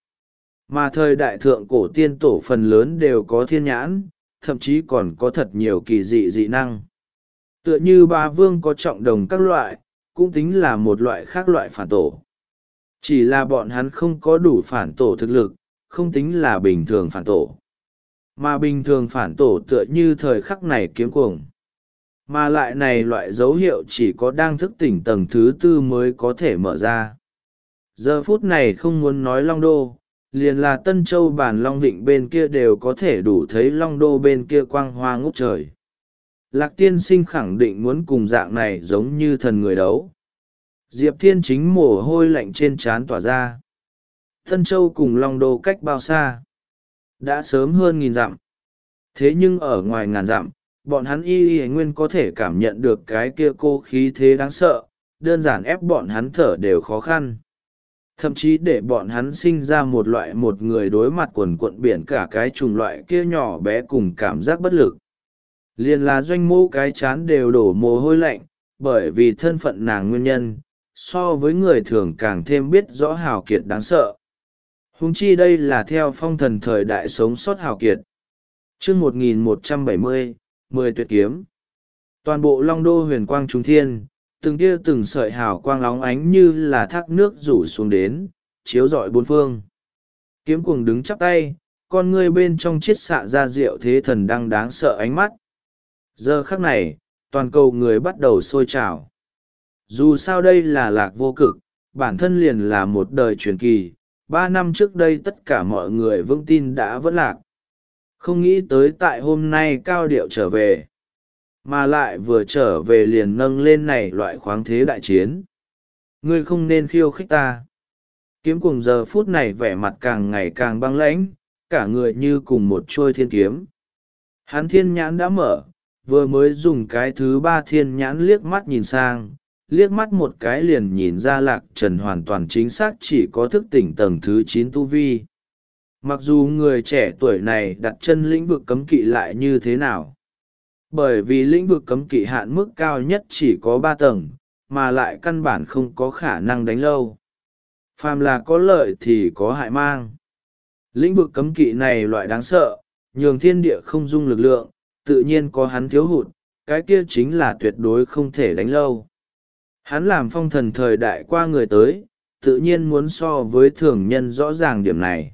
Mà thời đại thượng cổ tiên tổ phần lớn đều có thiên nhãn, thậm chí còn có thật nhiều kỳ dị dị năng. Tựa như ba vương có trọng đồng các loại, cũng tính là một loại khác loại phản tổ. Chỉ là bọn hắn không có đủ phản tổ thực lực, không tính là bình thường phản tổ. Mà bình thường phản tổ tựa như thời khắc này kiếm cuồng. Mà lại này loại dấu hiệu chỉ có đang thức tỉnh tầng thứ tư mới có thể mở ra. Giờ phút này không muốn nói Long Đô, liền là Tân Châu bản Long Vịnh bên kia đều có thể đủ thấy Long Đô bên kia quang hoa ngút trời. Lạc tiên sinh khẳng định muốn cùng dạng này giống như thần người đấu. Diệp Thiên Chính mồ hôi lạnh trên trán tỏa ra. Tân Châu cùng Long Đô cách bao xa? Đã sớm hơn nghìn dặm. Thế nhưng ở ngoài ngàn dặm, bọn hắn y y nguyên có thể cảm nhận được cái kia cô khí thế đáng sợ, đơn giản ép bọn hắn thở đều khó khăn. Thậm chí để bọn hắn sinh ra một loại một người đối mặt quần quận biển cả cái chủng loại kia nhỏ bé cùng cảm giác bất lực. Liền là doanh mô cái chán đều đổ mồ hôi lạnh, bởi vì thân phận nàng nguyên nhân, so với người thường càng thêm biết rõ hào kiệt đáng sợ. Huống chi đây là theo phong thần thời đại sống sót hào kiệt. Chương một nghìn một trăm bảy mươi, mười tuyệt kiếm. Toàn bộ Long Đô huyền quang trung thiên, từng tia từng sợi hào quang lóng ánh như là thác nước rủ xuống đến, chiếu rọi bốn phương. Kiếm cuồng đứng chắp tay, con ngươi bên trong chiết xạ ra diệu thế thần đang đáng sợ ánh mắt. Giờ khắc này, toàn cầu người bắt đầu sôi trào. Dù sao đây là Lạc Vô Cực, bản thân liền là một đời truyền kỳ, ba năm trước đây tất cả mọi người vững tin đã vẫn lạc. Không nghĩ tới tại hôm nay cao điệu trở về, mà lại vừa trở về liền nâng lên này loại khoáng thế đại chiến. Ngươi không nên khiêu khích ta. Kiếm cuồng giờ phút này vẻ mặt càng ngày càng băng lãnh, cả người như cùng một trôi thiên kiếm. Hắn thiên nhãn đã mở, vừa mới dùng cái thứ ba thiên nhãn liếc mắt nhìn sang, liếc mắt một cái liền nhìn ra Lạc Trần hoàn toàn chính xác chỉ có thức tỉnh tầng thứ chín tu vi. Mặc dù người trẻ tuổi này đặt chân lĩnh vực cấm kỵ lại như thế nào? Bởi vì lĩnh vực cấm kỵ hạn mức cao nhất chỉ có ba tầng, mà lại căn bản không có khả năng đánh lâu. Phàm là có lợi thì có hại mang. Lĩnh vực cấm kỵ này loại đáng sợ, nhường thiên địa không dung lực lượng, tự nhiên có hắn thiếu hụt, cái kia chính là tuyệt đối không thể đánh lâu. Hắn làm phong thần thời đại qua người tới, tự nhiên muốn so với thường nhân rõ ràng điểm này.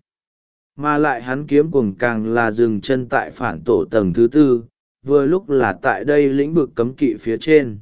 Mà lại hắn kiếm cuồng càng là dừng chân tại phản tổ tầng thứ tư, vừa lúc là tại đây lĩnh vực cấm kỵ phía trên.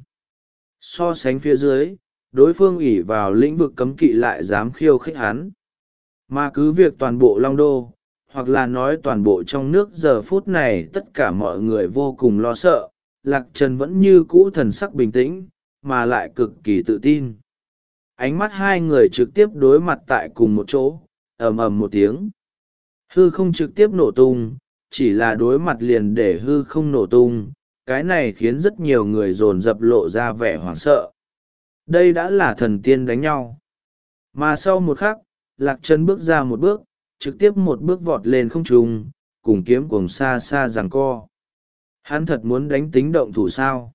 So sánh phía dưới, đối phương ỷ vào lĩnh vực cấm kỵ lại dám khiêu khích hắn. Mà cứ việc toàn bộ Long Đô, hoặc là nói toàn bộ trong nước giờ phút này tất cả mọi người vô cùng lo sợ, Lạc Trần vẫn như cũ thần sắc bình tĩnh, mà lại cực kỳ tự tin. Ánh mắt hai người trực tiếp đối mặt tại cùng một chỗ, ầm ầm một tiếng. Hư không trực tiếp nổ tung, chỉ là đối mặt liền để hư không nổ tung, cái này khiến rất nhiều người dồn dập lộ ra vẻ hoảng sợ. Đây đã là thần tiên đánh nhau. Mà sau một khắc, Lạc Trần bước ra một bước, trực tiếp một bước vọt lên không trung, cùng kiếm cuồng xa xa giằng co. Hắn thật muốn đánh tính động thủ sao?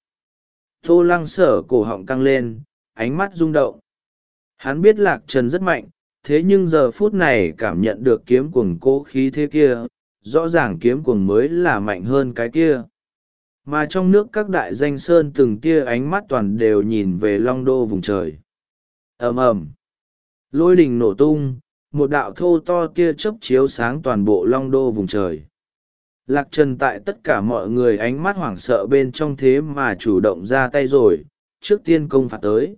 Tô Lăng Sở cổ họng căng lên, ánh mắt rung động. Hắn biết Lạc Trần rất mạnh, thế nhưng giờ phút này cảm nhận được kiếm cuồng cố khí thế kia, rõ ràng kiếm cuồng mới là mạnh hơn cái kia. Mà trong nước các đại danh sơn từng tia ánh mắt toàn đều nhìn về Long Đô vùng trời. Ầm ầm, lôi đình nổ tung, một đạo thô to tia chớp chiếu sáng toàn bộ Long Đô vùng trời. Lạc Trần tại tất cả mọi người ánh mắt hoảng sợ bên trong thế mà chủ động ra tay rồi, trước tiên công phạt tới.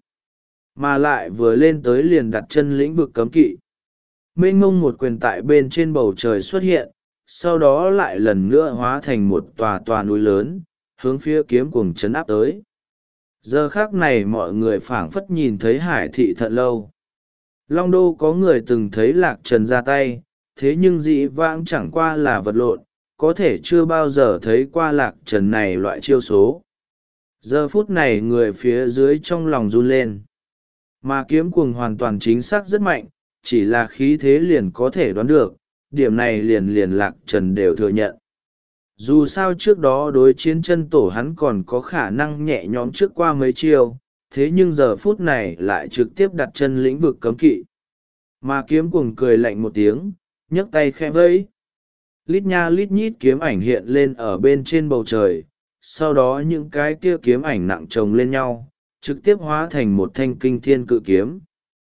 Mà lại vừa lên tới liền đặt chân lĩnh vực cấm kỵ. Mênh mông một quyền tại bên trên bầu trời xuất hiện, sau đó lại lần nữa hóa thành một tòa tòa núi lớn, hướng phía kiếm cuồng chấn áp tới. Giờ khác này mọi người phảng phất nhìn thấy hải thị thật lâu. Long Đô có người từng thấy Lạc Trần ra tay, thế nhưng dĩ vãng chẳng qua là vật lộn, có thể chưa bao giờ thấy qua Lạc Trần này loại chiêu số. Giờ phút này người phía dưới trong lòng run lên. Mà kiếm cuồng hoàn toàn chính xác rất mạnh, chỉ là khí thế liền có thể đoán được, điểm này liền liền Lạc Trần đều thừa nhận. Dù sao trước đó đối chiến chân tổ hắn còn có khả năng nhẹ nhõm trước qua mấy chiêu, thế nhưng giờ phút này lại trực tiếp đặt chân lĩnh vực cấm kỵ. Mà kiếm cuồng cười lạnh một tiếng, nhấc tay khẽ vẫy. Lít nha lít nhít kiếm ảnh hiện lên ở bên trên bầu trời, sau đó những cái kia kiếm ảnh nặng chồng lên nhau, trực tiếp hóa thành một thanh kinh thiên cự kiếm.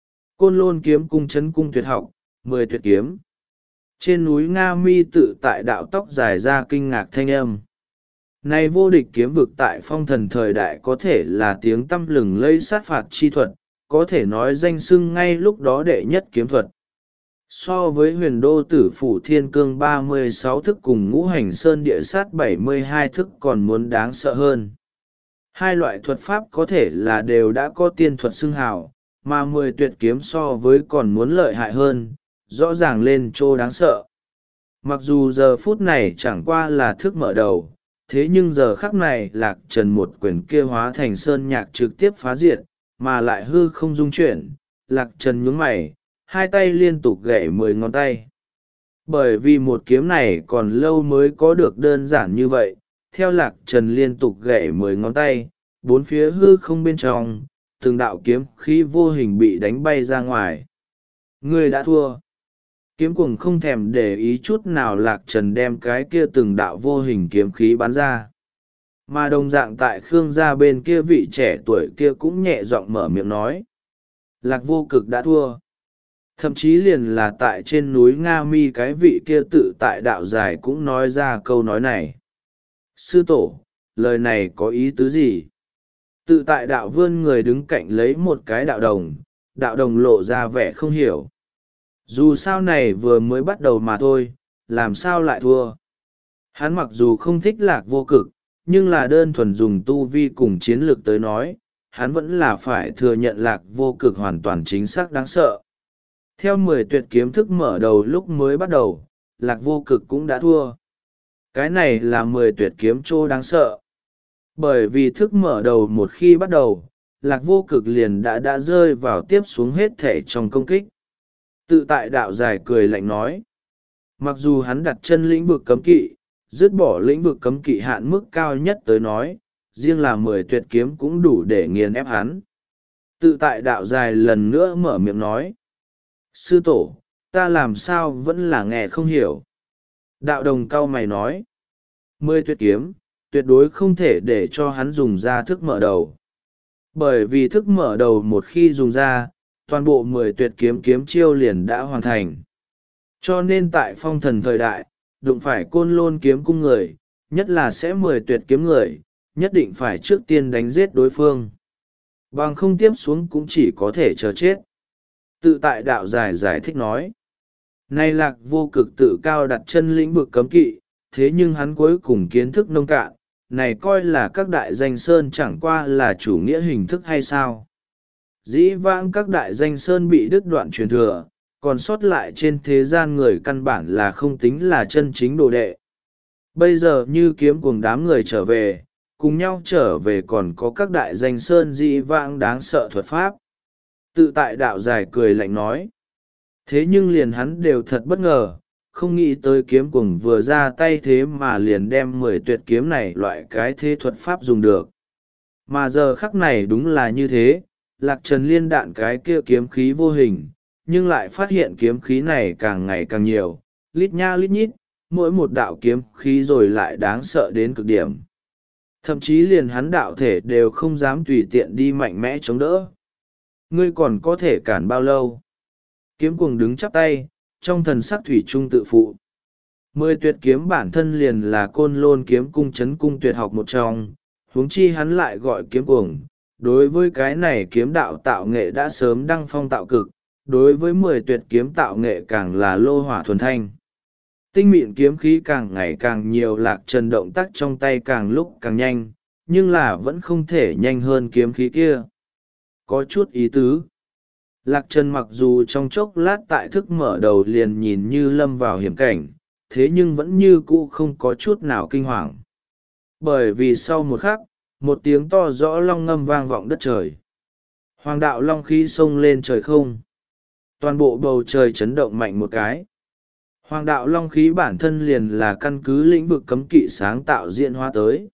Côn Lôn kiếm cung chấn cung tuyệt học, mười tuyệt kiếm. Trên núi Nga Mi tự tại đạo tóc dài ra kinh ngạc thanh âm. Này vô địch kiếm vực tại phong thần thời đại có thể là tiếng tăm lừng lây sát phạt chi thuật, có thể nói danh xưng ngay lúc đó đệ nhất kiếm thuật. So với huyền đô tử phủ thiên cương ba mươi sáu thức cùng ngũ hành sơn địa sát bảy mươi hai thức còn muốn đáng sợ hơn. Hai loại thuật pháp có thể là đều đã có tiên thuật xưng hào, mà mười tuyệt kiếm so với còn muốn lợi hại hơn, rõ ràng lên chỗ đáng sợ. Mặc dù giờ phút này chẳng qua là thức mở đầu, thế nhưng giờ khắc này Lạc Trần một quyền kia hóa thành sơn nhạc trực tiếp phá diệt, mà lại hư không dung chuyển. Lạc Trần nhướng mày, hai tay liên tục gậy mười ngón tay. Bởi vì một kiếm này còn lâu mới có được đơn giản như vậy, theo Lạc Trần liên tục gậy mười ngón tay, bốn phía hư không bên trong, từng đạo kiếm khí vô hình bị đánh bay ra ngoài. Ngươi đã thua. Kiếm cuồng không thèm để ý chút nào Lạc Trần đem cái kia từng đạo vô hình kiếm khí bắn ra. Mà đồng dạng tại Khương gia bên kia vị trẻ tuổi kia cũng nhẹ giọng mở miệng nói. Lạc Vô Cực đã thua. Thậm chí liền là tại trên núi Nga Mi cái vị kia tự tại đạo dài cũng nói ra câu nói này. Sư tổ, lời này có ý tứ gì? Tự tại đạo vươn người đứng cạnh lấy một cái đạo đồng, đạo đồng lộ ra vẻ không hiểu. Dù sao này vừa mới bắt đầu mà thôi, làm sao lại thua? Hắn mặc dù không thích Lạc Vô Cực, nhưng là đơn thuần dùng tu vi cùng chiến lược tới nói, hắn vẫn là phải thừa nhận Lạc Vô Cực hoàn toàn chính xác đáng sợ. Theo mười tuyệt kiếm thức mở đầu lúc mới bắt đầu, Lạc Vô Cực cũng đã thua. Cái này là mười tuyệt kiếm trô đáng sợ. Bởi vì thức mở đầu một khi bắt đầu, Lạc Vô Cực liền đã đã rơi vào tiếp xuống hết thể trong công kích. Tự tại đạo dài cười lạnh nói. Mặc dù hắn đặt chân lĩnh vực cấm kỵ, dứt bỏ lĩnh vực cấm kỵ hạn mức cao nhất tới nói, riêng là mười tuyệt kiếm cũng đủ để nghiền ép hắn. Tự tại đạo dài lần nữa mở miệng nói. Sư tổ, ta làm sao vẫn là nghe không hiểu. Đạo đồng cao mày nói. Mười tuyệt kiếm, tuyệt đối không thể để cho hắn dùng ra thức mở đầu. Bởi vì thức mở đầu một khi dùng ra, toàn bộ mười tuyệt kiếm kiếm chiêu liền đã hoàn thành. Cho nên tại phong thần thời đại, đụng phải Côn Lôn kiếm cung người, nhất là sẽ mười tuyệt kiếm người, nhất định phải trước tiên đánh giết đối phương. Bằng không tiếp xuống cũng chỉ có thể chờ chết. Tự tại đạo giải giải thích nói. Nay Lạc Vô Cực tự cao đặt chân lĩnh vực cấm kỵ, thế nhưng hắn cuối cùng kiến thức nông cạn, này coi là các đại danh sơn chẳng qua là chủ nghĩa hình thức hay sao. Dĩ vãng các đại danh sơn bị đứt đoạn truyền thừa, còn sót lại trên thế gian người căn bản là không tính là chân chính đồ đệ. Bây giờ như kiếm cùng đám người trở về, cùng nhau trở về còn có các đại danh sơn dị vãng đáng sợ thuật pháp. Tự tại đạo dài cười lạnh nói. Thế nhưng liền hắn đều thật bất ngờ, không nghĩ tới kiếm cuồng vừa ra tay thế mà liền đem mười tuyệt kiếm này loại cái thế thuật pháp dùng được. Mà giờ khắc này đúng là như thế, Lạc Trần liên đạn cái kia kiếm khí vô hình, nhưng lại phát hiện kiếm khí này càng ngày càng nhiều, lít nha lít nhít, mỗi một đạo kiếm khí rồi lại đáng sợ đến cực điểm. Thậm chí liền hắn đạo thể đều không dám tùy tiện đi mạnh mẽ chống đỡ. Ngươi còn có thể cản bao lâu? Kiếm cuồng đứng chắp tay, trong thần sắc thủy trung tự phụ. Mười tuyệt kiếm bản thân liền là côn lôn kiếm cung chấn cung tuyệt học một trong, huống chi hắn lại gọi kiếm cuồng. Đối với cái này kiếm đạo tạo nghệ đã sớm đăng phong tạo cực, đối với mười tuyệt kiếm tạo nghệ càng là lô hỏa thuần thanh. Tinh mịn kiếm khí càng ngày càng nhiều, Lạc Trần động tác trong tay càng lúc càng nhanh, nhưng là vẫn không thể nhanh hơn kiếm khí kia. Có chút ý tứ. Lạc Trần mặc dù trong chốc lát tại thức mở đầu liền nhìn như lâm vào hiểm cảnh, thế nhưng vẫn như cũ không có chút nào kinh hoàng. Bởi vì sau một khắc, một tiếng to rõ long ngâm vang vọng đất trời. Hoàng đạo long khí xông lên trời không. Toàn bộ bầu trời chấn động mạnh một cái. Hoàng đạo long khí bản thân liền là căn cứ lĩnh vực cấm kỵ sáng tạo diễn hóa tới.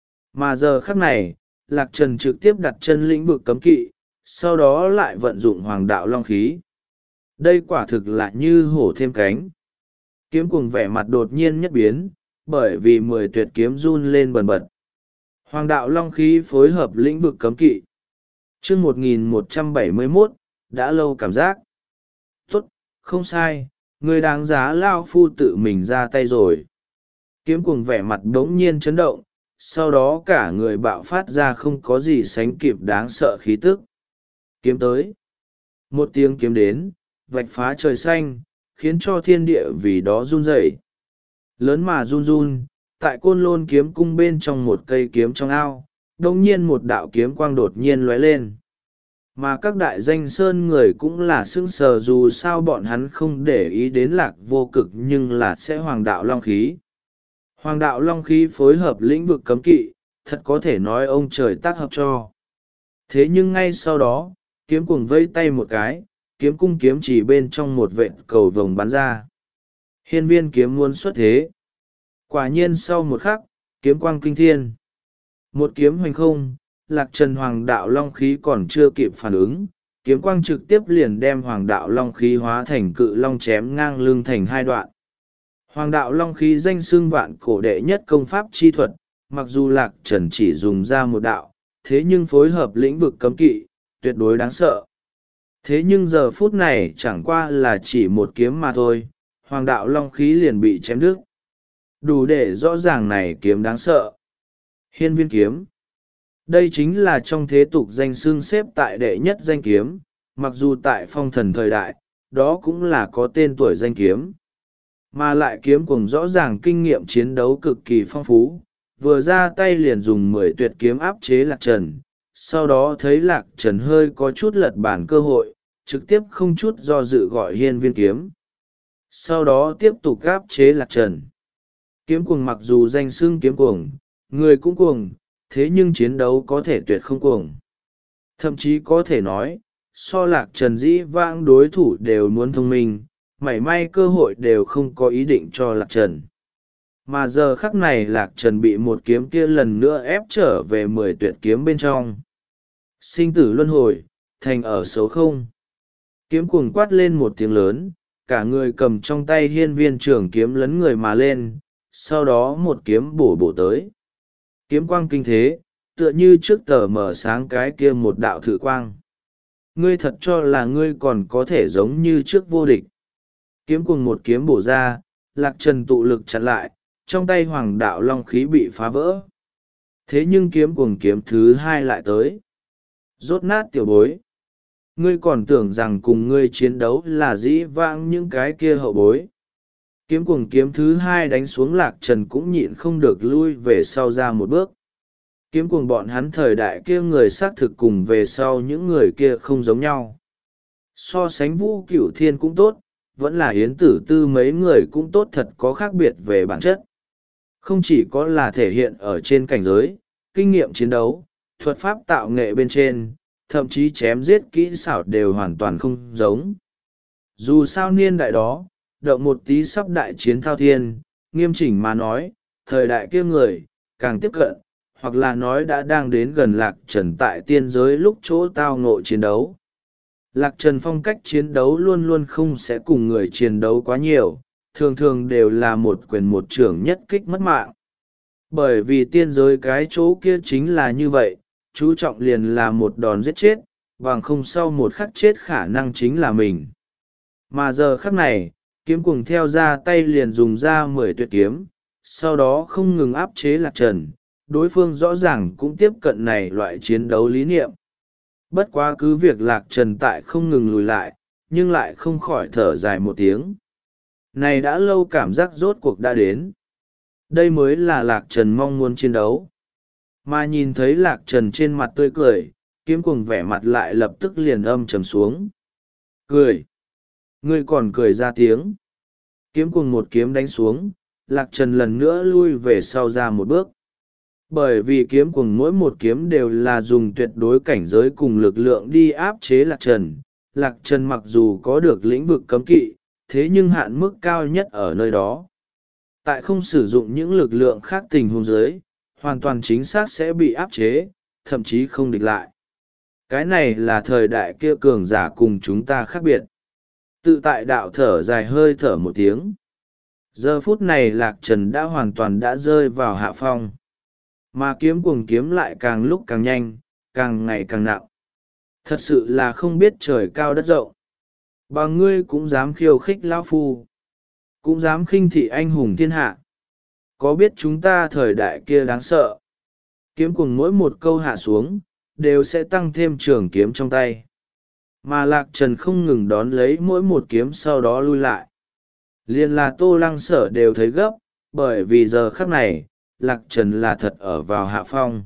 Mà giờ khắc này, Lạc Trần trực tiếp đặt chân lĩnh vực cấm kỵ, sau đó lại vận dụng hoàng đạo long khí. Đây quả thực là như hổ thêm cánh. Kiếm cuồng vẻ mặt đột nhiên nhất biến, bởi vì mười tuyệt kiếm run lên bần bật. Hoàng đạo long khí phối hợp lĩnh vực cấm kỵ. Chương một nghìn một trăm bảy mươi mốt, đã lâu cảm giác. Tốt, không sai, người đáng giá lao phu tự mình ra tay rồi. Kiếm cuồng vẻ mặt đống nhiên chấn động, sau đó cả người bạo phát ra không có gì sánh kịp đáng sợ khí tức. Kiếm tới. Một tiếng kiếm đến, vạch phá trời xanh, khiến cho thiên địa vì đó run rẩy. Lớn mà run run, tại côn lôn kiếm cung bên trong một cây kiếm trong ao, đồng nhiên một đạo kiếm quang đột nhiên lóe lên. Mà các đại danh sơn người cũng là sững sờ, dù sao bọn hắn không để ý đến Lạc Vô Cực nhưng là sẽ hoàng đạo long khí. Hoàng đạo long khí phối hợp lĩnh vực cấm kỵ, thật có thể nói ông trời tác hợp cho. Thế nhưng ngay sau đó, kiếm cuồng vây tay một cái, kiếm cung kiếm chỉ bên trong một vệt cầu vồng bắn ra. Hiên viên kiếm muốn xuất thế. Quả nhiên sau một khắc, kiếm quang kinh thiên. Một kiếm hoành không, Lạc Trần hoàng đạo long khí còn chưa kịp phản ứng, kiếm quang trực tiếp liền đem hoàng đạo long khí hóa thành cự long chém ngang lưng thành hai đoạn. Hoàng đạo long khí danh xưng vạn cổ đệ nhất công pháp chi thuật, mặc dù Lạc Trần chỉ dùng ra một đạo, thế nhưng phối hợp lĩnh vực cấm kỵ, tuyệt đối đáng sợ. Thế nhưng giờ phút này chẳng qua là chỉ một kiếm mà thôi, hoàng đạo long khí liền bị chém đứt. Đủ để rõ ràng này kiếm đáng sợ. Hiên viên kiếm. Đây chính là trong thế tục danh xưng xếp tại đệ nhất danh kiếm, mặc dù tại phong thần thời đại, đó cũng là có tên tuổi danh kiếm. Mà lại kiếm cùng rõ ràng kinh nghiệm chiến đấu cực kỳ phong phú, vừa ra tay liền dùng mười tuyệt kiếm áp chế Lạc Trần, sau đó thấy Lạc Trần hơi có chút lật bản cơ hội, trực tiếp không chút do dự gọi hiên viên kiếm. Sau đó tiếp tục áp chế Lạc Trần. Kiếm cuồng mặc dù danh xưng kiếm cuồng, người cũng cuồng, thế nhưng chiến đấu có thể tuyệt không cuồng. Thậm chí có thể nói, so Lạc Trần dĩ vãng đối thủ đều muốn thông minh, mảy may cơ hội đều không có ý định cho Lạc Trần. Mà giờ khắc này Lạc Trần bị một kiếm kia lần nữa ép trở về mười tuyệt kiếm bên trong. Sinh tử luân hồi, thành ở xấu không. Kiếm cuồng quát lên một tiếng lớn, cả người cầm trong tay hiên viên trường kiếm lấn người mà lên, sau đó một kiếm bổ bổ tới. Kiếm quang kinh thế, tựa như trước tờ mở sáng cái kia một đạo thử quang. Ngươi thật cho là ngươi còn có thể giống như trước vô địch. Kiếm cuồng một kiếm bổ ra, Lạc Trần tụ lực chặn lại, trong tay hoàng đạo long khí bị phá vỡ. Thế nhưng kiếm cuồng kiếm thứ hai lại tới. Rốt nát tiểu bối. Ngươi còn tưởng rằng cùng ngươi chiến đấu là dĩ vãng những cái kia hậu bối. Kiếm cuồng kiếm thứ hai đánh xuống Lạc Trần cũng nhịn không được lui về sau ra một bước. Kiếm cuồng bọn hắn thời đại kia người xác thực cùng về sau những người kia không giống nhau. So sánh Vũ Cửu Thiên cũng tốt, vẫn là Yến Tử Tư mấy người cũng tốt, thật có khác biệt về bản chất. Không chỉ có là thể hiện ở trên cảnh giới, kinh nghiệm chiến đấu, thuật pháp tạo nghệ bên trên, thậm chí chém giết kỹ xảo đều hoàn toàn không giống. Dù sao niên đại đó, động một tí sắp đại chiến thao thiên, nghiêm chỉnh mà nói, thời đại kia người, càng tiếp cận, hoặc là nói đã đang đến gần Lạc Trần tại tiên giới lúc chỗ tao ngộ chiến đấu. Lạc Trần phong cách chiến đấu luôn luôn không sẽ cùng người chiến đấu quá nhiều, thường thường đều là một quyền một trưởng nhất kích mất mạng. Bởi vì tiên giới cái chỗ kia chính là như vậy, chú trọng liền là một đòn giết chết, bằng không sau một khắc chết khả năng chính là mình. Mà giờ khắc này, kiếm cuồng theo ra tay liền dùng ra mười tuyệt kiếm, sau đó không ngừng áp chế Lạc Trần, đối phương rõ ràng cũng tiếp cận này loại chiến đấu lý niệm. Bất quá cứ việc Lạc Trần tại không ngừng lùi lại, nhưng lại không khỏi thở dài một tiếng. Này đã lâu cảm giác rốt cuộc đã đến. Đây mới là Lạc Trần mong muốn chiến đấu. Mà nhìn thấy Lạc Trần trên mặt tươi cười, kiếm cuồng vẻ mặt lại lập tức liền âm trầm xuống. Cười! Ngươi còn cười ra tiếng. Kiếm cuồng một kiếm đánh xuống, Lạc Trần lần nữa lui về sau ra một bước. Bởi vì kiếm cuồng mỗi một kiếm đều là dùng tuyệt đối cảnh giới cùng lực lượng đi áp chế Lạc Trần. Lạc Trần mặc dù có được lĩnh vực cấm kỵ, thế nhưng hạn mức cao nhất ở nơi đó. Tại không sử dụng những lực lượng khác tình huống dưới, hoàn toàn chính xác sẽ bị áp chế, thậm chí không địch lại. Cái này là thời đại kia cường giả cùng chúng ta khác biệt. Tự tại đạo thở dài hơi thở một tiếng. Giờ phút này Lạc Trần đã hoàn toàn đã rơi vào hạ phong. Mà kiếm cuồng kiếm lại càng lúc càng nhanh, càng ngày càng nặng. Thật sự là không biết trời cao đất rộng. Bà ngươi cũng dám khiêu khích lão phu. Cũng dám khinh thị anh hùng thiên hạ. Có biết chúng ta thời đại kia đáng sợ. Kiếm cuồng mỗi một câu hạ xuống, đều sẽ tăng thêm trường kiếm trong tay. Mà Lạc Trần không ngừng đón lấy mỗi một kiếm sau đó lui lại. Liên là Tô Lăng Sở đều thấy gấp, bởi vì giờ khắc này, Lạc Trần là thật ở vào hạ phong.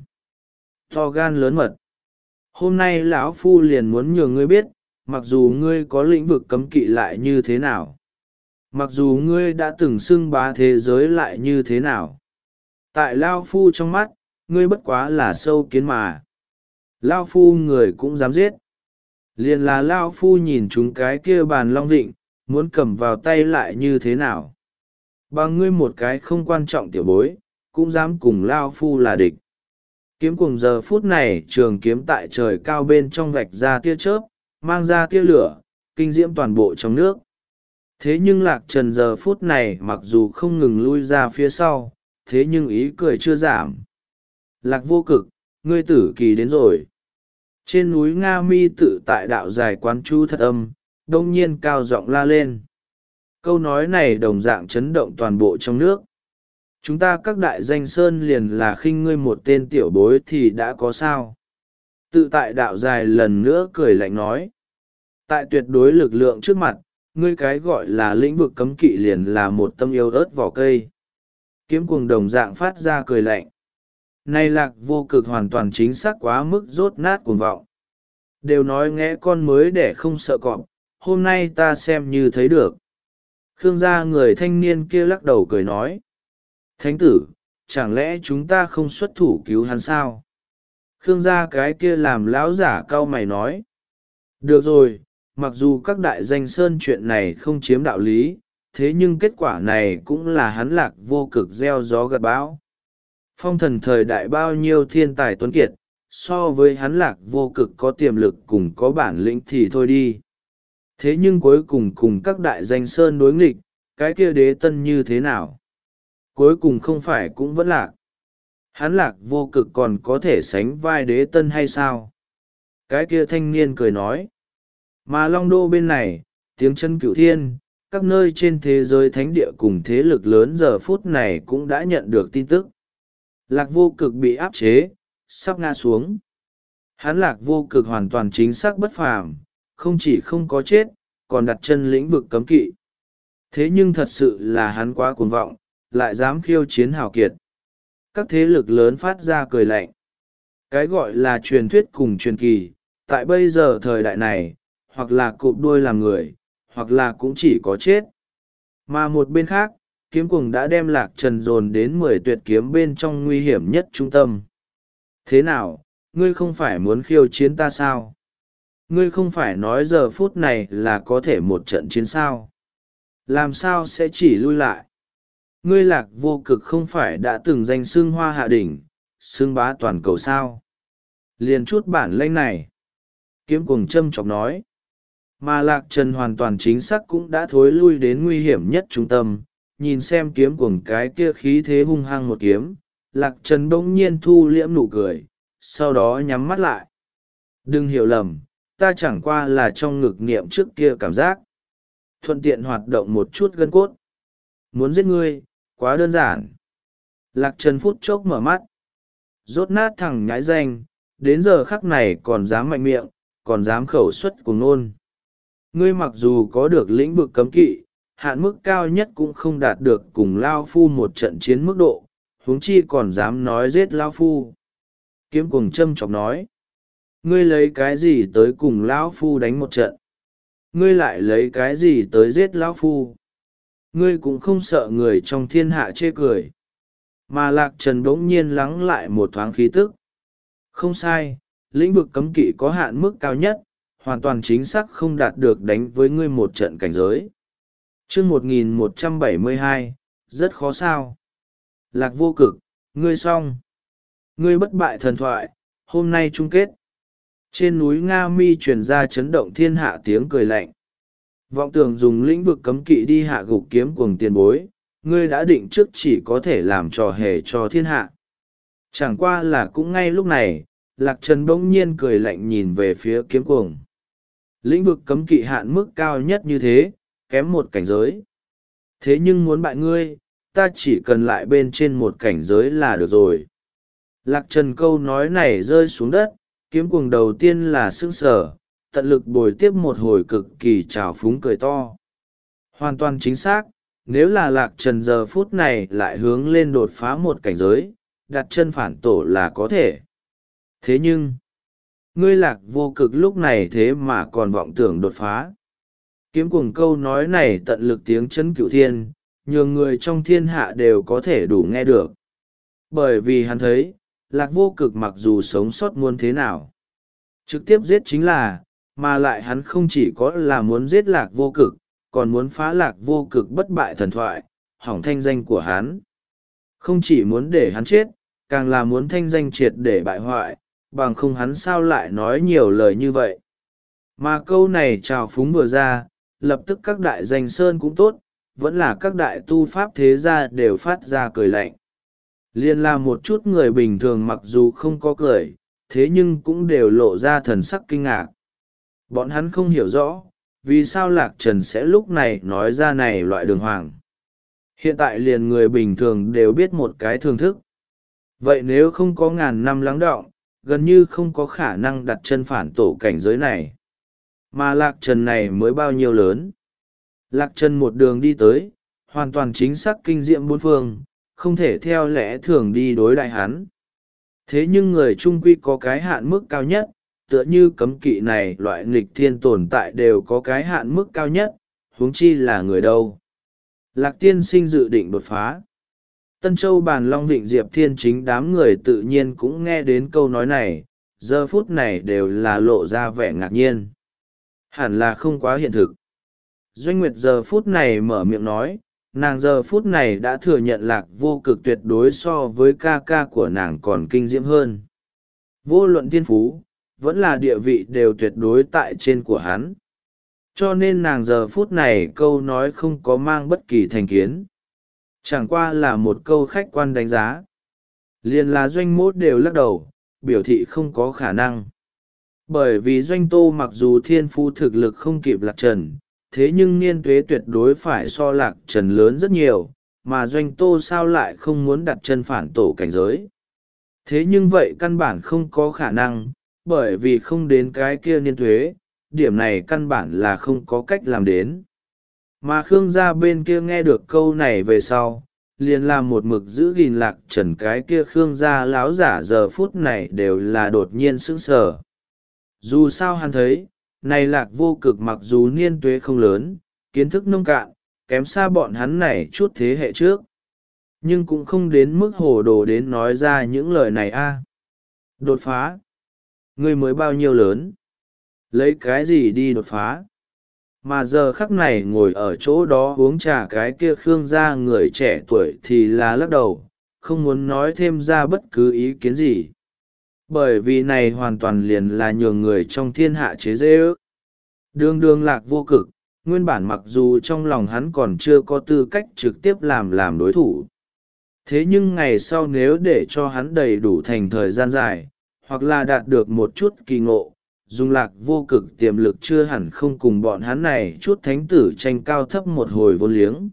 To gan lớn mật. Hôm nay lão phu liền muốn nhường ngươi biết, mặc dù ngươi có lĩnh vực cấm kỵ lại như thế nào. Mặc dù ngươi đã từng xưng bá thế giới lại như thế nào. Tại Lao Phu trong mắt, ngươi bất quá là sâu kiến mà. Lao Phu người cũng dám giết. Liền là Lao Phu nhìn chúng cái kia bàn long định, muốn cầm vào tay lại như thế nào. Bằng ngươi một cái không quan trọng tiểu bối, cũng dám cùng Lao Phu là địch. Kiếm cùng giờ phút này trường kiếm tại trời cao bên trong vạch ra tia chớp, mang ra tia lửa, kinh diễm toàn bộ trong nước. Thế nhưng Lạc Trần giờ phút này mặc dù không ngừng lui ra phía sau, thế nhưng ý cười chưa giảm. Lạc vô cực, ngươi tử kỳ đến rồi. Trên núi Nga Mi tự tại đạo dài quán chu thật âm, đông nhiên cao giọng la lên. Câu nói này đồng dạng chấn động toàn bộ trong nước. Chúng ta các đại danh sơn liền là khinh ngươi một tên tiểu bối thì đã có sao. Tự tại đạo dài lần nữa cười lạnh nói. Tại tuyệt đối lực lượng trước mặt, ngươi cái gọi là lĩnh vực cấm kỵ liền là một tâm yêu ớt vỏ cây. Kiếm cuồng đồng dạng phát ra cười lạnh. Nay Lạc vô cực hoàn toàn chính xác quá mức rốt nát cuồng vọng. Đều nói nghe con mới để không sợ cọp, hôm nay ta xem như thấy được. Khương gia người thanh niên kia lắc đầu cười nói. Thánh tử, chẳng lẽ chúng ta không xuất thủ cứu hắn sao? Khương gia cái kia làm lão giả cau mày nói. Được rồi, mặc dù các đại danh sơn chuyện này không chiếm đạo lý, thế nhưng kết quả này cũng là hắn Lạc vô cực gieo gió gặt bão. Phong thần thời đại bao nhiêu thiên tài tuấn kiệt, so với hắn Lạc vô cực có tiềm lực cùng có bản lĩnh thì thôi đi. Thế nhưng cuối cùng cùng các đại danh sơn đối nghịch, cái kia đế tân như thế nào? Cuối cùng không phải cũng vẫn Lạc. Hắn Lạc vô cực còn có thể sánh vai đế tân hay sao? Cái kia thanh niên cười nói. Mà Long Đô bên này, tiếng chân cửu thiên, các nơi trên thế giới thánh địa cùng thế lực lớn giờ phút này cũng đã nhận được tin tức. Lạc vô cực bị áp chế, sắp ngã xuống. Hắn Lạc vô cực hoàn toàn chính xác bất phàm, không chỉ không có chết, còn đặt chân lĩnh vực cấm kỵ. Thế nhưng thật sự là hắn quá cuồng vọng, lại dám khiêu chiến hào kiệt. Các thế lực lớn phát ra cười lạnh. Cái gọi là truyền thuyết cùng truyền kỳ, tại bây giờ thời đại này, hoặc là cụp đuôi làm người, hoặc là cũng chỉ có chết. Mà một bên khác, kiếm cuồng đã đem Lạc Trần dồn đến mười tuyệt kiếm bên trong nguy hiểm nhất trung tâm. Thế nào, ngươi không phải muốn khiêu chiến ta sao? Ngươi không phải nói giờ phút này là có thể một trận chiến sao? Làm sao sẽ chỉ lui lại? Ngươi Lạc Vô Cực không phải đã từng danh xưng hoa hạ đỉnh, xưng bá toàn cầu sao? Liền chút bản lĩnh này. Kiếm cuồng châm chọc nói. Mà Lạc Trần hoàn toàn chính xác cũng đã thối lui đến nguy hiểm nhất trung tâm, nhìn xem kiếm cuồng cái kia khí thế hung hăng một kiếm, Lạc Trần bỗng nhiên thu liễm nụ cười, sau đó nhắm mắt lại. Đừng hiểu lầm, ta chẳng qua là trong ngực niệm trước kia cảm giác. Thuận tiện hoạt động một chút gân cốt. Muốn giết ngươi, quá đơn giản. Lạc Trần phút chốc mở mắt. Rốt nát thằng nhãi danh, đến giờ khắc này còn dám mạnh miệng, còn dám khẩu xuất cùng nôn. Ngươi mặc dù có được lĩnh vực cấm kỵ, hạn mức cao nhất cũng không đạt được cùng Lao Phu một trận chiến mức độ, huống chi còn dám nói giết Lao Phu. Kiếm cuồng châm chọc nói. Ngươi lấy cái gì tới cùng Lão Phu đánh một trận? Ngươi lại lấy cái gì tới giết Lão Phu? Ngươi cũng không sợ người trong thiên hạ chê cười. Mà Lạc Trần bỗng nhiên lắng lại một thoáng khí tức. Không sai, lĩnh vực cấm kỵ có hạn mức cao nhất, hoàn toàn chính xác không đạt được đánh với ngươi một trận cảnh giới. Chương một nghìn một trăm bảy mươi hai, rất khó sao. Lạc Vô Cực, ngươi xong. Ngươi bất bại thần thoại, hôm nay chung kết. Trên núi Nga Mi truyền ra chấn động thiên hạ tiếng cười lạnh. Vọng tưởng dùng lĩnh vực cấm kỵ đi hạ gục kiếm cuồng tiền bối, ngươi đã định trước chỉ có thể làm trò hề cho thiên hạ. Chẳng qua là cũng ngay lúc này, Lạc Trần bỗng nhiên cười lạnh nhìn về phía kiếm cuồng. Lĩnh vực cấm kỵ hạn mức cao nhất như thế, kém một cảnh giới. Thế nhưng muốn bại ngươi, ta chỉ cần lại bên trên một cảnh giới là được rồi. Lạc Trần câu nói này rơi xuống đất, kiếm cuồng đầu tiên là sững sờ, tận lực bồi tiếp một hồi cực kỳ trào phúng cười to. Hoàn toàn chính xác, nếu là Lạc Trần giờ phút này lại hướng lên đột phá một cảnh giới, đặt chân phản tổ là có thể. Thế nhưng, ngươi Lạc Vô Cực lúc này thế mà còn vọng tưởng đột phá. Kiếm cuồng câu nói này tận lực tiếng chấn cửu thiên, nhường người trong thiên hạ đều có thể đủ nghe được. Bởi vì hắn thấy, Lạc Vô Cực mặc dù sống sót muốn thế nào, trực tiếp giết chính là, mà lại hắn không chỉ có là muốn giết Lạc Vô Cực, còn muốn phá Lạc Vô Cực bất bại thần thoại, hỏng thanh danh của hắn. Không chỉ muốn để hắn chết, càng là muốn thanh danh triệt để bại hoại, bằng không hắn sao lại nói nhiều lời như vậy. Mà câu này trào phúng vừa ra, lập tức các đại danh sơn cũng tốt, vẫn là các đại tu pháp thế gia đều phát ra cười lạnh. Liên là một chút người bình thường mặc dù không có cười, thế nhưng cũng đều lộ ra thần sắc kinh ngạc. Bọn hắn không hiểu rõ, vì sao Lạc Trần sẽ lúc này nói ra này loại đường hoàng. Hiện tại liền người bình thường đều biết một cái thường thức. Vậy nếu không có ngàn năm lắng đọng, gần như không có khả năng đặt chân phản tổ cảnh giới này. Mà Lạc Trần này mới bao nhiêu lớn. Lạc Trần một đường đi tới, hoàn toàn chính xác kinh diệm bốn phương, không thể theo lẽ thường đi đối đại hắn. Thế nhưng người trung quy có cái hạn mức cao nhất, tựa như cấm kỵ này loại nghịch thiên tồn tại đều có cái hạn mức cao nhất, huống chi là người đâu. Lạc tiên sinh dự định đột phá. Tân Châu Bàn Long Vịnh Diệp Thiên chính đám người tự nhiên cũng nghe đến câu nói này, giờ phút này đều là lộ ra vẻ ngạc nhiên. Hẳn là không quá hiện thực. Doanh Nguyệt giờ phút này mở miệng nói, nàng giờ phút này đã thừa nhận Lạc Vô Cực tuyệt đối so với ca ca của nàng còn kinh diễm hơn. Vô luận thiên phú, vẫn là địa vị đều tuyệt đối tại trên của hắn. Cho nên nàng giờ phút này câu nói không có mang bất kỳ thành kiến. Chẳng qua là một câu khách quan đánh giá. Liền là Doanh Mốt đều lắc đầu, biểu thị không có khả năng. Bởi vì Doanh Tô mặc dù thiên phú thực lực không kịp Lạc Trần, thế nhưng niên tuế tuyệt đối phải so Lạc Trần lớn rất nhiều, mà Doanh Tô sao lại không muốn đặt chân phản tổ cảnh giới. Thế nhưng vậy căn bản không có khả năng, bởi vì không đến cái kia niên tuế, điểm này căn bản là không có cách làm đến. Mà Khương gia bên kia nghe được câu này về sau, liền làm một mực giữ gìn Lạc Trần cái kia Khương gia láo giả giờ phút này đều là đột nhiên sững sờ. Dù sao hắn thấy, này Lạc Vô Cực mặc dù niên tuế không lớn, kiến thức nông cạn, kém xa bọn hắn này chút thế hệ trước. Nhưng cũng không đến mức hồ đồ đến nói ra những lời này a. Đột phá? Ngươi mới bao nhiêu lớn? Lấy cái gì đi đột phá? Mà giờ khắc này ngồi ở chỗ đó uống trà cái kia Khương gia người trẻ tuổi thì là lắc đầu, không muốn nói thêm ra bất cứ ý kiến gì. Bởi vì này hoàn toàn liền là nhường người trong thiên hạ chế dễ ước. Đường đường Lạc Vô Cực, nguyên bản mặc dù trong lòng hắn còn chưa có tư cách trực tiếp làm làm đối thủ. Thế nhưng ngày sau nếu để cho hắn đầy đủ thành thời gian dài, hoặc là đạt được một chút kỳ ngộ, dùng Lạc Vô Cực tiềm lực chưa hẳn không cùng bọn hắn này chút thánh tử tranh cao thấp một hồi vô liếng.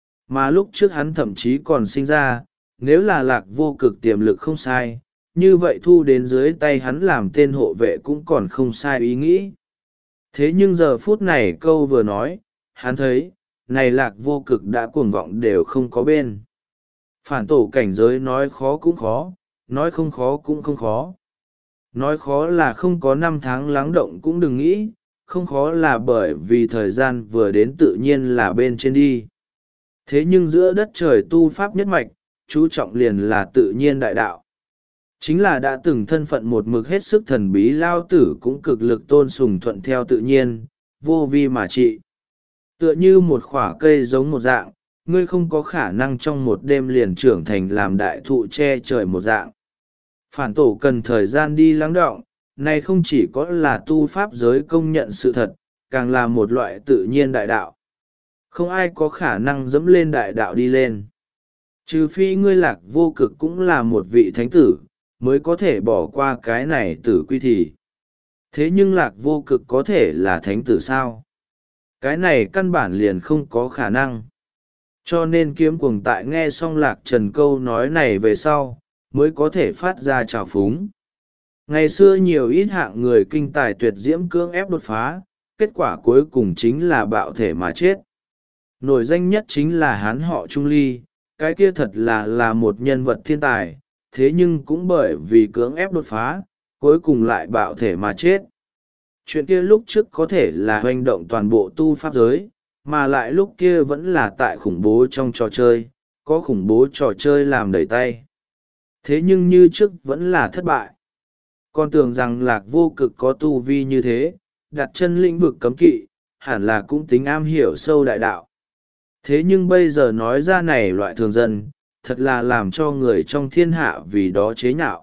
Mà lúc trước hắn thậm chí còn sinh ra, nếu là Lạc Vô Cực tiềm lực không sai, như vậy thu đến dưới tay hắn làm tên hộ vệ cũng còn không sai ý nghĩ. Thế nhưng giờ phút này câu vừa nói, hắn thấy, này Lạc Vô Cực đã cuồng vọng đều không có bên. Phản tổ cảnh giới nói khó cũng khó, nói không khó cũng không khó. Nói khó là không có năm tháng lắng động cũng đừng nghĩ, không khó là bởi vì thời gian vừa đến tự nhiên là bên trên đi. Thế nhưng giữa đất trời tu pháp nhất mạch, chú trọng liền là tự nhiên đại đạo. Chính là đã từng thân phận một mực hết sức thần bí lao tử cũng cực lực tôn sùng thuận theo tự nhiên, vô vi mà trị. Tựa như một khỏa cây giống một dạng, ngươi không có khả năng trong một đêm liền trưởng thành làm đại thụ che trời một dạng. Phản tổ cần thời gian đi lắng đọng, này không chỉ có là tu pháp giới công nhận sự thật, càng là một loại tự nhiên đại đạo. Không ai có khả năng dẫm lên đại đạo đi lên. Trừ phi ngươi Lạc Vô Cực cũng là một vị thánh tử, mới có thể bỏ qua cái này tử quy thì. Thế nhưng Lạc Vô Cực có thể là thánh tử sao? Cái này căn bản liền không có khả năng. Cho nên Kiếm Cuồng tại nghe xong Lạc Trần câu nói này về sau, mới có thể phát ra trào phúng. Ngày xưa nhiều ít hạng người kinh tài tuyệt diễm cưỡng ép đột phá, kết quả cuối cùng chính là bạo thể mà chết. Nổi danh nhất chính là hán họ Trung Ly, cái kia thật là là một nhân vật thiên tài, thế nhưng cũng bởi vì cưỡng ép đột phá, cuối cùng lại bạo thể mà chết. Chuyện kia lúc trước có thể là hoành động toàn bộ tu pháp giới, mà lại lúc kia vẫn là tại khủng bố trong trò chơi, có khủng bố trò chơi làm đẩy tay. Thế nhưng như trước vẫn là thất bại. Con tưởng rằng Lạc Vô Cực có tu vi như thế, đặt chân lĩnh vực cấm kỵ, hẳn là cũng tính am hiểu sâu đại đạo. Thế nhưng bây giờ nói ra này loại thường dân, thật là làm cho người trong thiên hạ vì đó chế nhạo.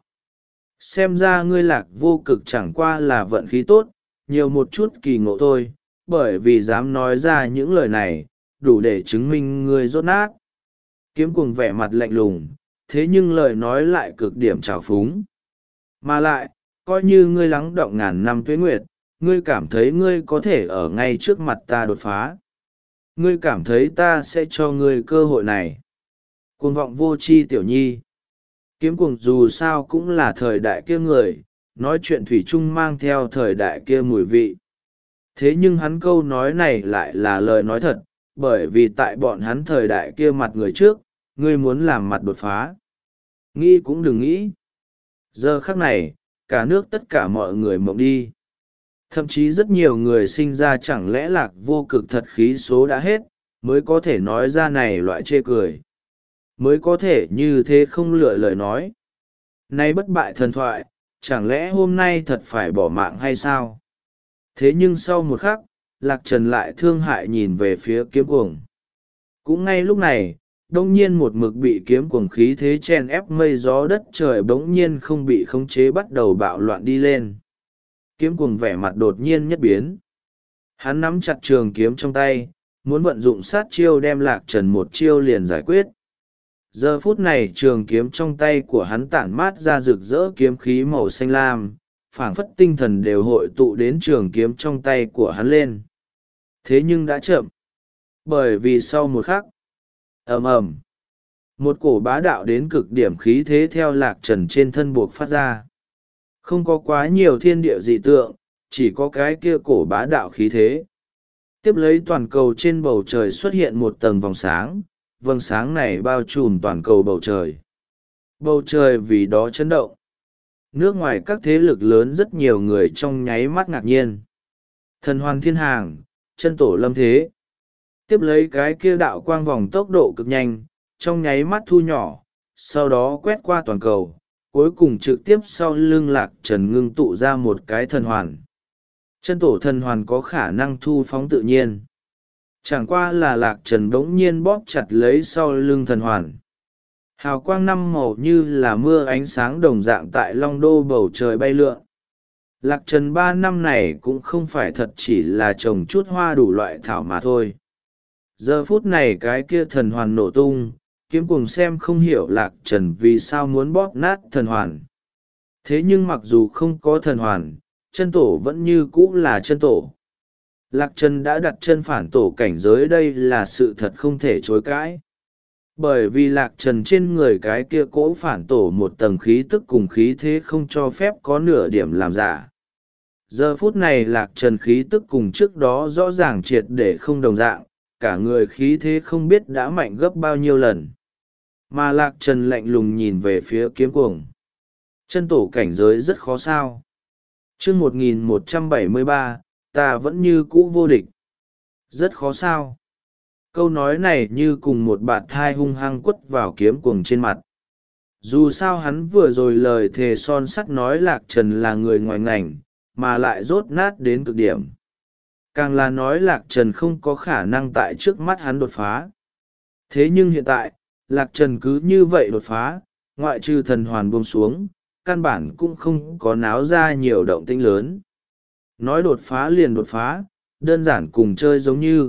Xem ra ngươi Lạc Vô Cực chẳng qua là vận khí tốt, nhiều một chút kỳ ngộ thôi, bởi vì dám nói ra những lời này, đủ để chứng minh ngươi rốt nát. Kiếm Cuồng vẻ mặt lạnh lùng, thế nhưng lời nói lại cực điểm trào phúng. Mà lại, coi như ngươi lắng đọng ngàn năm tuế nguyệt, ngươi cảm thấy ngươi có thể ở ngay trước mặt ta đột phá. Ngươi cảm thấy ta sẽ cho ngươi cơ hội này. Cuồng vọng vô tri tiểu nhi. Kiếm Cuồng dù sao cũng là thời đại kia người, nói chuyện thủy chung mang theo thời đại kia mùi vị. Thế nhưng hắn câu nói này lại là lời nói thật, bởi vì tại bọn hắn thời đại kia mặt người trước, ngươi muốn làm mặt đột phá. Nghĩ cũng đừng nghĩ. Giờ khắc này, cả nước tất cả mọi người mộng đi. Thậm chí rất nhiều người sinh ra chẳng lẽ Lạc Vô Cực thật khí số đã hết, mới có thể nói ra này loại chê cười. Mới có thể như thế không lựa lời nói. Nay bất bại thần thoại, chẳng lẽ hôm nay thật phải bỏ mạng hay sao? Thế nhưng sau một khắc, Lạc Trần lại thương hại nhìn về phía Kiếm Cuồng. Cũng ngay lúc này, đông nhiên một mực bị Kiếm Cuồng khí thế chen ép mây gió đất trời bỗng nhiên không bị khống chế bắt đầu bạo loạn đi lên. Kiếm Cuồng vẻ mặt đột nhiên nhất biến. Hắn nắm chặt trường kiếm trong tay, muốn vận dụng sát chiêu đem Lạc Trần một chiêu liền giải quyết. Giờ phút này trường kiếm trong tay của hắn tản mát ra rực rỡ kiếm khí màu xanh lam, phảng phất tinh thần đều hội tụ đến trường kiếm trong tay của hắn lên. Thế nhưng đã chậm. Bởi vì sau một khắc, ầm ầm, một cổ bá đạo đến cực điểm khí thế theo Lạc Trần trên thân buộc phát ra. Không có quá nhiều thiên địa dị tượng, chỉ có cái kia cổ bá đạo khí thế. Tiếp lấy toàn cầu trên bầu trời xuất hiện một tầng vòng sáng, vầng sáng này bao trùm toàn cầu bầu trời. Bầu trời vì đó chấn động. Nước ngoài các thế lực lớn rất nhiều người trong nháy mắt ngạc nhiên. Thần hoàn thiên hàng, chân tổ lâm thế. Tiếp lấy cái kia đạo quang vòng tốc độ cực nhanh, trong nháy mắt thu nhỏ, sau đó quét qua toàn cầu, cuối cùng trực tiếp sau lưng Lạc Trần ngưng tụ ra một cái thần hoàn. Chân tổ thần hoàn có khả năng thu phóng tự nhiên. Chẳng qua là Lạc Trần bỗng nhiên bóp chặt lấy sau lưng thần hoàn. Hào quang năm màu như là mưa ánh sáng đồng dạng tại long đô bầu trời bay lượn. Lạc Trần ba năm này cũng không phải thật chỉ là trồng chút hoa đủ loại thảo mà thôi. Giờ phút này cái kia thần hoàn nổ tung, Kiếm Cuồng xem không hiểu Lạc Trần vì sao muốn bóp nát thần hoàn. Thế nhưng mặc dù không có thần hoàn, chân tổ vẫn như cũ là chân tổ. Lạc Trần đã đặt chân phản tổ cảnh giới, đây là sự thật không thể chối cãi. Bởi vì Lạc Trần trên người cái kia cỗ phản tổ một tầng khí tức cùng khí thế không cho phép có nửa điểm làm giả. Giờ phút này Lạc Trần khí tức cùng trước đó rõ ràng triệt để không đồng dạng, cả người khí thế không biết đã mạnh gấp bao nhiêu lần. Mà Lạc Trần lạnh lùng nhìn về phía Kiếm Cuồng. Chân tổ cảnh giới rất khó sao. chương một nghìn một trăm bảy mươi ba, ta vẫn như cũ vô địch. Rất khó sao. Câu nói này như cùng một bạt thai hung hăng quất vào Kiếm Cuồng trên mặt. Dù sao hắn vừa rồi lời thề son sắt nói Lạc Trần là người ngoài ngành, mà lại rốt nát đến cực điểm. Càng là nói Lạc Trần không có khả năng tại trước mắt hắn đột phá. Thế nhưng hiện tại, Lạc Trần cứ như vậy đột phá, ngoại trừ thần hoàn buông xuống, căn bản cũng không có náo ra nhiều động tĩnh lớn. Nói đột phá liền đột phá, đơn giản cùng chơi giống như.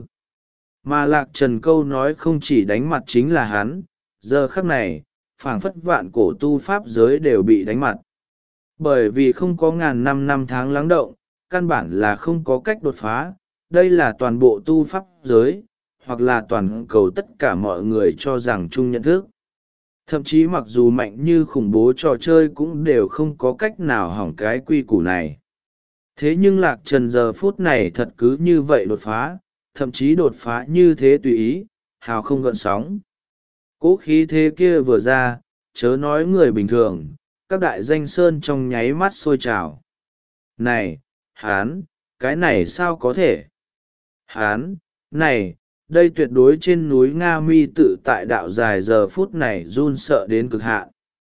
Mà Lạc Trần câu nói không chỉ đánh mặt chính là hắn, giờ khắc này, phảng phất vạn cổ tu pháp giới đều bị đánh mặt. Bởi vì không có ngàn năm năm tháng lắng động, căn bản là không có cách đột phá, đây là toàn bộ tu pháp giới, hoặc là toàn cầu tất cả mọi người cho rằng chung nhận thức. Thậm chí mặc dù mạnh như khủng bố trò chơi cũng đều không có cách nào hỏng cái quy củ này. Thế nhưng Lạc Trần giờ phút này thật cứ như vậy đột phá, thậm chí đột phá như thế tùy ý, hào không gợn sóng. Cố khí thế kia vừa ra, chớ nói người bình thường, các đại danh sơn trong nháy mắt sôi trào. Này, hán, cái này sao có thể? Hán, này, đây tuyệt đối trên núi Nga Mi tự tại đạo dài giờ phút này run sợ đến cực hạn.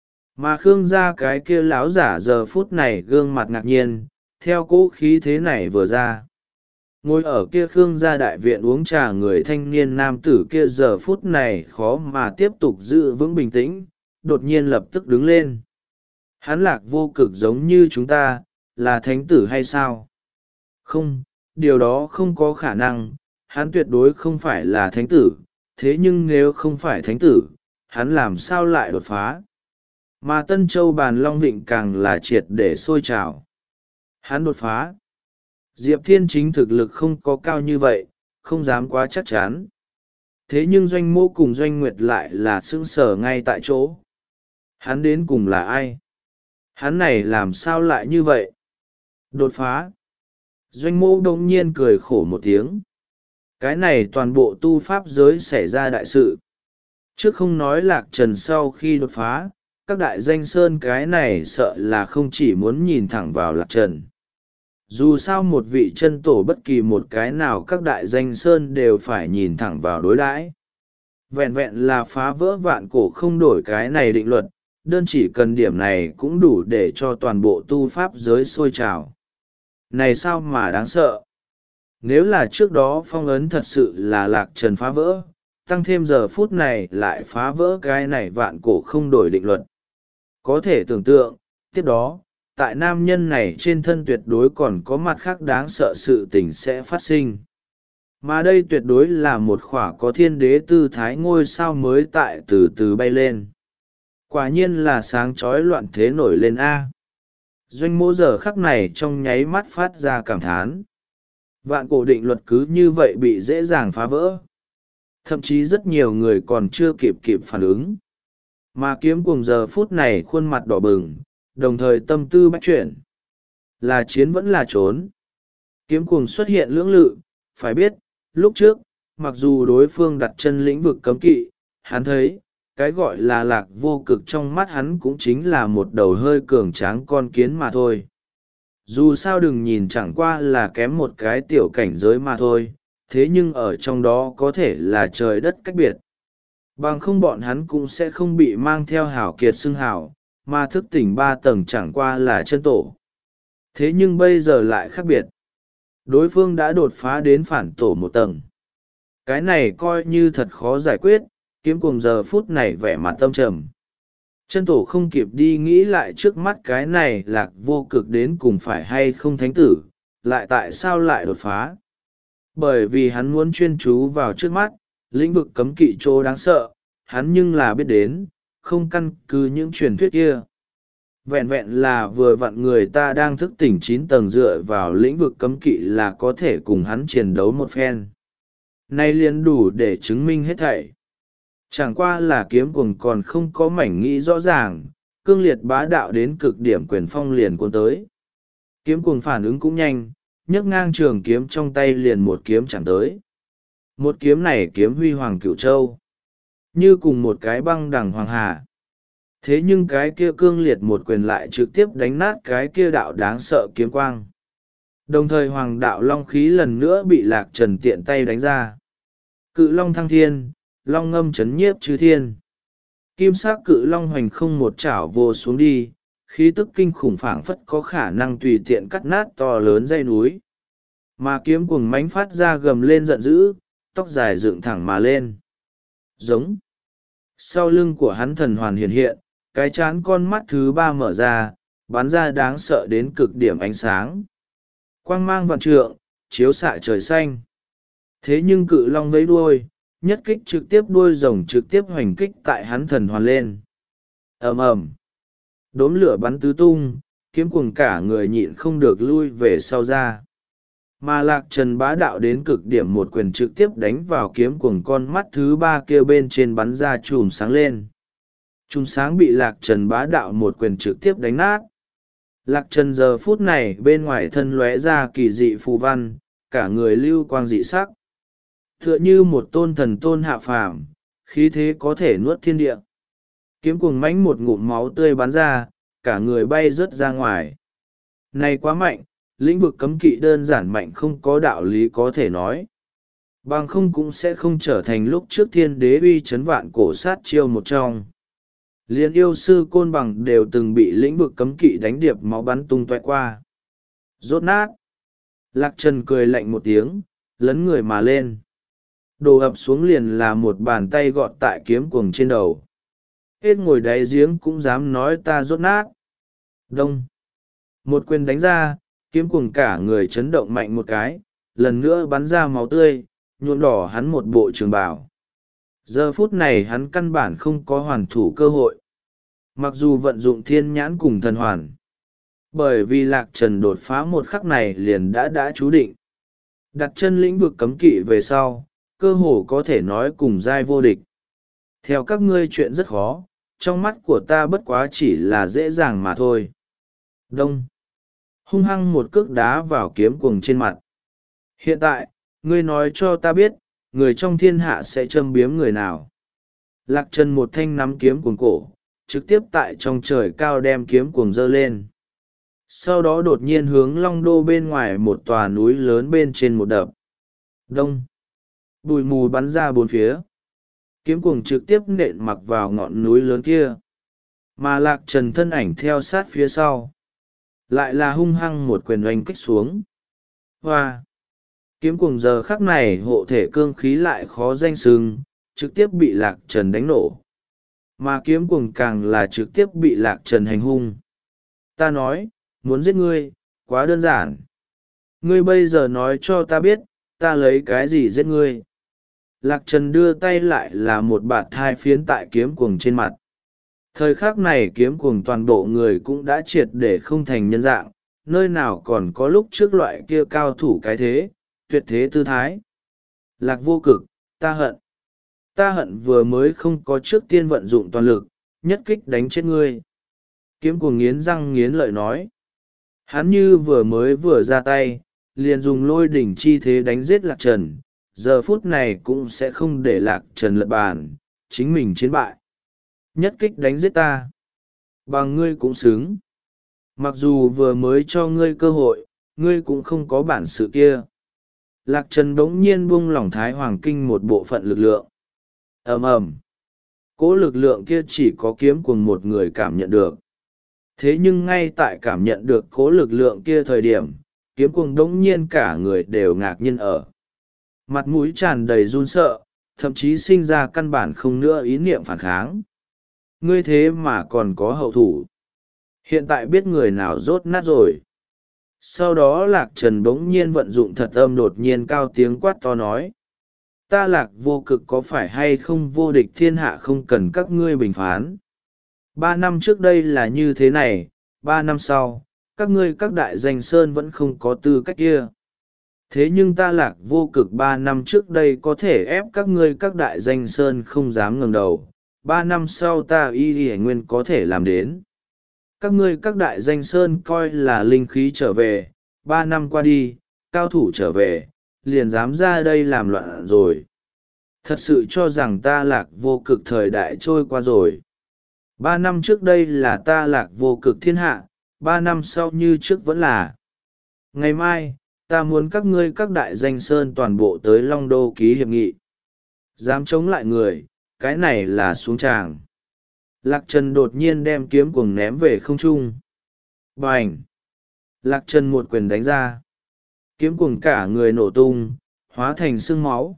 Mà Khương gia cái kia láo giả giờ phút này gương mặt ngạc nhiên, theo cỗ khí thế này vừa ra. Ngồi ở kia Khương gia đại viện uống trà người thanh niên nam tử kia giờ phút này khó mà tiếp tục giữ vững bình tĩnh, đột nhiên lập tức đứng lên. Hắn Lạc Vô Cực giống như chúng ta, là thánh tử hay sao? Không, điều đó không có khả năng, hắn tuyệt đối không phải là thánh tử, thế nhưng nếu không phải thánh tử, hắn làm sao lại đột phá? Mà Tân Châu Bàn Long Vịnh càng là triệt để sôi trào. Hắn đột phá. Diệp Thiên Chính thực lực không có cao như vậy, không dám quá chắc chắn. Thế nhưng Doanh Mô cùng Doanh Nguyệt lại là sững sờ ngay tại chỗ. Hắn đến cùng là ai? Hắn này làm sao lại như vậy? Đột phá. Doanh Mô đông nhiên cười khổ một tiếng. Cái này toàn bộ tu pháp giới xảy ra đại sự. Trước không nói Lạc Trần sau khi đột phá, các đại danh sơn cái này sợ là không chỉ muốn nhìn thẳng vào Lạc Trần. Dù sao một vị chân tổ bất kỳ một cái nào các đại danh sơn đều phải nhìn thẳng vào đối đãi. Vẹn vẹn là phá vỡ vạn cổ không đổi cái này định luật, đơn chỉ cần điểm này cũng đủ để cho toàn bộ tu pháp giới sôi trào. Này sao mà đáng sợ? Nếu là trước đó phong ấn thật sự là Lạc Trần phá vỡ, tăng thêm giờ phút này lại phá vỡ cái này vạn cổ không đổi định luật. Có thể tưởng tượng, tiếp đó, tại nam nhân này trên thân tuyệt đối còn có mặt khác đáng sợ sự tình sẽ phát sinh. Mà đây tuyệt đối là một khỏa có thiên đế tư thái ngôi sao mới tại từ từ bay lên. Quả nhiên là sáng chói loạn thế nổi lên A. Doanh Mỗ giờ khắc này trong nháy mắt phát ra cảm thán. Vạn cổ định luật cứ như vậy bị dễ dàng phá vỡ. Thậm chí rất nhiều người còn chưa kịp kịp phản ứng. Mà Kiếm Cuồng giờ phút này khuôn mặt đỏ bừng, đồng thời tâm tư bách chuyển. Là chiến vẫn là trốn. Kiếm Cuồng xuất hiện lưỡng lự, phải biết, lúc trước, mặc dù đối phương đặt chân lĩnh vực cấm kỵ, hắn thấy, cái gọi là Lạc Vô Cực trong mắt hắn cũng chính là một đầu hơi cường tráng con kiến mà thôi. Dù sao đừng nhìn chẳng qua là kém một cái tiểu cảnh giới mà thôi, thế nhưng ở trong đó có thể là trời đất cách biệt. Bằng không bọn hắn cũng sẽ không bị mang theo hảo kiệt xưng hảo, mà thức tỉnh ba tầng chẳng qua là chân tổ. Thế nhưng bây giờ lại khác biệt. Đối phương đã đột phá đến phản tổ một tầng. Cái này coi như thật khó giải quyết, kiếm cuồng giờ phút này vẻ mặt tâm trầm. Chân tổ không kịp đi nghĩ lại trước mắt cái này lạc vô cực đến cùng phải hay không thánh tử, lại tại sao lại đột phá. Bởi vì hắn muốn chuyên chú vào trước mắt, lĩnh vực cấm kỵ chỗ đáng sợ, hắn nhưng là biết đến, không căn cứ những truyền thuyết kia. Vẹn vẹn là vừa vặn người ta đang thức tỉnh chín tầng dựa vào lĩnh vực cấm kỵ là có thể cùng hắn chiến đấu một phen. Nay liền đủ để chứng minh hết thảy. Chẳng qua là kiếm cuồng còn không có mảnh nghĩ rõ ràng, cương liệt bá đạo đến cực điểm quyền phong liền cuốn tới. Kiếm cuồng phản ứng cũng nhanh, nhấc ngang trường kiếm trong tay liền một kiếm chẳng tới. Một kiếm này kiếm huy hoàng cửu châu, như cùng một cái băng đằng hoàng hà. Thế nhưng cái kia cương liệt một quyền lại trực tiếp đánh nát cái kia đạo đáng sợ kiếm quang. Đồng thời hoàng đạo long khí lần nữa bị Lạc Trần tiện tay đánh ra. Cự long thăng thiên, long ngâm chấn nhiếp chư thiên. Kim sắc cự long hoành không một chảo vô xuống đi, khí tức kinh khủng phảng phất có khả năng tùy tiện cắt nát to lớn dãy núi. Mà kiếm cuồng mánh phát ra gầm lên giận dữ, tóc dài dựng thẳng mà lên. Giống. Sau lưng của hắn thần hoàn hiện hiện, cái chán con mắt thứ ba mở ra, bắn ra đáng sợ đến cực điểm ánh sáng. Quang mang vạn trượng, chiếu xạ trời xanh. Thế nhưng cự long vẫy đuôi, nhất kích trực tiếp đuôi rồng trực tiếp hoành kích tại hắn thần hoàn lên. Ầm ầm. Đốm lửa bắn tứ tung, kiếm cuồng cả người nhịn không được lui về sau ra. Mà Lạc Trần bá đạo đến cực điểm một quyền trực tiếp đánh vào kiếm cuồng con mắt thứ ba kia bên trên bắn ra chùm sáng lên. Chùm sáng bị Lạc Trần bá đạo một quyền trực tiếp đánh nát. Lạc Trần giờ phút này bên ngoài thân lóe ra kỳ dị phù văn, cả người lưu quang dị sắc. Tựa như một tôn thần tôn hạ phàm, khí thế có thể nuốt thiên địa. Kiếm cuồng mãnh một ngụm máu tươi bắn ra, cả người bay rớt ra ngoài. Này quá mạnh, lĩnh vực cấm kỵ đơn giản mạnh không có đạo lý có thể nói. Bằng không cũng sẽ không trở thành lúc trước thiên đế uy chấn vạn cổ sát chiêu một trong. Liên yêu sư côn bằng đều từng bị lĩnh vực cấm kỵ đánh điệp máu bắn tung toe qua. Rốt nát. Lạc Trần cười lạnh một tiếng, lấn người mà lên. Đổ ập xuống liền là một bàn tay gọt tại kiếm cuồng trên đầu. Hết ngồi đáy giếng cũng dám nói ta rốt nát. Đông. Một quyền đánh ra, kiếm cuồng cả người chấn động mạnh một cái, lần nữa bắn ra máu tươi, nhuộm đỏ hắn một bộ trường bào. Giờ phút này hắn căn bản không có hoàn thủ cơ hội. Mặc dù vận dụng thiên nhãn cùng thần hoàn. Bởi vì Lạc Trần đột phá một khắc này liền đã đã chú định. Đặt chân lĩnh vực cấm kỵ về sau, cơ hồ có thể nói cùng giai vô địch. Theo các ngươi chuyện rất khó, trong mắt của ta bất quá chỉ là dễ dàng mà thôi. Đông. Hung hăng một cước đá vào kiếm cuồng trên mặt. Hiện tại, ngươi nói cho ta biết, người trong thiên hạ sẽ châm biếm người nào. Lạc Trần một thanh nắm kiếm cuồng cổ, trực tiếp tại trong trời cao đem kiếm cuồng dơ lên. Sau đó đột nhiên hướng Long Đô bên ngoài một tòa núi lớn bên trên một đập. Đông. Bụi mù bắn ra bốn phía. Kiếm cuồng trực tiếp nện mặc vào ngọn núi lớn kia. Mà Lạc Trần thân ảnh theo sát phía sau. Lại là hung hăng một quyền oanh kích xuống. Hoa! Kiếm cuồng giờ khắc này hộ thể cương khí lại khó danh sừng, trực tiếp bị Lạc Trần đánh nổ. Mà kiếm cuồng càng là trực tiếp bị Lạc Trần hành hung. Ta nói, muốn giết ngươi, quá đơn giản. Ngươi bây giờ nói cho ta biết, ta lấy cái gì giết ngươi. Lạc Trần đưa tay lại là một bạt thai phiến tại kiếm cuồng trên mặt. Thời khắc này kiếm cuồng toàn bộ người cũng đã triệt để không thành nhân dạng, nơi nào còn có lúc trước loại kia cao thủ cái thế, tuyệt thế tư thái. Lạc vô cực, ta hận. Ta hận vừa mới không có trước tiên vận dụng toàn lực, nhất kích đánh chết ngươi. Kiếm cuồng nghiến răng nghiến lợi nói. Hắn như vừa mới vừa ra tay, liền dùng lôi đỉnh chi thế đánh giết Lạc Trần, giờ phút này cũng sẽ không để Lạc Trần lật bàn, chính mình chiến bại. Nhất kích đánh giết ta. Bằng ngươi cũng xứng. Mặc dù vừa mới cho ngươi cơ hội, ngươi cũng không có bản sự kia. Lạc Trần bỗng nhiên buông lỏng Thái Hoàng Kinh một bộ phận lực lượng. Ầm ầm. Cỗ lực lượng kia chỉ có kiếm cuồng một người cảm nhận được. Thế nhưng ngay tại cảm nhận được cỗ lực lượng kia thời điểm, kiếm cuồng đống nhiên cả người đều ngạc nhiên ở. Mặt mũi tràn đầy run sợ, thậm chí sinh ra căn bản không nữa ý niệm phản kháng. Ngươi thế mà còn có hậu thủ. Hiện tại biết người nào rốt nát rồi. Sau đó Lạc Trần bỗng nhiên vận dụng thật âm đột nhiên cao tiếng quát to nói. Ta Lạc Vô Cực có phải hay không vô địch thiên hạ không cần các ngươi bình phán. Ba năm trước đây là như thế này, ba năm sau, các ngươi các đại danh sơn vẫn không có tư cách kia. Thế nhưng ta Lạc Vô Cực ba năm trước đây có thể ép các ngươi các đại danh sơn không dám ngẩng đầu, ba năm sau ta Y Y Nguyên có thể làm đến. Các ngươi các đại danh sơn coi là linh khí trở về, ba năm qua đi, cao thủ trở về, liền dám ra đây làm loạn rồi. Thật sự cho rằng ta Lạc Vô Cực thời đại trôi qua rồi. Ba năm trước đây là ta Lạc Vô Cực thiên hạ, ba năm sau như trước vẫn là. Ngày mai, ta muốn các ngươi các đại danh sơn toàn bộ tới Long Đô ký hiệp nghị. Dám chống lại người, cái này là xuống tràng. Lạc Trần đột nhiên đem kiếm cuồng ném về không trung. Bành! Lạc Trần một quyền đánh ra. Kiếm cuồng cả người nổ tung, hóa thành sương máu.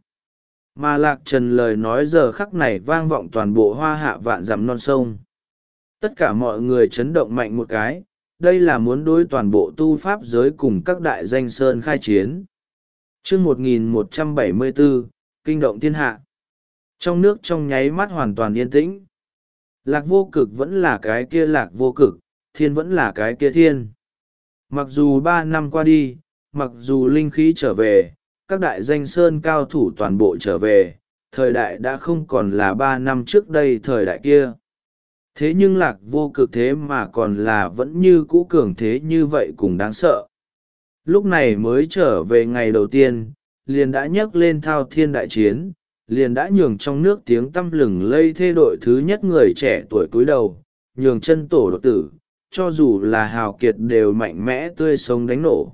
Mà Lạc Trần lời nói giờ khắc này vang vọng toàn bộ hoa hạ vạn dặm non sông. Tất cả mọi người chấn động mạnh một cái, đây là muốn đối toàn bộ tu pháp giới cùng các đại danh sơn khai chiến. Chương một nghìn một trăm bảy mươi bốn, Kinh động thiên hạ. Trong nước trong nháy mắt hoàn toàn yên tĩnh. Lạc Vô Cực vẫn là cái kia Lạc Vô Cực, thiên vẫn là cái kia thiên. Mặc dù ba năm qua đi, mặc dù linh khí trở về, các đại danh sơn cao thủ toàn bộ trở về, thời đại đã không còn là ba năm trước đây thời đại kia. Thế nhưng Lạc Vô Cực thế mà còn là vẫn như cũ cường thế như vậy cũng đáng sợ. Lúc này mới trở về ngày đầu tiên, liền đã nhấc lên thao thiên đại chiến, liền đã nhường trong nước tiếng tăm lừng lây thê đội thứ nhất người trẻ tuổi cúi đầu, nhường chân tổ đột tử, cho dù là hào kiệt đều mạnh mẽ tươi sống đánh nổ.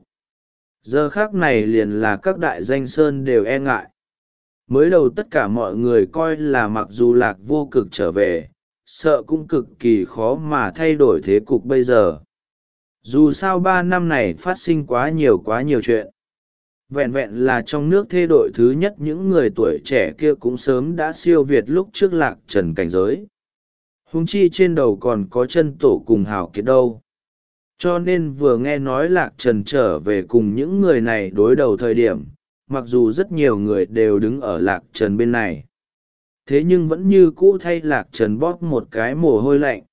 Giờ khác này liền là các đại danh sơn đều e ngại. Mới đầu tất cả mọi người coi là mặc dù Lạc Vô Cực trở về, sợ cũng cực kỳ khó mà thay đổi thế cục bây giờ. Dù sao ba năm này phát sinh quá nhiều quá nhiều chuyện. Vẹn vẹn là trong nước thê đội thứ nhất những người tuổi trẻ kia cũng sớm đã siêu việt lúc trước Lạc Trần cảnh giới. Huống chi trên đầu còn có chân tổ cùng hào kiệt đâu. Cho nên vừa nghe nói Lạc Trần trở về cùng những người này đối đầu thời điểm, mặc dù rất nhiều người đều đứng ở Lạc Trần bên này. Thế nhưng vẫn như cũ thay Lạc Trần bóp một cái mồ hôi lạnh.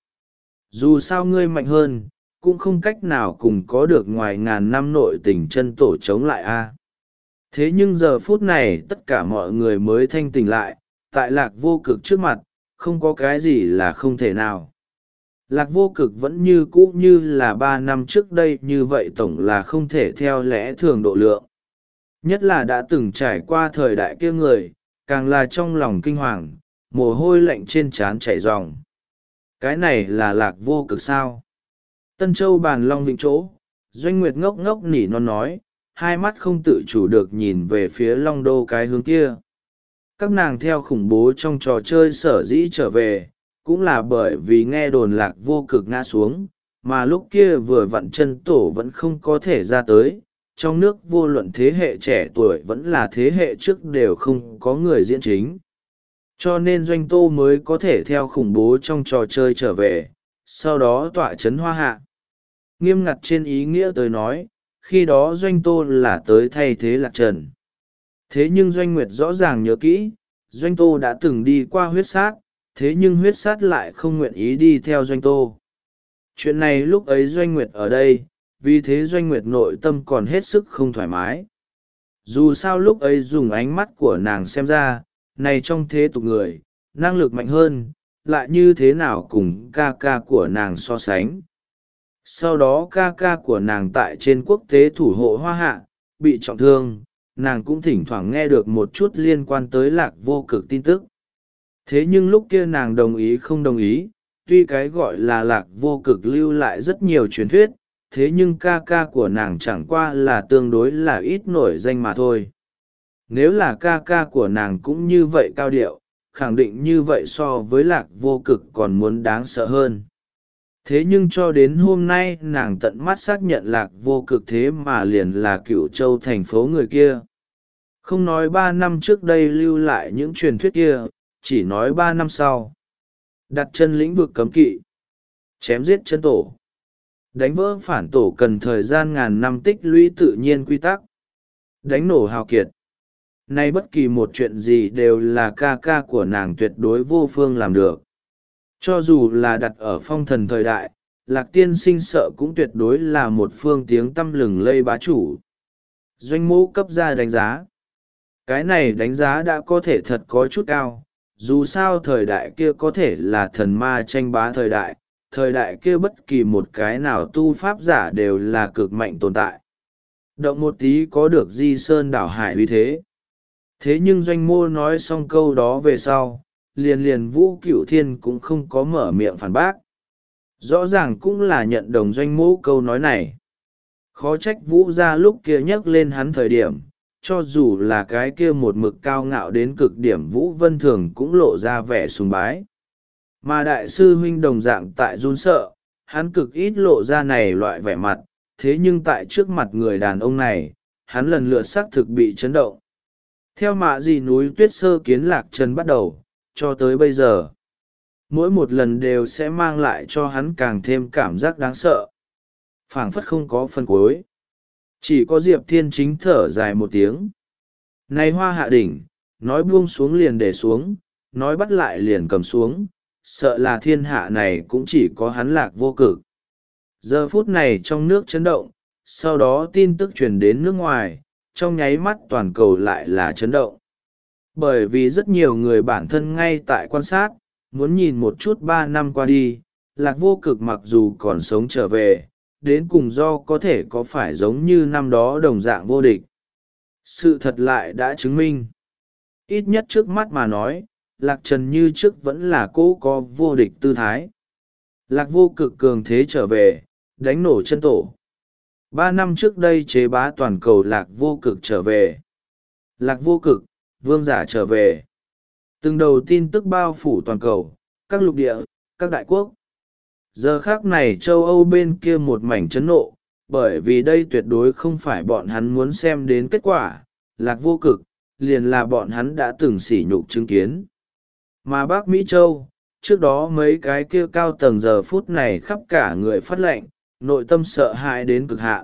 Dù sao ngươi mạnh hơn, cũng không cách nào cùng có được ngoài ngàn năm nội tình chân tổ chống lại a. Thế nhưng giờ phút này tất cả mọi người mới thanh tỉnh lại, tại Lạc Vô Cực trước mặt, không có cái gì là không thể nào. Lạc Vô Cực vẫn như cũ như là ba năm trước đây như vậy tổng là không thể theo lẽ thường độ lượng. Nhất là đã từng trải qua thời đại kia người, càng là trong lòng kinh hoàng, mồ hôi lạnh trên trán chảy ròng. Cái này là Lạc Vô Cực sao? Tân Châu Bàn Long Vịnh chỗ, Doanh Nguyệt ngốc ngốc nỉ non nói, hai mắt không tự chủ được nhìn về phía Long Đô cái hướng kia. Các nàng theo khủng bố trong trò chơi sở dĩ trở về, cũng là bởi vì nghe đồn Lạc Vô Cực ngã xuống, mà lúc kia vừa vặn chân tổ vẫn không có thể ra tới. Trong nước vô luận thế hệ trẻ tuổi vẫn là thế hệ trước đều không có người diễn chính. Cho nên Doanh Tô mới có thể theo khủng bố trong trò chơi trở về, sau đó tọa chấn hoa hạ. Nghiêm ngặt trên ý nghĩa tới nói, khi đó Doanh Tô là tới thay thế Lạc Trần. Thế nhưng Doanh Nguyệt rõ ràng nhớ kỹ, Doanh Tô đã từng đi qua huyết sát, thế nhưng huyết sát lại không nguyện ý đi theo Doanh Tô. Chuyện này lúc ấy Doanh Nguyệt ở đây, vì thế Doanh Nguyệt nội tâm còn hết sức không thoải mái. Dù sao lúc ấy dùng ánh mắt của nàng xem ra, này trong thế tục người, năng lực mạnh hơn, lại như thế nào cùng ca ca của nàng so sánh. Sau đó ca ca của nàng tại trên quốc tế thủ hộ hoa hạ, bị trọng thương, nàng cũng thỉnh thoảng nghe được một chút liên quan tới Lạc Vô Cực tin tức. Thế nhưng lúc kia nàng đồng ý không đồng ý, tuy cái gọi là Lạc Vô Cực lưu lại rất nhiều truyền thuyết, thế nhưng ca ca của nàng chẳng qua là tương đối là ít nổi danh mà thôi. nếu là ca ca của nàng cũng như vậy cao điệu, khẳng định như vậy so với lạc vô cực còn muốn đáng sợ hơn. Thế nhưng cho đến hôm nay nàng tận mắt xác nhận lạc vô cực thế mà liền là Cửu Châu thành phố người kia. Không nói ba năm trước đây lưu lại những truyền thuyết kia, chỉ nói ba năm sau. Đặt chân lĩnh vực cấm kỵ, chém giết chân tổ, đánh vỡ phản tổ cần thời gian ngàn năm tích lũy tự nhiên quy tắc, đánh nổ hào kiệt. Nay bất kỳ một chuyện gì đều là ca ca của nàng tuyệt đối vô phương làm được. Cho dù là đặt ở phong thần thời đại, lạc tiên sinh sợ cũng tuyệt đối là một phương tiếng tăm lừng lây bá chủ. Doanh mẫu cấp ra đánh giá. Cái này đánh giá đã có thể thật có chút cao, dù sao thời đại kia có thể là thần ma tranh bá thời đại, thời đại kia bất kỳ một cái nào tu pháp giả đều là cực mạnh tồn tại. Động một tí có được di sơn đảo hải uy thế. Thế nhưng doanh mô nói xong câu đó về sau, liền liền Vũ Cửu Thiên cũng không có mở miệng phản bác. Rõ ràng cũng là nhận đồng doanh mô câu nói này. Khó trách Vũ ra lúc kia nhắc lên hắn thời điểm, cho dù là cái kia một mực cao ngạo đến cực điểm Vũ Vân Thường cũng lộ ra vẻ sùng bái. Mà đại sư huynh đồng dạng tại run sợ, hắn cực ít lộ ra này loại vẻ mặt, thế nhưng tại trước mặt người đàn ông này, hắn lần lượt xác thực bị chấn động. Theo mạ gì núi tuyết sơ kiến lạc trần bắt đầu, cho tới bây giờ, mỗi một lần đều sẽ mang lại cho hắn càng thêm cảm giác đáng sợ. Phảng phất không có phần cuối. Chỉ có Diệp Thiên Chính thở dài một tiếng. Này hoa hạ đỉnh, nói buông xuống liền để xuống, nói bắt lại liền cầm xuống, sợ là thiên hạ này cũng chỉ có hắn lạc vô cực. Giờ phút này trong nước chấn động, sau đó tin tức truyền đến nước ngoài, trong nháy mắt toàn cầu lại là chấn động. Bởi vì rất nhiều người bản thân ngay tại quan sát, muốn nhìn một chút ba năm qua đi, lạc vô cực mặc dù còn sống trở về, đến cùng do có thể có phải giống như năm đó đồng dạng vô địch. Sự thật lại đã chứng minh. Ít nhất trước mắt mà nói, lạc trần như trước vẫn là cố có vô địch tư thái. Lạc vô cực cường thế trở về, đánh nổ chân tổ. Ba năm trước đây chế bá toàn cầu lạc vô cực trở về. Lạc vô cực, vương giả trở về. Từng đầu tin tức bao phủ toàn cầu, các lục địa, các đại quốc. Giờ khác này châu Âu bên kia một mảnh chấn nộ, bởi vì đây tuyệt đối không phải bọn hắn muốn xem đến kết quả, lạc vô cực, liền là bọn hắn đã từng sỉ nhục chứng kiến. Mà Bắc Mỹ Châu, trước đó mấy cái kia cao tầng giờ phút này khắp cả người phát lệnh, nội tâm sợ hãi đến cực hạn.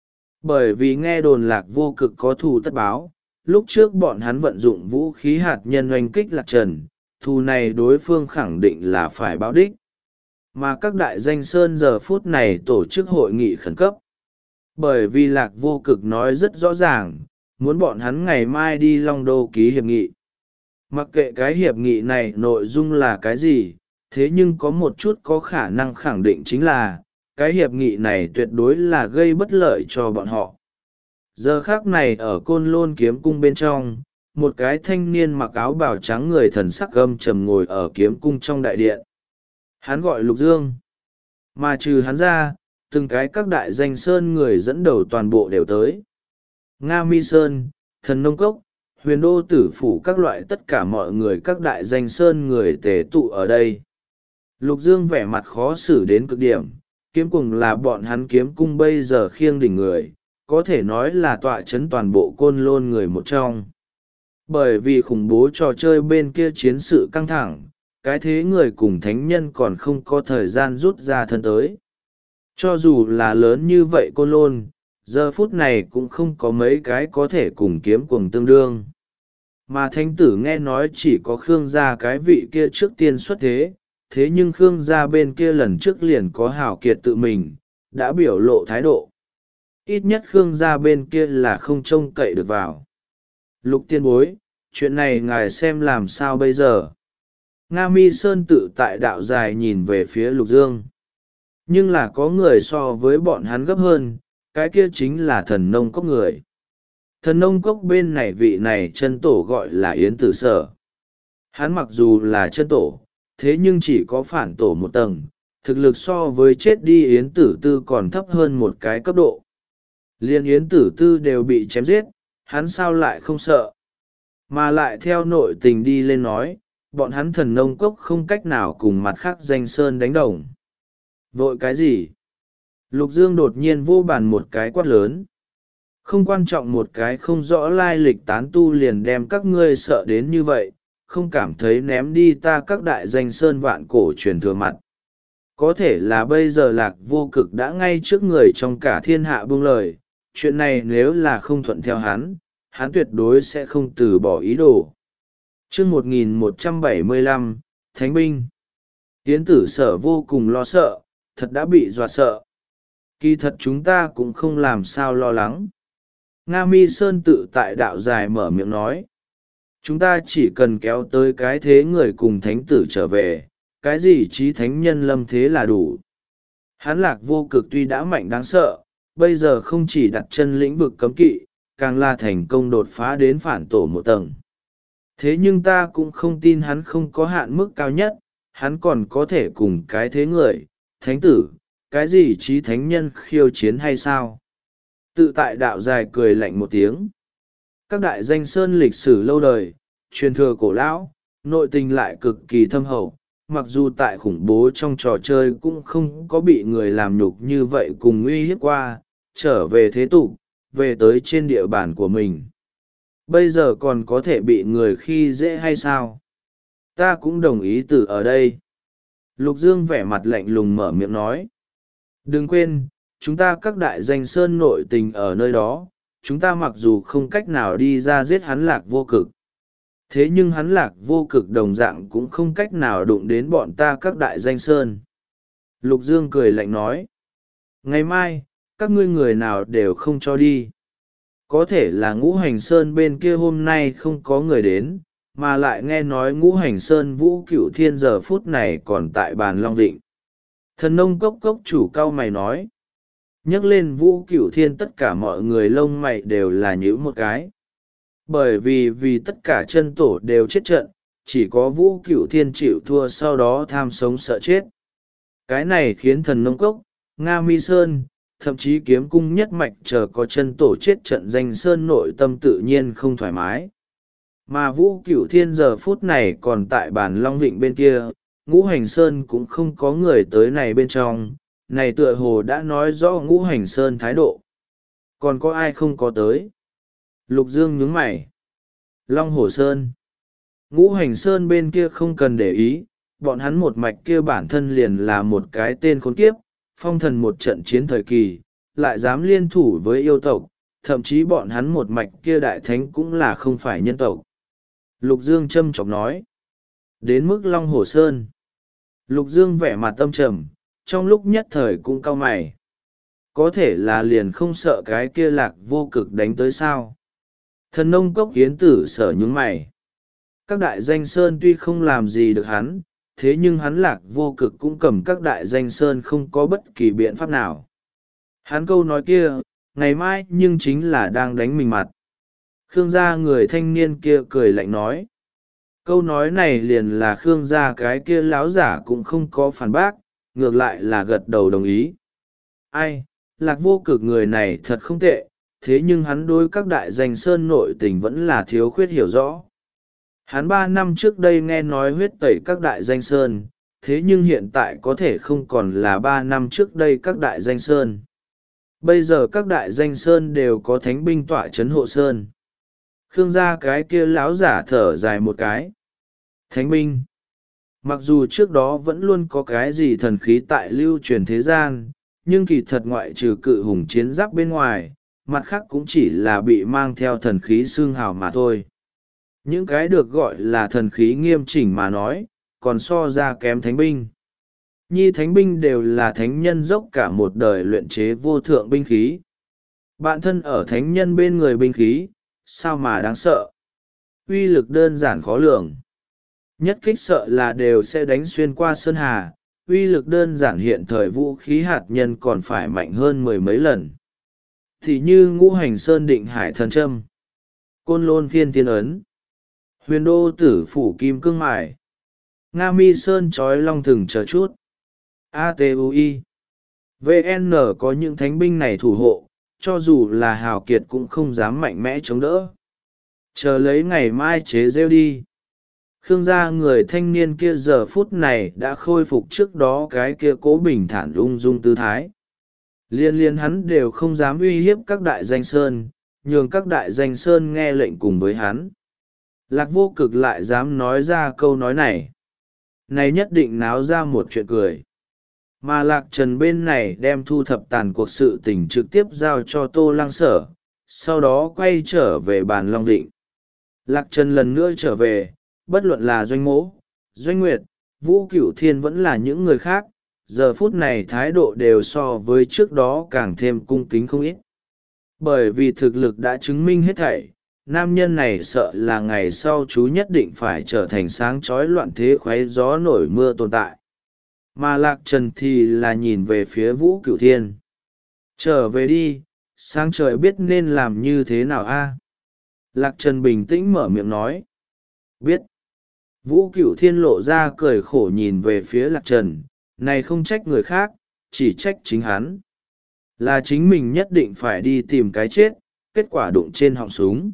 Bởi vì nghe đồn lạc vô cực có thù tất báo, lúc trước bọn hắn vận dụng vũ khí hạt nhân oanh kích lạc trần, thù này đối phương khẳng định là phải báo đích. Mà các đại danh sơn giờ phút này tổ chức hội nghị khẩn cấp. Bởi vì lạc vô cực nói rất rõ ràng, muốn bọn hắn ngày mai đi Long Đô ký hiệp nghị. Mặc kệ cái hiệp nghị này nội dung là cái gì, thế nhưng có một chút có khả năng khẳng định chính là, cái hiệp nghị này tuyệt đối là gây bất lợi cho bọn họ. Giờ khác này ở Côn Lôn kiếm cung bên trong, một cái thanh niên mặc áo bào trắng người thần sắc gâm trầm ngồi ở kiếm cung trong đại điện. Hắn gọi Lục Dương. Mà trừ hắn ra, từng cái các đại danh sơn người dẫn đầu toàn bộ đều tới. Nga Mi Sơn, Thần Nông Cốc, Huyền Đô Tử Phủ các loại tất cả mọi người các đại danh sơn người tề tụ ở đây. Lục Dương vẻ mặt khó xử đến cực điểm, kiếm cùng là bọn hắn kiếm cung bây giờ khiêng đỉnh người, có thể nói là tọa chấn toàn bộ Côn Lôn người một trong. Bởi vì khủng bố trò chơi bên kia chiến sự căng thẳng, cái thế người cùng thánh nhân còn không có thời gian rút ra thân tới. Cho dù là lớn như vậy Côn Lôn, giờ phút này cũng không có mấy cái có thể cùng kiếm cuồng tương đương. Mà thánh tử nghe nói chỉ có Khương gia cái vị kia trước tiên xuất thế, thế nhưng Khương gia bên kia lần trước liền có hảo kiệt tự mình, đã biểu lộ thái độ. Ít nhất Khương gia bên kia là không trông cậy được vào. Lục tiên bối, chuyện này ngài xem làm sao bây giờ? Nga Mi Sơn tự tại đạo dài nhìn về phía Lục Dương. Nhưng là có người so với bọn hắn gấp hơn, cái kia chính là thần nông cốc người. Thần nông cốc bên này vị này chân tổ gọi là Yến Tử Sở. Hắn mặc dù là chân tổ, thế nhưng chỉ có phản tổ một tầng, thực lực so với chết đi Yến Tử Tư còn thấp hơn một cái cấp độ. Liên Yến Tử Tư đều bị chém giết, hắn sao lại không sợ. Mà lại theo nội tình đi lên nói, bọn hắn thần nông cốc không cách nào cùng mặt khác danh sơn đánh đồng. Vội cái gì? Lục Dương đột nhiên vô bàn một cái quát lớn. Không quan trọng một cái không rõ lai lịch tán tu liền đem các ngươi sợ đến như vậy, không cảm thấy ném đi ta các đại danh sơn vạn cổ truyền thừa mặt. Có thể là bây giờ Lạc Vô Cực đã ngay trước người trong cả thiên hạ buông lời, chuyện này nếu là không thuận theo hắn, hắn tuyệt đối sẽ không từ bỏ ý đồ. Chương một nghìn một trăm bảy mươi lăm, Thánh binh. Yến Tử Sở vô cùng lo sợ, thật đã bị dọa sợ. Kỳ thật chúng ta cũng không làm sao lo lắng. Nga Mi Sơn tự tại đạo dài mở miệng nói. Chúng ta chỉ cần kéo tới cái thế người cùng thánh tử trở về, cái gì trí thánh nhân lâm thế là đủ. Hắn Lạc Vô Cực tuy đã mạnh đáng sợ, bây giờ không chỉ đặt chân lĩnh vực cấm kỵ, càng là thành công đột phá đến phản tổ một tầng. Thế nhưng ta cũng không tin hắn không có hạn mức cao nhất, hắn còn có thể cùng cái thế người, thánh tử, cái gì trí thánh nhân khiêu chiến hay sao? Tự tại đạo dài cười lạnh một tiếng. Các đại danh sơn lịch sử lâu đời, truyền thừa cổ lão, nội tình lại cực kỳ thâm hậu, mặc dù tại khủng bố trong trò chơi cũng không có bị người làm nhục như vậy cùng uy hiếp qua, trở về thế tục, về tới trên địa bàn của mình. Bây giờ còn có thể bị người khi dễ hay sao? Ta cũng đồng ý từ ở đây. Lục Dương vẻ mặt lạnh lùng mở miệng nói. Đừng quên, chúng ta các đại danh sơn nội tình ở nơi đó, chúng ta mặc dù không cách nào đi ra giết hắn Lạc Vô Cực. Thế nhưng hắn Lạc Vô Cực đồng dạng cũng không cách nào đụng đến bọn ta các đại danh sơn. Lục Dương cười lạnh nói. Ngày mai, các ngươi người nào đều không cho đi. Có thể là Ngũ Hành Sơn bên kia hôm nay không có người đến, mà lại nghe nói Ngũ Hành Sơn Vũ Cửu Thiên giờ phút này còn tại bàn Long Vịnh. Thần nông cốc cốc chủ cao mày nói. Nhắc lên Vũ Cửu Thiên tất cả mọi người lông mày đều là nhíu một cái. Bởi vì vì tất cả chân tổ đều chết trận, chỉ có Vũ Cửu Thiên chịu thua sau đó tham sống sợ chết. Cái này khiến thần nông cốc, Nga Mi Sơn, thậm chí kiếm cung nhất mạch chờ có chân tổ chết trận danh sơn nội tâm tự nhiên không thoải mái. Mà Vũ Cửu Thiên giờ phút này còn tại bàn Long Vịnh bên kia, Ngũ Hành Sơn cũng không có người tới này bên trong, này tựa hồ đã nói rõ Ngũ Hành Sơn thái độ. Còn có ai không có tới? Lục Dương nhướng mày. Long Hổ Sơn. Ngũ Hành Sơn bên kia không cần để ý, bọn hắn một mạch kia bản thân liền là một cái tên khốn kiếp, phong thần một trận chiến thời kỳ, lại dám liên thủ với yêu tộc, thậm chí bọn hắn một mạch kia đại thánh cũng là không phải nhân tộc. Lục Dương châm chọc nói. Đến mức Long Hổ Sơn. Lục Dương vẻ mặt tâm trầm, trong lúc nhất thời cũng cau mày. Có thể là liền không sợ cái kia Lạc Vô Cực đánh tới sao. Thần nông cốc Yến Tử Sở nhướng mày. Các đại danh sơn tuy không làm gì được hắn, thế nhưng hắn Lạc Vô Cực cũng cầm các đại danh sơn không có bất kỳ biện pháp nào. Hắn câu nói kia, ngày mai nhưng chính là đang đánh mình mặt. Khương gia người thanh niên kia cười lạnh nói. Câu nói này liền là Khương gia cái kia láo giả cũng không có phản bác, ngược lại là gật đầu đồng ý. Ai, Lạc Vô Cực người này thật không tệ, thế nhưng hắn đối các đại danh sơn nội tình vẫn là thiếu khuyết hiểu rõ. Hắn ba năm trước đây nghe nói huyết tẩy các đại danh sơn, thế nhưng hiện tại có thể không còn là ba năm trước đây các đại danh sơn. Bây giờ các đại danh sơn đều có thánh binh tọa chấn hộ sơn. Khương gia cái kia láo giả thở dài một cái. Thánh binh. Mặc dù trước đó vẫn luôn có cái gì thần khí tại lưu truyền thế gian, nhưng kỳ thật ngoại trừ cự hùng chiến giáp bên ngoài, mặt khác cũng chỉ là bị mang theo thần khí xương hào mà thôi. Những cái được gọi là thần khí nghiêm chỉnh mà nói, còn so ra kém thánh binh. Nhi thánh binh đều là thánh nhân dốc cả một đời luyện chế vô thượng binh khí. Bạn thân ở thánh nhân bên người binh khí, sao mà đáng sợ. Uy lực đơn giản khó lường. Nhất kích sợ là đều sẽ đánh xuyên qua sơn hà, uy lực đơn giản hiện thời vũ khí hạt nhân còn phải mạnh hơn mười mấy lần. Thì như Ngũ Hành Sơn Định Hải Thần Châm, Côn Lôn Phiên Tiên Ấn, Huyền Đô Tử Phủ Kim Cương Mải, Nga Mi Sơn Chói Long Thừng chờ chút. a tui vê en có những thánh binh này thủ hộ, cho dù là hào kiệt cũng không dám mạnh mẽ chống đỡ. chờ lấy ngày mai chế rêu đi. Khương gia người thanh niên kia giờ phút này đã khôi phục trước đó cái kia cố bình thản ung dung tư thái. Liên liên hắn đều không dám uy hiếp các đại danh sơn, nhường các đại danh sơn nghe lệnh cùng với hắn. Lạc Vô Cực lại dám nói ra câu nói này. Này nhất định náo ra một chuyện cười. Mà Lạc Trần bên này đem thu thập tàn cuộc sự tình trực tiếp giao cho Tô Lăng Sở, sau đó quay trở về bàn Long Định. Lạc Trần lần nữa trở về, bất luận là Doanh Mỗ, Doanh Nguyệt, Vũ Cửu Thiên vẫn là những người khác, giờ phút này thái độ đều so với trước đó càng thêm cung kính không ít. Bởi vì thực lực đã chứng minh hết thảy, nam nhân này sợ là ngày sau chú nhất định phải trở thành sáng chói loạn thế khoáy gió nổi mưa tồn tại. Mà Lạc Trần thì là nhìn về phía Vũ Cửu Thiên. Trở về đi, sáng trời biết nên làm như thế nào a? Lạc Trần bình tĩnh mở miệng nói. Biết. Vũ Cửu Thiên lộ ra cười khổ nhìn về phía Lạc Trần, này không trách người khác, chỉ trách chính hắn. Là chính mình nhất định phải đi tìm cái chết, kết quả đụng trên họng súng.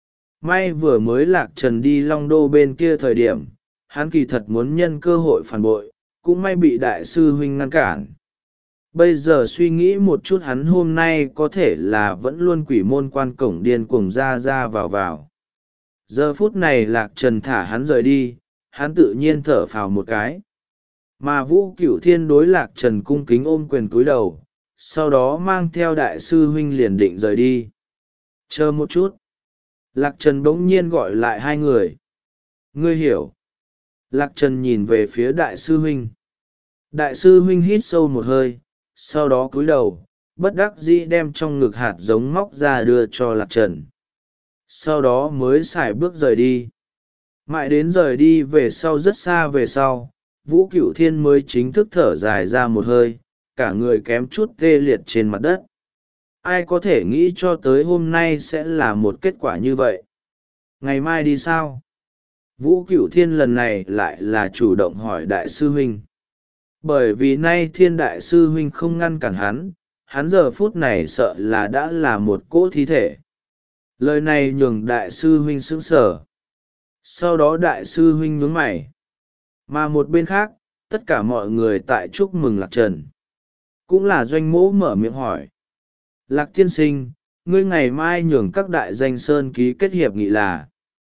May vừa mới Lạc Trần đi Long Đô bên kia thời điểm, hắn kỳ thật muốn nhân cơ hội phản bội, cũng may bị đại sư huynh ngăn cản. Bây giờ suy nghĩ một chút, hắn hôm nay có thể là vẫn luôn quỷ môn quan cổng điên cuồng ra ra vào vào. Giờ phút này Lạc Trần thả hắn rời đi, hắn tự nhiên thở phào một cái. Mà Vũ Cửu Thiên đối Lạc Trần cung kính ôm quyền cúi đầu, sau đó mang theo đại sư huynh liền định rời đi. Chờ một chút. Lạc Trần bỗng nhiên gọi lại hai người. Ngươi hiểu. Lạc Trần nhìn về phía đại sư huynh. Đại sư huynh hít sâu một hơi, sau đó cúi đầu, bất đắc dĩ đem trong ngực hạt giống móc ra đưa cho Lạc Trần. Sau đó mới xài bước rời đi. Mãi đến rời đi về sau rất xa về sau, Vũ Cửu Thiên mới chính thức thở dài ra một hơi, cả người kém chút tê liệt trên mặt đất. Ai có thể nghĩ cho tới hôm nay sẽ là một kết quả như vậy? Ngày mai đi sao? Vũ Cửu Thiên lần này lại là chủ động hỏi đại sư huynh. Bởi vì nay Thiên đại sư huynh không ngăn cản hắn, hắn giờ phút này sợ là đã là một cỗ thi thể. Lời này nhường đại sư huynh sững sờ. Sau đó đại sư huynh nhướng mày. Mà một bên khác, tất cả mọi người tại chúc mừng Lạc Trần. Cũng là Doanh Mỗ mở miệng hỏi. Lạc tiên sinh, ngươi ngày mai nhường các đại danh sơn ký kết hiệp nghị là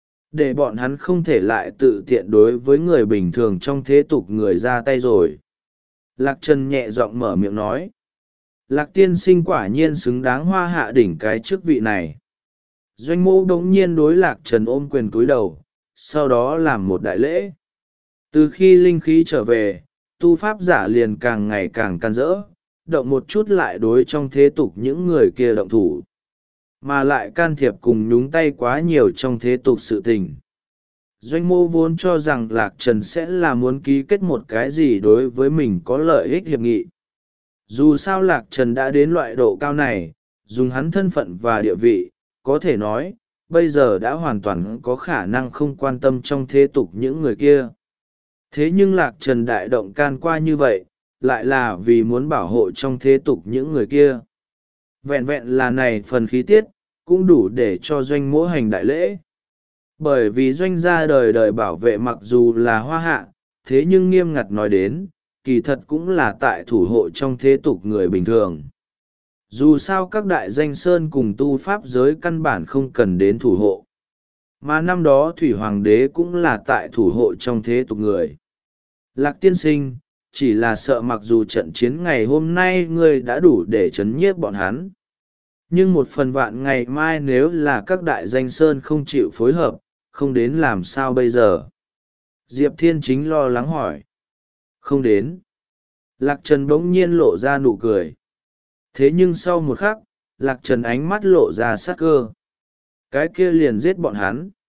để bọn hắn không thể lại tự tiện đối với người bình thường trong thế tục người ra tay rồi. Lạc Trần nhẹ giọng mở miệng nói. Lạc tiên sinh quả nhiên xứng đáng hoa hạ đỉnh cái chức vị này. Doanh Mỗ đống nhiên đối Lạc Trần ôm quyền cúi đầu, sau đó làm một đại lễ. Từ khi linh khí trở về, tu pháp giả liền càng ngày càng can rỡ, động một chút lại đối trong thế tục những người kia động thủ, mà lại can thiệp cùng nhúng tay quá nhiều trong thế tục sự tình. Doanh Mô vốn cho rằng Lạc Trần sẽ là muốn ký kết một cái gì đối với mình có lợi ích hiệp nghị. Dù sao Lạc Trần đã đến loại độ cao này, dùng hắn thân phận và địa vị, có thể nói, bây giờ đã hoàn toàn có khả năng không quan tâm trong thế tục những người kia. Thế nhưng Lạc Trần đại động can qua như vậy, lại là vì muốn bảo hộ trong thế tục những người kia. Vẹn vẹn là này phần khí tiết, cũng đủ để cho Doanh Mỗ hành đại lễ. Bởi vì Doanh gia đời đời bảo vệ mặc dù là hoa hạ, thế nhưng nghiêm ngặt nói đến, kỳ thật cũng là tại thủ hộ trong thế tục người bình thường. Dù sao các đại danh sơn cùng tu pháp giới căn bản không cần đến thủ hộ. Mà năm đó Thủy Hoàng đế cũng là tại thủ hộ trong thế tục người. Lạc tiên sinh, chỉ là sợ mặc dù trận chiến ngày hôm nay ngươi đã đủ để chấn nhiếp bọn hắn. Nhưng một phần vạn ngày mai nếu là các đại danh sơn không chịu phối hợp, không đến làm sao bây giờ? Diệp Thiên Chính lo lắng hỏi. Không đến. Lạc Trần bỗng nhiên lộ ra nụ cười. Thế nhưng sau một khắc, Lạc Trần ánh mắt lộ ra sát cơ. Cái kia liền giết bọn hắn.